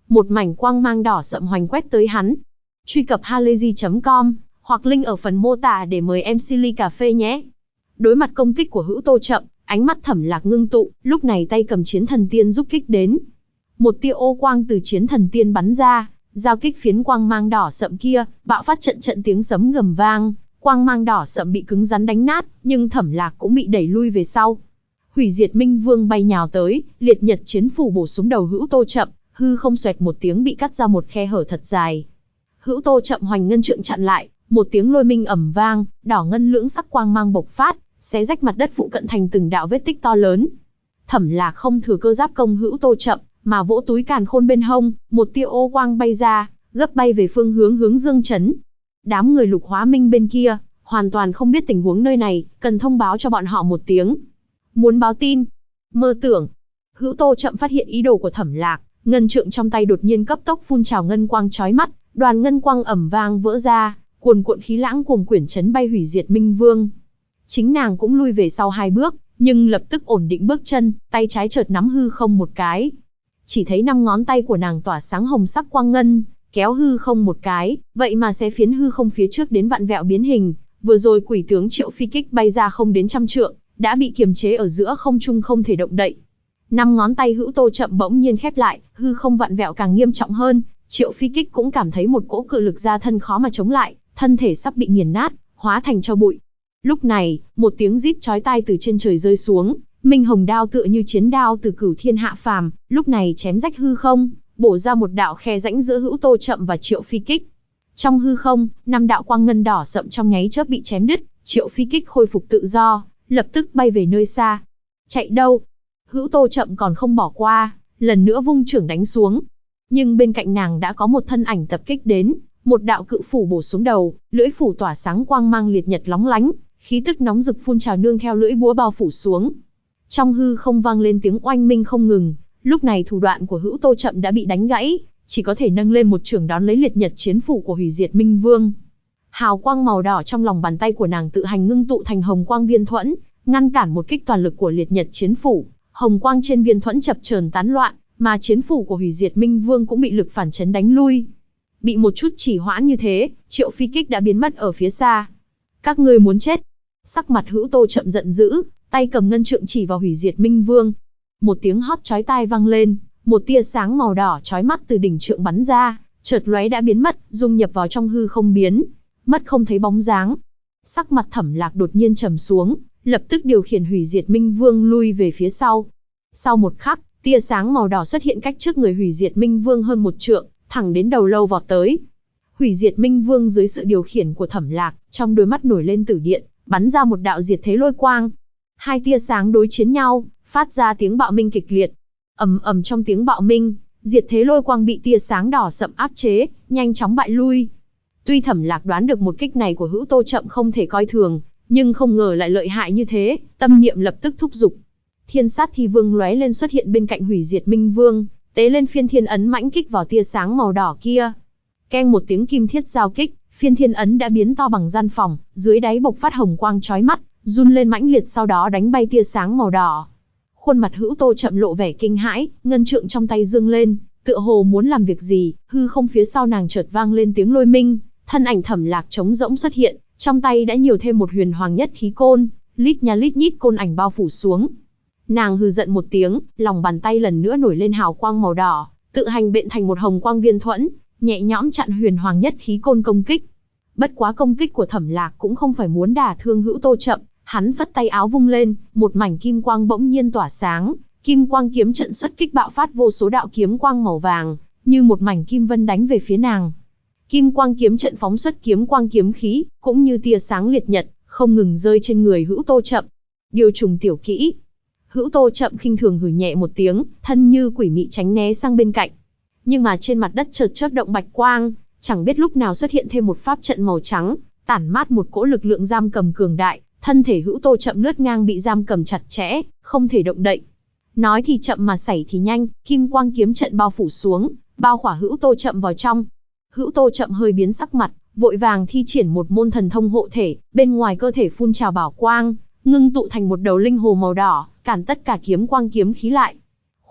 một mảnh quang mang đỏ sậm hoành quét tới hắn. Truy cập halayzi.com hoặc link ở phần mô tả để mời em ly cà phê nhé. Đối mặt công kích của Hữu Tô Chậm, ánh mắt Thẩm Lạc ngưng tụ, lúc này tay cầm Chiến Thần Tiên giúp kích đến. Một tia ô quang từ Chiến Thần Tiên bắn ra, giao kích phiến quang mang đỏ sậm kia, bạo phát trận trận tiếng sấm gầm vang, quang mang đỏ sậm bị cứng rắn đánh nát, nhưng Thẩm Lạc cũng bị đẩy lui về sau. Hủy Diệt Minh Vương bay nhào tới, liệt nhật chiến phủ bổ xuống đầu Hữu Tô Chậm, hư không xoẹt một tiếng bị cắt ra một khe hở thật dài. Hữu Tô Chậm hoành ngân trượng chặn lại, một tiếng lôi minh ầm vang, đỏ ngân lưỡng sắc quang mang bộc phát, xé rách mặt đất phụ cận thành từng đạo vết tích to lớn. Thẩm Lạc không thừa cơ giáp công Hữu Tô Chậm, mà vỗ túi càn khôn bên hông, một tia ô quang bay ra, gấp bay về phương hướng Dương Trấn. Đám người Lục Hóa Minh bên kia, hoàn toàn không biết tình huống nơi này, cần thông báo cho bọn họ một tiếng. Muốn báo tin? Mơ tưởng. Hữu Tô Chậm phát hiện ý đồ của Thẩm Lạc, ngân trượng trong tay đột nhiên cấp tốc phun trào ngân quang chói mắt, đoàn ngân quang ầm vang vỡ ra, cuồn cuộn khí lãng cuồng quyển chấn bay Hủy Diệt Minh Vương. Chính nàng cũng lui về sau 2 bước, nhưng lập tức ổn định bước chân, tay trái chợt nắm hư không một cái. Chỉ thấy 5 ngón tay của nàng tỏa sáng hồng sắc quang ngân, kéo hư không một cái, vậy mà xé phiến hư không phía trước đến vạn vẹo biến hình. Vừa rồi quỷ tướng Triệu Phi kích bay ra không đến 100 trượng, đã bị kiềm chế ở giữa không trung không thể động đậy. 5 ngón tay Hữu Tô Chậm bỗng nhiên khép lại, hư không vạn vẹo càng nghiêm trọng hơn. Triệu Phi kích cũng cảm thấy một cỗ cự lực ra thân khó mà chống lại, thân thể sắp bị nghiền nát, hóa thành tro bụi. Lúc này, một tiếng rít chói tai từ trên trời rơi xuống, minh hồng đao tựa như chiến đao từ cửu thiên hạ phàm, lúc này chém rách hư không, bổ ra một đạo khe rãnh giữa Hữu Tô Chậm và Triệu Phi kích. Trong hư không, 5 đạo quang ngân đỏ sậm trong nháy chớp bị chém đứt, Triệu Phi kích khôi phục tự do, lập tức bay về nơi xa. Chạy đâu? Hữu Tô Chậm còn không bỏ qua, lần nữa vung chưởng đánh xuống. Nhưng bên cạnh nàng đã có một thân ảnh tập kích đến, một đạo cự phủ bổ xuống đầu, lưỡi phủ tỏa sáng quang mang liệt nhật lóng lánh, khí tức nóng rực phun trào nương theo lưỡi búa bao phủ xuống. Trong hư không vang lên tiếng oanh minh không ngừng, lúc này thủ đoạn của Hữu Tô Chậm đã bị đánh gãy, chỉ có thể nâng lên một chưởng đón lấy liệt nhật chiến phủ của Hủy Diệt Minh Vương. Hào quang màu đỏ trong lòng bàn tay của nàng tự hành ngưng tụ thành hồng quang viên thuẫn, ngăn cản một kích toàn lực của liệt nhật chiến phủ. Hồng quang trên viên thuẫn chập chờn tán loạn, mà chiến phủ của Hủy Diệt Minh Vương cũng bị lực phản chấn đánh lui. Bị một chút chỉ hoãn như thế, Triệu Phi kích đã biến mất ở phía xa. Các ngươi muốn chết? Sắc mặt Hữu Tô Chậm giận dữ, tay cầm ngân trượng chỉ vào Hủy Diệt Minh Vương. Một tiếng hót chói tai vang lên, một tia sáng màu đỏ chói mắt từ đỉnh trượng bắn ra, chợt lóe đã biến mất, dung nhập vào trong hư không biến mất không thấy bóng dáng. Sắc mặt Thẩm Lạc đột nhiên trầm xuống, lập tức điều khiển Hủy Diệt Minh Vương lui về phía sau. Sau một khắc, tia sáng màu đỏ xuất hiện cách trước người Hủy Diệt Minh Vương hơn 1 trượng, thẳng đến đầu lâu vọt tới. Hủy Diệt Minh Vương dưới sự điều khiển của Thẩm Lạc, trong đôi mắt nổi lên tử điện, bắn ra một đạo diệt thế lôi quang. 2 tia sáng đối chiến nhau, phát ra tiếng bạo minh kịch liệt. Ầm ầm trong tiếng bạo minh, diệt thế lôi quang bị tia sáng đỏ sậm áp chế, nhanh chóng bại lui. Tuy Thẩm Lạc đoán được một kích này của Hữu Tô Chậm không thể coi thường, nhưng không ngờ lại lợi hại như thế, tâm niệm lập tức thúc giục. Thiên Sát Thi Vương lóe lên xuất hiện bên cạnh Hủy Diệt Minh Vương, tế lên phiên thiên ấn mãnh kích vào tia sáng màu đỏ kia. Keng một tiếng kim thiết giao kích, phiên thiên ấn đã biến to bằng gian phòng, dưới đáy bộc phát hồng quang chói mắt, run lên mãnh liệt sau đó đánh bay tia sáng màu đỏ. Khuôn mặt Hữu Tô Chậm lộ vẻ kinh hãi, ngân trượng trong tay dương lên, tựa hồ muốn làm việc gì, hư không phía sau nàng chợt vang lên tiếng lôi minh, thân ảnh Thẩm Lạc trống rỗng xuất hiện, trong tay đã nhiều thêm một huyền hoàng nhất khí côn, lít nha lít nhít côn ảnh bao phủ xuống. Nàng hừ giận một tiếng, lòng bàn tay lần nữa nổi lên hào quang màu đỏ, tự hành bện thành một hồng quang viên thuẫn, nhẹ nhõm chặn huyền hoàng nhất khí côn công kích. Bất quá công kích của Thẩm Lạc cũng không phải muốn đả thương Hữu Tô Chậm, hắn phất tay áo vung lên, một mảnh kim quang bỗng nhiên tỏa sáng, kim quang kiếm trận xuất kích bạo phát vô số đạo kiếm quang màu vàng, như một mảnh kim vân đánh về phía nàng. Kim quang kiếm trận phóng xuất kiếm quang kiếm khí, cũng như tia sáng liệt nhật, không ngừng rơi trên người Hữu Tô Chậm. Điều trùng tiểu kỹ. Hữu Tô Chậm khinh thường hừ nhẹ một tiếng, thân như quỷ mị tránh né sang bên cạnh. Nhưng mà trên mặt đất chợt chớp động bạch quang, chẳng biết lúc nào xuất hiện thêm một pháp trận màu trắng, tản mát một cỗ lực lượng giam cầm cường đại, thân thể Hữu Tô Chậm lướt ngang bị giam cầm chặt chẽ, không thể động đậy. Nói thì chậm mà xảy thì nhanh, kim quang kiếm trận bao phủ xuống, bao khỏa Hữu Tô Chậm vào trong. Hữu Tô Chậm hơi biến sắc mặt, vội vàng thi triển một môn thần thông hộ thể, bên ngoài cơ thể phun trào bảo quang, ngưng tụ thành một đầu linh hồ màu đỏ, cản tất cả kiếm quang kiếm khí lại.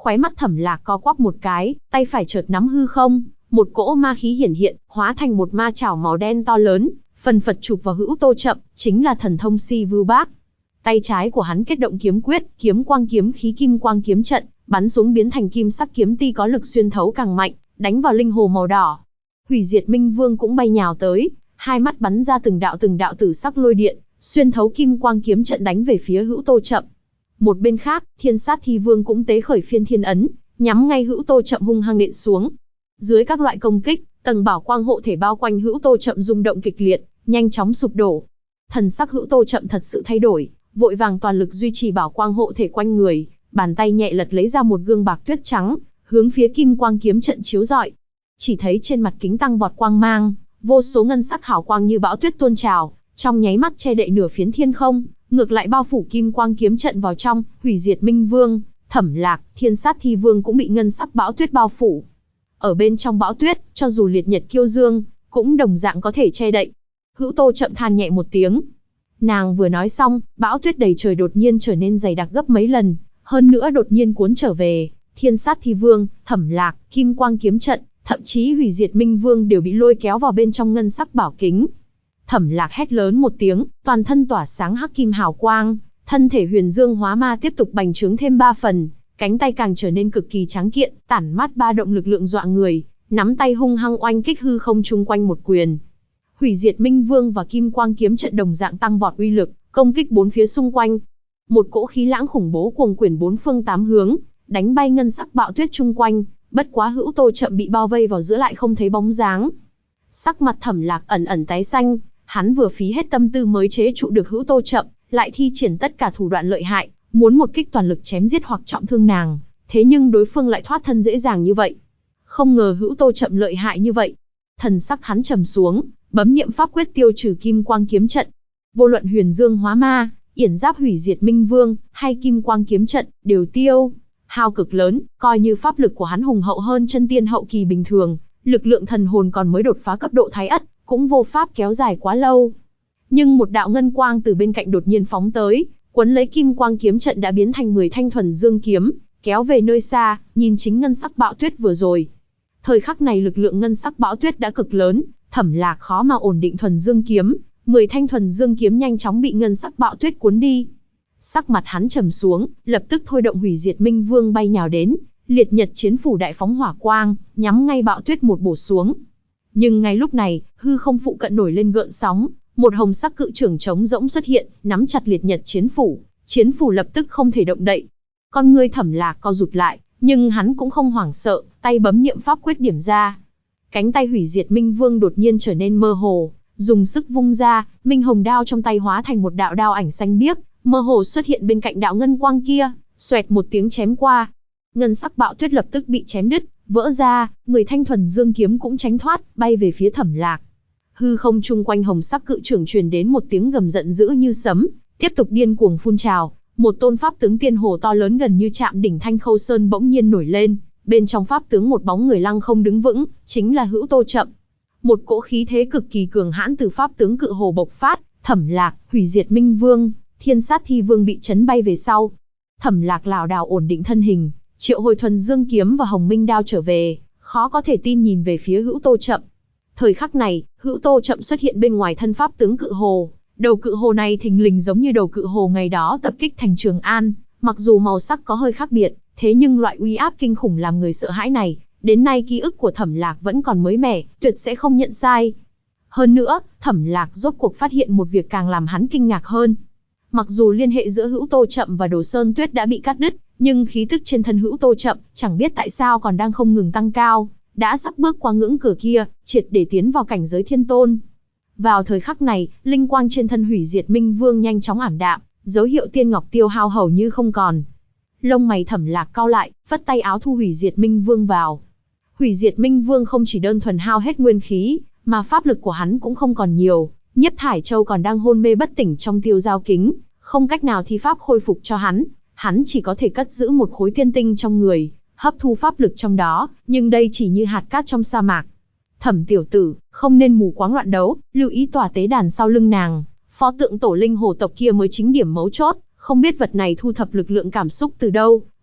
Khóe mắt Thẩm Lạc co quắp một cái, tay phải chợt nắm hư không, một cỗ ma khí hiển hiện, hóa thành một ma chảo màu đen to lớn, phần phật chụp vào Hữu Tô Chậm, chính là thần thông Si Vưu Bác. Tay trái của hắn kết động kiếm quyết, kiếm quang kiếm khí kim quang kiếm trận, bắn xuống biến thành kim sắc kiếm ti có lực xuyên thấu càng mạnh, đánh vào linh hồ màu đỏ. Hủy Diệt Minh Vương cũng bay nhào tới, hai mắt bắn ra từng đạo tử sắc lôi điện, xuyên thấu kim quang kiếm trận đánh về phía Hữu Tô Chậm. Một bên khác, Thiên Sát Thi Vương cũng tế khởi Phiên Thiên Ấn, nhắm ngay Hữu Tô Chậm hung hăng nện xuống. Dưới các loại công kích, tầng bảo quang hộ thể bao quanh Hữu Tô Chậm rung động kịch liệt, nhanh chóng sụp đổ. Thần sắc Hữu Tô Chậm thật sự thay đổi, vội vàng toàn lực duy trì bảo quang hộ thể quanh người, bàn tay nhẹ lật lấy ra một gương bạc tuyết trắng, hướng phía kim quang kiếm trận chiếu rọi. Chỉ thấy trên mặt kính tăng vọt quang mang, vô số ngân sắc hào quang như bão tuyết tuôn trào, trong nháy mắt che đậy nửa phiến thiên không, ngược lại bao phủ kim quang kiếm trận vào trong. Hủy Diệt Minh Vương, Thẩm Lạc, Thiên Sát Thi Vương cũng bị ngân sắc bão tuyết bao phủ. Ở bên trong bão tuyết, cho dù liệt nhật kiêu dương, cũng đồng dạng có thể che đậy. Hữu Tô Chậm than nhẹ một tiếng. Nàng vừa nói xong, bão tuyết đầy trời đột nhiên trở nên dày đặc gấp mấy lần, hơn nữa đột nhiên cuốn trở về. Thiên Sát Thi Vương, Thẩm Lạc, kim quang kiếm trận, thậm chí Hủy Diệt Minh Vương đều bị lôi kéo vào bên trong ngân sắc bảo kính. Thẩm Lạc hét lớn một tiếng, toàn thân tỏa sáng hắc kim hào quang, thân thể huyền dương hóa ma tiếp tục bành trướng thêm 3 phần, cánh tay càng trở nên cực kỳ tráng kiện, tản mát ba động lực lượng dọa người, nắm tay hung hăng oanh kích hư không chung quanh một quyền. Hủy Diệt Minh Vương và kim quang kiếm trận đồng dạng tăng vọt uy lực, công kích bốn phía xung quanh. Một cỗ khí lãng khủng bố cuồng quyển bốn phương tám hướng, đánh bay ngân sắc bạo tuyết chung quanh, bất quá Hữu Tô Chậm bị bao vây vào giữa lại không thấy bóng dáng. Sắc mặt Thẩm Lạc ẩn ẩn tái xanh, hắn vừa phí hết tâm tư mới chế trụ được Hữu Tô Chậm, lại thi triển tất cả thủ đoạn lợi hại, muốn một kích toàn lực chém giết hoặc trọng thương nàng, thế nhưng đối phương lại thoát thân dễ dàng như vậy. Không ngờ Hữu Tô Chậm lợi hại như vậy. Thần sắc hắn trầm xuống, bấm niệm pháp quyết tiêu trừ kim quang kiếm trận. Vô luận huyền dương hóa ma, yển giáp Hủy Diệt Minh Vương, hay kim quang kiếm trận, đều tiêu hao cực lớn, coi như pháp lực của hắn hùng hậu hơn chân tiên hậu kỳ bình thường, lực lượng thần hồn còn mới đột phá cấp độ thái ất, cũng vô pháp kéo dài quá lâu. Nhưng một đạo ngân quang từ bên cạnh đột nhiên phóng tới, quấn lấy kim quang kiếm trận đã biến thành 10 thanh thuần dương kiếm, kéo về nơi xa, nhìn chính ngân sắc bão tuyết vừa rồi. Thời khắc này lực lượng ngân sắc bão tuyết đã cực lớn, Thẩm Lạc khó mà ổn định thuần dương kiếm, 10 thanh thuần dương kiếm nhanh chóng bị ngân sắc bão tuyết cuốn đi. Sắc mặt hắn trầm xuống, lập tức thôi động Hủy Diệt Minh Vương bay nhào đến, liệt nhật chiến phủ đại phóng hỏa quang, nhắm ngay bão tuyết một bổ xuống. Nhưng ngay lúc này, hư không phụ cận nổi lên gợn sóng, một hồng sắc cự trưởng trống rỗng xuất hiện, nắm chặt liệt nhật chiến phủ lập tức không thể động đậy. Con ngươi Thẩm Lạc co rụt lại, nhưng hắn cũng không hoảng sợ, tay bấm niệm pháp quyết điểm ra. Cánh tay Hủy Diệt Minh Vương đột nhiên trở nên mơ hồ, dùng sức vung ra, minh hồng đao trong tay hóa thành một đạo đao ảnh xanh biếc, mơ hồ xuất hiện bên cạnh đạo ngân quang kia, xoẹt một tiếng chém qua. Ngân sắc bạo tuyết lập tức bị chém đứt, vỡ ra, 10 thanh thuần dương kiếm cũng tránh thoát, bay về phía Thẩm Lạc. Hư không chung quanh hồng sắc cự trưởng truyền đến một tiếng gầm giận dữ như sấm, tiếp tục điên cuồng phun trào, một tôn pháp tướng tiên hồ to lớn gần như chạm đỉnh Thanh Khâu Sơn bỗng nhiên nổi lên, bên trong pháp tướng một bóng người lăng không đứng vững, chính là Hữu Tô Chậm. Một cỗ khí thế cực kỳ cường hãn từ pháp tướng cự hồ bộc phát, Thẩm Lạc, Hủy Diệt Minh Vương, Thiên Sát Thi Vương bị chấn bay về sau. Thẩm Lạc lảo đảo ổn định thân hình, triệu hồi thuần dương kiếm và hồng minh đao trở về, khó có thể tin nhìn về phía Hữu Tô Chậm. Thời khắc này, Hữu Tô Chậm xuất hiện bên ngoài thân pháp tướng cự hồ. Đầu cự hồ này thình lình giống như đầu cự hồ ngày đó tập kích thành Trường An, mặc dù màu sắc có hơi khác biệt, thế nhưng loại uy áp kinh khủng làm người sợ hãi này, đến nay ký ức của Thẩm Lạc vẫn còn mới mẻ, tuyệt sẽ không nhận sai. Hơn nữa, Thẩm Lạc rốt cuộc phát hiện một việc càng làm hắn kinh ngạc hơn. Mặc dù liên hệ giữa Hữu Tô Chậm và Đồ Sơn Tuyết đã bị cắt đứt, nhưng khí tức trên thân Hữu Tô Chậm chẳng biết tại sao còn đang không ngừng tăng cao, đã sắp bước qua ngưỡng cửa kia, triệt để tiến vào cảnh giới thiên tôn. Vào thời khắc này, linh quang trên thân Hủy Diệt Minh Vương nhanh chóng ảm đạm, dấu hiệu tiên ngọc tiêu hao hầu như không còn. Lông mày Thẩm Lạc cau lại, phất tay áo thu Hủy Diệt Minh Vương vào. Hủy Diệt Minh Vương không chỉ đơn thuần hao hết nguyên khí, mà pháp lực của hắn cũng không còn nhiều. Nhiếp Thải Châu còn đang hôn mê bất tỉnh trong tiêu giao kính, không cách nào thi pháp khôi phục cho hắn chỉ có thể cất giữ một khối tiên tinh trong người, hấp thu pháp lực trong đó, nhưng đây chỉ như hạt cát trong sa mạc. Thẩm tiểu tử, không nên mù quáng loạn đấu, lưu ý tòa tế đàn sau lưng nàng, pho tượng tổ linh hồ tộc kia mới chính điểm mấu chốt, không biết vật này thu thập lực lượng cảm xúc từ đâu,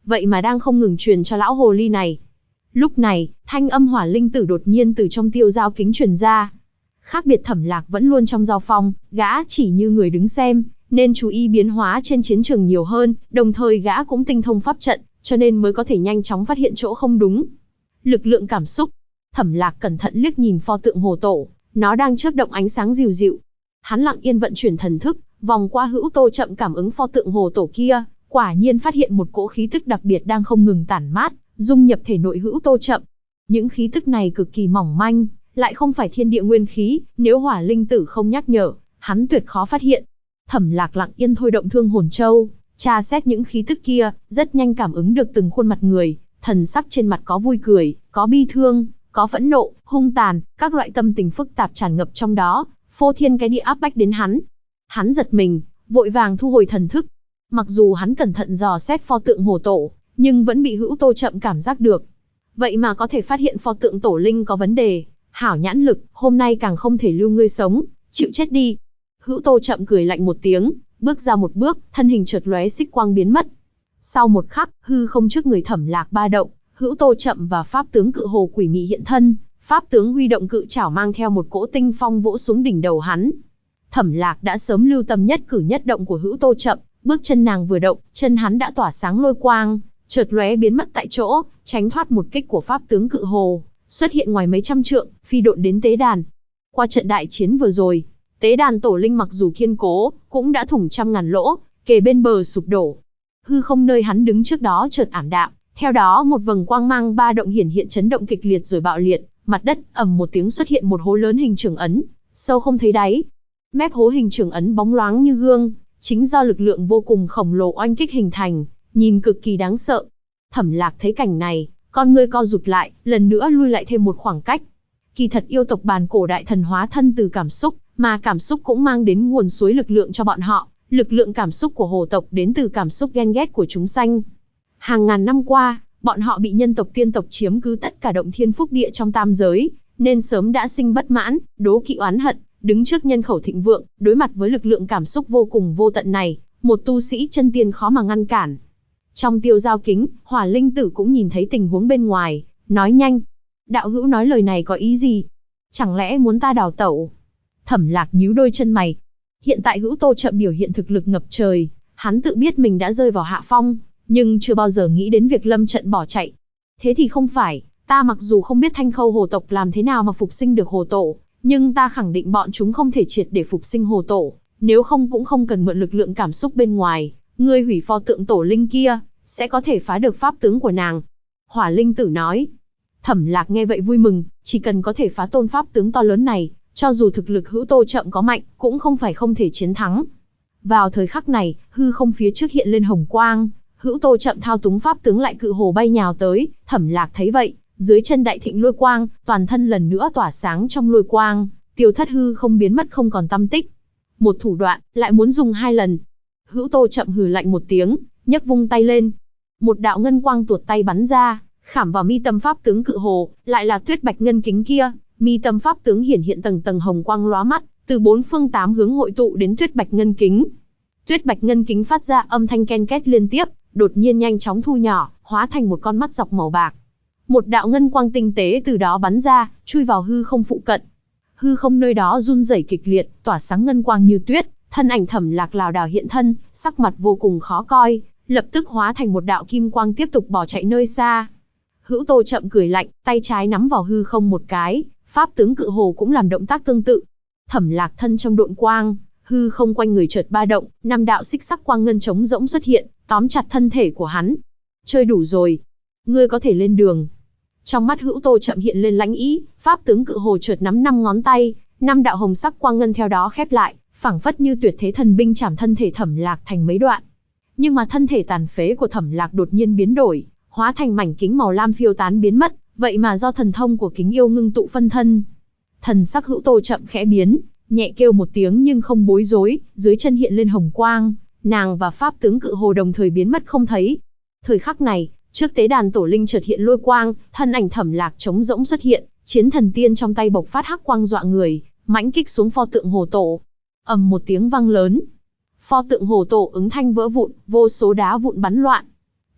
vậy mà đang không ngừng truyền cho lão hồ ly này. Lúc này, thanh âm Hỏa Linh Tử đột nhiên từ trong tiêu giao kính truyền ra. Khác biệt Thẩm Lạc vẫn luôn trong giao phong, gã chỉ như người đứng xem, nên chú ý biến hóa trên chiến trường nhiều hơn, đồng thời gã cũng tinh thông pháp trận, cho nên mới có thể nhanh chóng phát hiện chỗ không đúng. Lực lượng cảm xúc. Thẩm Lạc cẩn thận liếc nhìn pho tượng hồ tổ, nó đang chớp động ánh sáng dịu dịu. Hắn lặng yên vận chuyển thần thức, vòng qua Hữu Tô Chậm cảm ứng pho tượng hồ tổ kia, quả nhiên phát hiện một cỗ khí tức đặc biệt đang không ngừng tản mát, dung nhập thể nội Hữu Tô Chậm. Những khí tức này cực kỳ mỏng manh, lại không phải thiên địa nguyên khí, nếu Hỏa Linh Tử không nhắc nhở, hắn tuyệt khó phát hiện. Thẩm Lạc lặng yên thôi động Thương Hồn Châu, tra xét những khí tức kia, rất nhanh cảm ứng được từng khuôn mặt người, thần sắc trên mặt có vui cười, có bi thương, có phẫn nộ, hung tàn, các loại tâm tình phức tạp tràn ngập trong đó, phô thiên cái địa áp bách đến hắn. Hắn giật mình, vội vàng thu hồi thần thức. Mặc dù hắn cẩn thận dò xét pho tượng hồ tổ, nhưng vẫn bị Hữu Tô Chậm cảm giác được. Vậy mà có thể phát hiện pho tượng tổ linh có vấn đề, hảo nhãn lực, hôm nay càng không thể lưu ngươi sống, chịu chết đi. Hữu Tô Chậm cười lạnh một tiếng, bước ra một bước, thân hình chợt lóe xích quang biến mất. Sau một khắc, hư không trước người Thẩm Lạc ba động, Hữu Tô Chậm và pháp tướng Cự Hồ Quỷ Mị hiện thân, pháp tướng huy động cự trảo mang theo một cỗ tinh phong vỗ xuống đỉnh đầu hắn. Thẩm Lạc đã sớm lưu tâm nhất cử nhất động của Hữu Tô Chậm, bước chân nàng vừa động, chân hắn đã tỏa sáng lôi quang, chợt lóe biến mất tại chỗ, tránh thoát một kích của pháp tướng Cự Hồ, xuất hiện ngoài mấy trăm trượng, phi độn đến tế đàn. Qua trận đại chiến vừa rồi, tế đàn tổ linh mặc dù kiên cố, cũng đã thủng trăm ngàn lỗ, kề bên bờ sụp đổ. Hư không nơi hắn đứng trước đó chợt ảm đạm, theo đó một vầng quang mang ba động hiển hiện chấn động kịch liệt rồi bạo liệt, mặt đất ầm một tiếng xuất hiện một hố lớn hình trưởng ấn, sâu không thấy đáy. Mép hố hình trưởng ấn bóng loáng như gương, chính do lực lượng vô cùng khổng lồ oanh kích hình thành, nhìn cực kỳ đáng sợ. Thẩm Lạc thấy cảnh này, con ngươi co rụt lại, lần nữa lui lại thêm một khoảng cách. Kỳ thật yêu tộc bàn cổ đại thần hóa thân từ cảm xúc, mà cảm xúc cũng mang đến nguồn suối lực lượng cho bọn họ. Lực lượng cảm xúc của hồ tộc đến từ cảm xúc ghen ghét của chúng sanh. Hàng ngàn năm qua, bọn họ bị nhân tộc tiên tộc chiếm cứ tất cả động thiên phúc địa trong tam giới, nên sớm đã sinh bất mãn, đố kỵ oán hận, đứng trước nhân khẩu thịnh vượng, đối mặt với lực lượng cảm xúc vô cùng vô tận này, một tu sĩ chân tiên khó mà ngăn cản. Trong tiêu giao kính, Hỏa Linh Tử cũng nhìn thấy tình huống bên ngoài, nói nhanh. Đạo hữu nói lời này có ý gì? Chẳng lẽ muốn ta đào tẩu? Thẩm Lạc nhíu đôi chân mày. Hiện tại Hữu Tô Chậm biểu hiện thực lực ngập trời, hắn tự biết mình đã rơi vào hạ phong, nhưng chưa bao giờ nghĩ đến việc lâm trận bỏ chạy. Thế thì không phải, ta mặc dù không biết Thanh Khâu hồ tộc làm thế nào mà phục sinh được hồ tổ, nhưng ta khẳng định bọn chúng không thể triệt để phục sinh hồ tổ, nếu không cũng không cần mượn lực lượng cảm xúc bên ngoài, ngươi hủy pho tượng tổ linh kia, sẽ có thể phá được pháp tướng của nàng. Hỏa Linh Tử nói. Thẩm Lạc nghe vậy vui mừng, chỉ cần có thể phá tôn pháp tướng to lớn này, cho dù thực lực Hữu Tô Chậm có mạnh, cũng không phải không thể chiến thắng. Vào thời khắc này, hư không phía trước hiện lên hồng quang, Hữu Tô Chậm thao túng pháp tướng lại cự hồ bay nhào tới, Thẩm Lạc thấy vậy, dưới chân đại thịnh lôi quang, toàn thân lần nữa tỏa sáng trong lôi quang, tiêu thất hư không biến mất không còn tăm tích. Một thủ đoạn, lại muốn dùng hai lần. Hữu Tô Chậm hừ lạnh một tiếng, nhấc vung tay lên. Một đạo ngân quang tuột tay bắn ra, khảm vào mi tâm pháp tướng cự hồ, lại là tuyết bạch ngân kính kia. Mi tâm pháp tướng hiển hiện tầng tầng hồng quang lóa mắt, từ bốn phương tám hướng hội tụ đến tuyết bạch ngân kính. Tuyết bạch ngân kính phát ra âm thanh ken két liên tiếp, đột nhiên nhanh chóng thu nhỏ, hóa thành một con mắt dọc màu bạc. Một đạo ngân quang tinh tế từ đó bắn ra, chui vào hư không phụ cận. Hư không nơi đó run rẩy kịch liệt, tỏa sáng ngân quang như tuyết, thân ảnh Thẩm Lạc lảo đảo hiện thân, sắc mặt vô cùng khó coi, lập tức hóa thành một đạo kim quang tiếp tục bỏ chạy nơi xa. Hữu Tô Chậm cười lạnh, tay trái nắm vào hư không một cái, pháp tướng cự hồ cũng làm động tác tương tự. Thẩm Lạc thân trong độn quang, hư không quanh người chợt ba động, năm đạo xích sắc quang ngân trống rỗng xuất hiện, tóm chặt thân thể của hắn. Chơi đủ rồi, ngươi có thể lên đường. Trong mắt Hữu Tô Chậm hiện lên lãnh ý, pháp tướng cự hồ chợt nắm 5 ngón tay, 5 đạo hồng sắc quang ngân theo đó khép lại, phảng phất như tuyệt thế thần binh chảm thân thể Thẩm Lạc thành mấy đoạn. Nhưng mà thân thể tàn phế của Thẩm Lạc đột nhiên biến đổi, hóa thành mảnh kính màu lam phiêu tán biến mất, vậy mà do thần thông của kính yêu ngưng tụ phân thân. Thần sắc Hữu Tô Chậm khẽ biến, nhẹ kêu một tiếng nhưng không bối rối, dưới chân hiện lên hồng quang, nàng và pháp tướng cự hồ đồng thời biến mất không thấy. Thời khắc này, trước tế đàn tổ linh chợt hiện lôi quang, thân ảnh Thẩm Lạc trống rỗng xuất hiện, chiến thần tiên trong tay bộc phát hắc quang dọa người, mãnh kích xuống pho tượng hồ tổ. Ầm một tiếng vang lớn, pho tượng hồ tổ ứng thanh vỡ vụn, vô số đá vụn bắn loạn.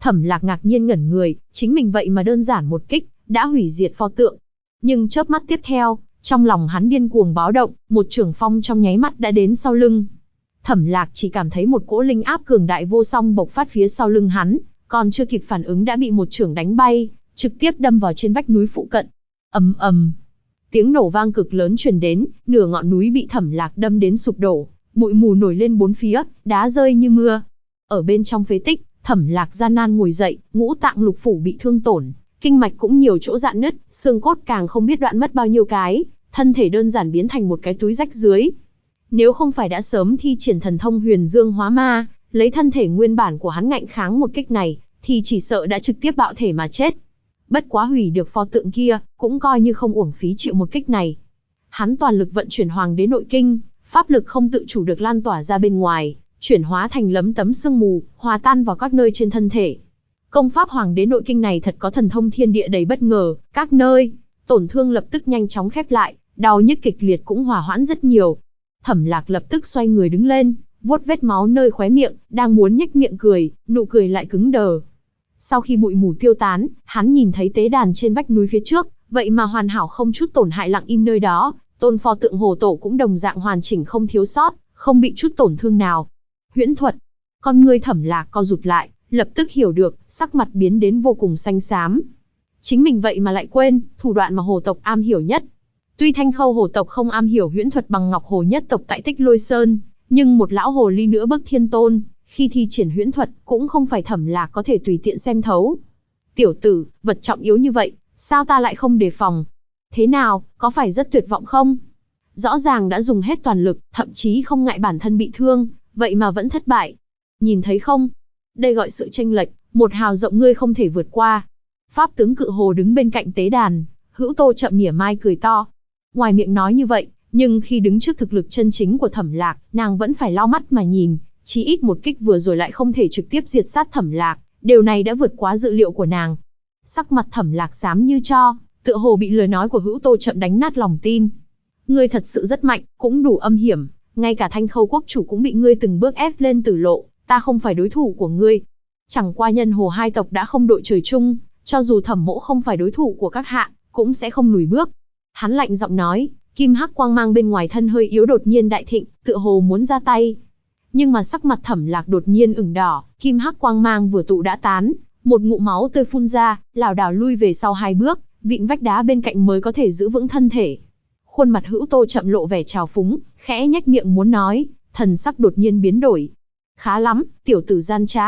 Thẩm Lạc ngạc nhiên ngẩn người, chính mình vậy mà đơn giản một kích, đã hủy diệt pho tượng. Nhưng chớp mắt tiếp theo, trong lòng hắn điên cuồng báo động, một chưởng phong trong nháy mắt đã đến sau lưng. Thẩm Lạc chỉ cảm thấy một cỗ linh áp cường đại vô song bộc phát phía sau lưng hắn, còn chưa kịp phản ứng đã bị một chưởng đánh bay, trực tiếp đâm vào trên vách núi phụ cận. Ầm ầm, tiếng nổ vang cực lớn truyền đến, nửa ngọn núi bị Thẩm Lạc đâm đến sụp đổ, bụi mù nổi lên bốn phía, đá rơi như mưa. Ở bên trong phế tích, Thẩm Lạc gian nan ngồi dậy, ngũ tạng lục phủ bị thương tổn, kinh mạch cũng nhiều chỗ rạn nứt, xương cốt càng không biết đoạn mất bao nhiêu cái, thân thể đơn giản biến thành một cái túi rách dưới. Nếu không phải đã sớm thi triển thần thông Huyền Dương Hóa Ma, lấy thân thể nguyên bản của hắn ngạnh kháng một kích này, thì chỉ sợ đã trực tiếp bạo thể mà chết. Bất quá hủy được pho tượng kia, cũng coi như không uổng phí chịu một kích này. Hắn toàn lực vận chuyển Hoàng Đế Nội Kinh, pháp lực không tự chủ được lan tỏa ra bên ngoài, chuyển hóa thành lấm tấm sương mù, hòa tan vào các nơi trên thân thể. Công pháp Hoàng Đế Nội Kinh này thật có thần thông thiên địa đầy bất ngờ, các nơi tổn thương lập tức nhanh chóng khép lại, đau nhức kịch liệt cũng hòa hoãn rất nhiều. Thẩm Lạc lập tức xoay người đứng lên, vuốt vết máu nơi khóe miệng, đang muốn nhếch miệng cười, nụ cười lại cứng đờ. Sau khi bụi mù tiêu tán, hắn nhìn thấy tế đàn trên vách núi phía trước, vậy mà hoàn hảo không chút tổn hại lặng im nơi đó, tôn pho tượng Hồ Tổ cũng đồng dạng hoàn chỉnh không thiếu sót, không bị chút tổn thương nào. Huyễn thuật. Con ngươi Thẩm Lạc co rụt lại, lập tức hiểu được, sắc mặt biến đến vô cùng xanh xám. Chính mình vậy mà lại quên, thủ đoạn mà Hồ tộc am hiểu nhất. Tuy Thanh Khâu Hồ tộc không am hiểu huyễn thuật bằng Ngọc Hồ nhất tộc tại Tích Lôi Sơn, nhưng một lão hồ ly nữa bức thiên tôn, khi thi triển huyễn thuật, cũng không phải Thẩm Lạc có thể tùy tiện xem thấu. Tiểu tử, vật trọng yếu như vậy, sao ta lại không đề phòng? Thế nào, có phải rất tuyệt vọng không? Rõ ràng đã dùng hết toàn lực, thậm chí không ngại bản thân bị thương, vậy mà vẫn thất bại. Nhìn thấy không? Đây gọi sự chênh lệch, một hào rộng ngươi không thể vượt qua. Pháp tướng Cự Hồ đứng bên cạnh tế đàn, Hữu Tô Chậm mỉa mai cười to. Ngoài miệng nói như vậy, nhưng khi đứng trước thực lực chân chính của Thẩm Lạc, nàng vẫn phải lau mắt mà nhìn, chí ít một kích vừa rồi lại không thể trực tiếp diệt sát Thẩm Lạc, điều này đã vượt quá dự liệu của nàng. Sắc mặt Thẩm Lạc xám như tro, tựa hồ bị lời nói của Hữu Tô Chậm đánh nát lòng tin. Ngươi thật sự rất mạnh, cũng đủ âm hiểm, ngay cả Thanh Khâu quốc chủ cũng bị ngươi từng bước ép lên tử lộ, ta không phải đối thủ của ngươi. Chẳng qua nhân hồ hai tộc đã không đội trời chung, cho dù Thẩm mỗ không phải đối thủ của các hạ, cũng sẽ không lùi bước. Hắn lạnh giọng nói, kim hắc quang mang bên ngoài thân hơi yếu đột nhiên đại thịnh, tựa hồ muốn ra tay. Nhưng mà sắc mặt Thẩm Lạc đột nhiên ửng đỏ, kim hắc quang mang vừa tụ đã tán, một ngụm máu tươi phun ra, lảo đảo lui về sau hai bước, vịn vách đá bên cạnh mới có thể giữ vững thân thể. Khuôn mặt Hữu Tô Chậm lộ vẻ trào phúng, khẽ nhếch miệng muốn nói, thần sắc đột nhiên biến đổi. Khá lắm, tiểu tử gian trá.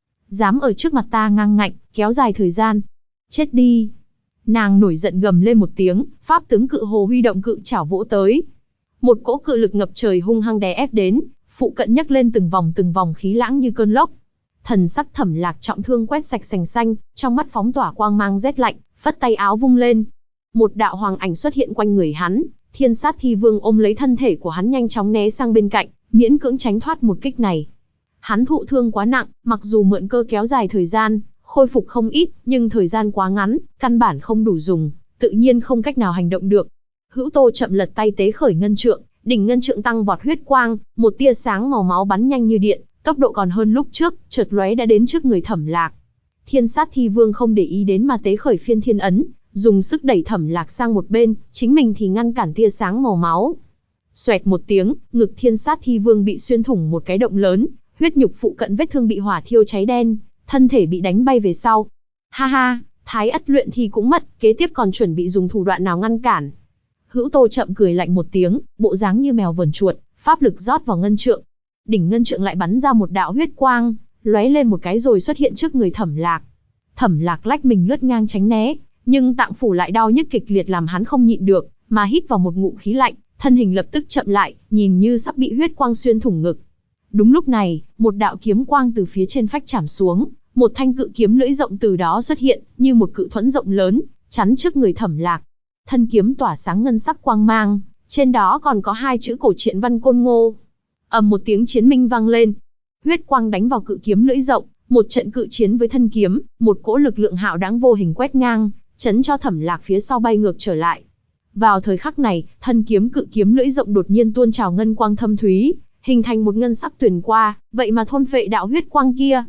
Dám ở trước mặt ta ngang ngạnh, kéo dài thời gian. Chết đi. Nàng nổi giận gầm lên một tiếng, pháp tướng Cự Hồ huy động cự chảo vỗ tới. Một cỗ cự lực ngập trời hung hăng đè ép đến, phụ cận nhấc lên từng vòng khí lãng như cơn lốc. Thần sắc Thẩm Lạc trọng thương quét sạch sành xanh, trong mắt phóng tỏa quang mang rét lạnh, phất tay áo vung lên. Một đạo hoàng ảnh xuất hiện quanh người hắn, Thiên Sát Thi Vương ôm lấy thân thể của hắn nhanh chóng né sang bên cạnh, miễn cưỡng tránh thoát một kích này. Hắn thụ thương quá nặng, mặc dù mượn cơ kéo dài thời gian, khôi phục không ít, nhưng thời gian quá ngắn, căn bản không đủ dùng, tự nhiên không cách nào hành động được. Hữu Tô Chậm lật tay tế khởi ngân trượng, đỉnh ngân trượng tăng vọt huyết quang, một tia sáng màu máu bắn nhanh như điện, tốc độ còn hơn lúc trước, chợt lóe đã đến trước người Thẩm Lạc. Thiên Sát Thi Vương không để ý đến mà tế khởi Phiên Thiên Ấn, dùng sức đẩy Thẩm Lạc sang một bên, chính mình thì ngăn cản tia sáng màu máu. Xoẹt một tiếng, ngực Thiên Sát Thi Vương bị xuyên thủng một cái động lớn, huyết nhục phụ cận vết thương bị hỏa thiêu cháy đen, thân thể bị đánh bay về sau. Ha ha, Thái Ất luyện thì cũng mất, kế tiếp còn chuẩn bị dùng thủ đoạn nào ngăn cản. Hữu Tô Chậm cười lạnh một tiếng, bộ dáng như mèo vờn chuột, pháp lực rót vào ngân trượng. Đỉnh ngân trượng lại bắn ra một đạo huyết quang, lóe lên một cái rồi xuất hiện trước người Thẩm Lạc. Thẩm Lạc lách mình lướt ngang tránh né, nhưng tạng phủ lại đau nhức kịch liệt làm hắn không nhịn được, mà hít vào một ngụm khí lạnh, thân hình lập tức chậm lại, nhìn như sắp bị huyết quang xuyên thủng ngực. Đúng lúc này, một đạo kiếm quang từ phía trên phách chạm xuống, một thanh cự kiếm lưỡi rộng từ đó xuất hiện, như một cự thuẫn rộng lớn, chắn trước người Thẩm Lạc. Thân kiếm tỏa sáng ngân sắc quang mang, trên đó còn có hai chữ cổ truyện văn Côn Ngô. Ầm một tiếng chiến minh vang lên, huyết quang đánh vào cự kiếm lưỡi rộng, một trận cự chiến với thân kiếm, một cỗ lực lượng hạo đãng vô hình quét ngang, chấn cho Thẩm Lạc phía sau bay ngược trở lại. Vào thời khắc này, thân kiếm cự kiếm lưỡi rộng đột nhiên tuôn trào ngân quang thâm thúy, hình thành một ngân sắc tuyền qua, vậy mà thôn phệ đạo huyết quang kia.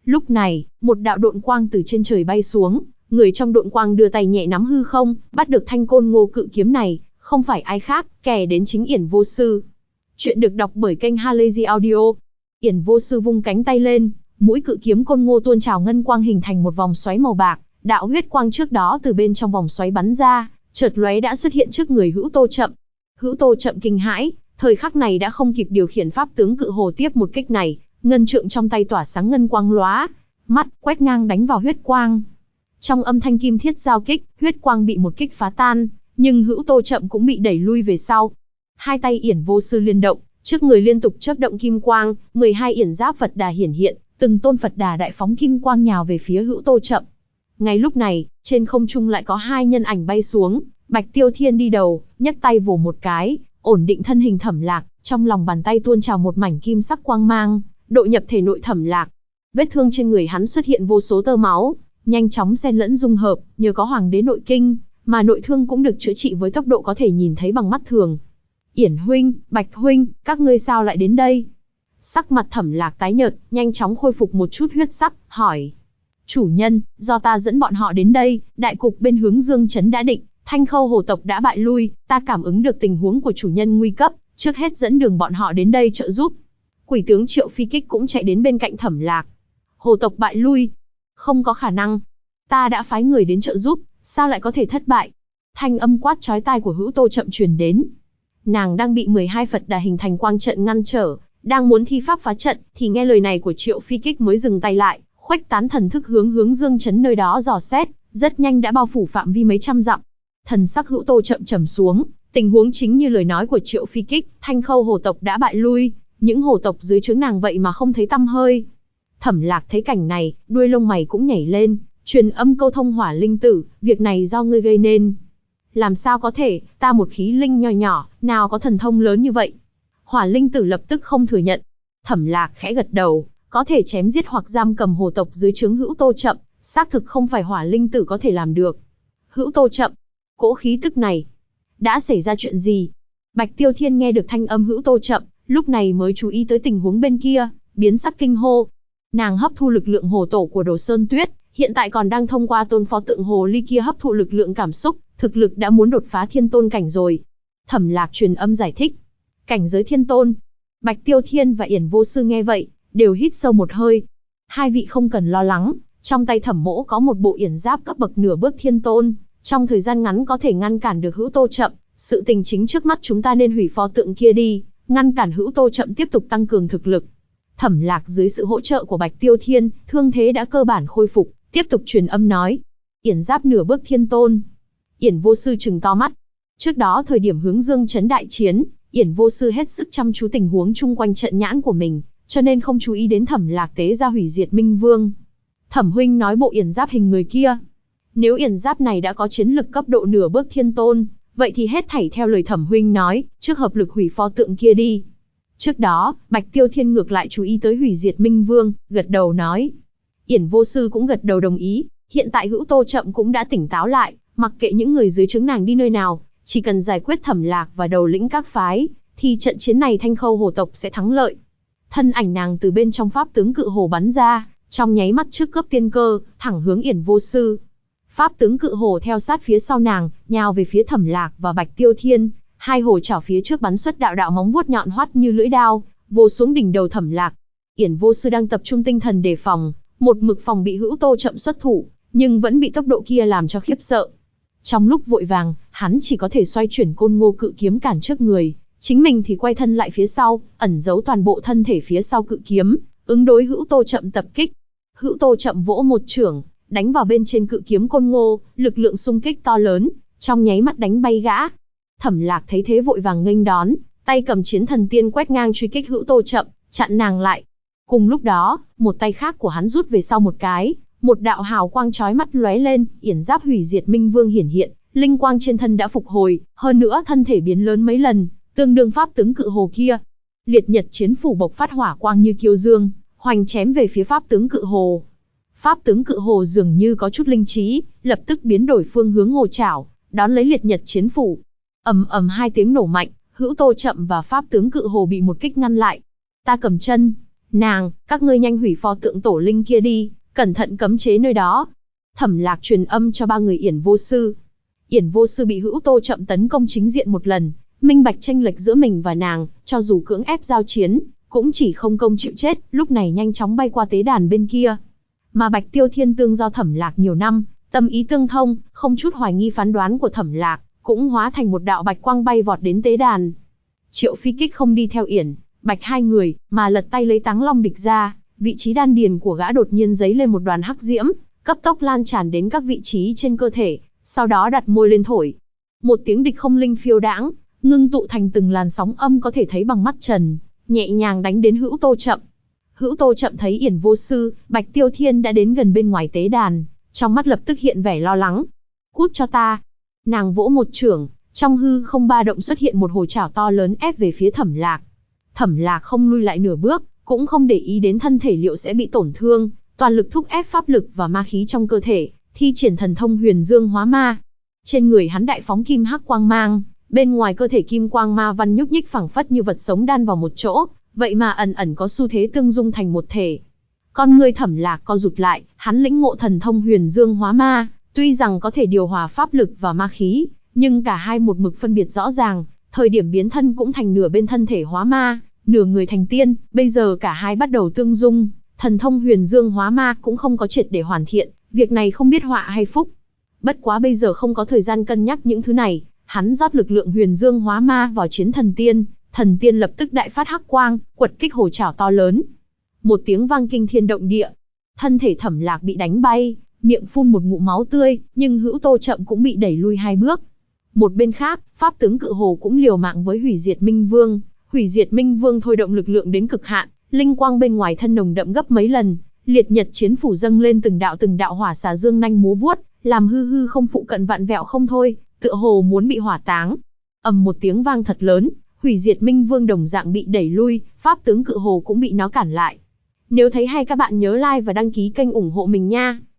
Lúc này, một đạo độn quang từ trên trời bay xuống, người trong độn quang đưa tay nhẹ nắm hư không, bắt được thanh côn ngô cự kiếm này, không phải ai khác, kẻ đến chính Yển Vô Sư. Chuyện được đọc bởi kênh Halazy Audio. Yển Vô Sư vung cánh tay lên, mũi cự kiếm côn ngô tuôn trào ngân quang hình thành một vòng xoáy màu bạc, đạo huyết quang trước đó từ bên trong vòng xoáy bắn ra, chợt lóe đã xuất hiện trước người Hữu Tô Chậm. Hữu Tô Chậm kinh hãi, thời khắc này đã không kịp điều khiển pháp tướng cự hồ tiếp một kích này, ngân trượng trong tay tỏa sáng ngân quang lóa, mắt quét ngang đánh vào huyết quang. Trong âm thanh kim thiết giao kích, huyết quang bị một kích phá tan, nhưng Hữu Tô Chậm cũng bị đẩy lui về sau. Hai tay Yển Vô Sư liên động, trước người liên tục chớp động kim quang, 12 yển giáp Phật Đà hiển hiện, từng tôn Phật Đà đại phóng kim quang nhào về phía Hữu Tô Chậm. Ngay lúc này, trên không trung lại có hai nhân ảnh bay xuống, Bạch Tiêu Thiên đi đầu, nhấc tay vồ một cái, ổn định thân hình Thẩm Lạc, trong lòng bàn tay tuôn trào một mảnh kim sắc quang mang, độ nhập thể nội Thẩm Lạc. Vết thương trên người hắn xuất hiện vô số tơ máu, nhanh chóng xen lẫn dung hợp, nhờ có Hoàng đế nội kinh, mà nội thương cũng được chữa trị với tốc độ có thể nhìn thấy bằng mắt thường. Yển huynh, Bạch huynh, các ngươi sao lại đến đây? Sắc mặt Thẩm Lạc tái nhợt, nhanh chóng khôi phục một chút huyết sắc, hỏi. Chủ nhân, do ta dẫn bọn họ đến đây, đại cục bên hướng Dương Trấn đã định, Thanh Khâu hồ tộc đã bại lui, ta cảm ứng được tình huống của chủ nhân nguy cấp, trước hết dẫn đường bọn họ đến đây trợ giúp. Quỷ tướng Triệu Phi Kích cũng chạy đến bên cạnh Thẩm Lạc. Hồ tộc bại lui? Không có khả năng. Ta đã phái người đến trợ giúp, sao lại có thể thất bại? Thanh âm quát chói tai của Hữu Tô Chậm truyền đến. Nàng đang bị 12 Phật Đà hình thành quang trận ngăn trở, đang muốn thi pháp phá trận, thì nghe lời này của Triệu Phi Kích mới dừng tay lại, khuếch tán thần thức hướng Dương Trấn nơi đó dò xét, rất nhanh đã bao phủ phạm vi mấy trăm dặm. Thần sắc Hữu Tô Chậm trầm xuống, tình huống chính như lời nói của Triệu Phi Kích, Thanh Khâu hồ tộc đã bại lui, những hồ tộc dưới trướng nàng vậy mà không thấy tăm hơi. Thẩm Lạc thấy cảnh này, đuôi lông mày cũng nhảy lên, truyền âm câu thông Hỏa Linh Tử, việc này do ngươi gây nên. Làm sao có thể, ta một khí linh nho nhỏ, nào có thần thông lớn như vậy? Hỏa Linh Tử lập tức không thừa nhận. Thẩm Lạc khẽ gật đầu, có thể chém giết hoặc giam cầm hồ tộc dưới trướng Hữu Tô Chậm, xác thực không phải Hỏa Linh Tử có thể làm được. Hữu Tô Chậm, cỗ khí tức này, đã xảy ra chuyện gì? Bạch Tiêu Thiên nghe được thanh âm Hữu Tô Chậm, lúc này mới chú ý tới tình huống bên kia, biến sắc kinh hô. Nàng hấp thu lực lượng hồ tổ của Đồ Sơn Tuyết, hiện tại còn đang thông qua tôn pho tượng hồ ly kia hấp thụ lực lượng cảm xúc, thực lực đã muốn đột phá thiên tôn cảnh rồi. Thẩm Lạc truyền âm giải thích. Cảnh giới thiên tôn. Bạch Tiêu Thiên và Yển Vô Sư nghe vậy, đều hít sâu một hơi. Hai vị không cần lo lắng, trong tay Thẩm Mỗ có một bộ yển giáp cấp bậc nửa bước thiên tôn, trong thời gian ngắn có thể ngăn cản được Hữu Tô Chậm. Sự tình chính trước mắt chúng ta nên hủy pho tượng kia đi, ngăn cản Hữu Tô Chậm tiếp tục tăng cường thực lực. Thẩm Lạc dưới sự hỗ trợ của Bạch Tiêu Thiên, thương thế đã cơ bản khôi phục, tiếp tục truyền âm nói. Yển giáp nửa bước thiên tôn. Yển Vô Sư trừng to mắt. Trước đó thời điểm hướng Dương Trấn đại chiến, Yển Vô Sư hết sức chăm chú tình huống chung quanh trận nhãn của mình, cho nên không chú ý đến Thẩm Lạc tế ra hủy diệt Minh Vương. Thẩm huynh nói bộ yển giáp hình người kia. Nếu yển giáp này đã có chiến lực cấp độ nửa bước thiên tôn, vậy thì hết thảy theo lời Thẩm huynh nói, trước hợp lực hủy pho tượng kia đi. Trước đó, Bạch Tiêu Thiên ngược lại chú ý tới hủy diệt Minh Vương, gật đầu nói. Yển Vô Sư cũng gật đầu đồng ý, hiện tại Hữu Tô Chậm cũng đã tỉnh táo lại, mặc kệ những người dưới trướng nàng đi nơi nào, chỉ cần giải quyết Thẩm Lạc và đầu lĩnh các phái, thì trận chiến này Thanh Khâu hồ tộc sẽ thắng lợi. Thân ảnh nàng từ bên trong pháp tướng cự hồ bắn ra, trong nháy mắt trước cướp tiên cơ, thẳng hướng Yển Vô Sư. Pháp tướng cự hồ theo sát phía sau nàng, nhào về phía Thẩm Lạc và Bạch Tiêu Thiên, hai hồ chảo phía trước bắn xuất đạo đạo móng vuốt nhọn hoắt như lưỡi dao, vồ xuống đỉnh đầu Thẩm Lạc. Yển Vô Sư đang tập trung tinh thần đề phòng, một mực phòng bị Hữu Tô Chậm xuất thủ, nhưng vẫn bị tốc độ kia làm cho khiếp sợ. Trong lúc vội vàng, hắn chỉ có thể xoay chuyển côn ngô cự kiếm cản trước người, chính mình thì quay thân lại phía sau, ẩn giấu toàn bộ thân thể phía sau cự kiếm, ứng đối Hữu Tô Chậm tập kích. Hữu Tô Chậm vỗ một chưởng, đánh vào bên trên cự kiếm côn ngô, lực lượng xung kích to lớn, trong nháy mắt đánh bay gã. Thẩm Lạc thấy thế vội vàng nghênh đón, tay cầm chiến thần tiên quét ngang truy kích Hữu Tô Chậm, chặn nàng lại. Cùng lúc đó, một tay khác của hắn rút về sau một cái, một đạo hào quang chói mắt lóe lên, yển giáp hủy diệt Minh Vương hiển hiện, linh quang trên thân đã phục hồi, hơn nữa thân thể biến lớn mấy lần, tương đương pháp tướng cự hồ kia. Liệt Nhật chiến phủ bộc phát hỏa quang như kiêu dương, hoành chém về phía pháp tướng cự hồ. Pháp tướng cự hồ dường như có chút linh trí, lập tức biến đổi phương hướng hồ chảo, đón lấy Liệt Nhật chiến phủ. Ầm ầm hai tiếng nổ mạnh, Hữu Tô Chậm và pháp tướng cự hồ bị một kích ngăn lại. Ta cầm chân. Các ngươi nhanh hủy pho tượng tổ linh kia đi, cẩn thận cấm chế nơi đó. Thẩm Lạc truyền âm cho ba người Yển Vô Sư. Yển Vô Sư bị Hữu Tô Chậm tấn công chính diện một lần, minh bạch chênh lệch giữa mình và nàng, cho dù cưỡng ép giao chiến, cũng chỉ không công chịu chết, lúc này nhanh chóng bay qua tế đàn bên kia. Mà Bạch Tiêu Thiên tương giao Thẩm Lạc nhiều năm, tâm ý tương thông, không chút hoài nghi phán đoán của Thẩm Lạc, cũng hóa thành một đạo bạch quang bay vọt đến tế đàn. Triệu Phi Kích không đi theo Yển, Bạch hai người, mà lật tay lấy Táng Long Địch ra, vị trí đan điền của gã đột nhiên giấy lên một đoàn hắc diễm, cấp tốc lan tràn đến các vị trí trên cơ thể, sau đó đặt môi lên thổi. Một tiếng địch không linh phiêu đãng, ngưng tụ thành từng làn sóng âm có thể thấy bằng mắt trần, nhẹ nhàng đánh đến Hữu Tô Chậm. Hữu Tô Chậm thấy Yển Vô Sư, Bạch Tiêu Thiên đã đến gần bên ngoài tế đàn, trong mắt lập tức hiện vẻ lo lắng. Cút cho ta! Nàng vỗ một chưởng, trong hư không ba động xuất hiện một hồ trảo to lớn ép về phía Thẩm Lạc. Thẩm Lạc không lui lại nửa bước, cũng không để ý đến thân thể liệu sẽ bị tổn thương, toàn lực thúc ép pháp lực và ma khí trong cơ thể, thi triển thần thông Huyền Dương Hóa Ma. Trên người hắn đại phóng kim hắc quang mang, bên ngoài cơ thể kim quang ma văn nhúc nhích phảng phất như vật sống đan vào một chỗ, vậy mà ẩn ẩn có xu thế tương dung thành một thể. Con ngươi Thẩm Lạc co rụt lại, hắn lĩnh ngộ thần thông Huyền Dương Hóa Ma, tuy rằng có thể điều hòa pháp lực và ma khí, nhưng cả hai một mực phân biệt rõ ràng, thời điểm biến thân cũng thành nửa bên thân thể hóa ma, nửa người thành tiên, bây giờ cả hai bắt đầu tương dung, thần thông Huyền Dương Hóa Ma cũng không có triệt để hoàn thiện, việc này không biết họa hay phúc. Bất quá bây giờ không có thời gian cân nhắc những thứ này, hắn rót lực lượng Huyền Dương Hóa Ma vào chiến thần tiên lập tức đại phát hắc quang, quật kích hồ trảo to lớn. Một tiếng vang kinh thiên động địa, thân thể Thẩm Lạc bị đánh bay, miệng phun một ngụm máu tươi, nhưng Hữu Tô Chậm cũng bị đẩy lui hai bước. Một bên khác, pháp tướng Cự Hồ cũng liều mạng với Hủy Diệt Minh Vương. Hủy Diệt Minh Vương thôi động lực lượng đến cực hạn, linh quang bên ngoài thân nồng đậm gấp mấy lần, liệt nhật chiến phủ dâng lên từng đạo hỏa xà dương nanh múa vuốt, làm hư không phụ cận vạn vẹo không thôi, tựa hồ muốn bị hỏa táng. Ầm một tiếng vang thật lớn, Hủy Diệt Minh Vương đồng dạng bị đẩy lui, pháp tướng Cự Hồ cũng bị nó cản lại. Nếu thấy hay các bạn nhớ like và đăng ký kênh ủng hộ mình nha.